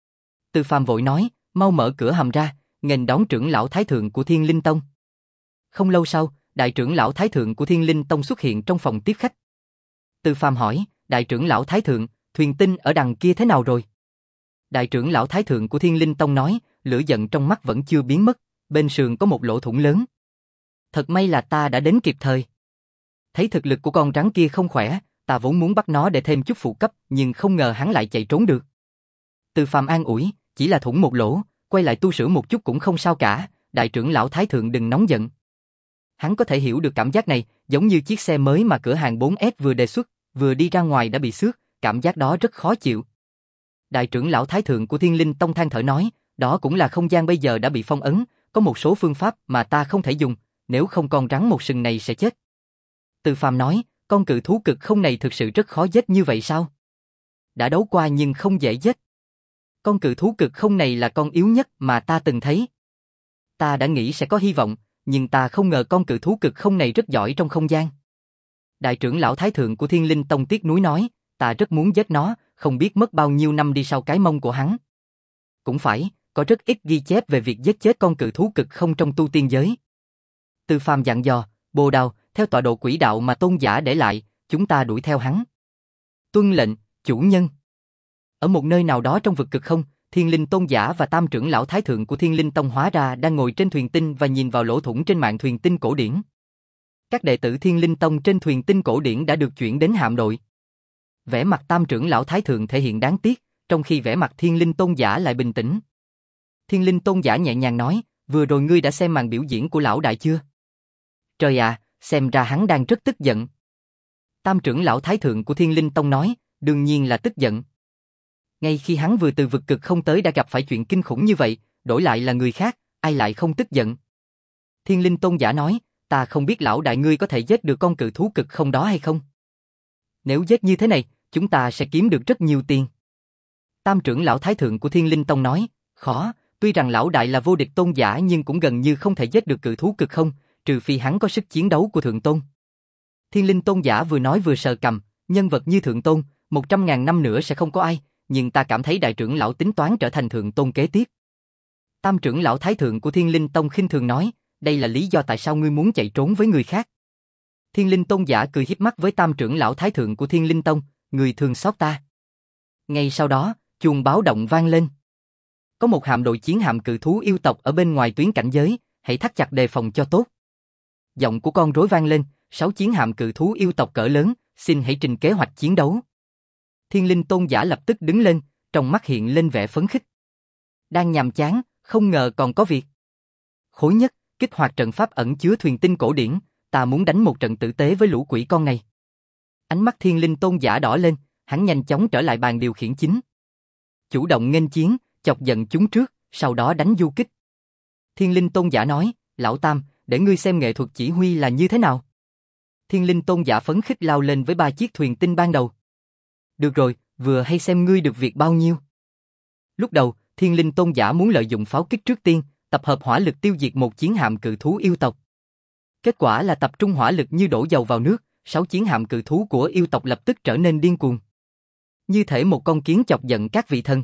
Từ Phàm vội nói, mau mở cửa hầm ra, nghênh đón trưởng lão thái thượng của Thiên Linh Tông. Không lâu sau, đại trưởng lão thái thượng của Thiên Linh Tông xuất hiện trong phòng tiếp khách. Từ Phàm hỏi, đại trưởng lão thái thượng, thuyền tinh ở đằng kia thế nào rồi? Đại trưởng lão thái thượng của Thiên Linh Tông nói, lửa giận trong mắt vẫn chưa biến mất, bên sườn có một lỗ thủng lớn. Thật may là ta đã đến kịp thời. Thấy thực lực của con rắn kia không khỏe, ta vốn muốn bắt nó để thêm chút phụ cấp, nhưng không ngờ hắn lại chạy trốn được. Từ Phàm an ủi, chỉ là thủng một lỗ, quay lại tu sửa một chút cũng không sao cả, đại trưởng lão thái thượng đừng nóng giận. Hắn có thể hiểu được cảm giác này, giống như chiếc xe mới mà cửa hàng bốn S vừa đề xuất, vừa đi ra ngoài đã bị xước, cảm giác đó rất khó chịu. Đại trưởng lão thái thượng của Thiên Linh Tông than thở nói, đó cũng là không gian bây giờ đã bị phong ấn, có một số phương pháp mà ta không thể dùng, nếu không con rắn một sừng này sẽ chết. Từ Phàm nói, con cự thú cực không này thực sự rất khó giết như vậy sao? Đã đấu qua nhưng không dễ giết. Con cự thú cực không này là con yếu nhất mà ta từng thấy. Ta đã nghĩ sẽ có hy vọng, nhưng ta không ngờ con cự thú cực không này rất giỏi trong không gian. Đại trưởng lão thái thượng của Thiên Linh Tông tiếc nuối nói, ta rất muốn giết nó, không biết mất bao nhiêu năm đi sau cái mông của hắn. Cũng phải, có rất ít ghi chép về việc giết chết con cự thú cực không trong tu tiên giới. Từ Phàm dặn dò, Bồ Đào, theo tọa độ quỹ đạo mà tôn giả để lại, chúng ta đuổi theo hắn. Tuân lệnh, chủ nhân. Ở một nơi nào đó trong vực cực không, Thiên Linh Tôn giả và tam trưởng lão thái thượng của Thiên Linh Tông hóa ra đang ngồi trên thuyền tinh và nhìn vào lỗ thủng trên mạn thuyền tinh cổ điển. Các đệ tử Thiên Linh Tông trên thuyền tinh cổ điển đã được chuyển đến hạm đội. Vẻ mặt tam trưởng lão thái thượng thể hiện đáng tiếc, trong khi vẻ mặt Thiên Linh Tôn giả lại bình tĩnh. Thiên Linh Tôn giả nhẹ nhàng nói, vừa rồi ngươi đã xem màn biểu diễn của lão đại chưa? Trời ạ, xem ra hắn đang rất tức giận. Tam trưởng lão thái thượng của Thiên Linh Tông nói, đương nhiên là tức giận. Ngay khi hắn vừa từ vực cực không tới đã gặp phải chuyện kinh khủng như vậy, đổi lại là người khác, ai lại không tức giận? Thiên Linh Tôn giả nói, ta không biết lão đại ngươi có thể giết được con cự thú cực không đó hay không? Nếu giết như thế này, chúng ta sẽ kiếm được rất nhiều tiền. Tam trưởng lão thái thượng của Thiên Linh Tông nói, khó, tuy rằng lão đại là vô địch tôn giả nhưng cũng gần như không thể giết được cự thú cực không, trừ phi hắn có sức chiến đấu của thượng tôn. Thiên Linh Tôn giả vừa nói vừa sờ cằm, nhân vật như thượng tôn, một trăm ngàn năm nữa sẽ không có ai, nhưng ta cảm thấy đại trưởng lão tính toán trở thành thượng tôn kế tiếp. Tam trưởng lão thái thượng của Thiên Linh Tông khinh thường nói, đây là lý do tại sao ngươi muốn chạy trốn với người khác. Thiên Linh Tôn giả cười hiếp mắt với tam trưởng lão thái thượng của Thiên Linh Tông, người thương xót ta. Ngay sau đó, chuông báo động vang lên. Có một hạm đội chiến hạm cự thú yêu tộc ở bên ngoài tuyến cảnh giới, hãy thắt chặt đề phòng cho tốt. Giọng của con rối vang lên, sáu chiến hạm cự thú yêu tộc cỡ lớn, xin hãy trình kế hoạch chiến đấu. Thiên Linh Tôn giả lập tức đứng lên, trong mắt hiện lên vẻ phấn khích. Đang nhàm chán, không ngờ còn có việc. Khối nhất, kích hoạt trận pháp ẩn chứa thuyền tinh cổ điển, ta muốn đánh một trận tử tế với lũ quỷ con này. Ánh mắt Thiên Linh Tôn giả đỏ lên, hắn nhanh chóng trở lại bàn điều khiển chính. Chủ động nghênh chiến, chọc giận chúng trước, sau đó đánh du kích. Thiên Linh Tôn giả nói, lão Tam, để ngươi xem nghệ thuật chỉ huy là như thế nào. Thiên Linh Tôn giả phấn khích lao lên với ba chiếc thuyền tinh ban đầu. Được rồi, vừa hay xem ngươi được việc bao nhiêu. Lúc đầu, Thiên Linh Tôn giả muốn lợi dụng pháo kích trước tiên, tập hợp hỏa lực tiêu diệt một chiến hạm cự thú yêu tộc. Kết quả là tập trung hỏa lực như đổ dầu vào nước, sáu chiến hạm cự thú của yêu tộc lập tức trở nên điên cuồng. Như thể một con kiến chọc giận các vị thần.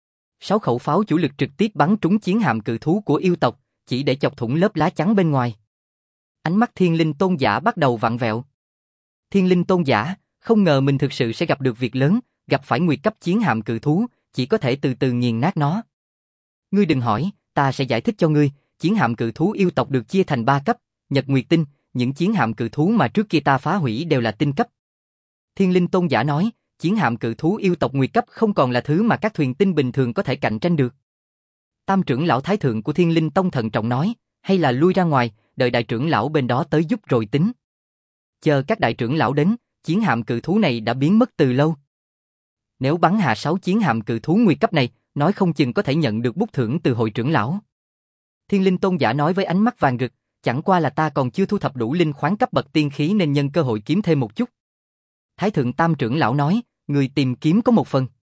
Sáu khẩu pháo chủ lực trực tiếp bắn trúng chiến hạm cự thú của yêu tộc, chỉ để chọc thủng lớp lá chắn bên ngoài. Ánh mắt Thiên Linh Tôn Giả bắt đầu vặn vẹo. Thiên Linh Tôn Giả, không ngờ mình thực sự sẽ gặp được việc lớn, gặp phải nguyệt cấp chiến hạm cự thú, chỉ có thể từ từ nghiền nát nó. Ngươi đừng hỏi, ta sẽ giải thích cho ngươi, chiến hạm cự thú yêu tộc được chia thành ba cấp, Nhật Nguyệt Tinh, những chiến hạm cự thú mà trước kia ta phá hủy đều là tinh cấp. Thiên Linh Tôn Giả nói, chiến hạm cự thú yêu tộc nguyệt cấp không còn là thứ mà các thuyền tinh bình thường có thể cạnh tranh được. Tam trưởng lão thái thượng của Thiên Linh Tông thận trọng nói, hay là lui ra ngoài, đợi đại trưởng lão bên đó tới giúp rồi tính. Chờ các đại trưởng lão đến, chiến hạm cự thú này đã biến mất từ lâu. Nếu bắn hạ sáu chiến hạm cự thú nguyệt cấp này, nói không chừng có thể nhận được bút thưởng từ hội trưởng lão. Thiên Linh Tôn Giả nói với ánh mắt vàng rực, chẳng qua là ta còn chưa thu thập đủ linh khoáng cấp bậc tiên khí nên nhân cơ hội kiếm thêm một chút. Thái thượng tam trưởng lão nói, người tìm kiếm có một phần.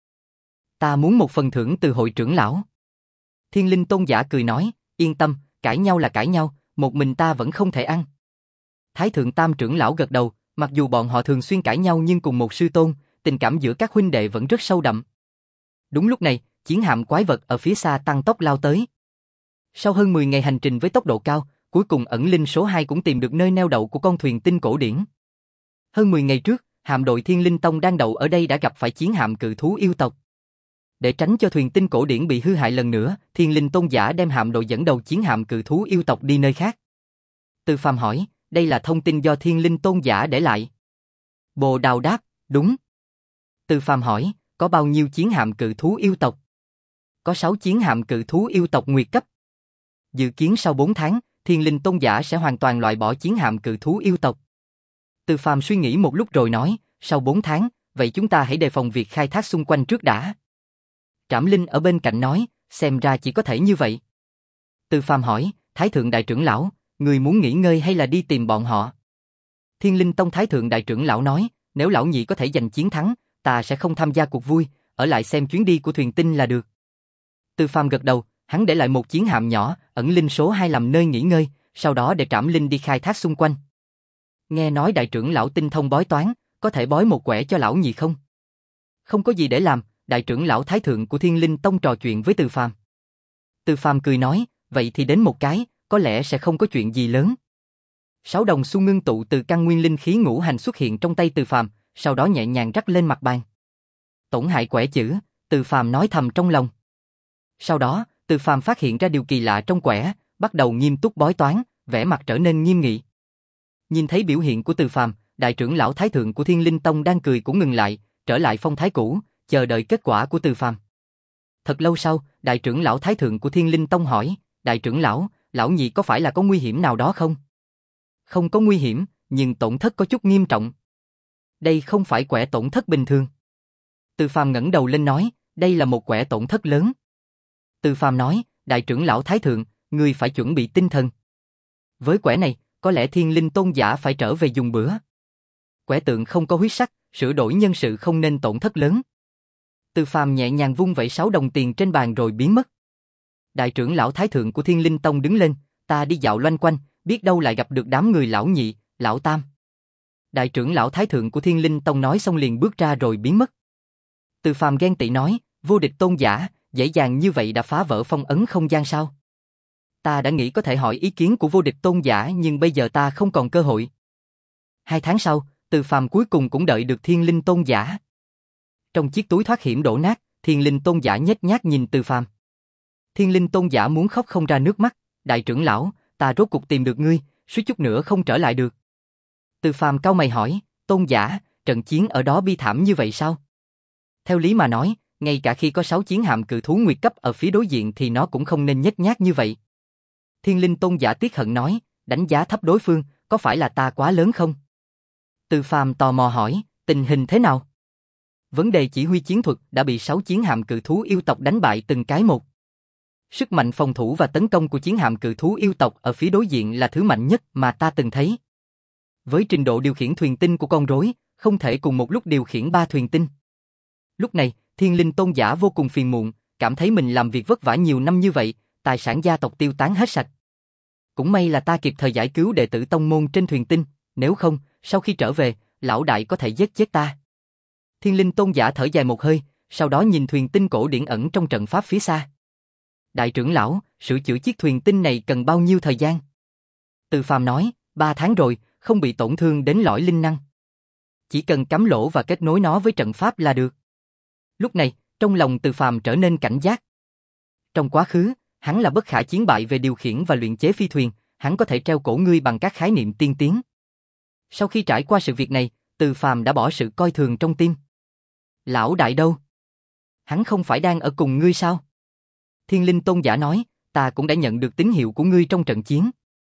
Ta muốn một phần thưởng từ hội trưởng lão. Thiên Linh Tôn Giả cười nói, yên tâm, cãi nhau là cãi nhau, một mình ta vẫn không thể ăn. Thái thượng tam trưởng lão gật đầu, mặc dù bọn họ thường xuyên cãi nhau nhưng cùng một sư tôn, tình cảm giữa các huynh đệ vẫn rất sâu đậm. Đúng lúc này, chiến hạm quái vật ở phía xa tăng tốc lao tới. Sau hơn mười ngày hành trình với tốc độ cao, cuối cùng ẩn linh số hai cũng tìm được nơi neo đậu của con thuyền tinh cổ điển. Hơn mười ngày trước, hạm đội Thiên Linh Tông đang đậu ở đây đã gặp phải chiến hạm cự thú yêu tộc. Để tránh cho thuyền tinh cổ điển bị hư hại lần nữa, Thiên Linh Tôn Giả đem hạm đội dẫn đầu chiến hạm cự thú yêu tộc đi nơi khác. Từ Phàm hỏi, đây là thông tin do Thiên Linh Tôn Giả để lại. Bồ Đào đáp, đúng. Từ Phàm hỏi, có bao nhiêu chiến hạm cự thú yêu tộc? Có sáu chiến hạm cự thú yêu tộc nguyệt cấp. Dự kiến sau bốn tháng, Thiên Linh Tôn Giả sẽ hoàn toàn loại bỏ chiến hạm cự thú yêu tộc. Từ Phàm suy nghĩ một lúc rồi nói, sau bốn tháng, vậy chúng ta hãy đề phòng việc khai thác xung quanh trước đã. Trảm Linh ở bên cạnh nói, xem ra chỉ có thể như vậy. Từ Phàm hỏi, Thái thượng đại trưởng lão, người muốn nghỉ ngơi hay là đi tìm bọn họ? Thiên Linh Tông Thái thượng đại trưởng lão nói, nếu lão nhị có thể giành chiến thắng, ta sẽ không tham gia cuộc vui, ở lại xem chuyến đi của thuyền tinh là được. Từ Phàm gật đầu, hắn để lại một chiến hạm nhỏ, ẩn linh số hai làm nơi nghỉ ngơi, sau đó để Trảm Linh đi khai thác xung quanh. Nghe nói đại trưởng lão tinh thông bói toán, có thể bói một quẻ cho lão nhị không? Không có gì để làm, đại trưởng lão thái thượng của Thiên Linh Tông trò chuyện với Từ Phàm. Từ Phàm cười nói, vậy thì đến một cái, có lẽ sẽ không có chuyện gì lớn. Sáu đồng xu ngưng tụ từ căn nguyên linh khí ngũ hành xuất hiện trong tay Từ Phàm, sau đó nhẹ nhàng rắc lên mặt bàn. Tổn hại quẻ chữ, Từ Phàm nói thầm trong lòng. Sau đó, Từ Phàm phát hiện ra điều kỳ lạ trong quẻ, bắt đầu nghiêm túc bói toán, vẻ mặt trở nên nghiêm nghị. Nhìn thấy biểu hiện của Từ Phàm, đại trưởng lão thái thượng của Thiên Linh Tông đang cười cũng ngừng lại, trở lại phong thái cũ, chờ đợi kết quả của Từ Phàm. Thật lâu sau, đại trưởng lão thái thượng của Thiên Linh Tông hỏi, đại trưởng lão, lão nhị có phải là có nguy hiểm nào đó không? Không có nguy hiểm, nhưng tổn thất có chút nghiêm trọng. Đây không phải quẻ tổn thất bình thường. Từ Phàm ngẩng đầu lên nói, đây là một quẻ tổn thất lớn. Từ Phàm nói, đại trưởng lão thái thượng, ngươi phải chuẩn bị tinh thần. Với quẻ này, có lẽ Thiên Linh Tôn Giả phải trở về dùng bữa. Quẻ tượng không có huyết sắc, sửa đổi nhân sự không nên tổn thất lớn. Từ Phàm nhẹ nhàng vung vẩy sáu đồng tiền trên bàn rồi biến mất. Đại trưởng lão thái thượng của Thiên Linh Tông đứng lên, ta đi dạo loanh quanh, biết đâu lại gặp được đám người lão nhị, lão tam. Đại trưởng lão thái thượng của Thiên Linh Tông nói xong liền bước ra rồi biến mất. Từ Phàm ghen tị nói, vô địch tôn giả, dễ dàng như vậy đã phá vỡ phong ấn không gian sao? Ta đã nghĩ có thể hỏi ý kiến của vô địch tôn giả nhưng bây giờ ta không còn cơ hội. Hai tháng sau, Từ Phàm cuối cùng cũng đợi được Thiên Linh Tôn Giả. Trong chiếc túi thoát hiểm đổ nát, Thiên Linh Tôn Giả nhếch nhác nhìn Từ Phàm. Thiên Linh Tôn Giả muốn khóc không ra nước mắt, đại trưởng lão, ta rốt cục tìm được ngươi, suýt chút nữa không trở lại được. Từ Phàm cau mày hỏi, Tôn Giả, trận chiến ở đó bi thảm như vậy sao? Theo lý mà nói, ngay cả khi có sáu chiến hạm cự thú nguyệt cấp ở phía đối diện thì nó cũng không nên nhếch nhác như vậy. Thiên Linh Tôn Giả tiếc hận nói, đánh giá thấp đối phương, có phải là ta quá lớn không? Từ Phàm tò mò hỏi, tình hình thế nào? Vấn đề chỉ huy chiến thuật đã bị sáu chiến hạm cự thú yêu tộc đánh bại từng cái một. Sức mạnh phòng thủ và tấn công của chiến hạm cự thú yêu tộc ở phía đối diện là thứ mạnh nhất mà ta từng thấy. Với trình độ điều khiển thuyền tinh của con rối, không thể cùng một lúc điều khiển ba thuyền tinh. Lúc này, Thiên Linh Tôn Giả vô cùng phiền muộn, cảm thấy mình làm việc vất vả nhiều năm như vậy, tài sản gia tộc tiêu tán hết sạch. Cũng may là ta kịp thời giải cứu đệ tử tông môn trên thuyền tinh, nếu không, sau khi trở về, lão đại có thể giết chết ta. Thiên Linh Tôn giả thở dài một hơi, sau đó nhìn thuyền tinh cổ điển ẩn trong trận pháp phía xa. Đại trưởng lão, sửa chữa chiếc thuyền tinh này cần bao nhiêu thời gian? Từ Phàm nói, ba tháng rồi, không bị tổn thương đến lõi linh năng. Chỉ cần cắm lỗ và kết nối nó với trận pháp là được. Lúc này, trong lòng Từ Phàm trở nên cảnh giác. Trong quá khứ, hắn là bất khả chiến bại về điều khiển và luyện chế phi thuyền, hắn có thể treo cổ ngươi bằng các khái niệm tiên tiến. Sau khi trải qua sự việc này, Từ Phàm đã bỏ sự coi thường trong tim. Lão đại đâu? Hắn không phải đang ở cùng ngươi sao? Thiên Linh Tôn giả nói, ta cũng đã nhận được tín hiệu của ngươi trong trận chiến.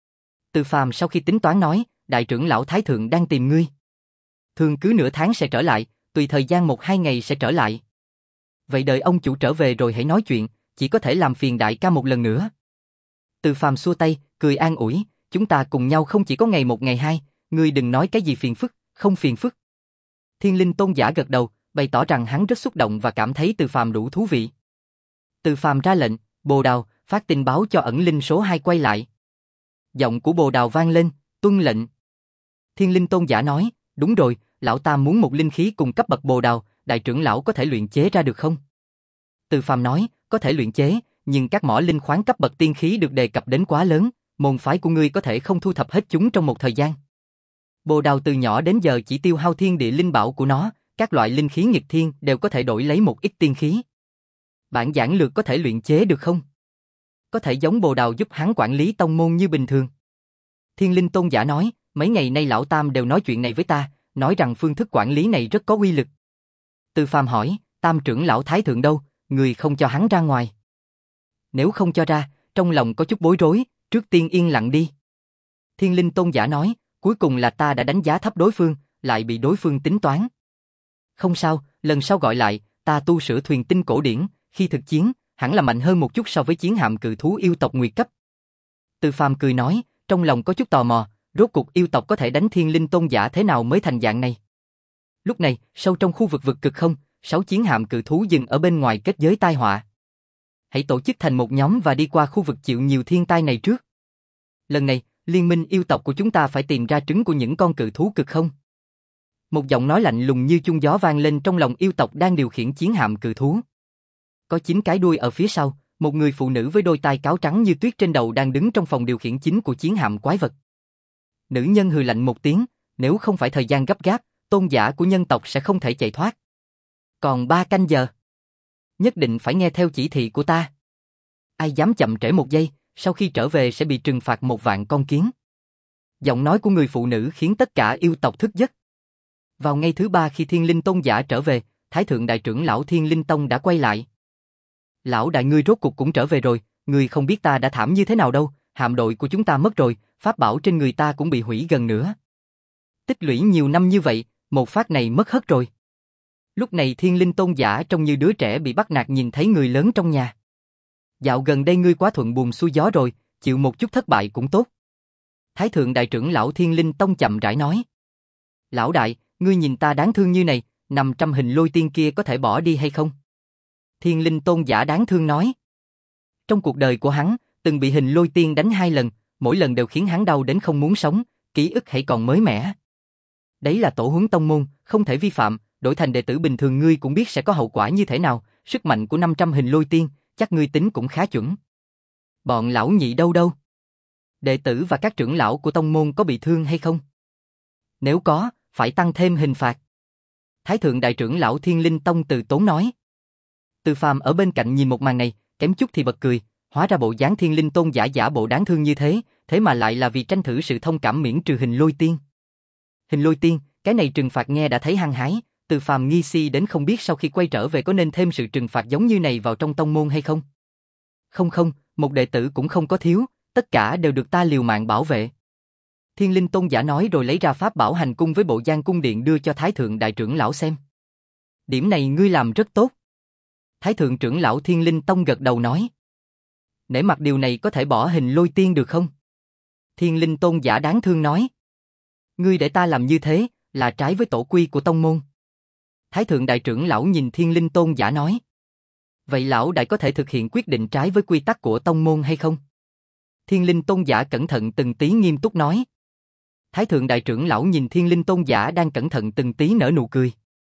Từ Phàm sau khi tính toán nói, đại trưởng lão Thái Thượng đang tìm ngươi. Thường cứ nửa tháng sẽ trở lại, tùy thời gian một hai ngày sẽ trở lại. Vậy đợi ông chủ trở về rồi hãy nói chuyện, chỉ có thể làm phiền đại ca một lần nữa. Từ Phàm xua tay, cười an ủi, chúng ta cùng nhau không chỉ có ngày một ngày hai, ngươi đừng nói cái gì phiền phức, không phiền phức. Thiên Linh Tôn giả gật đầu, bày tỏ rằng hắn rất xúc động và cảm thấy Từ Phàm đủ thú vị. Từ Phàm ra lệnh, Bồ Đào, phát tin báo cho ẩn linh số hai quay lại. Giọng của Bồ Đào vang lên, tuân lệnh. Thiên Linh Tôn giả nói, đúng rồi, lão ta muốn một linh khí cùng cấp bậc Bồ Đào, đại trưởng lão có thể luyện chế ra được không? Từ Phàm nói, có thể luyện chế, nhưng các mỏ linh khoáng cấp bậc tiên khí được đề cập đến quá lớn, môn phái của ngươi có thể không thu thập hết chúng trong một thời gian. Bồ Đào từ nhỏ đến giờ chỉ tiêu hao thiên địa linh bảo của nó, các loại linh khí nghịch thiên đều có thể đổi lấy một ít tiên khí. Bản giản lược có thể luyện chế được không? Có thể giống Bồ Đào giúp hắn quản lý tông môn như bình thường. Thiên Linh Tôn giả nói, mấy ngày nay lão Tam đều nói chuyện này với ta, nói rằng phương thức quản lý này rất có uy lực. Từ Phàm hỏi, Tam trưởng lão Thái Thượng đâu, người không cho hắn ra ngoài. Nếu không cho ra, trong lòng có chút bối rối, trước tiên yên lặng đi. Thiên Linh Tôn giả nói, cuối cùng là ta đã đánh giá thấp đối phương, lại bị đối phương tính toán. Không sao, lần sau gọi lại, ta tu sửa thuyền tinh cổ điển, khi thực chiến, hẳn là mạnh hơn một chút so với chiến hạm cự thú yêu tộc nguyệt cấp. Từ Phàm cười nói, trong lòng có chút tò mò, rốt cuộc yêu tộc có thể đánh Thiên Linh Tôn giả thế nào mới thành dạng này. Lúc này, sâu trong khu vực vực cực không, sáu chiến hạm cự thú dừng ở bên ngoài kết giới tai họa. Hãy tổ chức thành một nhóm và đi qua khu vực chịu nhiều thiên tai này trước. Lần này, liên minh yêu tộc của chúng ta phải tìm ra trứng của những con cự thú cực không. Một giọng nói lạnh lùng như chuông gió vang lên trong lòng yêu tộc đang điều khiển chiến hạm cự thú. Có chín cái đuôi ở phía sau, một người phụ nữ với đôi tai cáo trắng như tuyết trên đầu đang đứng trong phòng điều khiển chính của chiến hạm quái vật. Nữ nhân hừ lạnh một tiếng, nếu không phải thời gian gấp gáp, tôn giả của nhân tộc sẽ không thể chạy thoát. Còn ba canh giờ. Nhất định phải nghe theo chỉ thị của ta. Ai dám chậm trễ một giây, sau khi trở về sẽ bị trừng phạt một vạn con kiến. Giọng nói của người phụ nữ khiến tất cả yêu tộc thức giấc. Vào ngày thứ ba khi Thiên Linh Tôn giả trở về, Thái Thượng Đại trưởng lão Thiên Linh Tông đã quay lại. Lão đại ngươi rốt cuộc cũng trở về rồi, ngươi không biết ta đã thảm như thế nào đâu, hạm đội của chúng ta mất rồi, pháp bảo trên người ta cũng bị hủy gần nữa. Tích lũy nhiều năm như vậy, một phát này mất hết rồi. Lúc này Thiên Linh Tôn giả trông như đứa trẻ bị bắt nạt nhìn thấy người lớn trong nhà. Dạo gần đây ngươi quá thuận buồm xuôi gió rồi, chịu một chút thất bại cũng tốt. Thái Thượng Đại trưởng lão Thiên Linh Tông chậm rãi nói. Lão đại, ngươi nhìn ta đáng thương như này, năm trăm hình lôi tiên kia có thể bỏ đi hay không? Thiên Linh Tôn giả đáng thương nói. Trong cuộc đời của hắn, từng bị hình lôi tiên đánh hai lần, mỗi lần đều khiến hắn đau đến không muốn sống, ký ức hãy còn mới mẻ. Đấy là tổ huấn tông môn, không thể vi phạm, đổi thành đệ tử bình thường ngươi cũng biết sẽ có hậu quả như thế nào, sức mạnh của năm trăm hình lôi tiên, chắc ngươi tính cũng khá chuẩn. Bọn lão nhị đâu đâu? Đệ tử và các trưởng lão của tông môn có bị thương hay không? Nếu có, phải tăng thêm hình phạt. Thái Thượng Đại trưởng lão Thiên Linh Tông từ tốn nói. Từ Phàm ở bên cạnh nhìn một màn này, kém chút thì bật cười, hóa ra bộ dáng Thiên Linh Tôn giả giả bộ đáng thương như thế, thế mà lại là vì tranh thử sự thông cảm miễn trừ hình lôi tiên. Hình lôi tiên, cái này trừng phạt nghe đã thấy hăng hái, Từ Phàm nghi si đến không biết sau khi quay trở về có nên thêm sự trừng phạt giống như này vào trong tông môn hay không. Không không, một đệ tử cũng không có thiếu, tất cả đều được ta liều mạng bảo vệ. Thiên Linh Tôn giả nói rồi lấy ra pháp bảo hành cung với bộ Giang cung điện đưa cho Thái Thượng Đại trưởng lão xem. Điểm này ngươi làm rất tốt. Thái Thượng trưởng lão Thiên Linh Tông gật đầu nói. Nể mặt điều này có thể bỏ hình lôi tiên được không? Thiên Linh Tôn giả đáng thương nói. Ngươi để ta làm như thế, là trái với tổ quy của tông môn. Thái Thượng Đại trưởng lão nhìn Thiên Linh Tôn giả nói. Vậy lão đại có thể thực hiện quyết định trái với quy tắc của tông môn hay không? Thiên Linh Tôn giả cẩn thận từng tí nghiêm túc nói. Thái thượng đại trưởng lão nhìn Thiên Linh Tôn giả đang cẩn thận từng tí nở nụ cười.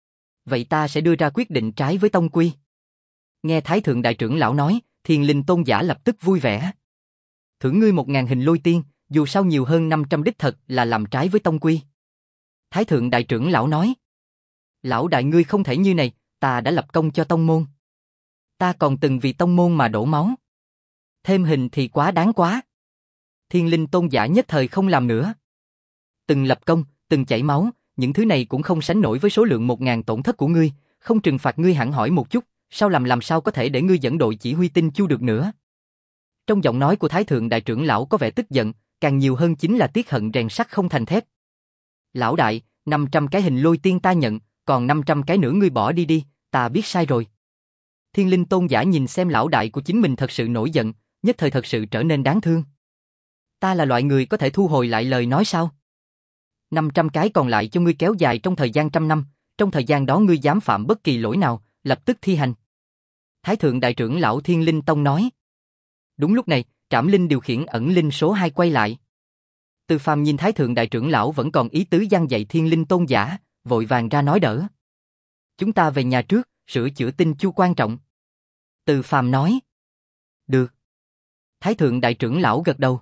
Vậy ta sẽ đưa ra quyết định trái với tông quy. Nghe Thái thượng đại trưởng lão nói, Thiên Linh Tôn giả lập tức vui vẻ. Thưởng ngươi một ngàn hình lôi tiên, dù sao nhiều hơn năm trăm đích thật là làm trái với tông quy. Thái thượng đại trưởng lão nói. Lão đại ngươi không thể như này, ta đã lập công cho tông môn. Ta còn từng vì tông môn mà đổ máu. Thêm hình thì quá đáng quá. Thiên Linh Tôn giả nhất thời không làm nữa. Từng lập công, từng chảy máu, những thứ này cũng không sánh nổi với số lượng một ngàn tổn thất của ngươi, không trừng phạt ngươi hẳn hỏi một chút, sao làm làm sao có thể để ngươi dẫn đội chỉ huy tinh chu được nữa. Trong giọng nói của Thái thượng đại trưởng lão có vẻ tức giận, càng nhiều hơn chính là tiếc hận rèn sắt không thành thép. Lão đại, năm trăm cái hình lôi tiên ta nhận, còn năm trăm cái nữa ngươi bỏ đi đi, ta biết sai rồi. Thiên Linh Tôn giả nhìn xem lão đại của chính mình thật sự nổi giận, nhất thời thật sự trở nên đáng thương. Ta là loại người có thể thu hồi lại lời nói sao? năm trăm cái còn lại cho ngươi kéo dài trong thời gian trăm năm, trong thời gian đó ngươi dám phạm bất kỳ lỗi nào, lập tức thi hành. Thái thượng đại trưởng lão Thiên Linh Tông nói. Đúng lúc này, Trảm Linh điều khiển ẩn linh số hai quay lại. Từ Phàm nhìn Thái thượng đại trưởng lão vẫn còn ý tứ giăng dạy Thiên Linh Tôn giả, vội vàng ra nói đỡ. Chúng ta về nhà trước, sửa chữa tinh chu quan trọng. Từ Phàm nói. Được. Thái thượng đại trưởng lão gật đầu.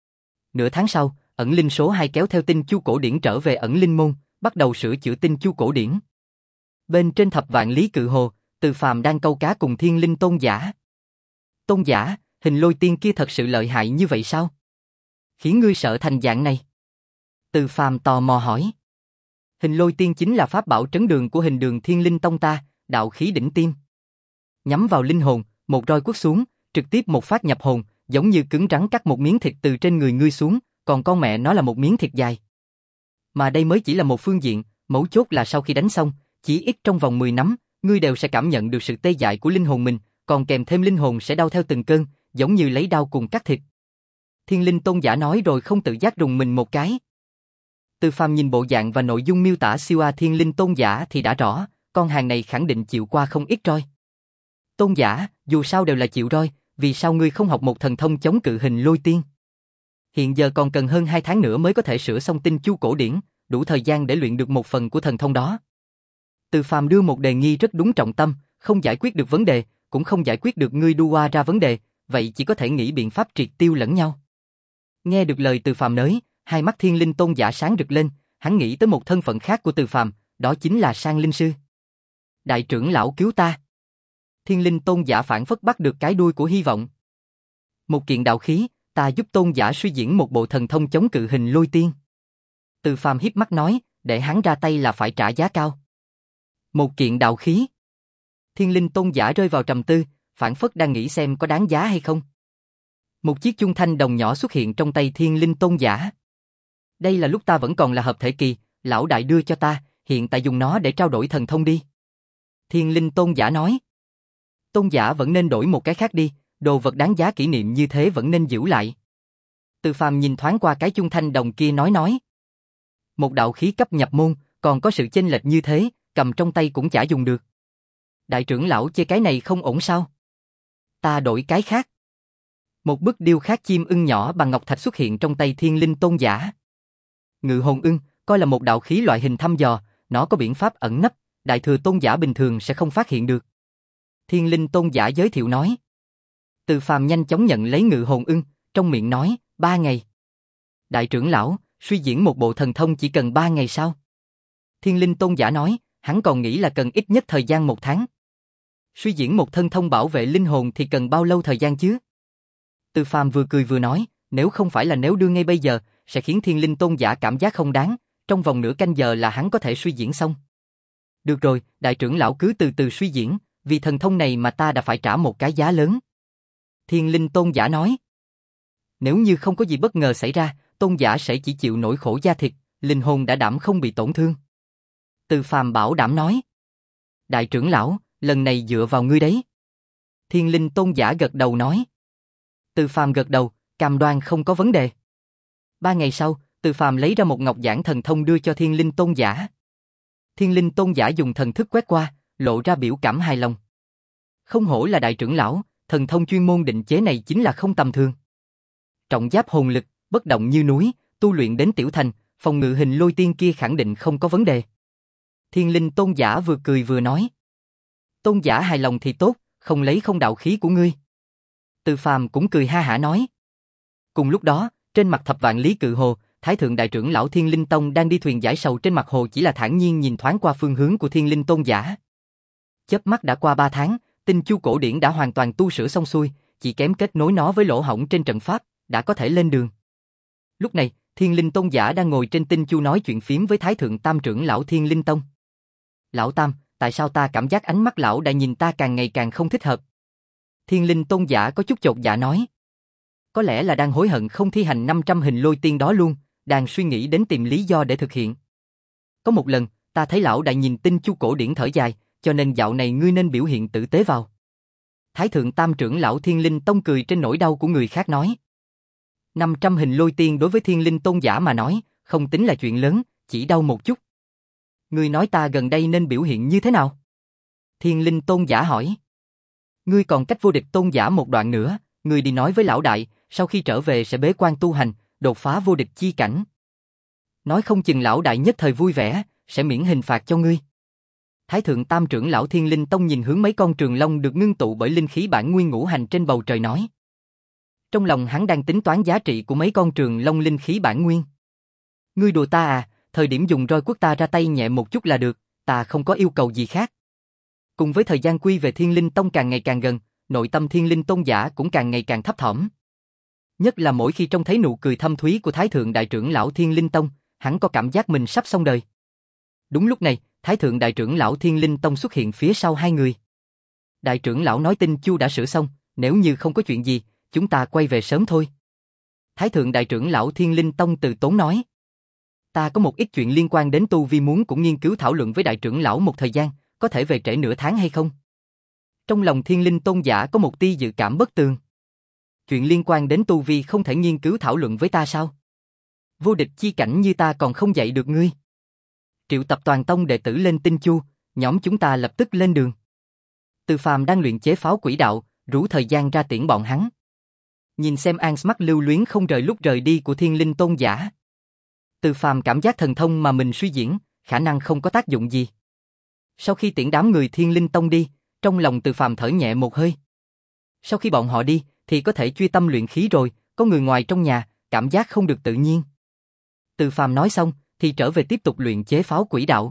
Nửa tháng sau, ẩn linh số hai kéo theo tinh chu cổ điển trở về ẩn linh môn, bắt đầu sửa chữa tinh chu cổ điển. Bên trên thập vạn lý cự hồ, Từ Phàm đang câu cá cùng Thiên Linh Tôn giả. Tôn giả, hình lôi tiên kia thật sự lợi hại như vậy sao? Khiến ngươi sợ thành dạng này. Từ Phàm tò mò hỏi. Hình lôi tiên chính là pháp bảo trấn đường của hình đường Thiên Linh Tông ta, đạo khí đỉnh tiêm. Nhắm vào linh hồn, một roi quất xuống, trực tiếp một phát nhập hồn, giống như cứng rắn cắt một miếng thịt từ trên người ngươi xuống, còn con mẹ nó là một miếng thịt dài. Mà đây mới chỉ là một phương diện, mấu chốt là sau khi đánh xong, chỉ ít trong vòng mười nắm, ngươi đều sẽ cảm nhận được sự tê dại của linh hồn mình, còn kèm thêm linh hồn sẽ đau theo từng cơn, giống như lấy đao cùng cắt thịt. Thiên Linh Tôn giả nói rồi không tự giác rùng mình một cái. Từ Phàm nhìn bộ dạng và nội dung miêu tả siêu a Thiên Linh Tôn giả thì đã rõ, con hàng này khẳng định chịu qua không ít roi. Tôn giả, dù sao đều là chịu roi, vì sao ngươi không học một thần thông chống cự hình lôi tiên? Hiện giờ còn cần hơn hai tháng nữa mới có thể sửa xong tinh chu cổ điển, đủ thời gian để luyện được một phần của thần thông đó. Từ Phàm đưa một đề nghi rất đúng trọng tâm, không giải quyết được vấn đề, cũng không giải quyết được ngươi đu qua ra vấn đề, vậy chỉ có thể nghĩ biện pháp triệt tiêu lẫn nhau. Nghe được lời Từ Phàm nói, hai mắt Thiên Linh Tôn giả sáng rực lên, hắn nghĩ tới một thân phận khác của Từ Phàm, đó chính là Sang Linh Sư. Đại trưởng lão cứu ta. Thiên Linh Tôn giả phản phất bắt được cái đuôi của hy vọng. Một kiện đạo khí, ta giúp Tôn giả suy diễn một bộ thần thông chống cự hình lôi tiên. Từ Phàm híp mắt nói, để hắn ra tay là phải trả giá cao. Một kiện đạo khí. Thiên Linh Tôn giả rơi vào trầm tư, phản phất đang nghĩ xem có đáng giá hay không. Một chiếc chung thanh đồng nhỏ xuất hiện trong tay Thiên Linh Tôn giả. Đây là lúc ta vẫn còn là hợp thể kỳ, lão đại đưa cho ta, hiện tại dùng nó để trao đổi thần thông đi. Thiên Linh Tôn giả nói. Tôn giả vẫn nên đổi một cái khác đi, đồ vật đáng giá kỷ niệm như thế vẫn nên giữ lại. Từ Phàm nhìn thoáng qua cái chung thanh đồng kia nói nói. Một đạo khí cấp nhập môn, còn có sự chênh lệch như thế, cầm trong tay cũng chả dùng được. Đại trưởng lão chê cái này không ổn sao? Ta đổi cái khác. Một bức điêu khắc chim ưng nhỏ bằng ngọc thạch xuất hiện trong tay Thiên Linh Tôn giả. Ngự hồn ưng, coi là một đạo khí loại hình thăm dò, nó có biện pháp ẩn nấp, đại thừa tôn giả bình thường sẽ không phát hiện được. Thiên Linh Tôn giả giới thiệu nói. Từ Phàm nhanh chóng nhận lấy ngự hồn ưng, trong miệng nói, ba ngày. Đại trưởng lão, suy diễn một bộ thần thông chỉ cần ba ngày sao? Thiên Linh Tôn giả nói, hắn còn nghĩ là cần ít nhất thời gian một tháng. Suy diễn một thân thông bảo vệ linh hồn thì cần bao lâu thời gian chứ? Từ Phàm vừa cười vừa nói, nếu không phải là nếu đưa ngay bây giờ, sẽ khiến Thiên Linh Tôn giả cảm giác không đáng, trong vòng nửa canh giờ là hắn có thể suy diễn xong. Được rồi, đại trưởng lão cứ từ từ suy diễn, vì thần thông này mà ta đã phải trả một cái giá lớn. Thiên Linh Tôn giả nói. Nếu như không có gì bất ngờ xảy ra, Tôn giả sẽ chỉ chịu nỗi khổ da thịt, linh hồn đã đảm không bị tổn thương. Từ Phàm bảo đảm nói. Đại trưởng lão, lần này dựa vào ngươi đấy. Thiên Linh Tôn giả gật đầu nói. Từ Phàm gật đầu, cam đoan không có vấn đề. Ba ngày sau, Từ Phàm lấy ra một ngọc giản thần thông đưa cho Thiên Linh Tôn giả. Thiên Linh Tôn giả dùng thần thức quét qua, lộ ra biểu cảm hài lòng. Không hổ là đại trưởng lão, thần thông chuyên môn định chế này chính là không tầm thường. trọng giáp hồn lực, bất động như núi, tu luyện đến tiểu thành, phòng ngự hình lôi tiên kia khẳng định không có vấn đề. Thiên linh tôn giả vừa cười vừa nói. Tôn giả hài lòng thì tốt, không lấy không đạo khí của ngươi. Từ Phàm cũng cười ha hả nói. Cùng lúc đó, trên mặt thập vạn lý cự hồ, Thái thượng đại trưởng lão Thiên Linh Tông đang đi thuyền giải sầu trên mặt hồ chỉ là thản nhiên nhìn thoáng qua phương hướng của Thiên Linh tôn giả. Chớp mắt đã qua ba tháng, tinh chu cổ điển đã hoàn toàn tu sửa xong xuôi, chỉ kém kết nối nó với lỗ hổng trên trận pháp, đã có thể lên đường. Lúc này, Thiên Linh tôn giả đang ngồi trên tinh chu nói chuyện phím với Thái thượng tam trưởng lão Thiên Linh Tông. Lão Tam, tại sao ta cảm giác ánh mắt lão đại nhìn ta càng ngày càng không thích hợp? Thiên Linh tôn giả có chút chột dạ nói. Có lẽ là đang hối hận không thi hành năm trăm hình lôi tiên đó luôn, đang suy nghĩ đến tìm lý do để thực hiện. Có một lần, ta thấy lão đại nhìn tinh chu cổ điển thở dài, cho nên dạo này ngươi nên biểu hiện tử tế vào. Thái thượng tam trưởng lão Thiên Linh Tông cười trên nỗi đau của người khác nói. năm trăm hình lôi tiên đối với Thiên Linh tôn giả mà nói, không tính là chuyện lớn, chỉ đau một chút. Ngươi nói ta gần đây nên biểu hiện như thế nào? Thiên Linh tôn giả hỏi. Ngươi còn cách vô địch tôn giả một đoạn nữa, ngươi đi nói với lão đại, sau khi trở về sẽ bế quan tu hành, đột phá vô địch chi cảnh. Nói không chừng lão đại nhất thời vui vẻ, sẽ miễn hình phạt cho ngươi. Thái thượng tam trưởng lão Thiên Linh Tông nhìn hướng mấy con trường long được ngưng tụ bởi linh khí bản nguyên ngũ hành trên bầu trời nói. Trong lòng hắn đang tính toán giá trị của mấy con trường long linh khí bản nguyên. Ngươi đùa ta à, thời điểm dùng roi quốc ta ra tay nhẹ một chút là được, ta không có yêu cầu gì khác. Cùng với thời gian quy về Thiên Linh Tông càng ngày càng gần, nội tâm Thiên Linh tôn giả cũng càng ngày càng thấp thỏm. Nhất là mỗi khi trông thấy nụ cười thâm thúy của Thái thượng đại trưởng lão Thiên Linh Tông, hắn có cảm giác mình sắp xong đời. Đúng lúc này, Thái thượng đại trưởng lão Thiên Linh Tông xuất hiện phía sau hai người. Đại trưởng lão nói tinh chu đã sửa xong, nếu như không có chuyện gì, chúng ta quay về sớm thôi. Thái thượng đại trưởng lão Thiên Linh Tông từ tốn nói. Ta có một ít chuyện liên quan đến tu vi muốn cũng nghiên cứu thảo luận với đại trưởng lão một thời gian, có thể về trễ nửa tháng hay không? Trong lòng Thiên Linh tôn giả có một tia dự cảm bất tường. Chuyện liên quan đến tu vi không thể nghiên cứu thảo luận với ta sao? Vô địch chi cảnh như ta còn không dạy được ngươi. Triệu tập toàn tông đệ tử lên tinh chu, nhóm chúng ta lập tức lên đường. Từ Phàm đang luyện chế pháo quỷ đạo, rủ thời gian ra tiễn bọn hắn. Nhìn xem Ans mắt lưu luyến không rời lúc rời đi của Thiên Linh tôn giả. Từ Phàm cảm giác thần thông mà mình suy diễn, khả năng không có tác dụng gì. Sau khi tiễn đám người Thiên Linh Tông đi, trong lòng Từ Phàm thở nhẹ một hơi. Sau khi bọn họ đi, thì có thể chuyên tâm luyện khí rồi, có người ngoài trong nhà, cảm giác không được tự nhiên. Từ Phàm nói xong, thì trở về tiếp tục luyện chế pháo quỷ đạo.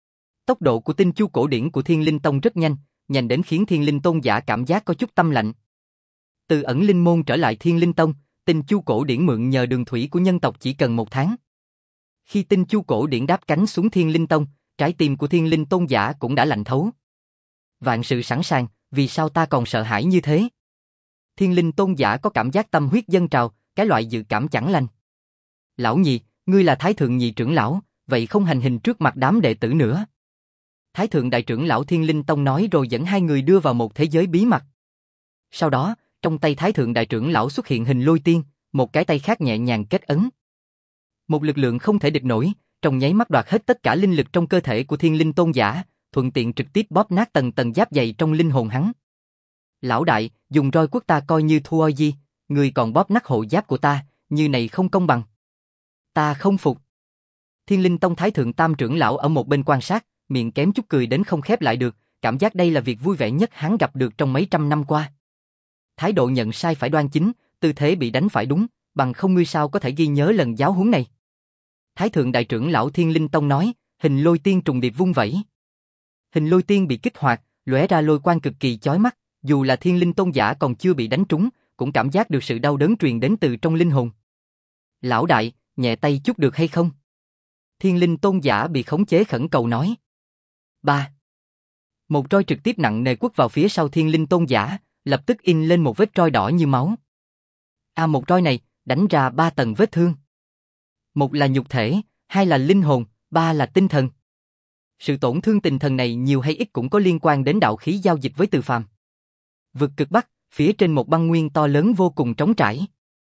Tốc độ của tinh chu cổ điển của Thiên Linh Tông rất nhanh, nhanh đến khiến Thiên Linh tôn giả cảm giác có chút tâm lạnh. Từ ẩn linh môn trở lại Thiên Linh Tông, tinh chu cổ điển mượn nhờ đường thủy của nhân tộc chỉ cần một tháng. Khi tinh chu cổ điển đáp cánh xuống Thiên Linh Tông, trái tim của Thiên Linh tôn giả cũng đã lạnh thấu. Vạn sự sẵn sàng, vì sao ta còn sợ hãi như thế? Thiên Linh tôn giả có cảm giác tâm huyết dâng trào, cái loại dự cảm chẳng lành. Lão nhị, ngươi là Thái thượng nhị trưởng lão, vậy không hành hình trước mặt đám đệ tử nữa. Thái thượng đại trưởng lão Thiên Linh Tông nói rồi dẫn hai người đưa vào một thế giới bí mật. Sau đó, trong tay Thái thượng đại trưởng lão xuất hiện hình lôi tiên, một cái tay khác nhẹ nhàng kết ấn. Một lực lượng không thể địch nổi, trong nháy mắt đoạt hết tất cả linh lực trong cơ thể của Thiên Linh tôn giả, thuận tiện trực tiếp bóp nát tầng tầng giáp dày trong linh hồn hắn. Lão đại, dùng roi quốc ta coi như thua gì, người còn bóp nát hộ giáp của ta, như này không công bằng. Ta không phục. Thiên Linh Tông Thái thượng tam trưởng lão ở một bên quan sát, miệng kém chút cười đến không khép lại được, cảm giác đây là việc vui vẻ nhất hắn gặp được trong mấy trăm năm qua. Thái độ nhận sai phải đoan chính, tư thế bị đánh phải đúng, bằng không ngươi sao có thể ghi nhớ lần giáo huấn này. Thái thượng đại trưởng lão Thiên Linh Tông nói, hình lôi tiên trùng điệp vung vẩy. Hình lôi tiên bị kích hoạt, lóe ra lôi quang cực kỳ chói mắt, dù là Thiên Linh tôn giả còn chưa bị đánh trúng, cũng cảm giác được sự đau đớn truyền đến từ trong linh hồn. Lão đại, nhẹ tay chút được hay không? Thiên Linh tôn giả bị khống chế khẩn cầu nói. Ba. Một roi trực tiếp nặng nề quất vào phía sau Thiên Linh tôn giả, lập tức in lên một vết roi đỏ như máu. À, một roi này, đánh ra ba tầng vết thương. Một là nhục thể, hai là linh hồn, ba là tinh thần. Sự tổn thương tinh thần này nhiều hay ít cũng có liên quan đến đạo khí giao dịch với Từ Phàm. Vực cực Bắc, phía trên một băng nguyên to lớn vô cùng trống trải.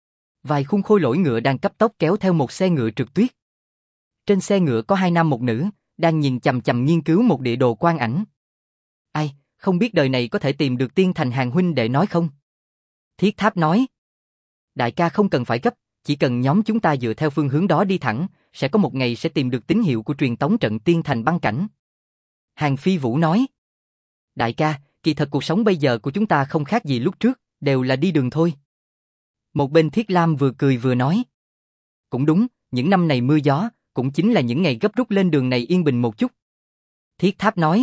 Vài khung khôi lỗi ngựa đang cấp tốc kéo theo một xe ngựa trượt tuyết. Trên xe ngựa có hai nam một nữ, đang nhìn chằm chằm nghiên cứu một địa đồ quang ảnh. Ai, không biết đời này có thể tìm được tiên thành hàng huynh đệ nói không? Thiết Tháp nói. Đại ca không cần phải gấp, chỉ cần nhóm chúng ta dựa theo phương hướng đó đi thẳng, sẽ có một ngày sẽ tìm được tín hiệu của truyền tống trận tiên thành băng cảnh. Hàng Phi Vũ nói. Đại ca, kỳ thật cuộc sống bây giờ của chúng ta không khác gì lúc trước, đều là đi đường thôi. Một bên Thiết Lam vừa cười vừa nói. Cũng đúng, những năm này mưa gió, cũng chính là những ngày gấp rút lên đường này yên bình một chút. Thiết Tháp nói.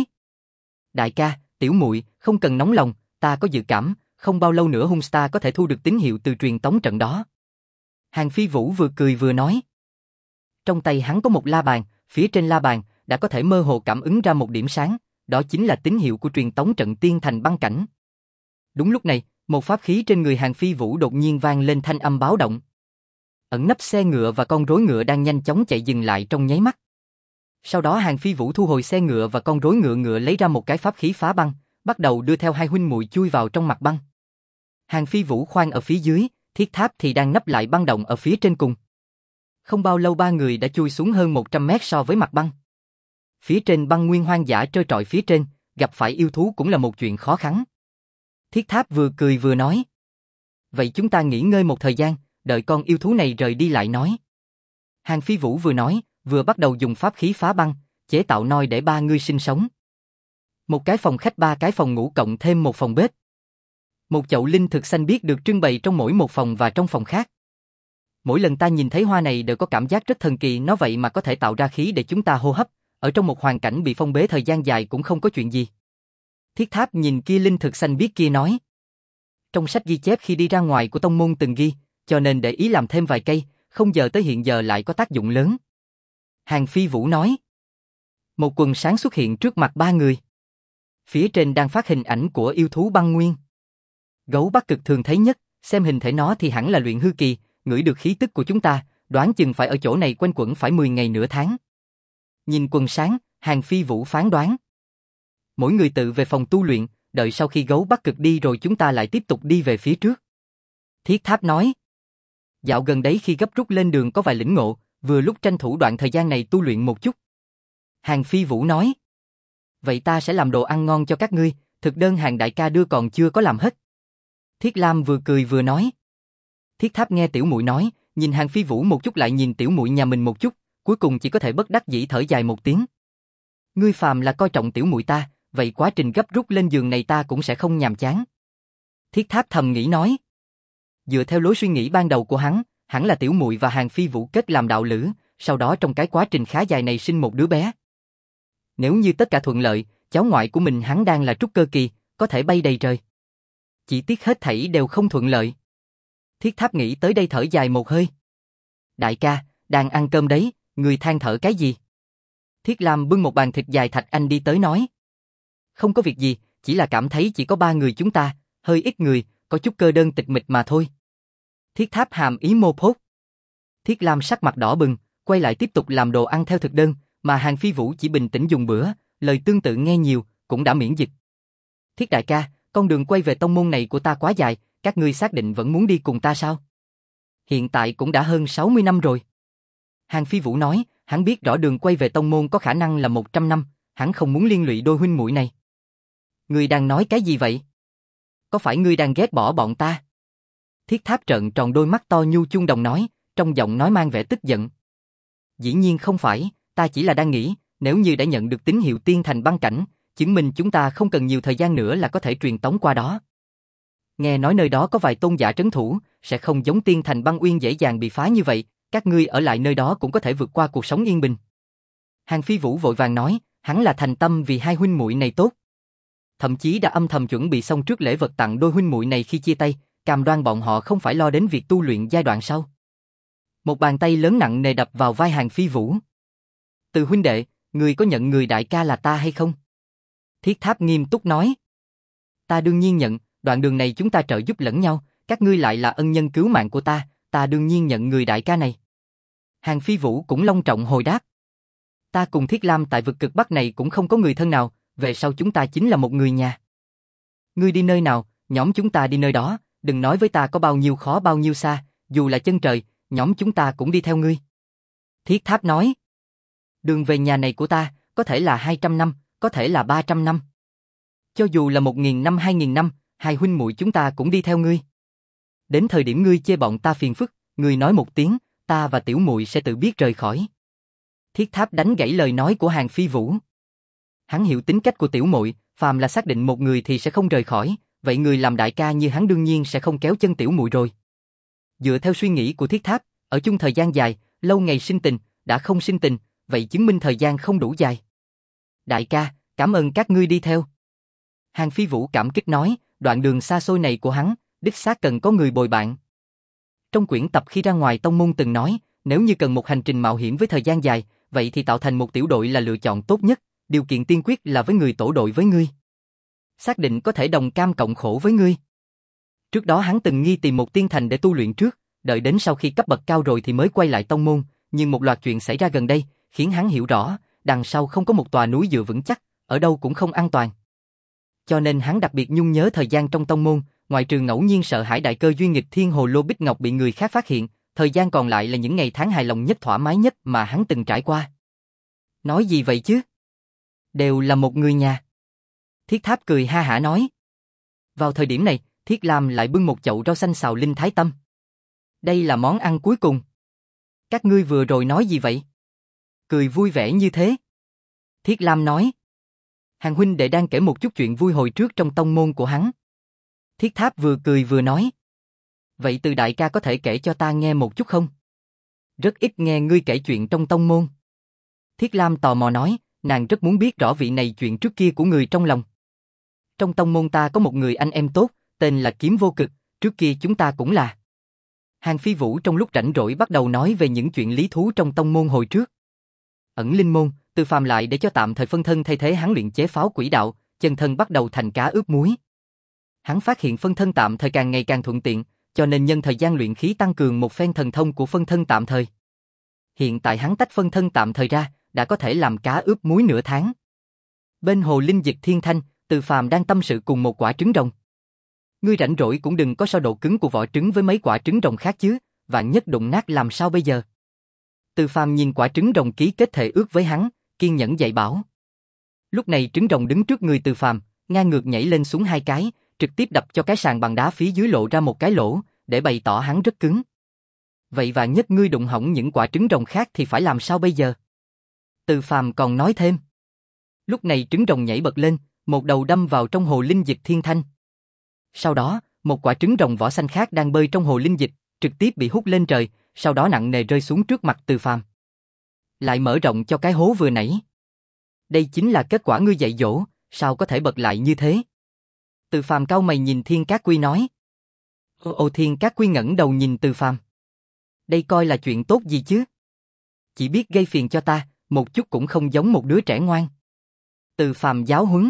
Đại ca, tiểu muội không cần nóng lòng, ta có dự cảm, không bao lâu nữa Huntstar có thể thu được tín hiệu từ truyền tống trận đó. Hàng Phi Vũ vừa cười vừa nói. Trong tay hắn có một la bàn, phía trên la bàn đã có thể mơ hồ cảm ứng ra một điểm sáng, đó chính là tín hiệu của truyền tống trận tiên thành băng cảnh. Đúng lúc này, một pháp khí trên người Hàng Phi Vũ đột nhiên vang lên thanh âm báo động. Ẩn nấp xe ngựa và con rối ngựa đang nhanh chóng chạy dừng lại trong nháy mắt. Sau đó Hàng Phi Vũ thu hồi xe ngựa và con rối ngựa ngựa lấy ra một cái pháp khí phá băng, bắt đầu đưa theo hai huynh muội chui vào trong mặt băng. Hàng Phi Vũ khoan ở phía dưới, Thiết Tháp thì đang nấp lại băng động ở phía trên cùng. Không bao lâu ba người đã chui xuống hơn một trăm mét so với mặt băng. Phía trên băng nguyên hoang dã trơ trọi phía trên, gặp phải yêu thú cũng là một chuyện khó khăn. Thiết Tháp vừa cười vừa nói. Vậy chúng ta nghỉ ngơi một thời gian, đợi con yêu thú này rời đi lại nói. Hàng Phi Vũ vừa nói, vừa bắt đầu dùng pháp khí phá băng, chế tạo nôi để ba người sinh sống. Một cái phòng khách, ba cái phòng ngủ cộng thêm một phòng bếp. Một chậu linh thực xanh biếc được trưng bày trong mỗi một phòng và trong phòng khác. Mỗi lần ta nhìn thấy hoa này đều có cảm giác rất thần kỳ, nó vậy mà có thể tạo ra khí để chúng ta hô hấp, ở trong một hoàn cảnh bị phong bế thời gian dài cũng không có chuyện gì. Thiết Tháp nhìn kia linh thực xanh biếc kia nói. Trong sách ghi chép khi đi ra ngoài của tông môn từng ghi, cho nên để ý làm thêm vài cây, không giờ tới hiện giờ lại có tác dụng lớn. Hàng Phi Vũ nói. Một quần sáng xuất hiện trước mặt ba người. Phía trên đang phát hình ảnh của yêu thú băng nguyên. Gấu Bắc Cực thường thấy nhất, xem hình thể nó thì hẳn là luyện hư kỳ, ngửi được khí tức của chúng ta, đoán chừng phải ở chỗ này quanh quẩn phải mười ngày nửa tháng. Nhìn quần sáng, Hàng Phi Vũ phán đoán. Mỗi người tự về phòng tu luyện, đợi sau khi Gấu Bắc Cực đi rồi chúng ta lại tiếp tục đi về phía trước. Thiết Tháp nói. Dạo gần đấy khi gấp rút lên đường có vài lĩnh ngộ, vừa lúc tranh thủ đoạn thời gian này tu luyện một chút. Hàng Phi Vũ nói. Vậy ta sẽ làm đồ ăn ngon cho các ngươi, thực đơn Hàng đại ca đưa còn chưa có làm hết. Thiết Lam vừa cười vừa nói. Thiết Tháp nghe tiểu muội nói, nhìn Hàng Phi Vũ một chút lại nhìn tiểu muội nhà mình một chút, cuối cùng chỉ có thể bất đắc dĩ thở dài một tiếng. Ngươi phàm là coi trọng tiểu muội ta, vậy quá trình gấp rút lên giường này ta cũng sẽ không nhàm chán. Thiết Tháp thầm nghĩ nói. Dựa theo lối suy nghĩ ban đầu của hắn, hẳn là tiểu muội và Hàng Phi Vũ kết làm đạo lữ, sau đó trong cái quá trình khá dài này sinh một đứa bé. Nếu như tất cả thuận lợi, cháu ngoại của mình hắn đang là trúc cơ kỳ, có thể bay đầy trời. Chỉ tiếc hết thảy đều không thuận lợi. Thiết Tháp nghĩ tới đây thở dài một hơi. Đại ca, đang ăn cơm đấy, người than thở cái gì? Thiết Lam bưng một bàn thịt dài thạch anh đi tới nói. Không có việc gì, chỉ là cảm thấy chỉ có ba người chúng ta, hơi ít người, có chút cơ đơn tịch mịch mà thôi. Thiết Tháp hàm ý mô phốt. Thiết Lam sắc mặt đỏ bừng, quay lại tiếp tục làm đồ ăn theo thực đơn, mà Hàng Phi Vũ chỉ bình tĩnh dùng bữa, lời tương tự nghe nhiều, cũng đã miễn dịch. Thiết đại ca, con đường quay về tông môn này của ta quá dài, các ngươi xác định vẫn muốn đi cùng ta sao? Hiện tại cũng đã hơn sáu mươi năm rồi. Hàng Phi Vũ nói, hắn biết rõ đường quay về tông môn có khả năng là một trăm năm, hắn không muốn liên lụy đôi huynh muội này. Ngươi đang nói cái gì vậy? Có phải ngươi đang ghét bỏ bọn ta? Thiết Tháp trợn tròn đôi mắt to nhu chuông đồng nói, trong giọng nói mang vẻ tức giận. Dĩ nhiên không phải, ta chỉ là đang nghĩ, nếu như đã nhận được tín hiệu tiên thành băng cảnh, chứng minh chúng ta không cần nhiều thời gian nữa là có thể truyền tống qua đó. Nghe nói nơi đó có vài tôn giả trấn thủ, sẽ không giống tiên thành băng uyên dễ dàng bị phá như vậy, các ngươi ở lại nơi đó cũng có thể vượt qua cuộc sống yên bình. Hàng Phi Vũ vội vàng nói, hắn là thành tâm vì hai huynh muội này tốt. Thậm chí đã âm thầm chuẩn bị xong trước lễ vật tặng đôi huynh muội này khi chia tay, cam đoan bọn họ không phải lo đến việc tu luyện giai đoạn sau. Một bàn tay lớn nặng nề đập vào vai Hàng Phi Vũ. Từ huynh đệ, người có nhận người đại ca là ta hay không? Thiết Tháp nghiêm túc nói. Ta đương nhiên nhận, đoạn đường này chúng ta trợ giúp lẫn nhau, các ngươi lại là ân nhân cứu mạng của ta, ta đương nhiên nhận người đại ca này. Hàng Phi Vũ cũng long trọng hồi đáp. Ta cùng Thiết Lam tại vực cực Bắc này cũng không có người thân nào, về sau chúng ta chính là một người nhà. Ngươi đi nơi nào, nhóm chúng ta đi nơi đó, đừng nói với ta có bao nhiêu khó bao nhiêu xa, dù là chân trời, nhóm chúng ta cũng đi theo ngươi. Thiết Tháp nói. Đường về nhà này của ta, có thể là hai trăm năm, có thể là ba trăm năm. Cho dù là một nghìn năm hai nghìn năm, hai huynh muội chúng ta cũng đi theo ngươi. Đến thời điểm ngươi chê bọn ta phiền phức, ngươi nói một tiếng, ta và tiểu muội sẽ tự biết rời khỏi. Thiết Tháp đánh gãy lời nói của Hàn Phi Vũ. Hắn hiểu tính cách của tiểu muội, phàm là xác định một người thì sẽ không rời khỏi, vậy người làm đại ca như hắn đương nhiên sẽ không kéo chân tiểu muội rồi. Dựa theo suy nghĩ của Thiết Tháp, ở chung thời gian dài, lâu ngày sinh tình, đã không sinh tình, vậy chứng minh thời gian không đủ dài. Đại ca, cảm ơn các ngươi đi theo. Hàn Phi Vũ cảm kích nói, đoạn đường xa xôi này của hắn, đích xác cần có người bồi bạn. Trong quyển tập khi ra ngoài tông môn từng nói, nếu như cần một hành trình mạo hiểm với thời gian dài, vậy thì tạo thành một tiểu đội là lựa chọn tốt nhất, điều kiện tiên quyết là với người tổ đội với ngươi. Xác định có thể đồng cam cộng khổ với ngươi. Trước đó hắn từng nghi tìm một tiên thành để tu luyện trước, đợi đến sau khi cấp bậc cao rồi thì mới quay lại tông môn, nhưng một loạt chuyện xảy ra gần đây, khiến hắn hiểu rõ, đằng sau không có một tòa núi dựa vững chắc, ở đâu cũng không an toàn. Cho nên hắn đặc biệt nhung nhớ thời gian trong tông môn, ngoại trừ ngẫu nhiên sợ hãi đại cơ duy nghịch thiên hồ lô bích ngọc bị người khác phát hiện, thời gian còn lại là những ngày tháng hài lòng nhất thoải mái nhất mà hắn từng trải qua. Nói gì vậy chứ? Đều là một người nhà. Thiết Tháp cười ha hả nói. Vào thời điểm này, Thiết Lam lại bưng một chậu rau xanh xào linh thái tâm. Đây là món ăn cuối cùng. Các ngươi vừa rồi nói gì vậy? Cười vui vẻ như thế. Thiết Lam nói. Hàn huynh đệ đang kể một chút chuyện vui hồi trước trong tông môn của hắn. Thiết Tháp vừa cười vừa nói. Vậy từ đại ca có thể kể cho ta nghe một chút không? Rất ít nghe ngươi kể chuyện trong tông môn. Thiết Lam tò mò nói, nàng rất muốn biết rõ vị này chuyện trước kia của người trong lòng. Trong tông môn ta có một người anh em tốt, tên là Kiếm Vô Cực, trước kia chúng ta cũng là. Hàn Phi Vũ trong lúc rảnh rỗi bắt đầu nói về những chuyện lý thú trong tông môn hồi trước. Ẩn linh môn, Từ Phàm lại để cho tạm thời phân thân thay thế hắn luyện chế pháo quỷ đạo, chân thân bắt đầu thành cá ướp muối. Hắn phát hiện phân thân tạm thời càng ngày càng thuận tiện, cho nên nhân thời gian luyện khí tăng cường một phen thần thông của phân thân tạm thời. Hiện tại hắn tách phân thân tạm thời ra, đã có thể làm cá ướp muối nửa tháng. Bên hồ linh dịch thiên thanh, Từ Phàm đang tâm sự cùng một quả trứng rồng. Ngươi rảnh rỗi cũng đừng có so độ cứng của vỏ trứng với mấy quả trứng rồng khác chứ, vạn nhất đụng nát làm sao bây giờ? Từ Phàm nhìn quả trứng rồng ký kết thể ước với hắn, kiên nhẫn dạy bảo. Lúc này trứng rồng đứng trước người Từ Phàm, ngang ngược nhảy lên xuống hai cái, trực tiếp đập cho cái sàn bằng đá phía dưới lộ ra một cái lỗ, để bày tỏ hắn rất cứng. Vậy vạn nhất ngươi đụng hỏng những quả trứng rồng khác thì phải làm sao bây giờ? Từ Phàm còn nói thêm. Lúc này trứng rồng nhảy bật lên, một đầu đâm vào trong hồ linh dịch thiên thanh. Sau đó, một quả trứng rồng vỏ xanh khác đang bơi trong hồ linh dịch, trực tiếp bị hút lên trời, sau đó nặng nề rơi xuống trước mặt Từ Phàm. Lại mở rộng cho cái hố vừa nãy. Đây chính là kết quả ngươi dạy dỗ, sao có thể bật lại như thế? Từ Phàm cau mày nhìn Thiên Cát Quy nói. Ô, ô Thiên Cát Quy ngẩng đầu nhìn Từ Phàm. Đây coi là chuyện tốt gì chứ? Chỉ biết gây phiền cho ta, một chút cũng không giống một đứa trẻ ngoan. Từ Phàm giáo huấn.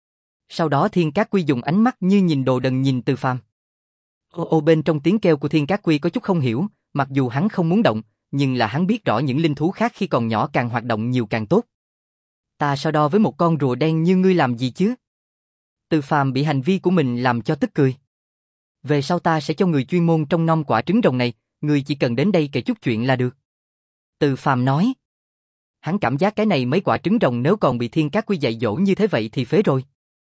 Sau đó Thiên Cát Quy dùng ánh mắt như nhìn đồ đần nhìn Từ Phàm. Ô ô bên trong tiếng kêu của Thiên Cát Quy có chút không hiểu, mặc dù hắn không muốn động, nhưng là hắn biết rõ những linh thú khác khi còn nhỏ càng hoạt động nhiều càng tốt. Ta so đo với một con rùa đen như ngươi làm gì chứ? Từ Phàm bị hành vi của mình làm cho tức cười. Về sau ta sẽ cho người chuyên môn trông nom quả trứng rồng này, người chỉ cần đến đây kể chút chuyện là được. Từ Phàm nói. Hắn cảm giác cái này mấy quả trứng rồng nếu còn bị Thiên Cát Quy dạy dỗ như thế vậy thì phế rồi.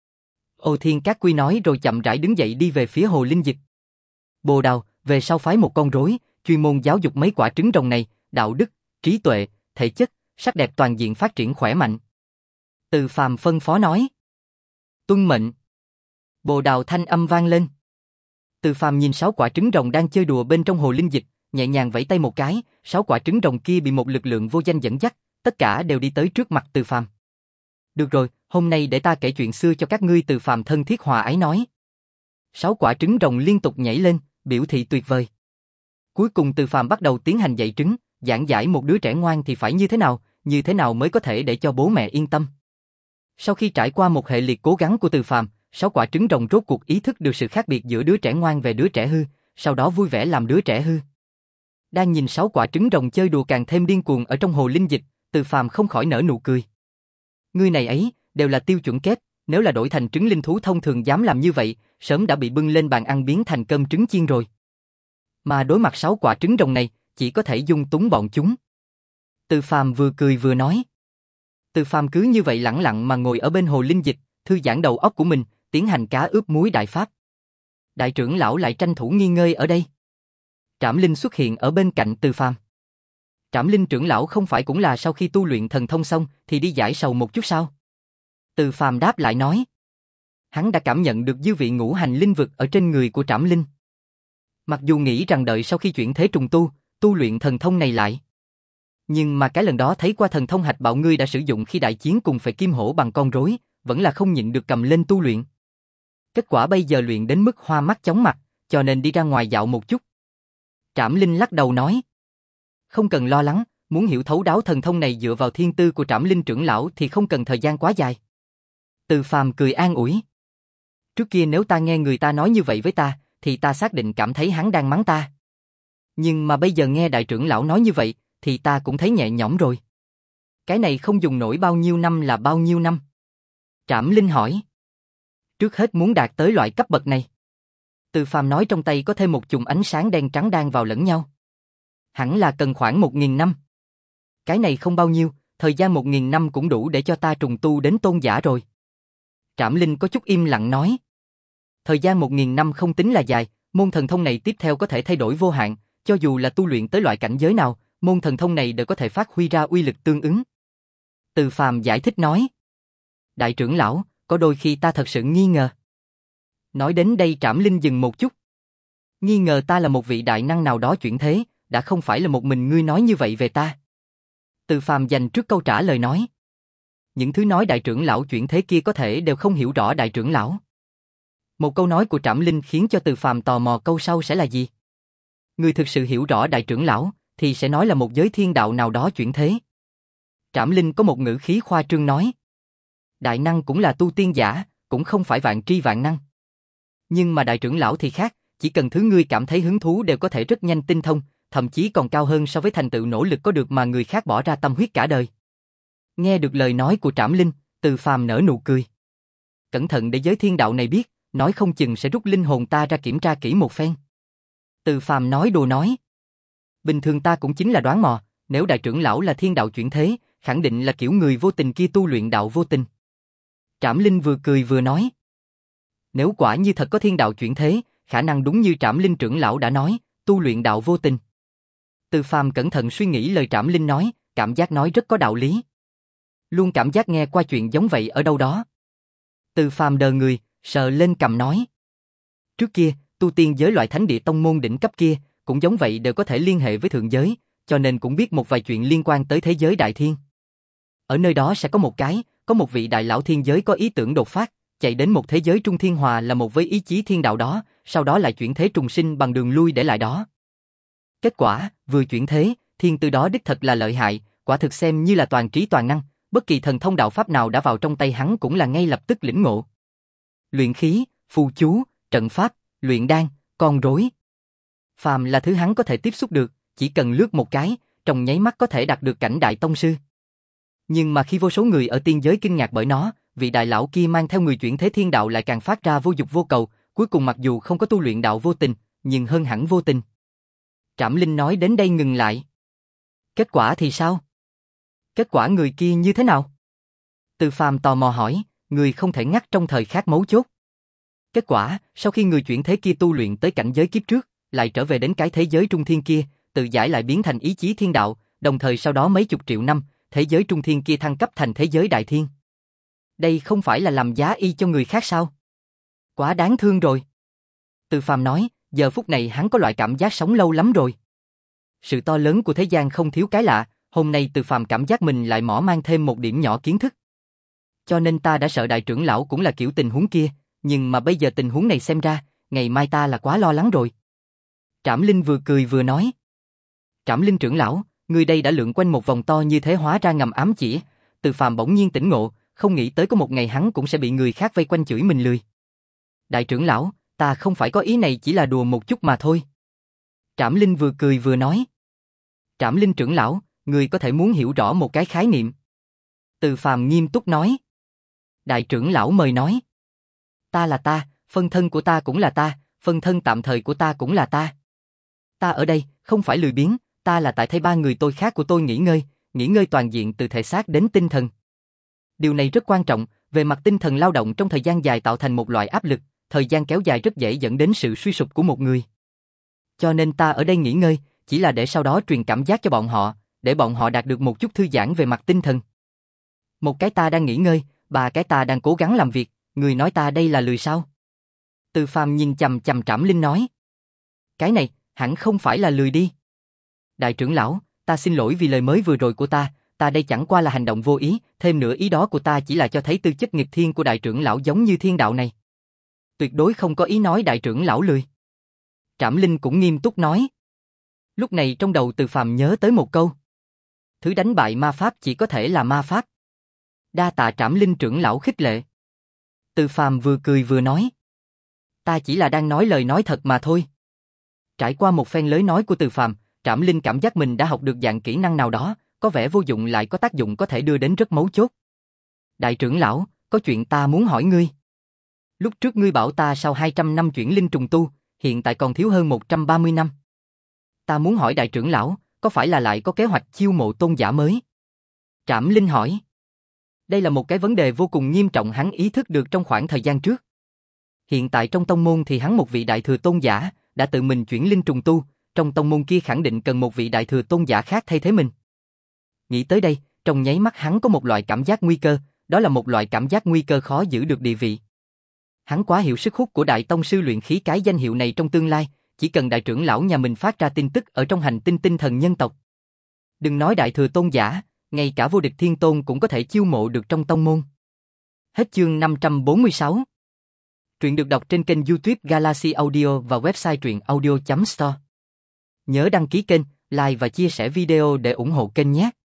Ô Thiên Cát Quy nói rồi chậm rãi đứng dậy đi về phía hồ linh dịch. Bồ Đào, về sau phái một con rối, chuyên môn giáo dục mấy quả trứng rồng này, đạo đức, trí tuệ, thể chất, sắc đẹp toàn diện phát triển khỏe mạnh. Từ Phàm phân phó nói. Tuân mệnh. Bồ Đào thanh âm vang lên. Từ Phàm nhìn sáu quả trứng rồng đang chơi đùa bên trong hồ linh dịch, nhẹ nhàng vẫy tay một cái, sáu quả trứng rồng kia bị một lực lượng vô danh dẫn dắt, tất cả đều đi tới trước mặt Từ Phàm. Được rồi, hôm nay để ta kể chuyện xưa cho các ngươi. Từ Phàm thân thiết hòa ái nói. Sáu quả trứng rồng liên tục nhảy lên, biểu thị tuyệt vời. Cuối cùng Từ Phàm bắt đầu tiến hành dạy trứng, giảng giải một đứa trẻ ngoan thì phải như thế nào, như thế nào mới có thể để cho bố mẹ yên tâm. Sau khi trải qua một hệ liệt cố gắng của Từ Phàm, sáu quả trứng rồng rốt cuộc ý thức được sự khác biệt giữa đứa trẻ ngoan và đứa trẻ hư, sau đó vui vẻ làm đứa trẻ hư. Đang nhìn sáu quả trứng rồng chơi đùa càng thêm điên cuồng ở trong hồ linh dịch, Từ Phàm không khỏi nở nụ cười. Ngươi này ấy, đều là tiêu chuẩn kép, nếu là đổi thành trứng linh thú thông thường dám làm như vậy, sớm đã bị bưng lên bàn ăn biến thành cơm trứng chiên rồi. Mà đối mặt sáu quả trứng rồng này, chỉ có thể dung túng bọn chúng. Từ Phàm vừa cười vừa nói. Từ Phàm cứ như vậy lẳng lặng mà ngồi ở bên hồ linh dịch, thư giãn đầu óc của mình, tiến hành cá ướp muối đại pháp. Đại trưởng lão lại tranh thủ nghỉ ngơi ở đây. Trảm Linh xuất hiện ở bên cạnh Từ Phàm. Trảm Linh trưởng lão không phải cũng là sau khi tu luyện thần thông xong thì đi giải sầu một chút sao? Từ Phàm đáp lại nói. Hắn đã cảm nhận được dư vị ngũ hành linh vực ở trên người của Trảm Linh. Mặc dù nghĩ rằng đợi sau khi chuyển thế trùng tu, tu luyện thần thông này lại. Nhưng mà cái lần đó thấy qua thần thông hạch bạo ngươi đã sử dụng khi đại chiến cùng Phệ Kim Hổ bằng con rối, vẫn là không nhịn được cầm lên tu luyện. Kết quả bây giờ luyện đến mức hoa mắt chóng mặt, cho nên đi ra ngoài dạo một chút. Trảm Linh lắc đầu nói. Không cần lo lắng, muốn hiểu thấu đáo thần thông này dựa vào thiên tư của Trảm Linh trưởng lão thì không cần thời gian quá dài. Từ Phàm cười an ủi. Trước kia nếu ta nghe người ta nói như vậy với ta, thì ta xác định cảm thấy hắn đang mắng ta. Nhưng mà bây giờ nghe đại trưởng lão nói như vậy, thì ta cũng thấy nhẹ nhõm rồi. Cái này không dùng nổi bao nhiêu năm là bao nhiêu năm? Trảm Linh hỏi. Trước hết muốn đạt tới loại cấp bậc này. Từ Phàm nói trong tay có thêm một chùm ánh sáng đen trắng đan vào lẫn nhau. Hẳn là cần khoảng một nghìn năm. Cái này không bao nhiêu, thời gian một nghìn năm cũng đủ để cho ta trùng tu đến tôn giả rồi. Trảm Linh có chút im lặng nói. Thời gian một nghìn năm không tính là dài, môn thần thông này tiếp theo có thể thay đổi vô hạn, cho dù là tu luyện tới loại cảnh giới nào, môn thần thông này đều có thể phát huy ra uy lực tương ứng. Từ Phàm giải thích nói. Đại trưởng lão, có đôi khi ta thật sự nghi ngờ. Nói đến đây Trảm Linh dừng một chút. Nghi ngờ ta là một vị đại năng nào đó chuyển thế, đã không phải là một mình ngươi nói như vậy về ta. Từ Phàm dành trước câu trả lời nói. Những thứ nói đại trưởng lão chuyển thế kia có thể đều không hiểu rõ đại trưởng lão. Một câu nói của Trảm Linh khiến cho Từ Phàm tò mò câu sau sẽ là gì. Người thực sự hiểu rõ đại trưởng lão, thì sẽ nói là một giới thiên đạo nào đó chuyển thế. Trảm Linh có một ngữ khí khoa trương nói. Đại năng cũng là tu tiên giả, cũng không phải vạn tri vạn năng. Nhưng mà đại trưởng lão thì khác, chỉ cần thứ ngươi cảm thấy hứng thú đều có thể rất nhanh tinh thông, thậm chí còn cao hơn so với thành tựu nỗ lực có được mà người khác bỏ ra tâm huyết cả đời. Nghe được lời nói của Trảm Linh, Từ Phàm nở nụ cười. Cẩn thận để giới thiên đạo này biết, nói không chừng sẽ rút linh hồn ta ra kiểm tra kỹ một phen. Từ Phàm nói đùa nói. Bình thường ta cũng chính là đoán mò, nếu đại trưởng lão là thiên đạo chuyển thế, khẳng định là kiểu người vô tình kia tu luyện đạo vô tình. Trảm Linh vừa cười vừa nói. Nếu quả như thật có thiên đạo chuyển thế, khả năng đúng như Trảm Linh trưởng lão đã nói, tu luyện đạo vô tình. Từ Phàm cẩn thận suy nghĩ lời Trảm Linh nói, cảm giác nói rất có đạo lý. Luôn cảm giác nghe qua chuyện giống vậy ở đâu đó. Từ Phàm đờ người, sờ lên cằm nói. Trước kia, tu tiên giới loại thánh địa tông môn đỉnh cấp kia, cũng giống vậy đều có thể liên hệ với thượng giới, cho nên cũng biết một vài chuyện liên quan tới thế giới đại thiên. Ở nơi đó sẽ có một cái, có một vị đại lão thiên giới có ý tưởng đột phát, chạy đến một thế giới trung thiên hòa là một với ý chí thiên đạo đó, sau đó lại chuyển thế trùng sinh bằng đường lui để lại đó. Kết quả, vừa chuyển thế, thiên tư đó đích thật là lợi hại, quả thực xem như là toàn trí toàn năng, bất kỳ thần thông đạo pháp nào đã vào trong tay hắn cũng là ngay lập tức lĩnh ngộ. Luyện khí, phù chú, trận pháp, luyện đan, con rối. Phàm là thứ hắn có thể tiếp xúc được, chỉ cần lướt một cái, trong nháy mắt có thể đạt được cảnh đại tông sư. Nhưng mà khi vô số người ở tiên giới kinh ngạc bởi nó, vị đại lão kia mang theo người chuyển thế thiên đạo lại càng phát ra vô dục vô cầu, cuối cùng mặc dù không có tu luyện đạo vô tình, nhưng hơn hẳn vô tình. Trảm Linh nói đến đây ngừng lại. Kết quả thì sao? Kết quả người kia như thế nào? Từ Phàm tò mò hỏi, người không thể ngắt trong thời khắc mấu chốt. Kết quả, sau khi người chuyển thế kia tu luyện tới cảnh giới kiếp trước, lại trở về đến cái thế giới trung thiên kia, tự giải lại biến thành ý chí thiên đạo, đồng thời sau đó mấy chục triệu năm, thế giới trung thiên kia thăng cấp thành thế giới đại thiên. Đây không phải là làm giá y cho người khác sao? Quá đáng thương rồi. Từ Phàm nói, giờ phút này hắn có loại cảm giác sống lâu lắm rồi. Sự to lớn của thế gian không thiếu cái lạ, hôm nay Từ Phàm cảm giác mình lại mỏ mang thêm một điểm nhỏ kiến thức. Cho nên ta đã sợ đại trưởng lão cũng là kiểu tình huống kia, nhưng mà bây giờ tình huống này xem ra, ngày mai ta là quá lo lắng rồi. Trảm Linh vừa cười vừa nói. Trảm Linh trưởng lão, người đây đã lượn quanh một vòng to như thế hóa ra ngầm ám chỉ. Từ Phàm bỗng nhiên tỉnh ngộ, không nghĩ tới có một ngày hắn cũng sẽ bị người khác vây quanh chửi mình lười. Đại trưởng lão, ta không phải có ý này, chỉ là đùa một chút mà thôi. Trảm Linh vừa cười vừa nói. Trảm Linh trưởng lão, người có thể muốn hiểu rõ một cái khái niệm. Từ Phàm nghiêm túc nói. Đại trưởng lão mời nói. Ta là ta, phân thân của ta cũng là ta, phân thân tạm thời của ta cũng là ta. Ta ở đây, không phải lười biếng, ta là tại thay ba người tôi khác của tôi nghỉ ngơi, nghỉ ngơi toàn diện từ thể xác đến tinh thần. Điều này rất quan trọng, về mặt tinh thần lao động trong thời gian dài tạo thành một loại áp lực, thời gian kéo dài rất dễ dẫn đến sự suy sụp của một người. Cho nên ta ở đây nghỉ ngơi, chỉ là để sau đó truyền cảm giác cho bọn họ, để bọn họ đạt được một chút thư giãn về mặt tinh thần. Một cái ta đang nghỉ ngơi, ba cái ta đang cố gắng làm việc, người nói ta đây là lười sao? Từ Phàm nhìn chằm chằm Trảm Linh nói. Cái này, hẳn không phải là lười đi. Đại trưởng lão, ta xin lỗi vì lời mới vừa rồi của ta, ta đây chẳng qua là hành động vô ý, thêm nữa ý đó của ta chỉ là cho thấy tư chất nghịch thiên của đại trưởng lão giống như thiên đạo này. Tuyệt đối không có ý nói đại trưởng lão lười. Trảm Linh cũng nghiêm túc nói. Lúc này trong đầu Từ Phàm nhớ tới một câu. Thứ đánh bại ma pháp chỉ có thể là ma pháp. Đa tạ Trảm Linh trưởng lão khích lệ. Từ Phàm vừa cười vừa nói. Ta chỉ là đang nói lời nói thật mà thôi. Trải qua một phen lối nói của Từ Phàm, Trảm Linh cảm giác mình đã học được dạng kỹ năng nào đó, có vẻ vô dụng lại có tác dụng có thể đưa đến rất mấu chốt. Đại trưởng lão, có chuyện ta muốn hỏi ngươi. Lúc trước ngươi bảo ta sau hai trăm năm chuyển linh trùng tu, hiện tại còn thiếu hơn một trăm ba mươi năm. Ta muốn hỏi đại trưởng lão, có phải là lại có kế hoạch chiêu mộ tôn giả mới? Trảm Linh hỏi. Đây là một cái vấn đề vô cùng nghiêm trọng hắn ý thức được trong khoảng thời gian trước. Hiện tại trong tông môn thì hắn một vị đại thừa tôn giả, đã tự mình chuyển linh trùng tu, trong tông môn kia khẳng định cần một vị đại thừa tôn giả khác thay thế mình. Nghĩ tới đây, trong nháy mắt hắn có một loại cảm giác nguy cơ, đó là một loại cảm giác nguy cơ khó giữ được địa vị. Hắn quá hiểu sức hút của đại tông sư luyện khí cái danh hiệu này trong tương lai, chỉ cần đại trưởng lão nhà mình phát ra tin tức ở trong hành tinh tinh thần nhân tộc. Đừng nói đại thừa tôn giả, ngay cả vô địch thiên tôn cũng có thể chiêu mộ được trong tông môn. Hết chương năm trăm bốn mươi sáu. Truyện được đọc trên kênh YouTube Galaxy Audio và website truyện audio chấm store. Nhớ đăng ký kênh, like và chia sẻ video để ủng hộ kênh nhé.